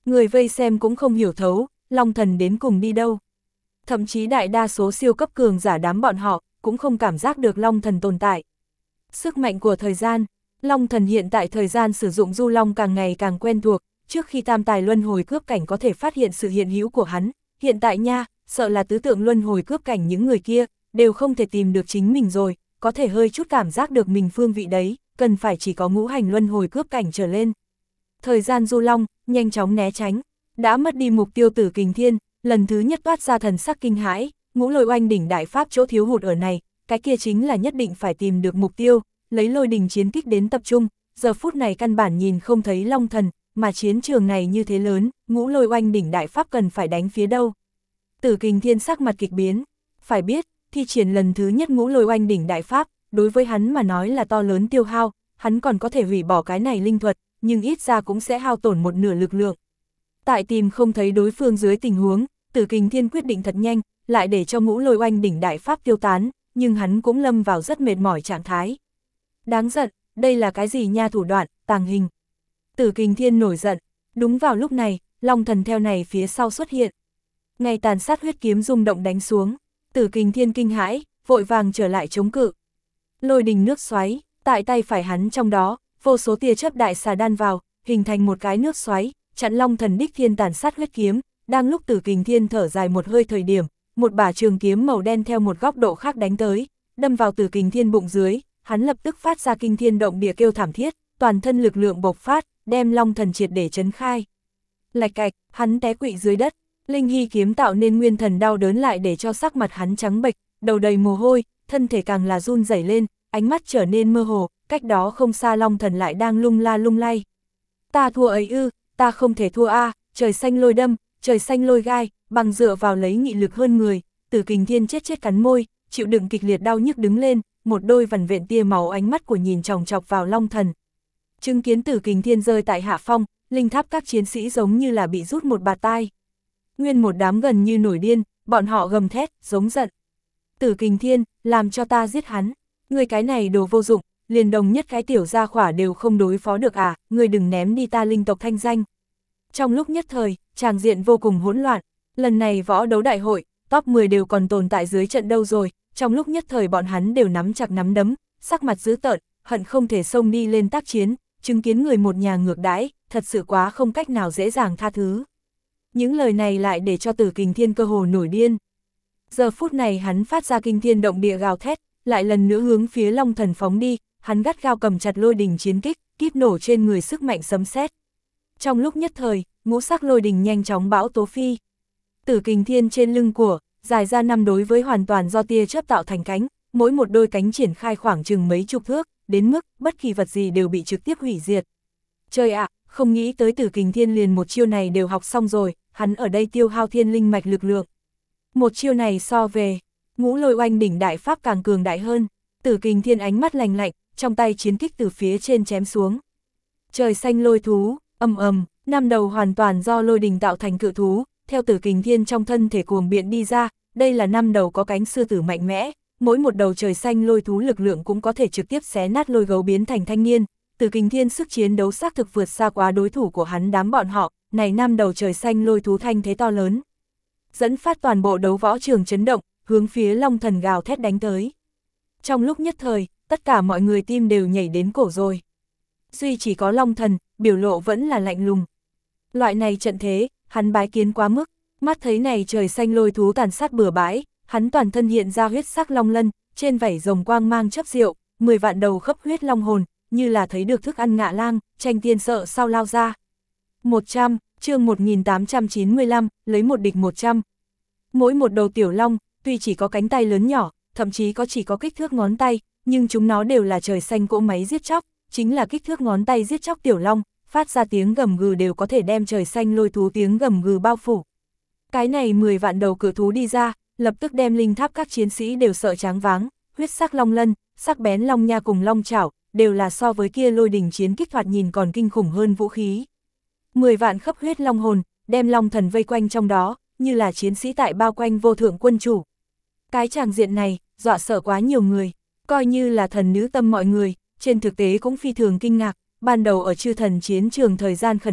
Người vây xem cũng không hiểu thấu, Long Thần đến cùng đi đâu. Thậm chí đại đa số siêu cấp cường giả đám bọn họ, cũng không cảm giác được Long Thần tồn tại. Sức mạnh của thời gian, Long Thần hiện tại thời gian sử dụng du long càng ngày càng quen thuộc, trước khi tam tài luân hồi cướp cảnh có thể phát hiện sự hiện hữu của hắn, hiện tại nha, sợ là tứ tượng luân hồi cướp cảnh những người kia, đều không thể tìm được chính mình rồi, có thể hơi chút cảm giác được mình phương vị đấy, cần phải chỉ có ngũ hành luân hồi cướp cảnh trở lên. Thời gian du long, nhanh chóng né tránh, đã mất đi mục tiêu Tử Kình Thiên, lần thứ nhất toát ra thần sắc kinh hãi, ngũ lôi oanh đỉnh đại pháp chỗ thiếu hụt ở này, cái kia chính là nhất định phải tìm được mục tiêu, lấy lôi đình chiến kích đến tập trung, giờ phút này căn bản nhìn không thấy Long Thần, mà chiến trường này như thế lớn, ngũ lôi oanh đỉnh đại pháp cần phải đánh phía đâu. Tử Kình Thiên sắc mặt kịch biến, phải biết, thi triển lần thứ nhất ngũ lôi oanh đỉnh đại pháp, đối với hắn mà nói là to lớn tiêu hao, hắn còn có thể hủy bỏ cái này linh thuật, nhưng ít ra cũng sẽ hao tổn một nửa lực lượng. Tại tìm không thấy đối phương dưới tình huống, Tử Kình Thiên quyết định thật nhanh, lại để cho ngũ lôi oanh đỉnh đại pháp tiêu tán, nhưng hắn cũng lâm vào rất mệt mỏi trạng thái. Đáng giận, đây là cái gì nha, thủ đoạn, tàng hình. Tử Kình Thiên nổi giận, đúng vào lúc này, Long Thần theo này phía sau xuất hiện. Ngay tàn sát huyết kiếm rung động đánh xuống, Tử Kình Thiên kinh hãi, vội vàng trở lại chống cự. Lôi đình nước xoáy, tại tay phải hắn trong đó, vô số tia chớp đại xà đan vào, hình thành một cái nước xoáy, chặn Long Thần đích thiên tàn sát huyết kiếm. Đang lúc Tử Kình Thiên thở dài một hơi thời điểm, một bả trường kiếm màu đen theo một góc độ khác đánh tới, đâm vào Tử Kình Thiên bụng dưới, hắn lập tức phát ra kinh thiên động địa kêu thảm thiết, toàn thân lực lượng bộc phát, đem Long Thần triệt để chấn khai. Lạch cạch, hắn té quỵ dưới đất, linh hy kiếm tạo nên nguyên thần đau đớn lại để cho sắc mặt hắn trắng bệch, đầu đầy mồ hôi, thân thể càng là run rẩy lên, ánh mắt trở nên mơ hồ, cách đó không xa Long Thần lại đang lung la lung lay. Ta thua ấy ư, ta không thể thua a, trời xanh lôi đâm, trời xanh lôi gai, bằng dựa vào lấy nghị lực hơn người, Tử Kình Thiên chết chết cắn môi, chịu đựng kịch liệt đau nhức đứng lên, một đôi vằn vện tia máu ánh mắt của nhìn chòng chọc vào Long Thần. Chứng kiến Tử Kình Thiên rơi tại hạ phong, linh tháp các chiến sĩ giống như là bị rút một bạt tai. Nguyên một đám gần như nổi điên, bọn họ gầm thét, giống giận. Tử Kình Thiên, làm cho ta giết hắn, người cái này đồ vô dụng, liền đồng nhất cái tiểu gia khỏa đều không đối phó được à, người đừng ném đi ta linh tộc thanh danh. Trong lúc nhất thời, tràng diện vô cùng hỗn loạn, lần này võ đấu đại hội, top mười đều còn tồn tại dưới trận đâu rồi, trong lúc nhất thời bọn hắn đều nắm chặt nắm đấm, sắc mặt dữ tợn, hận không thể xông đi lên tác chiến, chứng kiến người một nhà ngược đãi, thật sự quá không cách nào dễ dàng tha thứ. Những lời này lại để cho Tử Kình Thiên cơ hồ nổi điên. Giờ phút này hắn phát ra kinh thiên động địa gào thét, lại lần nữa hướng phía Long Thần phóng đi, hắn gắt gao cầm chặt lôi đình chiến kích, kíp nổ trên người sức mạnh sấm sét. Trong lúc nhất thời, ngũ sắc lôi đình nhanh chóng bão tố phi. Tử Kình Thiên trên lưng của, dài ra năm đối với hoàn toàn do tia chớp tạo thành cánh, mỗi một đôi cánh triển khai khoảng chừng mấy chục thước, đến mức bất kỳ vật gì đều bị trực tiếp hủy diệt. Trời ạ, không nghĩ tới Tử Kình Thiên liền một chiêu này đều học xong rồi, hắn ở đây tiêu hao thiên linh mạch lực lượng. Một chiêu này so về, ngũ lôi oanh đỉnh đại pháp càng cường đại hơn, Tử Kình Thiên ánh mắt lành lạnh, trong tay chiến kích từ phía trên chém xuống. Trời xanh lôi thú, ầm ầm, năm đầu hoàn toàn do lôi đình tạo thành cự thú, theo Tử Kình Thiên trong thân thể cuồng biện đi ra, đây là năm đầu có cánh sư tử mạnh mẽ, mỗi một đầu trời xanh lôi thú lực lượng cũng có thể trực tiếp xé nát lôi gấu biến thành thanh niên. Tử Kình Thiên sức chiến đấu xác thực vượt xa quá đối thủ của hắn đám bọn họ, này năm đầu trời xanh lôi thú thanh thế to lớn. Dẫn phát toàn bộ đấu võ trường chấn động, hướng phía Long Thần gào thét đánh tới. Trong lúc nhất thời, tất cả mọi người tim đều nhảy đến cổ rồi. Duy chỉ có Long Thần, biểu lộ vẫn là lạnh lùng. Loại này trận thế, hắn bái kiến quá mức, mắt thấy này trời xanh lôi thú tàn sát bừa bãi, hắn toàn thân hiện ra huyết sắc long lân, trên vảy rồng quang mang chấp diệu, mười vạn đầu khắp huyết long hồn, như là thấy được thức ăn ngạ lang, tranh tiên sợ sau lao ra. một trăm, chương một nghìn tám trăm chín mươi lăm, lấy một địch một trăm. Mỗi một đầu tiểu long, tuy chỉ có cánh tay lớn nhỏ, thậm chí có chỉ có kích thước ngón tay, nhưng chúng nó đều là trời xanh cỗ máy giết chóc, chính là kích thước ngón tay giết chóc tiểu long, phát ra tiếng gầm gừ đều có thể đem trời xanh lôi thú tiếng gầm gừ bao phủ. Cái này mười vạn đầu cự thú đi ra, lập tức đem linh tháp các chiến sĩ đều sợ choáng váng, huyết sắc long lân, sắc bén long nha cùng long chảo, đều là so với kia lôi đình chiến kích thoạt nhìn còn kinh khủng hơn vũ khí. Mười vạn khắp huyết long hồn, đem Long Thần vây quanh trong đó, như là chiến sĩ tại bao quanh vô thượng quân chủ. Cái tràng diện này, dọa sợ quá nhiều người, coi như là thần nữ tâm mọi người, trên thực tế cũng phi thường kinh ngạc, ban đầu ở chư thần chiến trường thời gian khẩn cấp,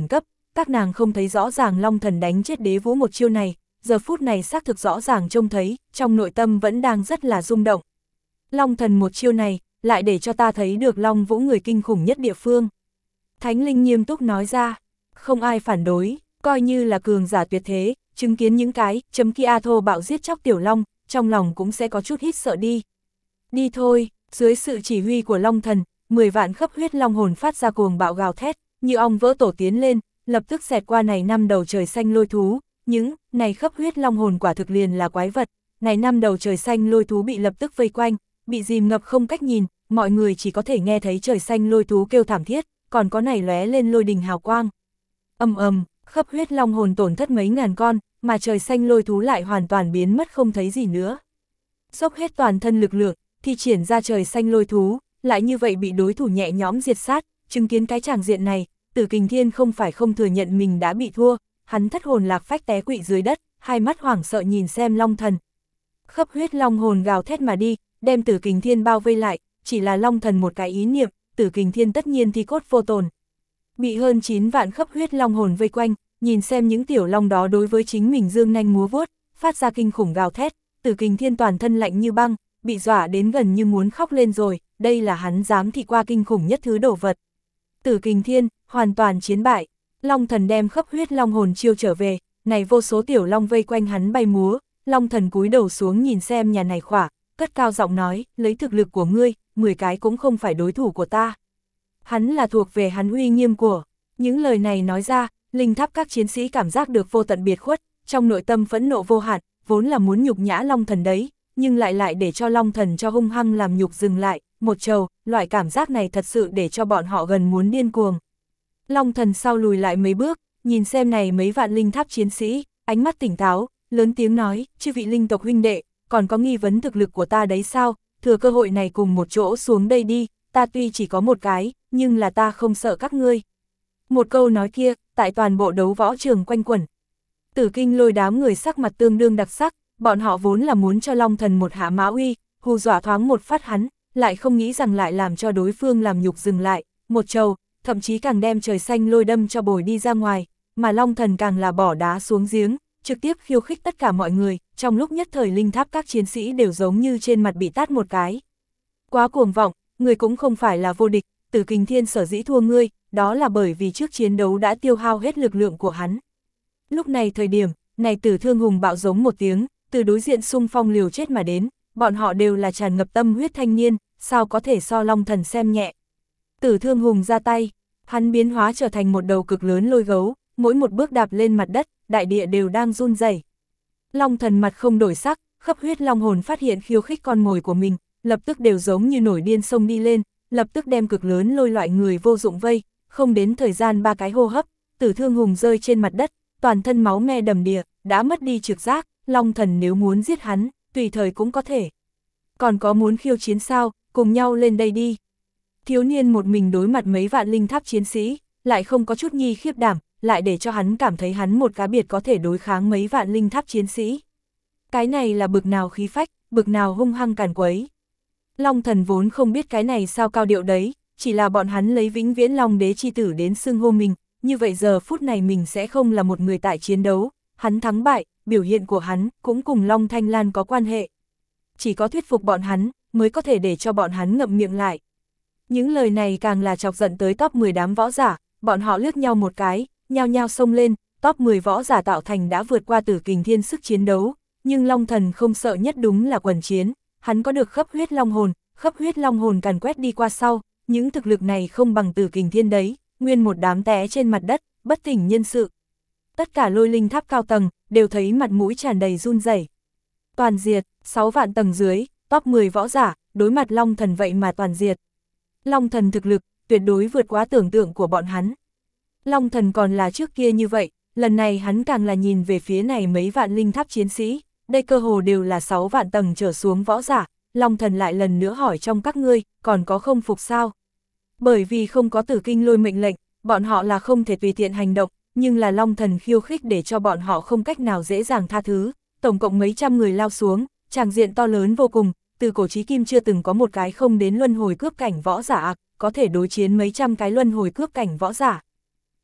các nàng không thấy rõ ràng Long Thần đánh chết Đế Vũ một chiêu này, giờ phút này xác thực rõ ràng trông thấy, trong nội tâm vẫn đang rất là rung động. Long Thần một chiêu này, lại để cho ta thấy được Long Vũ người kinh khủng nhất địa phương. Thánh Linh nghiêm túc nói ra, không ai phản đối, coi như là cường giả tuyệt thế, chứng kiến những cái chấm kia thô bạo giết chóc Tiểu Long, trong lòng cũng sẽ có chút hít sợ đi. Đi thôi, dưới sự chỉ huy của Long Thần, mười vạn khắp huyết long hồn phát ra cuồng bạo gào thét, như ong vỡ tổ tiến lên, lập tức xẹt qua này năm đầu trời xanh lôi thú, những này khắp huyết long hồn quả thực liền là quái vật, này năm đầu trời xanh lôi thú bị lập tức vây quanh, bị dìm ngập không cách nhìn, mọi người chỉ có thể nghe thấy trời xanh lôi thú kêu thảm thiết, còn có này lóe lên lôi đình hào quang. Ầm ầm, khắp huyết long hồn tổn thất mấy ngàn con, mà trời xanh lôi thú lại hoàn toàn biến mất không thấy gì nữa. Dốc hết toàn thân lực lượng, thi triển ra trời xanh lôi thú, lại như vậy bị đối thủ nhẹ nhõm diệt sát, chứng kiến cái tràng diện này, Tử Kình Thiên không phải không thừa nhận mình đã bị thua, hắn thất hồn lạc phách té quỵ dưới đất, hai mắt hoảng sợ nhìn xem Long Thần. Khắp huyết long hồn gào thét mà đi, đem Tử Kình Thiên bao vây lại, chỉ là Long Thần một cái ý niệm, Tử Kình Thiên tất nhiên thi cốt vô tồn. Bị hơn chín vạn khắp huyết long hồn vây quanh, nhìn xem những tiểu long đó đối với chính mình dương nanh múa vuốt, phát ra kinh khủng gào thét, Tử Kình Thiên toàn thân lạnh như băng, bị dọa đến gần như muốn khóc lên rồi, đây là hắn dám thị qua kinh khủng nhất thứ đồ vật. Tử Kình Thiên, hoàn toàn chiến bại, Long Thần đem khắp huyết long hồn chiêu trở về, này vô số tiểu long vây quanh hắn bay múa, Long Thần cúi đầu xuống nhìn xem nhà này khỏa, cất cao giọng nói, lấy thực lực của ngươi, mười cái cũng không phải đối thủ của ta. Hắn là thuộc về hắn uy nghiêm của, những lời này nói ra, linh tháp các chiến sĩ cảm giác được vô tận biệt khuất, trong nội tâm phẫn nộ vô hạn, vốn là muốn nhục nhã Long Thần đấy, nhưng lại lại để cho Long Thần cho hung hăng làm nhục dừng lại, một trầu, loại cảm giác này thật sự để cho bọn họ gần muốn điên cuồng. Long Thần sau lùi lại mấy bước, nhìn xem này mấy vạn linh tháp chiến sĩ, ánh mắt tỉnh táo, lớn tiếng nói, chư vị linh tộc huynh đệ, còn có nghi vấn thực lực của ta đấy sao, thừa cơ hội này cùng một chỗ xuống đây đi, ta tuy chỉ có một cái, nhưng là ta không sợ các ngươi. Một câu nói kia, tại toàn bộ đấu võ trường quanh quẩn. Tử Kinh Lôi đám người sắc mặt tương đương đặc sắc, bọn họ vốn là muốn cho Long Thần một hạ mã uy, hù dọa thoáng một phát hắn, lại không nghĩ rằng lại làm cho đối phương làm nhục dừng lại, một trầu, thậm chí càng đem trời xanh lôi đâm cho bồi đi ra ngoài, mà Long Thần càng là bỏ đá xuống giếng, trực tiếp khiêu khích tất cả mọi người, trong lúc nhất thời linh tháp các chiến sĩ đều giống như trên mặt bị tát một cái. Quá cuồng vọng, người cũng không phải là vô địch, Tử Kình Thiên sở dĩ thua ngươi, đó là bởi vì trước chiến đấu đã tiêu hao hết lực lượng của hắn. Lúc này thời điểm, này Tử Thương Hùng bạo giống một tiếng, từ đối diện xung phong liều chết mà đến, bọn họ đều là tràn ngập tâm huyết thanh niên, sao có thể so Long Thần xem nhẹ. Tử Thương Hùng ra tay, hắn biến hóa trở thành một đầu cực lớn lôi gấu, mỗi một bước đạp lên mặt đất, đại địa đều đang run rẩy. Long Thần mặt không đổi sắc, khắp huyết long hồn phát hiện khiêu khích con mồi của mình, lập tức đều giống như nổi điên xông đi lên, lập tức đem cực lớn lôi loại người vô dụng vây, không đến thời gian ba cái hô hấp, Tử Thương Hùng rơi trên mặt đất, toàn thân máu me đầm đìa, đã mất đi trực giác, Long Thần nếu muốn giết hắn, tùy thời cũng có thể. Còn có muốn khiêu chiến sao, cùng nhau lên đây đi. Thiếu niên một mình đối mặt mấy vạn linh tháp chiến sĩ, lại không có chút nhi khiếp đảm, lại để cho hắn cảm thấy hắn một cá biệt có thể đối kháng mấy vạn linh tháp chiến sĩ. Cái này là bực nào khí phách, bực nào hung hăng càn quấy. Long Thần vốn không biết cái này sao cao điệu đấy, chỉ là bọn hắn lấy vĩnh viễn Long Đế chi tử đến xưng hô mình, như vậy giờ phút này mình sẽ không là một người tại chiến đấu, hắn thắng bại, biểu hiện của hắn cũng cùng Long Thanh Lan có quan hệ. Chỉ có thuyết phục bọn hắn, mới có thể để cho bọn hắn ngậm miệng lại. Những lời này càng là chọc giận tới top mười đám võ giả, bọn họ liếc nhau một cái, nhao nhao xông lên, top mười võ giả tạo thành đã vượt qua Tử Kình Thiên sức chiến đấu, nhưng Long Thần không sợ nhất đúng là quần chiến, hắn có được khắp huyết long hồn, khắp huyết long hồn càn quét đi qua sau, những thực lực này không bằng Tử Kình Thiên đấy, nguyên một đám té trên mặt đất, bất tỉnh nhân sự. Tất cả lôi linh tháp cao tầng, đều thấy mặt mũi tràn đầy run rẩy. Toàn diệt, sáu vạn tầng dưới, top mười võ giả, đối mặt Long Thần vậy mà toàn diệt. Long Thần thực lực, tuyệt đối vượt quá tưởng tượng của bọn hắn. Long Thần còn là trước kia như vậy, lần này hắn càng là nhìn về phía này mấy vạn linh tháp chiến sĩ, đây cơ hồ đều là sáu vạn tầng trở xuống võ giả, Long Thần lại lần nữa hỏi trong các ngươi, còn có không phục sao? Bởi vì không có Tử Kinh Lôi mệnh lệnh, bọn họ là không thể tùy tiện hành động, nhưng là Long Thần khiêu khích để cho bọn họ không cách nào dễ dàng tha thứ, tổng cộng mấy trăm người lao xuống, tràng diện to lớn vô cùng, từ cổ chí kim chưa từng có một cái không đến luân hồi cướp cảnh võ giả ạc, có thể đối chiến mấy trăm cái luân hồi cướp cảnh võ giả.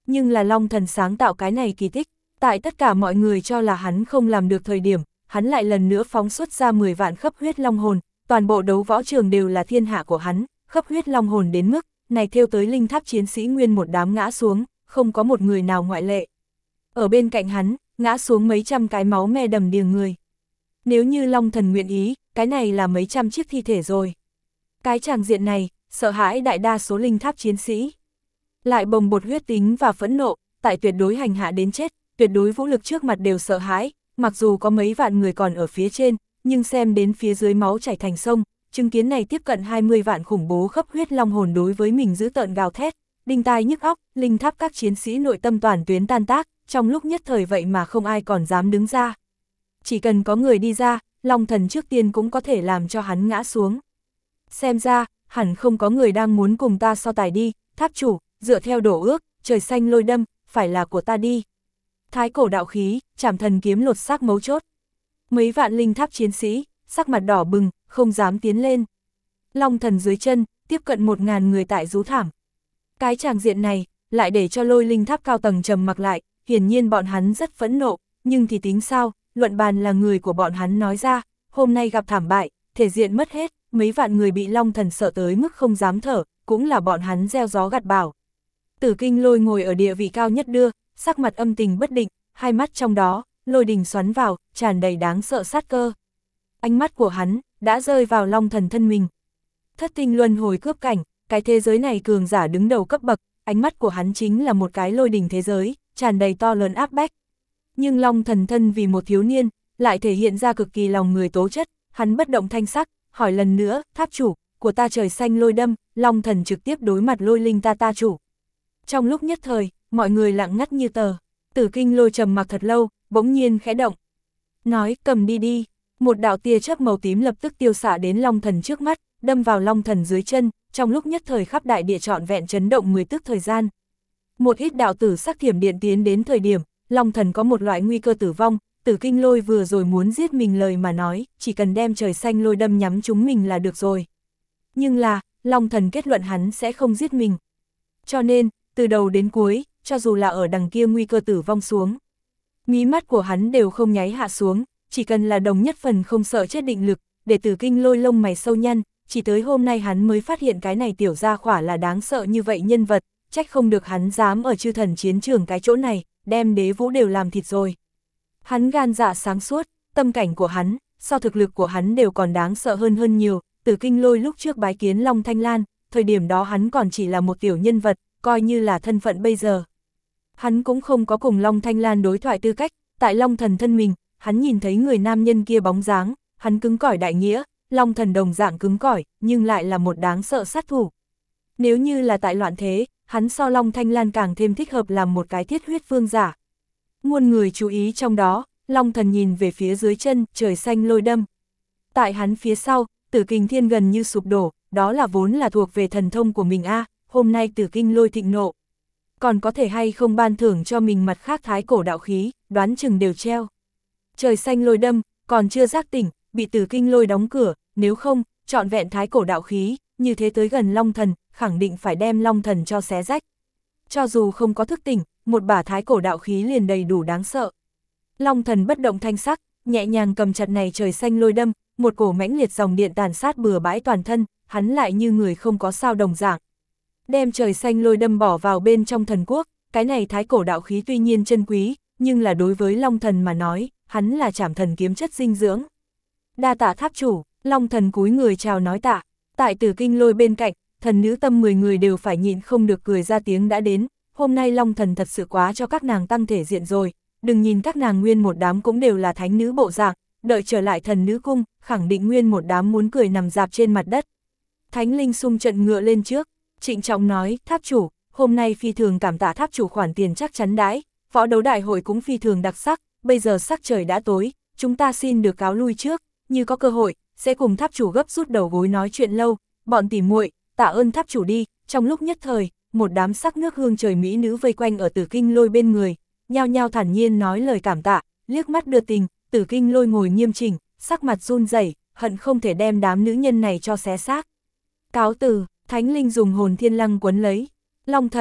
Nhưng là Long Thần sáng tạo cái này kỳ tích, tại tất cả mọi người cho là hắn không làm được thời điểm, hắn lại lần nữa phóng xuất ra mười vạn khắp huyết long hồn, toàn bộ đấu võ trường đều là thiên hạ của hắn, khắp huyết long hồn đến mức, này theo tới linh tháp chiến sĩ nguyên một đám ngã xuống, không có một người nào ngoại lệ. Ở bên cạnh hắn, ngã xuống mấy trăm cái máu me đầm đìa người. Nếu như Long Thần nguyện ý, cái này là mấy trăm chiếc thi thể rồi. Cái tràng diện này, sợ hãi đại đa số linh tháp chiến sĩ. Lại bồng bột huyết tính và phẫn nộ, tại tuyệt đối hành hạ đến chết, tuyệt đối vũ lực trước mặt đều sợ hãi, mặc dù có mấy vạn người còn ở phía trên, nhưng xem đến phía dưới máu chảy thành sông, chứng kiến này tiếp cận hai mươi vạn khủng bố khắp huyết long hồn đối với mình giữ tợn gào thét, đinh tai nhức óc, linh tháp các chiến sĩ nội tâm toàn tuyến tan tác, trong lúc nhất thời vậy mà không ai còn dám đứng ra. Chỉ cần có người đi ra, Long Thần trước tiên cũng có thể làm cho hắn ngã xuống. Xem ra, hẳn không có người đang muốn cùng ta so tài đi, tháp chủ, dựa theo đổ ước, trời xanh lôi đâm, phải là của ta đi. Thái cổ đạo khí, Trảm Thần kiếm lột xác mấu chốt. Mấy vạn linh tháp chiến sĩ, sắc mặt đỏ bừng, không dám tiến lên. Long Thần dưới chân, tiếp cận một ngàn người tại rú thảm. Cái tràng diện này, lại để cho lôi linh tháp cao tầng trầm mặc lại, hiển nhiên bọn hắn rất phẫn nộ, nhưng thì tính sao, luận bàn là người của bọn hắn nói ra, hôm nay gặp thảm bại, thể diện mất hết, mấy vạn người bị Long Thần sợ tới mức không dám thở, cũng là bọn hắn gieo gió gặt bão. Tử Kinh Lôi ngồi ở địa vị cao nhất đưa, sắc mặt âm tình bất định, hai mắt trong đó, lôi đình xoắn vào, tràn đầy đáng sợ sát cơ. Ánh mắt của hắn, đã rơi vào Long Thần thân mình. Thất tinh luân hồi cướp cảnh, cái thế giới này cường giả đứng đầu cấp bậc, ánh mắt của hắn chính là một cái lôi đình thế giới, tràn đầy to lớn áp bách. Nhưng Long Thần thân vì một thiếu niên, lại thể hiện ra cực kỳ lòng người tố chất, hắn bất động thanh sắc, hỏi lần nữa, tháp chủ, của ta trời xanh lôi đâm, Long Thần trực tiếp đối mặt lôi linh ta ta chủ. Trong lúc nhất thời, mọi người lặng ngắt như tờ, Tử Kinh Lôi trầm mặc thật lâu, bỗng nhiên khẽ động. Nói, cầm đi đi, một đạo tia chớp màu tím lập tức tiêu xạ đến Long Thần trước mắt, đâm vào Long Thần dưới chân, trong lúc nhất thời khắp đại địa trọn vẹn chấn động mười tức thời gian. Một ít đạo tử sắc thiểm điện tiến đến thời điểm, Long Thần có một loại nguy cơ tử vong, Tử Kinh Lôi vừa rồi muốn giết mình lời mà nói, chỉ cần đem trời xanh lôi đâm nhắm chúng mình là được rồi. Nhưng là, Long Thần kết luận hắn sẽ không giết mình. Cho nên, từ đầu đến cuối, cho dù là ở đằng kia nguy cơ tử vong xuống, mí mắt của hắn đều không nháy hạ xuống, chỉ cần là đồng nhất phần không sợ chết định lực, để Tử Kinh Lôi lông mày sâu nhăn, chỉ tới hôm nay hắn mới phát hiện cái này tiểu gia khỏa là đáng sợ như vậy nhân vật, trách không được hắn dám ở chư thần chiến trường cái chỗ này, đem đế vũ đều làm thịt rồi. Hắn gan dạ sáng suốt, tâm cảnh của hắn, so thực lực của hắn đều còn đáng sợ hơn hơn nhiều, Tử Kinh Lôi lúc trước bái kiến Long Thanh Lan, thời điểm đó hắn còn chỉ là một tiểu nhân vật, coi như là thân phận bây giờ. Hắn cũng không có cùng Long Thanh Lan đối thoại tư cách, tại Long Thần thân mình, hắn nhìn thấy người nam nhân kia bóng dáng, hắn cứng cỏi đại nghĩa, Long Thần đồng dạng cứng cỏi, nhưng lại là một đáng sợ sát thủ. Nếu như là tại loạn thế, hắn so Long Thanh Lan càng thêm thích hợp làm một cái thiết huyết vương giả. Muôn người chú ý trong đó, Long Thần nhìn về phía dưới chân, trời xanh lôi đâm. Tại hắn phía sau, Tử Kình Thiên gần như sụp đổ, đó là vốn là thuộc về thần thông của mình a, à, hôm nay Tử Kinh Lôi thịnh nộ. Còn có thể hay không ban thưởng cho mình mặt khác thái cổ đạo khí, đoán chừng đều treo. Trời xanh lôi đâm, còn chưa giác tỉnh, bị Tử Kinh Lôi đóng cửa, nếu không, trọn vẹn thái cổ đạo khí, như thế tới gần Long Thần, khẳng định phải đem Long Thần cho xé rách. Cho dù không có thức tỉnh, một bả thái cổ đạo khí liền đầy đủ đáng sợ. Long Thần bất động thanh sắc, nhẹ nhàng cầm chặt này trời xanh lôi đâm, một cổ mãnh liệt dòng điện tàn sát bừa bãi toàn thân, hắn lại như người không có sao đồng dạng. Đem trời xanh lôi đâm bỏ vào bên trong thần quốc, cái này thái cổ đạo khí tuy nhiên chân quý, nhưng là đối với Long Thần mà nói, hắn là Trảm Thần kiếm chất dinh dưỡng. Đa tạ tháp chủ, Long Thần cúi người chào nói tạ, tại Tử Kinh Lôi bên cạnh, thần nữ tâm mười người đều phải nhịn không được cười ra tiếng đã đến, hôm nay Long Thần thật sự quá cho các nàng tăng thể diện rồi, đừng nhìn các nàng nguyên một đám cũng đều là thánh nữ bộ dạng, đợi trở lại thần nữ cung, khẳng định nguyên một đám muốn cười nằm dạp trên mặt đất. Thánh Linh xung trận ngựa lên trước, trịnh trọng nói, tháp chủ, hôm nay phi thường cảm tạ tháp chủ khoản tiền chắc chắn đãi, võ đấu đại hội cũng phi thường đặc sắc, bây giờ sắc trời đã tối, chúng ta xin được cáo lui trước, như có cơ hội, sẽ cùng tháp chủ gấp rút đầu gối nói chuyện lâu, bọn tỉ muội, tạ ơn tháp chủ đi. Trong lúc nhất thời, một đám sắc nước hương trời mỹ nữ vây quanh ở Tử Kinh Lôi bên người, nhao nhao thản nhiên nói lời cảm tạ, liếc mắt đưa tình, Tử Kinh Lôi ngồi nghiêm chỉnh, sắc mặt run rẩy, hận không thể đem đám nữ nhân này cho xé xác. Cáo từ, Thánh Linh dùng hồn thiên lăng quấn lấy. Long Thần, thần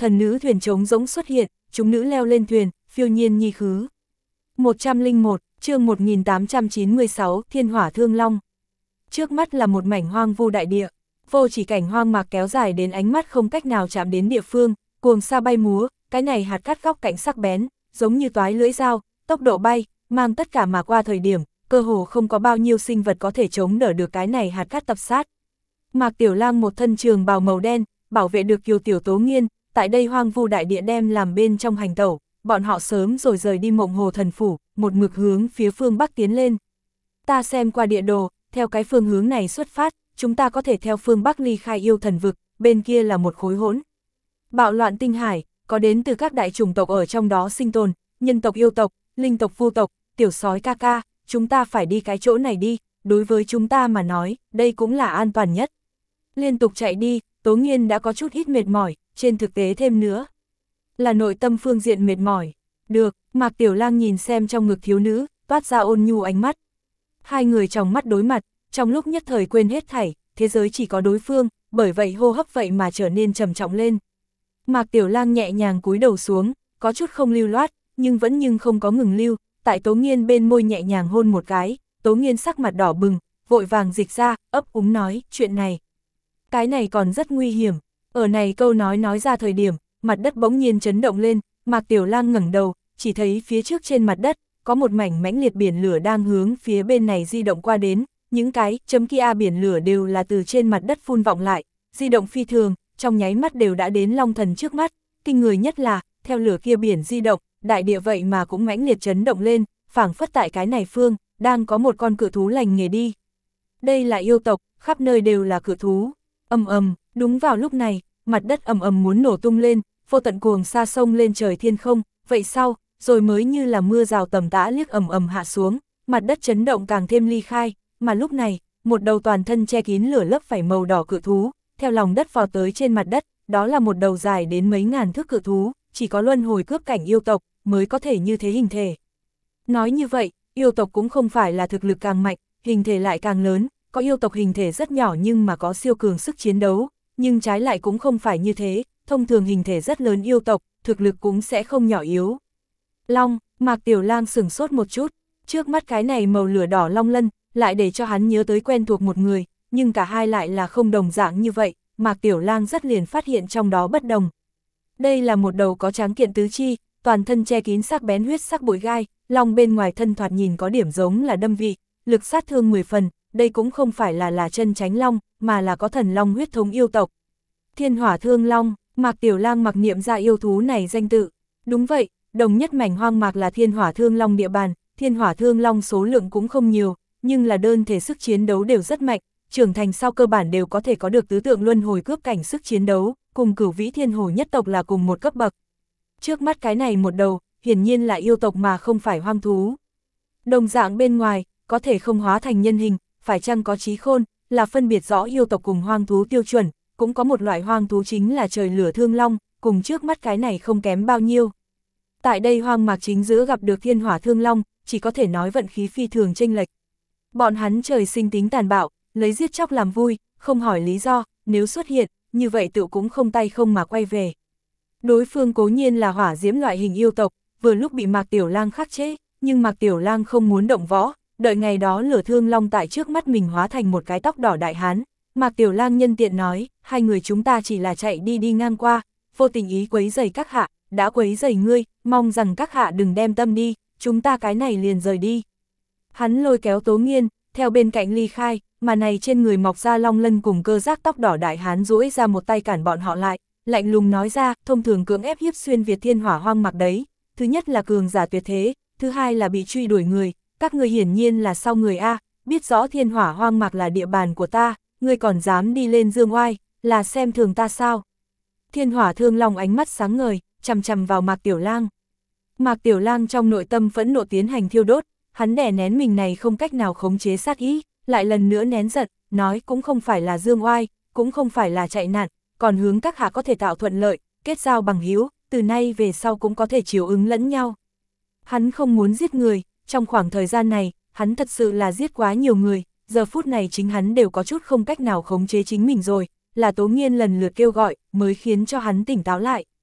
thần nữ thuyền trống rỗng xuất hiện, chúng nữ leo lên thuyền, phiêu nhiên nhi khứ. một trăm lẻ một, chương một nghìn tám trăm chín mươi sáu, Thiên Hỏa Thương Long. Trước mắt là một mảnh hoang vu đại địa, vô chỉ cảnh hoang mạc kéo dài đến ánh mắt không cách nào chạm đến địa phương, cuồng sa bay múa, cái này hạt cắt góc cạnh sắc bén, giống như toái lưỡi dao, tốc độ bay, mang tất cả mà qua thời điểm, cơ hồ không có bao nhiêu sinh vật có thể chống đỡ được cái này hạt cắt tập sát. Mạc Tiểu Lang một thân trường bào màu đen, bảo vệ được Kiều Tiểu Tố Nghiên, tại đây hoang vu đại địa đem làm bên trong hành tẩu, bọn họ sớm rồi rời đi Mộng Hồ Thần Phủ, một mực hướng phía phương Bắc tiến lên. Ta xem qua địa đồ, theo cái phương hướng này xuất phát, chúng ta có thể theo phương Bắc ly khai yêu thần vực, bên kia là một khối hỗn bạo loạn tinh hải, có đến từ các đại chủng tộc ở trong đó sinh tồn, nhân tộc, yêu tộc, linh tộc, vu tộc, tiểu sói ca ca, chúng ta phải đi cái chỗ này đi, đối với chúng ta mà nói, đây cũng là an toàn nhất. Liên tục chạy đi, Tố Nghiên đã có chút ít mệt mỏi, trên thực tế thêm nữa là nội tâm phương diện mệt mỏi. Được, Mạc Tiểu Lang nhìn xem trong ngực thiếu nữ, toát ra ôn nhu ánh mắt. Hai người trong mắt đối mặt, trong lúc nhất thời quên hết thảy, thế giới chỉ có đối phương, bởi vậy hô hấp vậy mà trở nên trầm trọng lên. Mạc Tiểu Lang nhẹ nhàng cúi đầu xuống, có chút không lưu loát, nhưng vẫn nhưng không có ngừng lưu, tại Tố Nghiên bên môi nhẹ nhàng hôn một cái, Tố Nghiên sắc mặt đỏ bừng, vội vàng dịch ra, ấp úng nói, chuyện này. Cái này còn rất nguy hiểm, ở này câu nói nói ra thời điểm, mặt đất bỗng nhiên chấn động lên, Mạc Tiểu Lang ngẩng đầu, chỉ thấy phía trước trên mặt đất, có một mảnh mãnh liệt biển lửa đang hướng phía bên này di động qua đến, những cái chấm kia biển lửa đều là từ trên mặt đất phun vọng lại, di động phi thường, trong nháy mắt đều đã đến Long Thần trước mắt, kinh người nhất là, theo lửa kia biển di động, đại địa vậy mà cũng mãnh liệt chấn động lên, phảng phất tại cái này phương, đang có một con cự thú lành nghề đi. Đây là yêu tộc, khắp nơi đều là cự thú. Ầm ầm, đúng vào lúc này, mặt đất ầm ầm muốn nổ tung lên, vô tận cuồng sa sông lên trời thiên không, vậy sau, rồi mới như là mưa rào tầm tã liếc ầm ầm hạ xuống, mặt đất chấn động càng thêm ly khai, mà lúc này, một đầu toàn thân che kín lửa lớp vảy màu đỏ cự thú, theo lòng đất vào tới trên mặt đất, đó là một đầu dài đến mấy ngàn thước cự thú, chỉ có luân hồi cướp cảnh yêu tộc mới có thể như thế hình thể. Nói như vậy, yêu tộc cũng không phải là thực lực càng mạnh, hình thể lại càng lớn, có yêu tộc hình thể rất nhỏ nhưng mà có siêu cường sức chiến đấu, nhưng trái lại cũng không phải như thế, thông thường hình thể rất lớn yêu tộc, thực lực cũng sẽ không nhỏ yếu. Long, Mạc Tiểu Lang sửng sốt một chút, trước mắt cái này màu lửa đỏ long lân, lại để cho hắn nhớ tới quen thuộc một người, nhưng cả hai lại là không đồng dạng như vậy, Mạc Tiểu Lang rất liền phát hiện trong đó bất đồng. Đây là một đầu có tráng kiện tứ chi, toàn thân che kín sắc bén huyết sắc bụi gai, long bên ngoài thân thoạt nhìn có điểm giống là đâm vị, lực sát thương mười phần, đây cũng không phải là là chân tránh long, mà là có thần long huyết thống yêu tộc. Thiên Hỏa Thương Long, Mạc Tiểu Lang mặc niệm ra yêu thú này danh tự. Đúng vậy, đồng nhất mảnh hoang mạc là Thiên Hỏa Thương Long địa bàn, Thiên Hỏa Thương Long số lượng cũng không nhiều, nhưng là đơn thể sức chiến đấu đều rất mạnh, trưởng thành sau cơ bản đều có thể có được tứ tượng luân hồi cướp cảnh sức chiến đấu, cùng Cửu Vĩ Thiên Hổ nhất tộc là cùng một cấp bậc. Trước mắt cái này một đầu, hiển nhiên là yêu tộc mà không phải hoang thú. Đồng dạng bên ngoài, có thể không hóa thành nhân hình, phải chăng có trí khôn, là phân biệt rõ yêu tộc cùng hoang thú tiêu chuẩn, cũng có một loại hoang thú chính là trời lửa thương long, cùng trước mắt cái này không kém bao nhiêu. Tại đây hoang mạc chính giữa gặp được Thiên Hỏa Thương Long, chỉ có thể nói vận khí phi thường chênh lệch. Bọn hắn trời sinh tính tàn bạo, lấy giết chóc làm vui, không hỏi lý do, nếu xuất hiện, như vậy tự cũng không tay không mà quay về. Đối phương cố nhiên là hỏa diễm loại hình yêu tộc, vừa lúc bị Mạc Tiểu Lang khắc chế, nhưng Mạc Tiểu Lang không muốn động võ, đợi ngày đó lửa thương long tại trước mắt mình hóa thành một cái tóc đỏ đại hán. Mạc Tiểu Lang nhân tiện nói, hai người chúng ta chỉ là chạy đi đi ngang qua, vô tình ý quấy rầy các hạ, đã quấy rầy ngươi, mong rằng các hạ đừng đem tâm đi, chúng ta cái này liền rời đi. Hắn lôi kéo Tố Nghiên, theo bên cạnh ly khai, mà này trên người mọc ra long lân cùng cơ giác tóc đỏ đại hán duỗi ra một tay cản bọn họ lại, lạnh lùng nói ra, thông thường cưỡng ép hiếp xuyên Việt Thiên Hỏa hoang mạc đấy, thứ nhất là cường giả tuyệt thế, thứ hai là bị truy đuổi người, các người hiển nhiên là sau người A, biết rõ Thiên Hỏa hoang mạc là địa bàn của ta, ngươi còn dám đi lên dương oai, là xem thường ta sao? Thiên Hỏa Thương Long ánh mắt sáng ngời, chằm chằm vào Mạc Tiểu Lang. Mạc Tiểu Lang trong nội tâm phẫn nộ tiến hành thiêu đốt, hắn đè nén mình này không cách nào khống chế sát ý, lại lần nữa nén giận, nói cũng không phải là dương oai, cũng không phải là chạy nạn, còn hướng các hạ có thể tạo thuận lợi, kết giao bằng hữu, từ nay về sau cũng có thể chiều ứng lẫn nhau. Hắn không muốn giết người, trong khoảng thời gian này, hắn thật sự là giết quá nhiều người, giờ phút này chính hắn đều có chút không cách nào khống chế chính mình rồi, là Tố Nghiên lần lượt kêu gọi, mới khiến cho hắn tỉnh táo lại.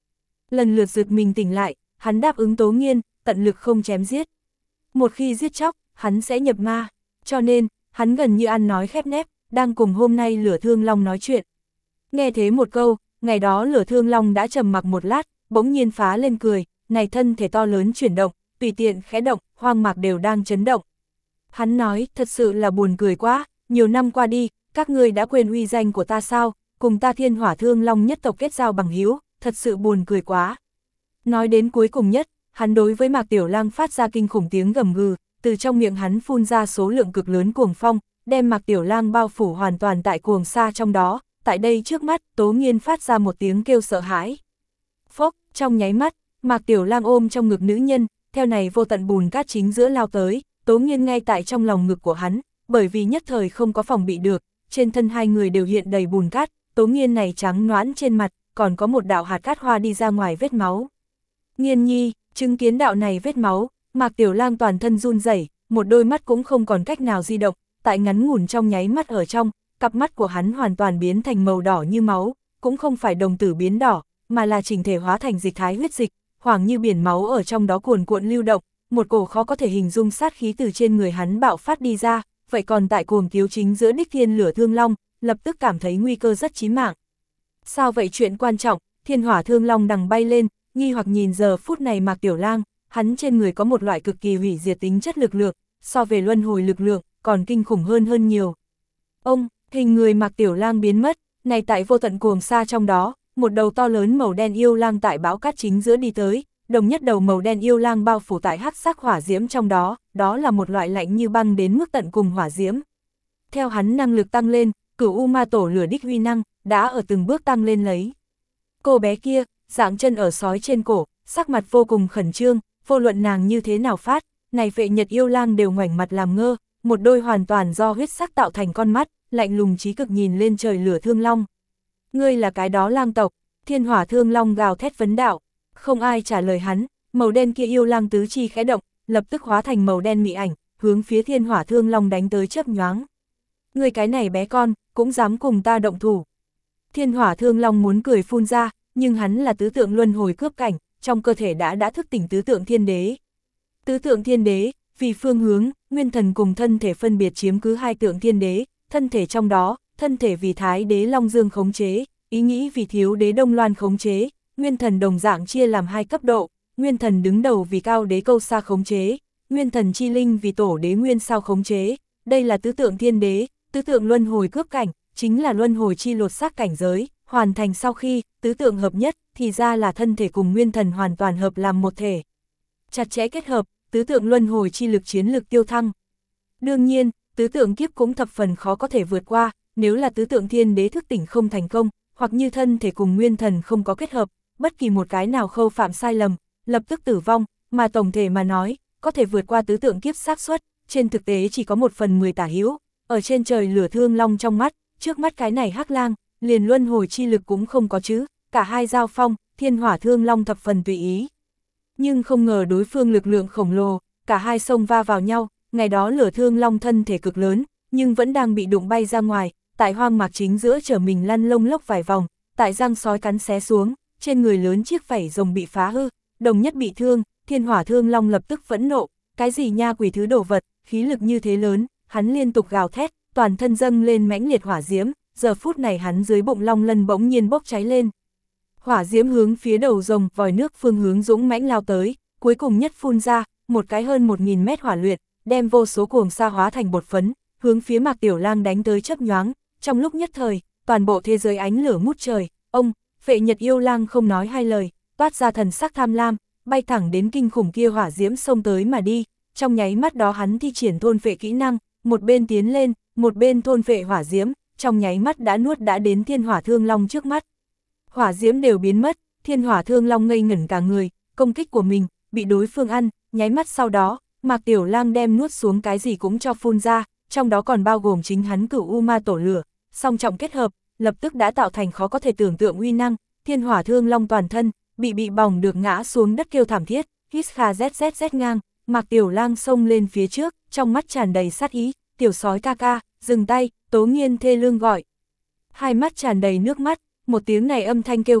lần lượt giật mình tỉnh lại, hắn đáp ứng Tố Nghiên, tận lực không chém giết. Một khi giết chóc, hắn sẽ nhập ma, cho nên, hắn gần như ăn nói khép nép, đang cùng hôm nay Lửa Thương Long nói chuyện. Nghe thế một câu, ngày đó Lửa Thương Long đã trầm mặc một lát, bỗng nhiên phá lên cười, này thân thể to lớn chuyển động, tùy tiện khẽ động, hoang mạc đều đang chấn động. Hắn nói, thật sự là buồn cười quá, nhiều năm qua đi, các ngươi đã quên uy danh của ta sao, cùng ta Thiên Hỏa Thương Long nhất tộc kết giao bằng hữu, thật sự buồn cười quá. Nói đến cuối cùng nhất, hắn đối với Mạc Tiểu Lang phát ra kinh khủng tiếng gầm gừ, từ trong miệng hắn phun ra số lượng cực lớn cuồng phong, đem Mạc Tiểu Lang bao phủ hoàn toàn tại cuồng sa trong đó, tại đây trước mắt, Tố Nghiên phát ra một tiếng kêu sợ hãi. Phốc, trong nháy mắt, Mạc Tiểu Lang ôm trong ngực nữ nhân, theo này vô tận bùn cát chính giữa lao tới, Tố Nghiên ngay tại trong lòng ngực của hắn, bởi vì nhất thời không có phòng bị được, trên thân hai người đều hiện đầy bùn cát, Tố Nghiên này trắng nõn trên mặt, còn có một đạo hạt cát hoa đi ra ngoài vết máu. Nghiên nhi, chứng kiến đạo này vết máu, Mạc Tiểu Lang toàn thân run rẩy, một đôi mắt cũng không còn cách nào di động, tại ngắn ngủn trong nháy mắt ở trong, cặp mắt của hắn hoàn toàn biến thành màu đỏ như máu, cũng không phải đồng tử biến đỏ, mà là chỉnh thể hóa thành dịch thái huyết dịch, hoàng như biển máu ở trong đó cuồn cuộn lưu động, một cổ khó có thể hình dung sát khí từ trên người hắn bạo phát đi ra, vậy còn tại cuồng tiếu chính giữa đích Thiên Lửa Thương Long, lập tức cảm thấy nguy cơ rất chí mạng. Sao vậy chuyện quan trọng, Thiên Hỏa Thương Long đằng bay lên, nghi hoặc nhìn giờ phút này Mạc Tiểu Lang, hắn trên người có một loại cực kỳ hủy diệt tính chất lực lượng, so về luân hồi lực lượng, còn kinh khủng hơn hơn nhiều. Ông, hình người Mạc Tiểu Lang biến mất, này tại vô tận cuồng sa trong đó, một đầu to lớn màu đen yêu lang tại bão cát chính giữa đi tới, đồng nhất đầu màu đen yêu lang bao phủ tại hắc sắc hỏa diễm trong đó, đó là một loại lạnh như băng đến mức tận cùng hỏa diễm. Theo hắn năng lực tăng lên, Cửu U Ma Tổ lửa đích huy năng, đã ở từng bước tăng lên lấy. Cô bé kia, dạng chân ở sói trên cổ, sắc mặt vô cùng khẩn trương, vô luận nàng như thế nào phát, này Vệ Nhật yêu lang đều ngoảnh mặt làm ngơ, một đôi hoàn toàn do huyết sắc tạo thành con mắt, lạnh lùng chí cực nhìn lên trời Lửa Thương Long. Ngươi là cái đó lang tộc, Thiên Hỏa Thương Long gào thét vấn đạo, không ai trả lời hắn, màu đen kia yêu lang tứ chi khẽ động, lập tức hóa thành màu đen mị ảnh, hướng phía Thiên Hỏa Thương Long đánh tới chớp nhoáng. Ngươi cái này bé con, cũng dám cùng ta động thủ. Thiên Hỏa Thương Long muốn cười phun ra, nhưng hắn là tứ tượng luân hồi cướp cảnh, trong cơ thể đã đã thức tỉnh tứ tượng thiên đế. Tứ tượng thiên đế, vì phương hướng, nguyên thần cùng thân thể phân biệt chiếm cứ hai tượng thiên đế, thân thể trong đó, thân thể vì Thái đế Long Dương khống chế, ý nghĩ vì Thiếu đế Đông Loan khống chế, nguyên thần đồng dạng chia làm hai cấp độ, nguyên thần đứng đầu vì Cao đế Câu Sa khống chế, nguyên thần chi linh vì Tổ đế Nguyên Sao khống chế, đây là tứ tượng thiên đế, tứ tượng luân hồi cướp cảnh, chính là luân hồi chi lột xác cảnh giới, hoàn thành sau khi, tứ tượng hợp nhất, thì ra là thân thể cùng nguyên thần hoàn toàn hợp làm một thể. Chặt chẽ kết hợp, tứ tượng luân hồi chi lực chiến lực tiêu thăng. Đương nhiên, tứ tượng kiếp cũng thập phần khó có thể vượt qua, nếu là tứ tượng thiên đế thức tỉnh không thành công, hoặc như thân thể cùng nguyên thần không có kết hợp, bất kỳ một cái nào khâu phạm sai lầm, lập tức tử vong, mà tổng thể mà nói, có thể vượt qua tứ tượng kiếp xác suất, trên thực tế chỉ có một phần mười tả hữu, ở trên trời Lửa Thương Long trong mắt, trước mắt cái này hắc lang, liền luân hồi chi lực cũng không có chứ, cả hai giao phong, Thiên Hỏa Thương Long thập phần tùy ý. Nhưng không ngờ đối phương lực lượng khổng lồ, cả hai xông va vào nhau, ngày đó Lửa Thương Long thân thể cực lớn, nhưng vẫn đang bị đụng bay ra ngoài, tại hoang mạc chính giữa chở mình lăn lông lốc vài vòng, tại răng sói cắn xé xuống, trên người lớn chiếc vảy rồng bị phá hư, đồng nhất bị thương, Thiên Hỏa Thương Long lập tức phẫn nộ, cái gì nha quỷ thứ đồ vật, khí lực như thế lớn, hắn liên tục gào thét, toàn thân dâng lên mãnh liệt hỏa diễm, giờ phút này hắn dưới bụng long lân bỗng nhiên bốc cháy lên. Hỏa diễm hướng phía đầu rồng, vòi nước phương hướng dũng mãnh lao tới, cuối cùng nhất phun ra, một cái hơn một nghìn mét hỏa luyện, đem vô số cuồng sa hóa thành bột phấn, hướng phía Mạc Tiểu Lang đánh tới chớp nhoáng, trong lúc nhất thời, toàn bộ thế giới ánh lửa ngút trời, ông, Vệ Nhật yêu lang không nói hai lời, toát ra thần sắc tham lam, bay thẳng đến kinh khủng kia hỏa diễm xông tới mà đi, trong nháy mắt đó hắn thi triển thôn phệ kỹ năng, một bên tiến lên, một bên thôn phệ hỏa diễm, trong nháy mắt đã nuốt đã đến Thiên Hỏa Thương Long trước mắt. Hỏa diễm đều biến mất, Thiên Hỏa Thương Long ngây ngẩn cả người, công kích của mình, bị đối phương ăn, nháy mắt sau đó, Mạc Tiểu Lang đem nuốt xuống cái gì cũng cho phun ra, trong đó còn bao gồm chính hắn Cửu U Ma Tổ lửa, song trọng kết hợp, lập tức đã tạo thành khó có thể tưởng tượng uy năng, Thiên Hỏa Thương Long toàn thân, bị bị bỏng được ngã xuống đất kêu thảm thiết, hít kha zzz ngang, Mạc Tiểu Lang xông lên phía trước, trong mắt tràn đầy sát ý, tiểu sói ca ca, dừng tay, Tố Nghiên thê lương gọi. Hai mắt tràn đầy nước mắt, một tiếng này âm thanh kêu gọi,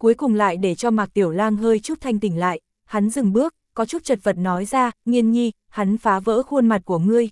cuối cùng lại để cho Mạc Tiểu Lang hơi chút thanh tỉnh lại, hắn dừng bước, có chút chật vật nói ra, Nghiên nhi, hắn phá vỡ khuôn mặt của ngươi.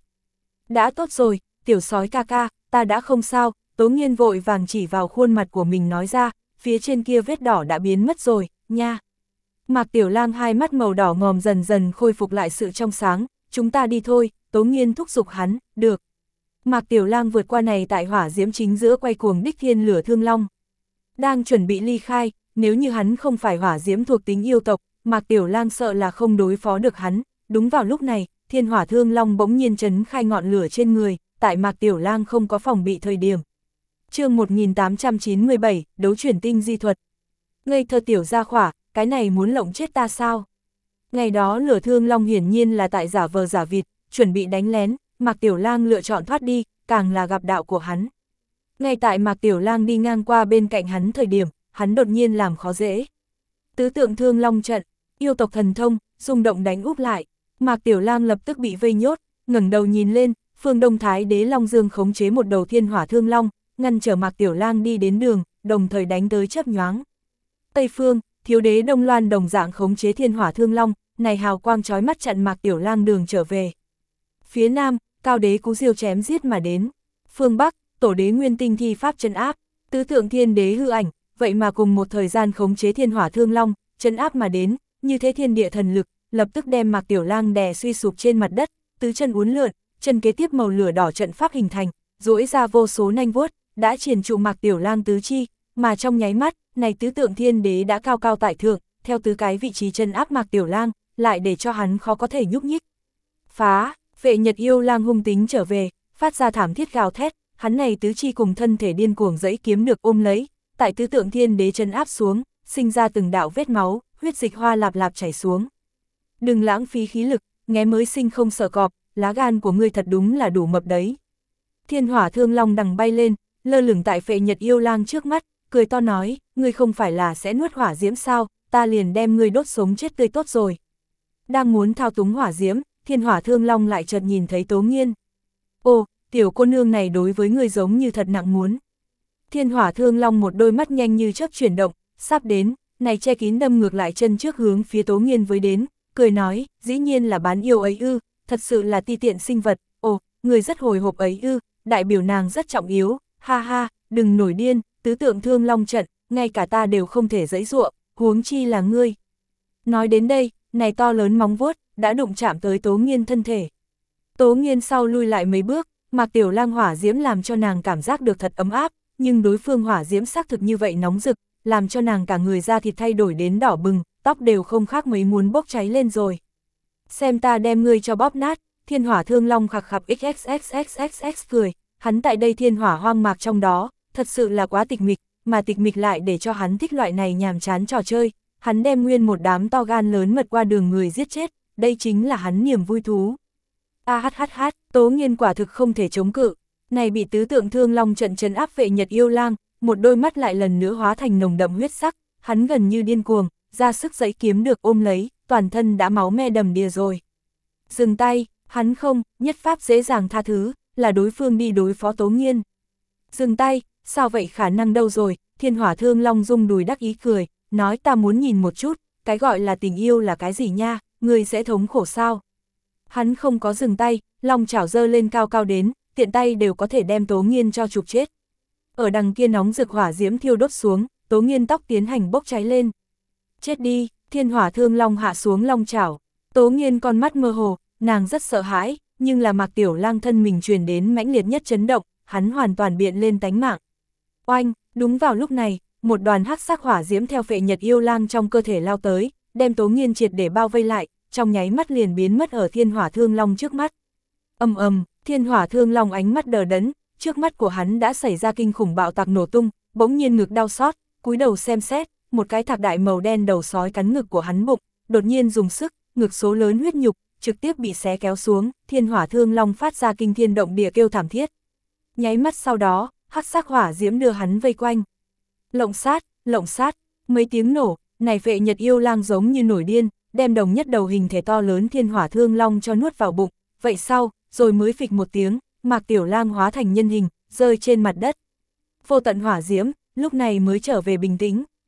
Đã tốt rồi, tiểu sói ca ca, ta đã không sao, Tố Nghiên vội vàng chỉ vào khuôn mặt của mình nói ra, phía trên kia vết đỏ đã biến mất rồi, nha. Mạc Tiểu Lang hai mắt màu đỏ ngòm dần dần khôi phục lại sự trong sáng, chúng ta đi thôi, Tố Nghiên thúc giục hắn, được. Mạc Tiểu Lang vượt qua này tại hỏa diễm chính giữa quay cuồng đích thiên lửa thương long. Đang chuẩn bị ly khai, nếu như hắn không phải hỏa diễm thuộc tính yêu tộc, Mạc Tiểu Lang sợ là không đối phó được hắn. Đúng vào lúc này, thiên hỏa thương long bỗng nhiên trấn khai ngọn lửa trên người, tại Mạc Tiểu Lang không có phòng bị thời điểm. Chương một nghìn tám trăm chín mươi bảy, đấu chuyển tinh di thuật. Ngây thơ tiểu gia khỏa, cái này muốn lộng chết ta sao? Ngày đó lửa thương long hiển nhiên là tại giả vờ giả vịt, chuẩn bị đánh lén, Mạc Tiểu Lang lựa chọn thoát đi, càng là gặp đạo của hắn. Ngay tại Mạc Tiểu Lang đi ngang qua bên cạnh hắn thời điểm, hắn đột nhiên làm khó dễ. Tứ tượng thương long trận, yêu tộc thần thông, rung động đánh úp lại. Mạc Tiểu Lang lập tức bị vây nhốt, ngẩng đầu nhìn lên, phương Đông Thái Đế Long Dương khống chế một đầu thiên hỏa thương long, ngăn trở Mạc Tiểu Lang đi đến đường, đồng thời đánh tới chớp nhoáng. Tây phương, Thiếu đế Đông Loan đồng dạng khống chế thiên hỏa thương long, này hào quang chói mắt chặn Mạc Tiểu Lang đường trở về. Phía Nam, Cao đế Cú Diêu chém giết mà đến. Phương Bắc, Tổ đế Nguyên Tinh thi pháp trấn áp, tứ tượng thiên đế hư ảnh, vậy mà cùng một thời gian khống chế thiên hỏa thương long, trấn áp mà đến, như thế thiên địa thần lực, lập tức đem Mạc Tiểu Lang đè suy sụp trên mặt đất, tứ chân uốn lượn, chân kế tiếp màu lửa đỏ trận pháp hình thành, duỗi ra vô số nanh vuốt, đã triền trụ Mạc Tiểu Lang tứ chi, mà trong nháy mắt, này tứ tượng thiên đế đã cao cao tại thượng, theo tứ cái vị trí chân áp Mạc Tiểu Lang, lại để cho hắn khó có thể nhúc nhích. Phá, Vệ Nhật yêu lang hung tính trở về, phát ra thảm thiết gào thét, hắn này tứ chi cùng thân thể điên cuồng giãy kiếm được ôm lấy, tại tứ tượng thiên đế chân áp xuống, sinh ra từng đạo vết máu, huyết dịch hoa lạp lạp chảy xuống. Đừng lãng phí khí lực, nghé mới sinh không sợ cọp, lá gan của ngươi thật đúng là đủ mập đấy. Thiên hỏa thương long đằng bay lên, lơ lửng tại Vệ Nhật yêu lang trước mắt, cười to nói, ngươi không phải là sẽ nuốt hỏa diễm sao, ta liền đem ngươi đốt sống chết tươi tốt rồi. Đang muốn thao túng hỏa diễm, thiên hỏa thương long lại chợt nhìn thấy Tố Nghiên. Ồ, tiểu cô nương này đối với ngươi giống như thật nặng muốn. Thiên hỏa thương long một đôi mắt nhanh như chớp chuyển động, sắp đến, này che kín đâm ngược lại chân trước hướng phía Tố Nghiên với đến, cười nói, dĩ nhiên là bán yêu ấy ư, thật sự là ti tiện sinh vật, ồ, người rất hồi hộp ấy ư, đại biểu nàng rất trọng yếu, ha ha, đừng nổi điên, tứ tượng thương long trận, ngay cả ta đều không thể giãy giụa, huống chi là ngươi. Nói đến đây, này to lớn móng vuốt đã đụng chạm tới Tố Nghiên thân thể. Tố Nghiên sau lui lại mấy bước, Mạc Tiểu Lang hỏa diễm làm cho nàng cảm giác được thật ấm áp, nhưng đối phương hỏa diễm xác thực như vậy nóng rực, làm cho nàng cả người da thịt thay đổi đến đỏ bừng, tóc đều không khác mấy muốn bốc cháy lên rồi. Xem ta đem ngươi cho bóp nát, thiên hỏa thương long khạc khạc xxxxxx cười, hắn tại đây thiên hỏa hoang mạc trong đó, thật sự là quá tịch mịch, mà tịch mịch lại để cho hắn thích loại này nhàm chán trò chơi, hắn đem nguyên một đám to gan lớn mật qua đường người giết chết, đây chính là hắn niềm vui thú. A hát hát hát, Tố Nghiên quả thực không thể chống cự, này bị tứ tượng thương long trận trấn áp Vệ Nhật yêu lang, một đôi mắt lại lần nữa hóa thành nồng đậm huyết sắc, hắn gần như điên cuồng, ra sức giãy kiếm được ôm lấy, toàn thân đã máu me đầm đìa rồi. Dừng tay, hắn không, nhất pháp dễ dàng tha thứ, là đối phương đi đối phó Tố Nghiên. Dừng tay, sao vậy khả năng đâu rồi, thiên hỏa thương long rung đùi đắc ý cười, nói ta muốn nhìn một chút, cái gọi là tình yêu là cái gì nha, ngươi sẽ thống khổ sao. Hắn không có dừng tay, long chảo dơ lên cao cao đến, tiện tay đều có thể đem Tố Nghiên cho trục chết. Ở đằng kia nóng rực hỏa diễm thiêu đốt xuống, Tố Nghiên tóc tiến hành bốc cháy lên. Chết đi, thiên hỏa thương long hạ xuống long chảo. Tố Nghiên con mắt mơ hồ, nàng rất sợ hãi, nhưng là Mạc Tiểu Lang thân mình truyền đến mãnh liệt nhất chấn động, hắn hoàn toàn biện lên tánh mạng. Oanh, đúng vào lúc này, một đoàn hắc sắc hỏa diễm theo Vệ Nhật yêu lang trong cơ thể lao tới, đem Tố Nghiên triệt để bao vây lại, trong nháy mắt liền biến mất ở thiên hỏa thương long trước mắt. Ầm ầm, thiên hỏa thương long ánh mắt đờ đẫn, trước mắt của hắn đã xảy ra kinh khủng bạo tạc nổ tung, bỗng nhiên ngực đau xót, cúi đầu xem xét, một cái thạc đại màu đen đầu sói cắn ngực của hắn bụng, đột nhiên dùng sức, ngực số lớn huyết nhục, trực tiếp bị xé kéo xuống, thiên hỏa thương long phát ra kinh thiên động địa kêu thảm thiết. Nháy mắt sau đó, hắc sắc hỏa diễm đưa hắn vây quanh. Lộng sát, lộng sát, mấy tiếng nổ, này Vệ Nhật yêu lang giống như nổi điên, đem đồng nhất đầu hình thể to lớn thiên hỏa thương long cho nuốt vào bụng, vậy sau, rồi mới phịch một tiếng, Mạc Tiểu Lang hóa thành nhân hình, rơi trên mặt đất. Vô tận hỏa diễm, lúc này mới trở về bình tĩnh.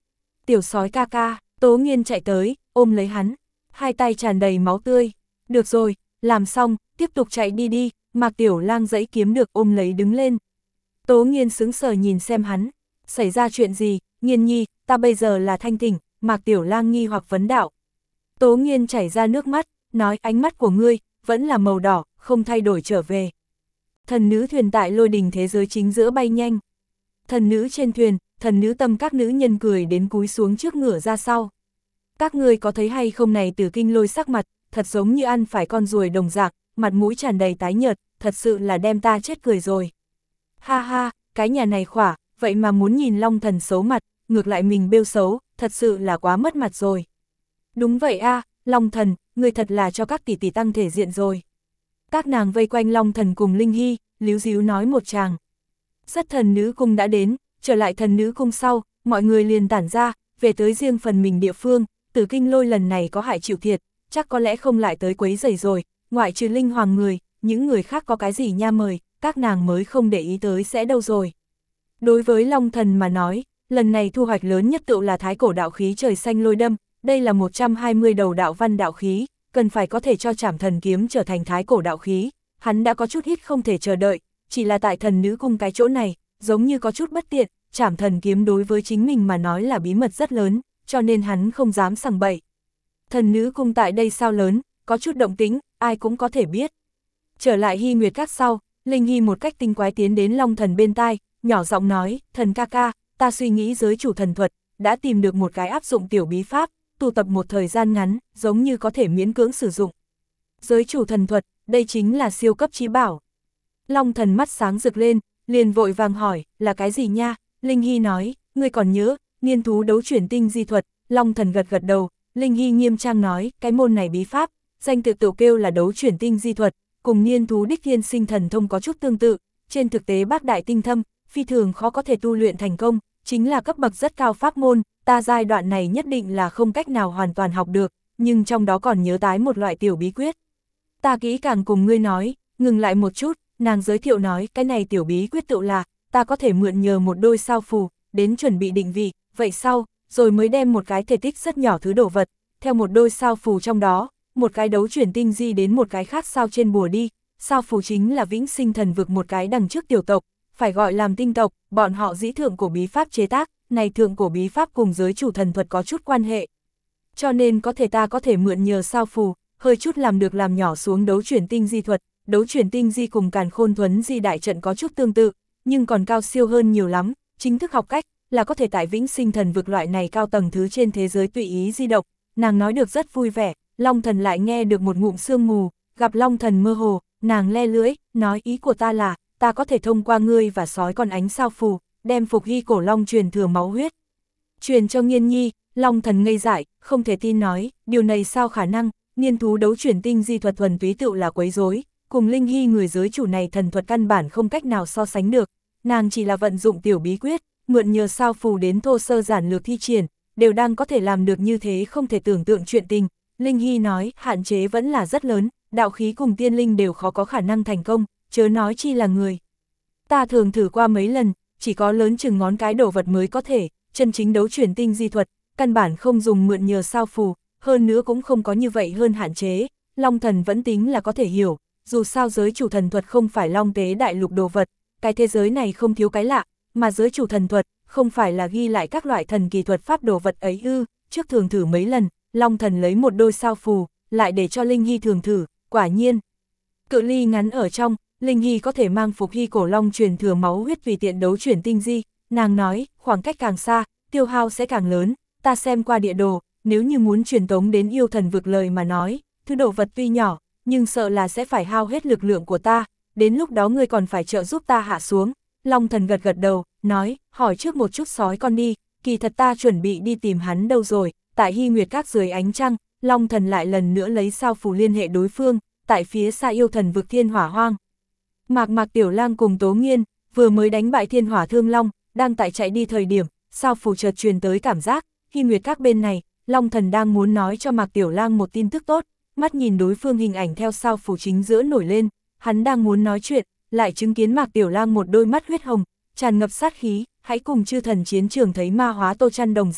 Tiểu sói ca ca, Tố Nghiên chạy tới, ôm lấy hắn, hai tay tràn đầy máu tươi. Được rồi, làm xong, tiếp tục chạy đi đi, Mạc Tiểu Lang giãy kiếm được ôm lấy đứng lên. Tố Nghiên sững sờ nhìn xem hắn, xảy ra chuyện gì, Nghiên nhi, ta bây giờ là thanh tỉnh, Mạc Tiểu Lang nghi hoặc vấn đạo. Tố Nghiên chảy ra nước mắt, nói ánh mắt của ngươi, vẫn là màu đỏ, không thay đổi trở về. Thần nữ thuyền tại lôi đình thế giới chính giữa bay nhanh. Thần nữ trên thuyền, thần nữ tâm các nữ nhân cười đến cúi xuống trước ngửa ra sau. Các ngươi có thấy hay không này Tử Kinh Lôi sắc mặt, thật giống như ăn phải con ruồi đồng dạng, mặt mũi tràn đầy tái nhợt, thật sự là đem ta chết cười rồi. Ha ha, cái nhà này khỏa, vậy mà muốn nhìn Long Thần xấu mặt, ngược lại mình bêu xấu, thật sự là quá mất mặt rồi. Đúng vậy a, Long Thần, người thật là cho các tỷ tỷ tăng thể diện rồi. Các nàng vây quanh Long Thần cùng Linh Hy, líu díu nói một tràng. Rất thần nữ cung đã đến, trở lại thần nữ cung sau, mọi người liền tản ra, về tới riêng phần mình địa phương. Tử Kinh Lôi lần này có hại chịu thiệt, chắc có lẽ không lại tới quấy rầy rồi, ngoại trừ Linh Hoàng người, những người khác có cái gì nha mời, các nàng mới không để ý tới sẽ đâu rồi. Đối với Long Thần mà nói, lần này thu hoạch lớn nhất tựu là thái cổ đạo khí trời xanh lôi đâm, đây là một trăm hai mươi đầu đạo văn đạo khí, cần phải có thể cho Trảm Thần kiếm trở thành thái cổ đạo khí, hắn đã có chút ít không thể chờ đợi, chỉ là tại thần nữ cung cái chỗ này, giống như có chút bất tiện, Trảm Thần kiếm đối với chính mình mà nói là bí mật rất lớn, cho nên hắn không dám sằng bậy. Thần nữ cung tại đây sao lớn, có chút động tĩnh, ai cũng có thể biết. Trở lại Hy Nguyệt Các sau, Linh Hy một cách tinh quái tiến đến Long Thần bên tai, nhỏ giọng nói, thần ca ca, ta suy nghĩ giới chủ thần thuật, đã tìm được một cái áp dụng tiểu bí pháp, tu tập một thời gian ngắn, giống như có thể miễn cưỡng sử dụng. Giới chủ thần thuật, đây chính là siêu cấp chí bảo. Long Thần mắt sáng rực lên, liền vội vàng hỏi, là cái gì nha? Linh Hy nói, ngươi còn nhớ, niên thú đấu chuyển tinh di thuật. Long Thần gật gật đầu, Linh Hy nghiêm trang nói, cái môn này bí pháp, danh tự tự kêu là đấu chuyển tinh di thuật, cùng niên thú đích thiên sinh thần thông có chút tương tự, trên thực tế bác đại tinh thâm, phi thường khó có thể tu luyện thành công, chính là cấp bậc rất cao pháp môn, ta giai đoạn này nhất định là không cách nào hoàn toàn học được, nhưng trong đó còn nhớ tái một loại tiểu bí quyết. Ta kỹ càng cùng ngươi nói, ngừng lại một chút, nàng giới thiệu nói, cái này tiểu bí quyết tự là, ta có thể mượn nhờ một đôi sao phù, đến chuẩn bị định vị, vậy sau, rồi mới đem một cái thể tích rất nhỏ thứ đồ vật, theo một đôi sao phù trong đó, một cái đấu chuyển tinh di đến một cái khác sao trên bùa đi, sao phù chính là vĩnh sinh thần vực một cái đằng trước tiểu tộc, phải gọi làm tinh tộc, bọn họ dĩ thượng cổ bí pháp chế tác, này thượng cổ bí pháp cùng giới chủ thần thuật có chút quan hệ. Cho nên có thể ta có thể mượn nhờ sao phù, hơi chút làm được làm nhỏ xuống đấu chuyển tinh di thuật, đấu chuyển tinh di cùng Càn Khôn Thuấn di đại trận có chút tương tự, nhưng còn cao siêu hơn nhiều lắm, chính thức học cách là có thể tại vĩnh sinh thần vực loại này cao tầng thứ trên thế giới tùy ý di động. Nàng nói được rất vui vẻ, Long Thần lại nghe được một ngụm sương mù, gặp Long Thần mơ hồ, nàng le lưỡi, nói ý của ta là, ta có thể thông qua ngươi và sói con ánh sao phù, đem Phục Hy cổ long truyền thừa máu huyết. Truyền cho Nghiên nhi, Long Thần ngây dại, không thể tin nói, điều này sao khả năng, niên thú đấu chuyển tinh di thuật thuần túy tựu là quấy rối, cùng Linh Hy người giới chủ này thần thuật căn bản không cách nào so sánh được, nàng chỉ là vận dụng tiểu bí quyết, mượn nhờ sao phù đến thô sơ giản lược thi triển, đều đang có thể làm được như thế không thể tưởng tượng chuyện tình. Linh Hy nói, hạn chế vẫn là rất lớn, đạo khí cùng tiên linh đều khó có khả năng thành công, chớ nói chi là người. Ta thường thử qua mấy lần, chỉ có lớn chừng ngón cái đồ vật mới có thể, chân chính đấu chuyển tinh di thuật, căn bản không dùng mượn nhờ sao phù, hơn nữa cũng không có như vậy hơn hạn chế. Long Thần vẫn tính là có thể hiểu, dù sao giới chủ thần thuật không phải long tế đại lục đồ vật, cái thế giới này không thiếu cái lạ, mà giới chủ thần thuật không phải là ghi lại các loại thần kỳ thuật pháp đồ vật ấy ư. Trước thường thử mấy lần, Long Thần lấy một đôi sao phù, lại để cho Linh Hy thường thử, quả nhiên. Cự ly ngắn ở trong, Linh Hy có thể mang Phục Hy cổ long truyền thừa máu huyết tùy tiện đấu chuyển tinh di, nàng nói, khoảng cách càng xa, tiêu hao sẽ càng lớn, ta xem qua địa đồ, nếu như muốn truyền tống đến yêu thần vực lời mà nói, thứ đồ vật tuy nhỏ, nhưng sợ là sẽ phải hao hết lực lượng của ta, đến lúc đó ngươi còn phải trợ giúp ta hạ xuống. Long Thần gật gật đầu, nói, hỏi trước một chút sói con đi, kỳ thật ta chuẩn bị đi tìm hắn đâu rồi. Tại Hy Nguyệt Các dưới ánh trăng, Long Thần lại lần nữa lấy sao phù liên hệ đối phương, tại phía xa yêu thần vực Thiên Hỏa Hoang. Mạc Mạc Tiểu Lang cùng Tố Nghiên, vừa mới đánh bại Thiên Hỏa Thương Long, đang tại chạy đi thời điểm, sao phù chợt truyền tới cảm giác, Hy Nguyệt Các bên này, Long Thần đang muốn nói cho Mạc Tiểu Lang một tin tức tốt, mắt nhìn đối phương hình ảnh theo sao phù chính giữa nổi lên, hắn đang muốn nói chuyện, lại chứng kiến Mạc Tiểu Lang một đôi mắt huyết hồng, tràn ngập sát khí, hãy cùng chư thần chiến trường thấy ma hóa Tô Trăn đồng dạng,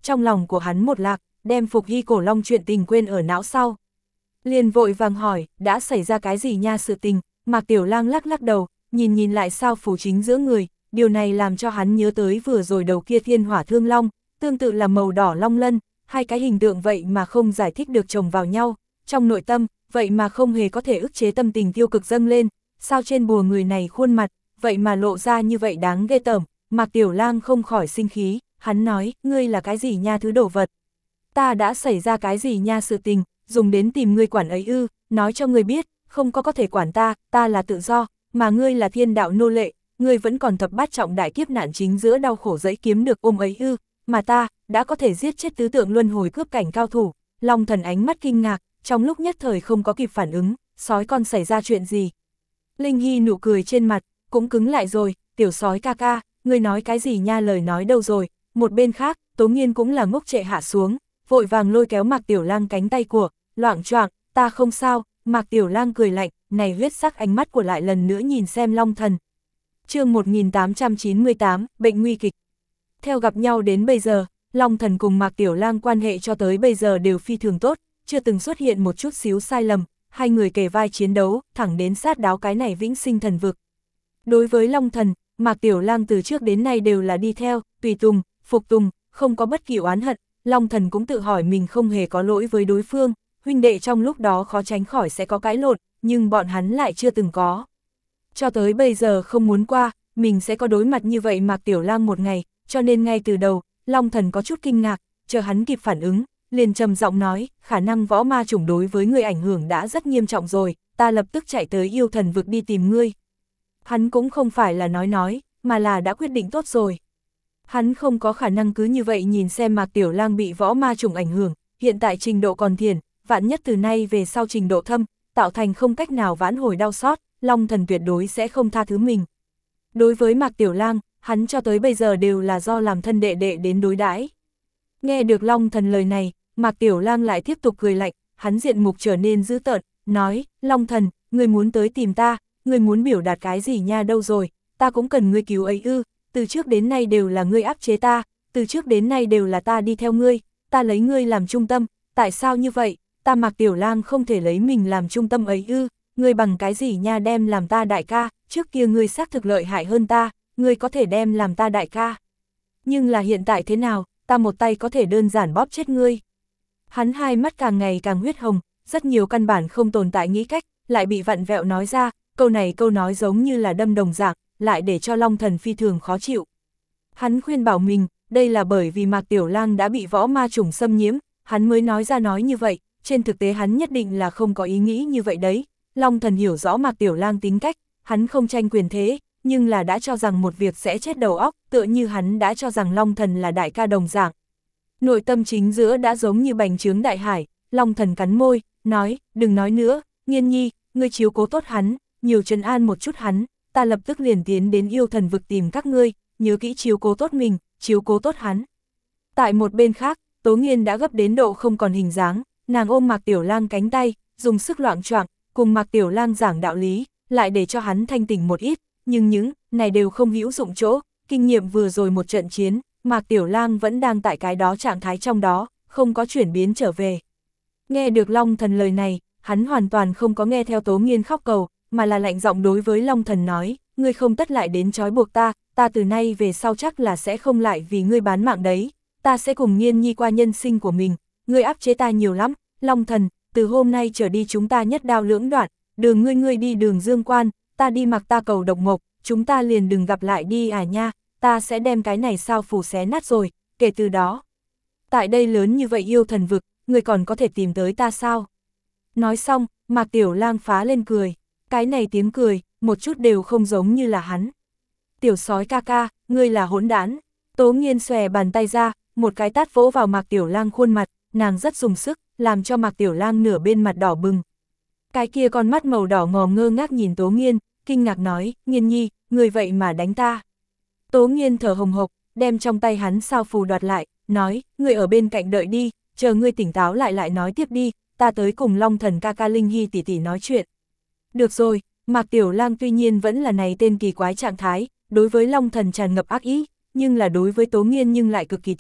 trong lòng của hắn một lạc, đem Phục Hy cổ long chuyện tình quên ở não sau. Liền vội vàng hỏi, đã xảy ra cái gì nha sự tình, Mạc Tiểu Lang lắc lắc đầu, nhìn nhìn lại sao phủ chính giữa người, điều này làm cho hắn nhớ tới vừa rồi đầu kia thiên hỏa thương long, tương tự là màu đỏ long lân, hai cái hình tượng vậy mà không giải thích được chồng vào nhau, trong nội tâm, vậy mà không hề có thể ức chế tâm tình tiêu cực dâng lên, sao trên bùa người này khuôn mặt, vậy mà lộ ra như vậy đáng ghê tởm. Mạc Tiểu Lang không khỏi sinh khí, hắn nói, ngươi là cái gì nha thứ đồ vật? Ta đã xảy ra cái gì nha sự tình, dùng đến tìm ngươi quản ấy ư, nói cho ngươi biết, không có có thể quản ta, ta là tự do, mà ngươi là thiên đạo nô lệ, ngươi vẫn còn thập bát trọng đại kiếp nạn chính giữa đau khổ dẫy kiếm được ôm ấy ư, mà ta, đã có thể giết chết tứ tượng luân hồi cướp cảnh cao thủ. Long Thần ánh mắt kinh ngạc, trong lúc nhất thời không có kịp phản ứng, sói con xảy ra chuyện gì? Linh Hy nụ cười trên mặt, cũng cứng lại rồi, tiểu sói ca ca, ngươi nói cái gì nha lời nói đâu rồi, một bên khác, Tố Nghiên cũng là ngốc trệ hạ xuống, vội vàng lôi kéo Mạc Tiểu Lang cánh tay của, loạng choạng, ta không sao, Mạc Tiểu Lang cười lạnh, này huyết sắc ánh mắt của lại lần nữa nhìn xem Long Thần. Chương một nghìn tám trăm chín mươi tám, bệnh nguy kịch. Theo gặp nhau đến bây giờ, Long Thần cùng Mạc Tiểu Lang quan hệ cho tới bây giờ đều phi thường tốt, chưa từng xuất hiện một chút xíu sai lầm, hai người kề vai chiến đấu, thẳng đến sát đáo cái này vĩnh sinh thần vực. Đối với Long Thần, Mạc Tiểu Lang từ trước đến nay đều là đi theo, tùy tùng, phục tùng, không có bất kỳ oán hận, Long Thần cũng tự hỏi mình không hề có lỗi với đối phương, huynh đệ trong lúc đó khó tránh khỏi sẽ có cãi lộn, nhưng bọn hắn lại chưa từng có. Cho tới bây giờ không muốn qua, mình sẽ có đối mặt như vậy Mạc Tiểu Lang một ngày, cho nên ngay từ đầu, Long Thần có chút kinh ngạc, chờ hắn kịp phản ứng, liền trầm giọng nói, khả năng võ ma chủng đối với người ảnh hưởng đã rất nghiêm trọng rồi, ta lập tức chạy tới yêu thần vực đi tìm ngươi. Hắn cũng không phải là nói nói, mà là đã quyết định tốt rồi. Hắn không có khả năng cứ như vậy nhìn xem Mạc Tiểu Lang bị võ ma chủng ảnh hưởng, hiện tại trình độ còn thiền, vạn nhất từ nay về sau trình độ thâm, tạo thành không cách nào vãn hồi đau xót, Long Thần tuyệt đối sẽ không tha thứ mình. Đối với Mạc Tiểu Lang, hắn cho tới bây giờ đều là do làm thân đệ đệ đến đối đãi. Nghe được Long Thần lời này, Mạc Tiểu Lang lại tiếp tục cười lạnh, hắn diện mục trở nên dữ tợn, nói, Long Thần, ngươi muốn tới tìm ta, ngươi muốn biểu đạt cái gì nha đâu rồi, ta cũng cần ngươi cứu ấy ư, từ trước đến nay đều là ngươi áp chế ta, từ trước đến nay đều là ta đi theo ngươi, ta lấy ngươi làm trung tâm, tại sao như vậy, ta Mạc Tiểu Lang không thể lấy mình làm trung tâm ấy ư, ngươi bằng cái gì nha đem làm ta đại ca, trước kia ngươi xác thực lợi hại hơn ta, ngươi có thể đem làm ta đại ca. Nhưng là hiện tại thế nào, ta một tay có thể đơn giản bóp chết ngươi. Hắn hai mắt càng ngày càng huyết hồng, rất nhiều căn bản không tồn tại nghĩ cách, lại bị vặn vẹo nói ra, câu này câu nói giống như là đâm đồng dạng, lại để cho Long Thần phi thường khó chịu. Hắn khuyên bảo mình, đây là bởi vì Mạc Tiểu Lang đã bị võ ma chủng xâm nhiễm, hắn mới nói ra nói như vậy, trên thực tế hắn nhất định là không có ý nghĩ như vậy đấy. Long Thần hiểu rõ Mạc Tiểu Lang tính cách, hắn không tranh quyền thế, nhưng là đã cho rằng một việc sẽ chết đầu óc, tựa như hắn đã cho rằng Long Thần là đại ca đồng dạng. Nội tâm chính giữa đã giống như bành trướng đại hải, Long Thần cắn môi, nói, đừng nói nữa, Nghiên Nhi, ngươi chiếu cố tốt hắn, nhiều trấn an một chút hắn, ta lập tức liền tiến đến yêu thần vực tìm các ngươi, nhớ kỹ chiếu cố tốt mình, chiếu cố tốt hắn. Tại một bên khác, Tố Nghiên đã gấp đến độ không còn hình dáng, nàng ôm Mạc Tiểu Lang cánh tay, dùng sức loạng choạng, cùng Mạc Tiểu Lang giảng đạo lý, lại để cho hắn thanh tỉnh một ít, nhưng những này đều không hữu dụng chỗ, kinh nghiệm vừa rồi một trận chiến, Mạc Tiểu Lang vẫn đang tại cái đó trạng thái trong đó, không có chuyển biến trở về. Nghe được Long Thần lời này, hắn hoàn toàn không có nghe theo Tố Nghiên khóc cầu, mà là lạnh giọng đối với Long Thần nói, ngươi không tất lại đến trói buộc ta, ta từ nay về sau chắc là sẽ không lại vì ngươi bán mạng đấy, ta sẽ cùng Nghiên Nhi qua nhân sinh của mình, ngươi áp chế ta nhiều lắm, Long Thần, từ hôm nay trở đi chúng ta nhất đao lưỡng đoạn, đường ngươi ngươi đi đường Dương Quan, ta đi mặc ta cầu độc mộc, chúng ta liền đừng gặp lại đi à nha, ta sẽ đem cái này sao phủ xé nát rồi, kể từ đó. Tại đây lớn như vậy yêu thần vực, ngươi còn có thể tìm tới ta sao? Nói xong, Mạc Tiểu Lang phá lên cười, cái này tiếng cười, một chút đều không giống như là hắn. Tiểu sói ca ca, ngươi là hỗn đản. Tố Nghiên xòe bàn tay ra, một cái tát vỗ vào Mạc Tiểu Lang khuôn mặt, nàng rất dùng sức, làm cho Mạc Tiểu Lang nửa bên mặt đỏ bừng. Cái kia con mắt màu đỏ ngò ngơ ngác nhìn Tố Nghiên, kinh ngạc nói, Nghiên Nhi, ngươi vậy mà đánh ta. Tố Nghiên thở hồng hộc, đem trong tay hắn sao phù đoạt lại, nói, ngươi ở bên cạnh đợi đi, chờ ngươi tỉnh táo lại lại nói tiếp đi, ta tới cùng Long Thần ca ca Linh Hy tỷ tỷ nói chuyện. Được rồi, Mạc Tiểu Lang tuy nhiên vẫn là này tên kỳ quái trạng thái, đối với Long Thần tràn ngập ác ý, nhưng là đối với Tố Nghiên nhưng lại cực kỳ tốt,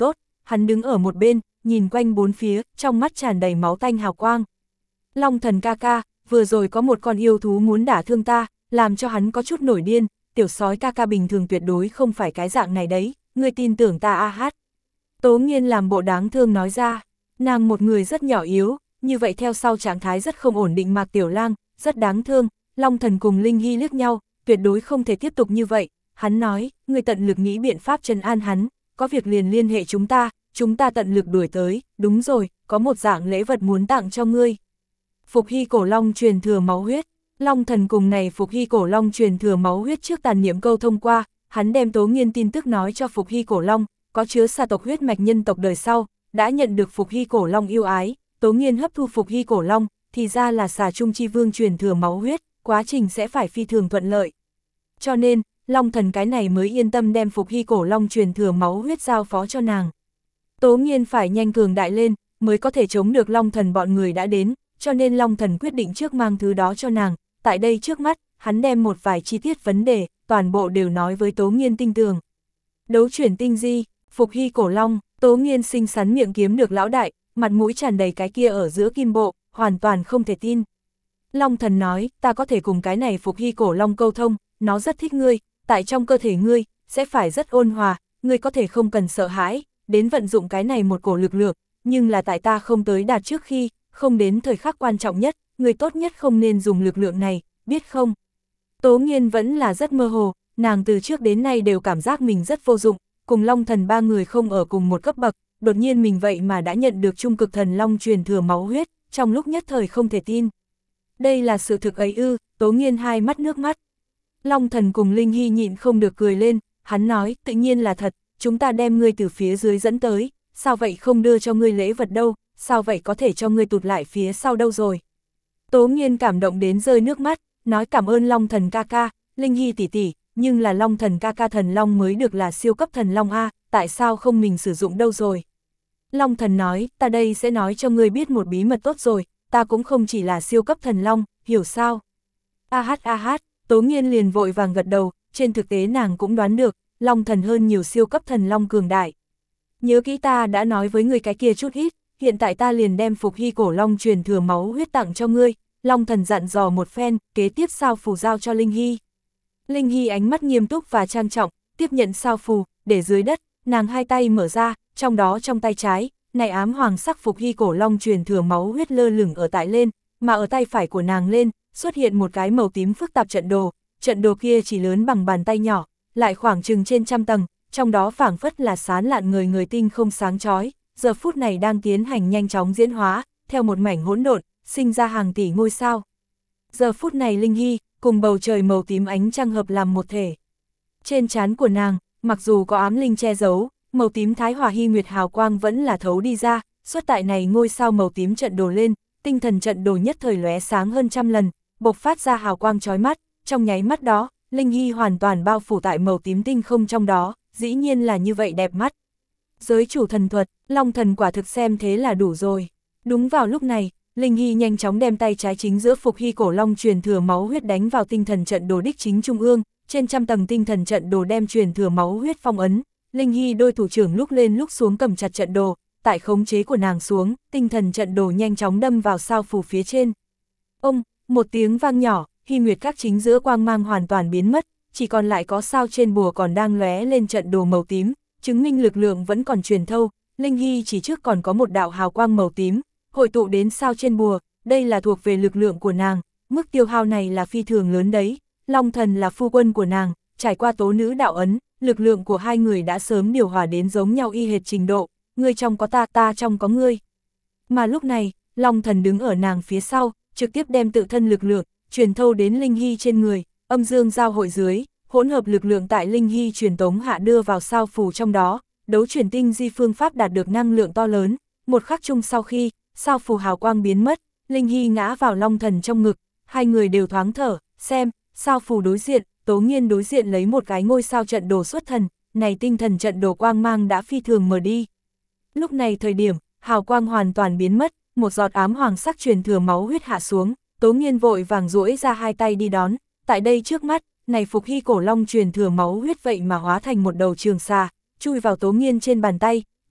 hắn đứng ở một bên, nhìn quanh bốn phía, trong mắt tràn đầy máu tanh hào quang. Long thần ca ca, vừa rồi có một con yêu thú muốn đả thương ta, làm cho hắn có chút nổi điên, tiểu sói ca ca bình thường tuyệt đối không phải cái dạng này đấy, ngươi tin tưởng ta a hát. Tố Nghiên làm bộ đáng thương nói ra, nàng một người rất nhỏ yếu, như vậy theo sau trạng thái rất không ổn định Mạc Tiểu Lang, rất đáng thương. Long thần cùng Linh Hy liếc nhau, tuyệt đối không thể tiếp tục như vậy, hắn nói, ngươi tận lực nghĩ biện pháp trấn an hắn, có việc liền liên hệ chúng ta, chúng ta tận lực đuổi tới, đúng rồi, có một dạng lễ vật muốn tặng cho ngươi. Phục Hy cổ long truyền thừa máu huyết, Long thần cùng này Phục Hy cổ long truyền thừa máu huyết trước tàn niệm câu thông qua, hắn đem Tố Nghiên tin tức nói cho Phục Hy cổ long, có chứa xà tộc huyết mạch nhân tộc đời sau, đã nhận được Phục Hy cổ long yêu ái, Tố Nghiên hấp thu Phục Hy cổ long, thì ra là xà trung chi vương truyền thừa máu huyết, quá trình sẽ phải phi thường thuận lợi. Cho nên, Long thần cái này mới yên tâm đem Phục Hy cổ long truyền thừa máu huyết giao phó cho nàng. Tố Nghiên phải nhanh cường đại lên, mới có thể chống được Long thần bọn người đã đến, cho nên Long thần quyết định trước mang thứ đó cho nàng. Tại đây trước mắt, hắn đem một vài chi tiết vấn đề, toàn bộ đều nói với Tố Nghiên tinh tường. Đấu chuyển tinh di, Phục Hy cổ long, Tố Nghiên xinh xắn miệng kiếm được lão đại, mặt mũi tràn đầy cái kia ở giữa kim bộ, hoàn toàn không thể tin. Long thần nói, ta có thể cùng cái này Phục Hy cổ long câu thông, nó rất thích ngươi, tại trong cơ thể ngươi, sẽ phải rất ôn hòa, ngươi có thể không cần sợ hãi, đến vận dụng cái này một cổ lực lượng, nhưng là tại ta không tới đạt trước khi, không đến thời khắc quan trọng nhất, ngươi tốt nhất không nên dùng lực lượng này, biết không? Tố Nghiên vẫn là rất mơ hồ, nàng từ trước đến nay đều cảm giác mình rất vô dụng, cùng Long thần ba người không ở cùng một cấp bậc, đột nhiên mình vậy mà đã nhận được trung cực thần long truyền thừa máu huyết, trong lúc nhất thời không thể tin. Đây là sự thực ấy ư? Tố Nghiên hai mắt nước mắt. Long thần cùng Linh Hy nhịn không được cười lên, hắn nói, tự nhiên là thật, chúng ta đem ngươi từ phía dưới dẫn tới, sao vậy không đưa cho ngươi lễ vật đâu, sao vậy có thể cho ngươi tụt lại phía sau đâu rồi. Tố Nghiên cảm động đến rơi nước mắt, nói cảm ơn Long thần ca ca, Linh Hy tỷ tỷ, nhưng là Long thần ca ca thần long mới được là siêu cấp thần long a, tại sao không mình sử dụng đâu rồi. Long thần nói, ta đây sẽ nói cho ngươi biết một bí mật tốt rồi, ta cũng không chỉ là siêu cấp thần long, hiểu sao? A hát a hát, Tố Nghiên liền vội vàng gật đầu, trên thực tế nàng cũng đoán được, Long thần hơn nhiều siêu cấp thần long cường đại. Nhớ kỹ ta đã nói với ngươi cái kia chút ít, hiện tại ta liền đem Phục Hy cổ long truyền thừa máu huyết tặng cho ngươi. Long thần dặn dò một phen, kế tiếp sao phù giao cho Linh Hy. Linh Hy ánh mắt nghiêm túc và trang trọng, tiếp nhận sao phù, để dưới đất, nàng hai tay mở ra, trong đó trong tay trái, này ám hoàng sắc Phục Hy cổ long truyền thừa máu huyết lơ lửng ở tại lên, mà ở tay phải của nàng lên, xuất hiện một cái màu tím phức tạp trận đồ, trận đồ kia chỉ lớn bằng bàn tay nhỏ, lại khoảng chừng trên trăm tầng, trong đó phảng phất là sán lạn người người tinh không sáng chói, giờ phút này đang tiến hành nhanh chóng diễn hóa, theo một mảnh hỗn độn, sinh ra hàng tỷ ngôi sao. Giờ phút này Linh Hy, cùng bầu trời màu tím ánh trăng hợp làm một thể. Trên trán của nàng, mặc dù có ám linh che giấu, màu tím thái hòa hy nguyệt hào quang vẫn là thấu đi ra, xuất tại này ngôi sao màu tím trận đồ lên, tinh thần trận đồ nhất thời lóe sáng hơn trăm lần, bộc phát ra hào quang chói mắt, trong nháy mắt đó, Linh Hy hoàn toàn bao phủ tại màu tím tinh không trong đó, dĩ nhiên là như vậy đẹp mắt. Giới chủ thần thuật, Long thần quả thực xem thế là đủ rồi. Đúng vào lúc này, Linh Hy nhanh chóng đem tay trái chính giữa Phục Hy cổ long truyền thừa máu huyết đánh vào tinh thần trận đồ đích chính trung ương, trên trăm tầng tinh thần trận đồ đem truyền thừa máu huyết phong ấn. Linh Hy đôi thủ trưởng lúc lên lúc xuống cầm chặt trận đồ, tại khống chế của nàng xuống, tinh thần trận đồ nhanh chóng đâm vào sao phù phía trên. Ông, một tiếng vang nhỏ, hy nguyệt các chính giữa quang mang hoàn toàn biến mất, chỉ còn lại có sao trên bùa còn đang lóe lên trận đồ màu tím, chứng minh lực lượng vẫn còn truyền thâu. Linh Hy chỉ trước còn có một đạo hào quang màu tím, hội tụ đến sao trên bùa, đây là thuộc về lực lượng của nàng, mức tiêu hao này là phi thường lớn đấy. Long thần là phu quân của nàng, trải qua tố nữ đạo ấn, lực lượng của hai người đã sớm điều hòa đến giống nhau y hệt trình độ, ngươi trong có ta, ta trong có ngươi. Mà lúc này, Long thần đứng ở nàng phía sau, trực tiếp đem tự thân lực lượng, truyền thâu đến Linh Hy trên người, âm dương giao hội dưới, hỗn hợp lực lượng tại Linh Hy truyền tống hạ đưa vào sao phù trong đó, đấu chuyển tinh di phương pháp đạt được năng lượng to lớn, một khắc chung sau khi, sao phù hào quang biến mất, Linh Hy ngã vào Long thần trong ngực, hai người đều thoáng thở, xem, sao phù đối diện, Tố Nghiên đối diện lấy một cái ngôi sao trận đồ xuất thần, này tinh thần trận đồ quang mang đã phi thường mờ đi. Lúc này thời điểm, hào quang hoàn toàn biến mất, một giọt ám hoàng sắc truyền thừa máu huyết hạ xuống, Tố Nghiên vội vàng duỗi ra hai tay đi đón, tại đây trước mắt, này Phục Hy cổ long truyền thừa máu huyết vậy mà hóa thành một đầu trường xà, chui vào Tố Nghiên trên bàn tay,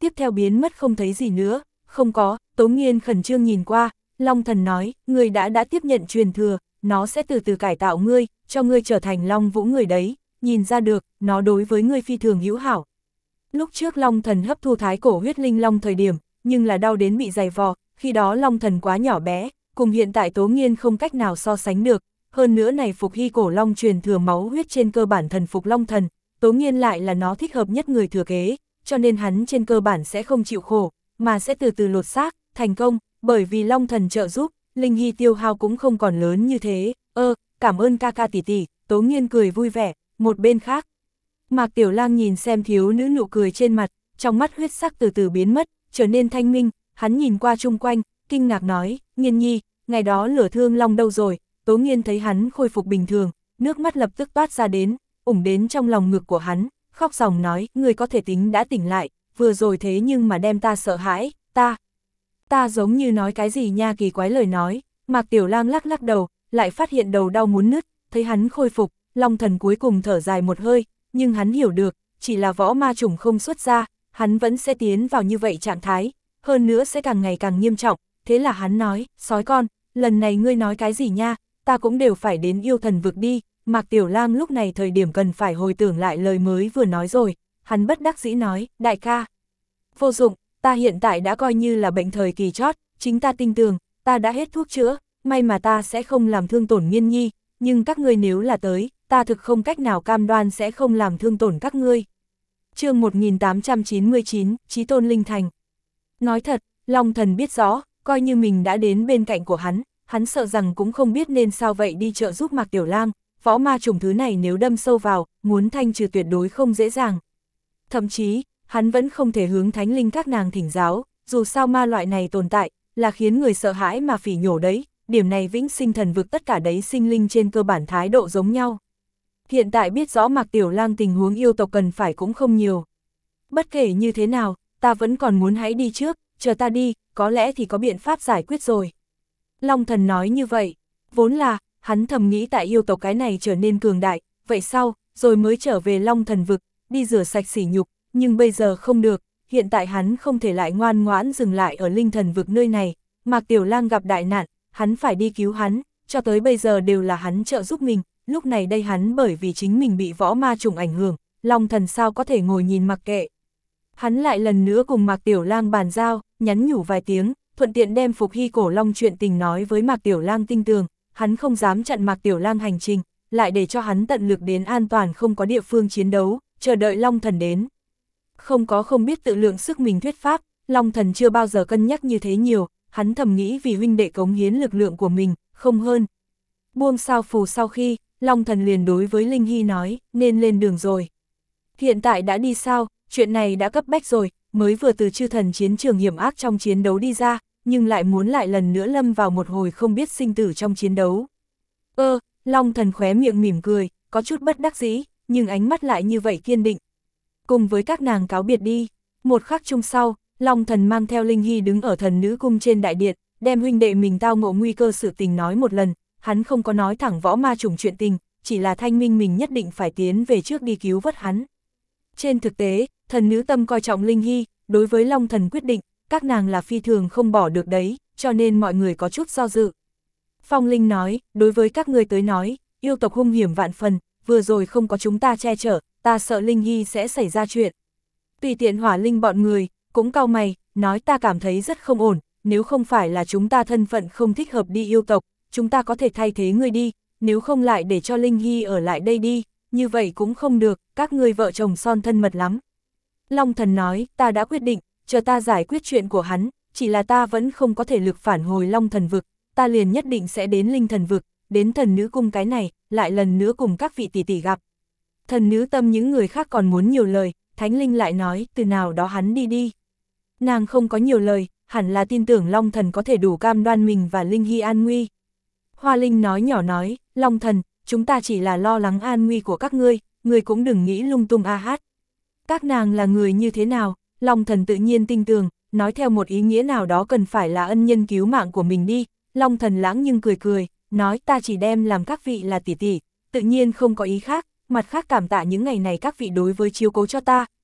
tiếp theo biến mất không thấy gì nữa. Không có, Tố Nghiên khẩn trương nhìn qua, Long Thần nói, ngươi đã đã tiếp nhận truyền thừa, nó sẽ từ từ cải tạo ngươi, cho ngươi trở thành Long Vũ người đấy, nhìn ra được, nó đối với ngươi phi thường hữu hảo. Lúc trước Long Thần hấp thu thái cổ huyết linh long thời điểm, nhưng là đau đến bị dày vò, khi đó Long Thần quá nhỏ bé, cùng hiện tại Tố Nghiên không cách nào so sánh được, hơn nữa này phục hy cổ long truyền thừa máu huyết trên cơ bản thần phục Long Thần, Tố Nghiên lại là nó thích hợp nhất người thừa kế, cho nên hắn trên cơ bản sẽ không chịu khổ, mà sẽ từ từ lột xác, thành công, bởi vì Long Thần trợ giúp, linh hy tiêu hao cũng không còn lớn như thế. Ơ, cảm ơn ca ca tỷ tỷ, Tố Nghiên cười vui vẻ. Một bên khác, Mạc Tiểu Lang nhìn xem thiếu nữ nụ cười trên mặt, trong mắt huyết sắc từ từ biến mất, trở nên thanh minh, hắn nhìn qua chung quanh, kinh ngạc nói, Nghiên nhi, ngày đó lửa thương long đâu rồi? Tố Nghiên thấy hắn khôi phục bình thường, nước mắt lập tức toát ra đến, ủng đến trong lòng ngực của hắn, khóc ròng nói, người có thể tính đã tỉnh lại, vừa rồi thế nhưng mà đem ta sợ hãi, ta, ta giống như nói cái gì nha, kỳ quái lời nói. Mạc Tiểu Lang lắc lắc đầu, lại phát hiện đầu đau muốn nứt, thấy hắn khôi phục, Long Thần cuối cùng thở dài một hơi, nhưng hắn hiểu được, chỉ là võ ma chủng không xuất ra, hắn vẫn sẽ tiến vào như vậy trạng thái, hơn nữa sẽ càng ngày càng nghiêm trọng, thế là hắn nói, sói con, lần này ngươi nói cái gì nha, ta cũng đều phải đến yêu thần vực đi. Mạc Tiểu Lang lúc này thời điểm cần phải hồi tưởng lại lời mới vừa nói rồi, hắn bất đắc dĩ nói, đại ca, vô dụng, ta hiện tại đã coi như là bệnh thời kỳ chót, chính ta tin tưởng, ta đã hết thuốc chữa, may mà ta sẽ không làm thương tổn Nghiên nhi, nhưng các ngươi nếu là tới, ta thực không cách nào cam đoan sẽ không làm thương tổn các ngươi. Chương một nghìn tám trăm chín mươi chín, Chí Tôn Linh Thành. Nói thật, Long Thần biết rõ, coi như mình đã đến bên cạnh của hắn, hắn sợ rằng cũng không biết nên sao vậy đi trợ giúp Mạc Tiểu Lang, võ ma chủng thứ này nếu đâm sâu vào, muốn thanh trừ tuyệt đối không dễ dàng. Thậm chí, hắn vẫn không thể hướng thánh linh các nàng thỉnh giáo, dù sao ma loại này tồn tại, là khiến người sợ hãi mà phỉ nhổ đấy, điểm này vĩnh sinh thần vực tất cả đấy sinh linh trên cơ bản thái độ giống nhau. Hiện tại biết rõ Mạc Tiểu Lang tình huống yêu tộc cần phải cũng không nhiều. Bất kể như thế nào, ta vẫn còn muốn hãy đi trước, chờ ta đi, có lẽ thì có biện pháp giải quyết rồi. Long Thần nói như vậy, vốn là, hắn thầm nghĩ tại yêu tộc cái này trở nên cường đại, vậy sau, rồi mới trở về Long Thần vực, đi rửa sạch sỉ nhục, nhưng bây giờ không được, hiện tại hắn không thể lại ngoan ngoãn dừng lại ở Linh Thần vực nơi này, Mạc Tiểu Lang gặp đại nạn, hắn phải đi cứu hắn, cho tới bây giờ đều là hắn trợ giúp mình, lúc này đây hắn bởi vì chính mình bị võ ma trùng ảnh hưởng, Long Thần sao có thể ngồi nhìn mặc kệ. Hắn lại lần nữa cùng Mạc Tiểu Lang bàn giao, nhắn nhủ vài tiếng, thuận tiện đem Phục Hy Cổ Long chuyện tình nói với Mạc Tiểu Lang tinh tường, hắn không dám chặn Mạc Tiểu Lang hành trình, lại để cho hắn tận lực đến an toàn không có địa phương chiến đấu, chờ đợi Long Thần đến. Không có không biết tự lượng sức mình thuyết pháp, Long Thần chưa bao giờ cân nhắc như thế nhiều, hắn thầm nghĩ vì huynh đệ cống hiến lực lượng của mình, không hơn. Buông sao phù sau khi, Long Thần liền đối với Linh Hy nói, nên lên đường rồi. Hiện tại đã đi sao, chuyện này đã cấp bách rồi, mới vừa từ chư thần chiến trường hiểm ác trong chiến đấu đi ra, nhưng lại muốn lại lần nữa lâm vào một hồi không biết sinh tử trong chiến đấu. Ơ, Long Thần khóe miệng mỉm cười, có chút bất đắc dĩ, nhưng ánh mắt lại như vậy kiên định. Cùng với các nàng cáo biệt đi, một khắc chung sau, Long Thần mang theo Linh Hy đứng ở thần nữ cung trên đại điện, đem huynh đệ mình tao ngộ nguy cơ sự tình nói một lần, hắn không có nói thẳng võ ma trùng chuyện tình, chỉ là thanh minh mình nhất định phải tiến về trước đi cứu vớt hắn. Trên thực tế, thần nữ tâm coi trọng Linh Hy, đối với Long Thần quyết định, các nàng là phi thường không bỏ được đấy, cho nên mọi người có chút do dự. Phong Linh nói, đối với các ngươi tới nói, yêu tộc hung hiểm vạn phần, vừa rồi không có chúng ta che chở, ta sợ Linh Hy sẽ xảy ra chuyện. Tùy tiện Hỏa Linh bọn người, cũng cau mày, nói ta cảm thấy rất không ổn, nếu không phải là chúng ta thân phận không thích hợp đi yêu tộc, chúng ta có thể thay thế ngươi đi, nếu không lại để cho Linh Hy ở lại đây đi, như vậy cũng không được, các ngươi vợ chồng son thân mật lắm. Long Thần nói, ta đã quyết định, chờ ta giải quyết chuyện của hắn, chỉ là ta vẫn không có thể lực phản hồi Long Thần vực, ta liền nhất định sẽ đến Linh Thần vực, đến thần nữ cung cái này, lại lần nữa cùng các vị tỷ tỷ gặp. Thần nữ tâm những người khác còn muốn nhiều lời, Thánh Linh lại nói, từ nào đó hắn đi đi. Nàng không có nhiều lời, hẳn là tin tưởng Long Thần có thể đủ cam đoan mình và Linh Hy an nguy. Hoa Linh nói nhỏ nói, Long Thần, chúng ta chỉ là lo lắng an nguy của các ngươi, ngươi cũng đừng nghĩ lung tung a hát. Các nàng là người như thế nào, Long Thần tự nhiên tin tưởng, nói theo một ý nghĩa nào đó cần phải là ân nhân cứu mạng của mình đi. Long Thần lãng nhưng cười cười, nói ta chỉ đem làm các vị là tỷ tỷ, tự nhiên không có ý khác, mặt khác cảm tạ những ngày này các vị đối với chiếu cố cho ta,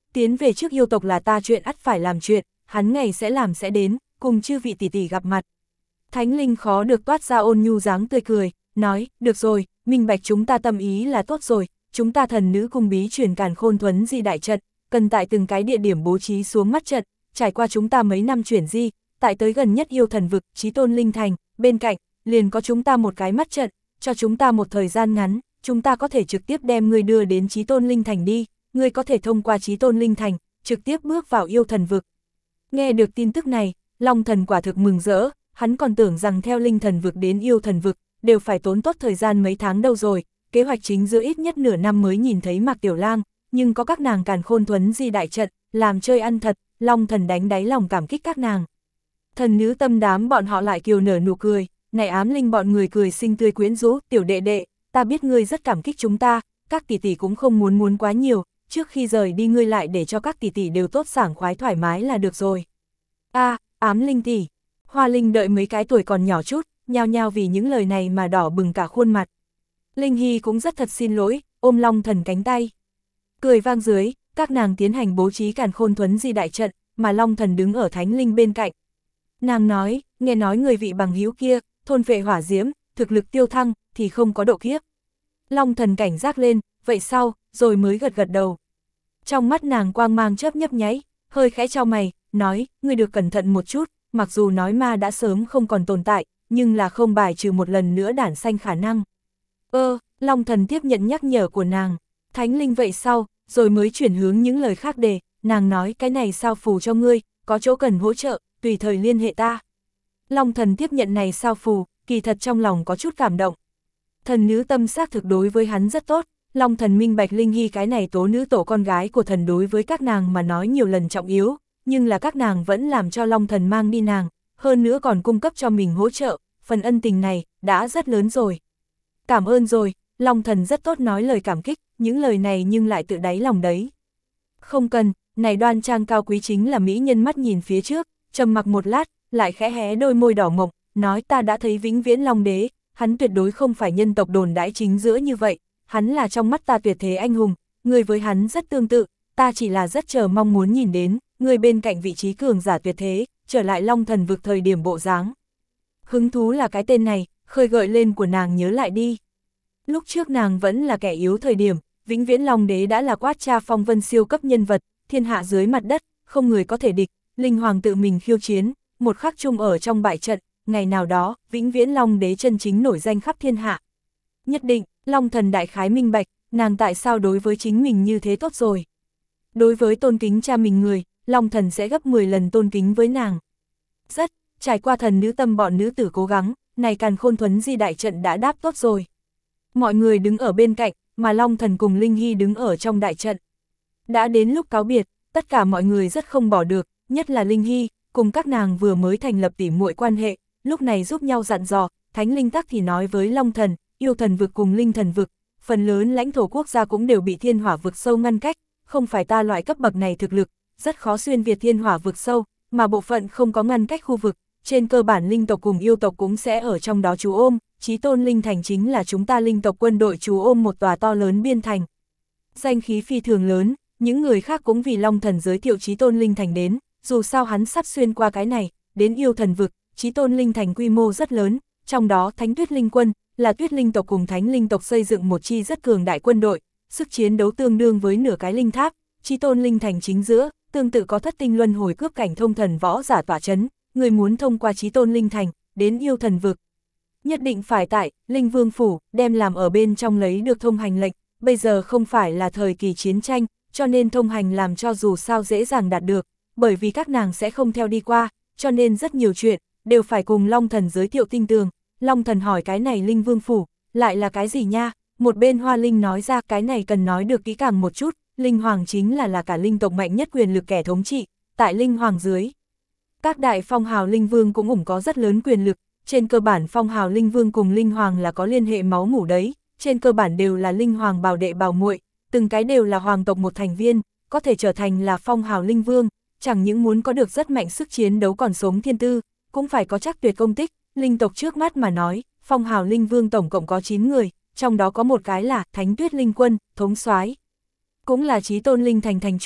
tiến về trước yêu tộc là ta chuyện ắt phải làm chuyện, hắn ngày sẽ làm sẽ đến, cùng chư vị tỷ tỷ gặp mặt. Thánh linh khó được toát ra ôn nhu dáng tươi cười, nói, được rồi, minh bạch chúng ta tâm ý là tốt rồi, chúng ta thần nữ cung bí truyền càn khôn thuấn di đại trận, cần tại từng cái địa điểm bố trí xuống mắt trận, trải qua chúng ta mấy năm chuyển di, tại tới gần nhất yêu thần vực, Chí Tôn Linh Thành, bên cạnh, liền có chúng ta một cái mắt trận, cho chúng ta một thời gian ngắn, chúng ta có thể trực tiếp đem ngươi đưa đến Chí Tôn Linh Thành đi, ngươi có thể thông qua Chí Tôn Linh Thành, trực tiếp bước vào yêu thần vực. Nghe được tin tức này, Long Thần quả thực mừng rỡ, hắn còn tưởng rằng theo linh thần vực đến yêu thần vực, đều phải tốn tốt thời gian mấy tháng đâu rồi, kế hoạch chính giữa ít nhất nửa năm mới nhìn thấy Mạc Tiểu Lang, nhưng có các nàng càn khôn thuấn di đại trận, làm chơi ăn thật, Long Thần đánh đáy lòng cảm kích các nàng. Thần nữ tâm đám bọn họ lại kiều nở nụ cười, này ám linh bọn người cười xinh tươi quyến rũ, tiểu đệ đệ, ta biết ngươi rất cảm kích chúng ta, các tỷ tỷ cũng không muốn muốn quá nhiều, trước khi rời đi ngươi lại để cho các tỷ tỷ đều tốt sảng khoái thoải mái là được rồi. A, à, ám linh tỷ. Hoa Linh đợi mấy cái tuổi còn nhỏ chút, nhao nhao vì những lời này mà đỏ bừng cả khuôn mặt. Linh Hy cũng rất thật xin lỗi, ôm Long Thần cánh tay. Cười vang dưới, các nàng tiến hành bố trí càn khôn thuấn di đại trận, mà Long Thần đứng ở Thánh Linh bên cạnh. Nàng nói, nghe nói người vị bằng hữu kia, thôn vệ hỏa diễm, thực lực tiêu thăng, thì không có độ kiếp. Long Thần cảnh giác lên, vậy sau, rồi mới gật gật đầu. Trong mắt nàng quang mang chớp nhấp nháy, hơi khẽ chau mày, nói, ngươi được cẩn thận một chút, mặc dù nói ma đã sớm không còn tồn tại, nhưng là không bài trừ một lần nữa đản sanh khả năng. Ơ, Long Thần tiếp nhận nhắc nhở của nàng, Thánh Linh vậy sau, rồi mới chuyển hướng những lời khác đề, nàng nói cái này sao phù cho ngươi, có chỗ cần hỗ trợ, tùy thời liên hệ ta. Long Thần tiếp nhận này sao phù, kỳ thật trong lòng có chút cảm động. Thần nữ tâm xác thực đối với hắn rất tốt, Long Thần minh bạch Linh Hy cái này tố nữ tổ con gái của thần đối với các nàng mà nói nhiều lần trọng yếu, nhưng là các nàng vẫn làm cho Long Thần mang đi nàng, hơn nữa còn cung cấp cho mình hỗ trợ, phần ân tình này đã rất lớn rồi. Cảm ơn rồi, Long Thần rất tốt nói lời cảm kích, những lời này nhưng lại tự đáy lòng đấy. Không cần, này đoan trang cao quý chính là mỹ nhân mắt nhìn phía trước, trầm mặc một lát, lại khẽ hé đôi môi đỏ mộc, nói ta đã thấy vĩnh viễn Long Đế, hắn tuyệt đối không phải nhân tộc đồn đãi chính giữa như vậy, hắn là trong mắt ta tuyệt thế anh hùng, người với hắn rất tương tự, ta chỉ là rất chờ mong muốn nhìn đến, người bên cạnh vị trí cường giả tuyệt thế, trở lại Long Thần vực thời điểm bộ dáng. Hứng thú là cái tên này, khơi gợi lên của nàng nhớ lại đi. Lúc trước nàng vẫn là kẻ yếu thời điểm, vĩnh viễn Long Đế đã là quát cha phong vân siêu cấp nhân vật, thiên hạ dưới mặt đất, không người có thể địch, Linh Hoàng tự mình khiêu chiến, một khắc chung ở trong bại trận, ngày nào đó, vĩnh viễn Long Đế chân chính nổi danh khắp thiên hạ. Nhất định, Long Thần đại khái minh bạch, nàng tại sao đối với chính mình như thế tốt rồi. Đối với tôn kính cha mình người, Long Thần sẽ gấp mười lần tôn kính với nàng. Rất, trải qua thần nữ tâm bọn nữ tử cố gắng, này càn khôn thuấn di đại trận đã đáp tốt rồi. Mọi người đứng ở bên cạnh, mà Long Thần cùng Linh Hy đứng ở trong đại trận. Đã đến lúc cáo biệt, tất cả mọi người rất không bỏ được, nhất là Linh Hy, cùng các nàng vừa mới thành lập tỉ muội quan hệ, lúc này giúp nhau dặn dò, Thánh Linh Tắc thì nói với Long Thần, yêu thần vực cùng linh thần vực, phần lớn lãnh thổ quốc gia cũng đều bị thiên hỏa vực sâu ngăn cách, không phải ta loại cấp bậc này thực lực, rất khó xuyên việt thiên hỏa vực sâu, mà bộ phận không có ngăn cách khu vực, trên cơ bản linh tộc cùng yêu tộc cũng sẽ ở trong đó trú ôm, Chí Tôn Linh Thành chính là chúng ta linh tộc quân đội trú ôm một tòa to lớn biên thành. Danh khí phi thường lớn, những người khác cũng vì Long Thần giới thiệu Chí Tôn Linh Thành đến, dù sao hắn sắp xuyên qua cái này, đến yêu thần vực, Chí Tôn Linh Thành quy mô rất lớn, trong đó Thánh Tuyết Linh Quân, là Tuyết Linh tộc cùng Thánh Linh tộc xây dựng một chi rất cường đại quân đội, sức chiến đấu tương đương với nửa cái linh tháp, Chí Tôn Linh Thành chính giữa, tương tự có thất tinh luân hồi cướp cảnh thông thần võ giả tỏa chấn, người muốn thông qua Chí Tôn Linh Thành, đến yêu thần vực. Nhất định phải tại, Linh Vương Phủ, đem làm ở bên trong lấy được thông hành lệnh, bây giờ không phải là thời kỳ chiến tranh, cho nên thông hành làm cho dù sao dễ dàng đạt được, bởi vì các nàng sẽ không theo đi qua, cho nên rất nhiều chuyện, đều phải cùng Long Thần giới thiệu tinh tường. Long Thần hỏi cái này Linh Vương Phủ, lại là cái gì nha? Một bên Hoa Linh nói ra cái này cần nói được kỹ càng một chút, Linh Hoàng chính là là cả linh tộc mạnh nhất quyền lực kẻ thống trị, tại Linh Hoàng dưới. Các đại phong hào Linh Vương cũng ủng có rất lớn quyền lực, trên cơ bản phong hào Linh Vương cùng Linh Hoàng là có liên hệ máu mủ đấy, trên cơ bản đều là Linh Hoàng bảo đệ bảo muội, từng cái đều là hoàng tộc một thành viên, có thể trở thành là phong hào Linh Vương, chẳng những muốn có được rất mạnh sức chiến đấu còn sống thiên tư, cũng phải có chắc tuyệt công tích. Linh tộc trước mắt mà nói, phong hào Linh Vương tổng cộng có chín người, trong đó có một cái là Thánh Tuyết Linh Quân, thống soái, cũng là Chí Tôn Linh Thành thành chủ,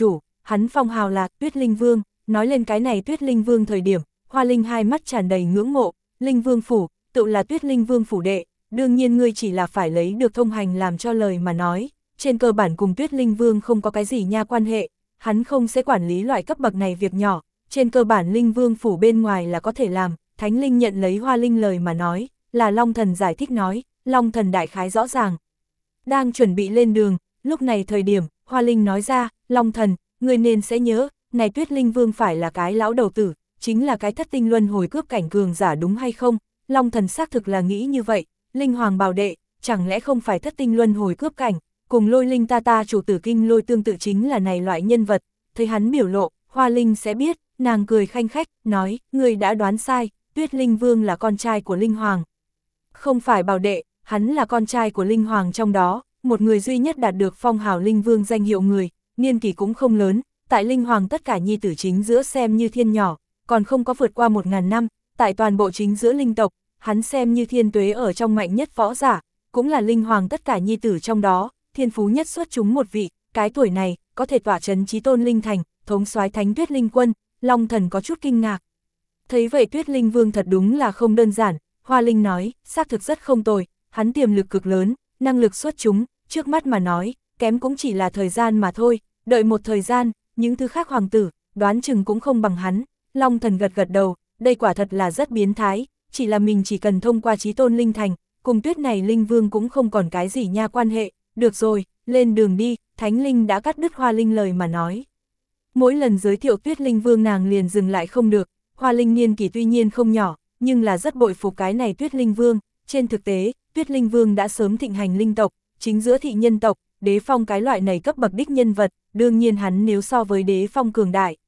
hắn phong hào là Tuyết Linh Vương, nói lên cái này Tuyết Linh Vương thời điểm, Hoa Linh hai mắt tràn đầy ngưỡng mộ, Linh Vương phủ, tự là Tuyết Linh Vương phủ đệ, đương nhiên ngươi chỉ là phải lấy được thông hành làm cho lời mà nói, trên cơ bản cùng Tuyết Linh Vương không có cái gì nha quan hệ, hắn không sẽ quản lý loại cấp bậc này việc nhỏ, trên cơ bản Linh Vương phủ bên ngoài là có thể làm. Thánh Linh nhận lấy Hoa Linh lời mà nói, là Long Thần giải thích nói, Long Thần đại khái rõ ràng. Đang chuẩn bị lên đường, lúc này thời điểm, Hoa Linh nói ra, Long Thần, người nên sẽ nhớ, này Tuyết Linh Vương phải là cái lão đầu tử, chính là cái thất tinh luân hồi cướp cảnh cường giả đúng hay không? Long Thần xác thực là nghĩ như vậy, Linh Hoàng bảo đệ, chẳng lẽ không phải thất tinh luân hồi cướp cảnh, cùng Lôi Linh ta ta chủ tử kinh lôi tương tự chính là này loại nhân vật, thấy hắn biểu lộ, Hoa Linh sẽ biết, nàng cười khanh khách, nói, người đã đoán sai. Tuyết Linh Vương là con trai của Linh Hoàng. Không phải bảo đệ, hắn là con trai của Linh Hoàng trong đó, một người duy nhất đạt được phong hào Linh Vương danh hiệu người, niên kỷ cũng không lớn, tại Linh Hoàng tất cả nhi tử chính giữa xem như thiên nhỏ, còn không có vượt qua một ngàn năm, tại toàn bộ chính giữa linh tộc, hắn xem như thiên tuế ở trong mạnh nhất võ giả, cũng là Linh Hoàng tất cả nhi tử trong đó, thiên phú nhất xuất chúng một vị, cái tuổi này, có thể tỏa chấn chí tôn Linh Thành, thống soái Thánh Tuyết Linh Quân, Long Thần có chút kinh ngạc. Thấy vậy Tuyết Linh Vương thật đúng là không đơn giản, Hoa Linh nói, xác thực rất không tồi, hắn tiềm lực cực lớn, năng lực xuất chúng, trước mắt mà nói, kém cũng chỉ là thời gian mà thôi, đợi một thời gian, những thứ khác hoàng tử, đoán chừng cũng không bằng hắn. Long Thần gật gật đầu, đây quả thật là rất biến thái, chỉ là mình chỉ cần thông qua chí tôn Linh Thành, cùng Tuyết này Linh Vương cũng không còn cái gì nha quan hệ, được rồi, lên đường đi, Thánh Linh đã cắt đứt Hoa Linh lời mà nói. Mỗi lần giới thiệu Tuyết Linh Vương nàng liền dừng lại không được. Hoa Linh niên kỷ tuy nhiên không nhỏ, nhưng là rất bội phục cái này Tuyết Linh Vương, trên thực tế, Tuyết Linh Vương đã sớm thịnh hành linh tộc, chính giữa thị nhân tộc, Đế Phong cái loại này cấp bậc đích nhân vật, đương nhiên hắn nếu so với Đế Phong cường đại,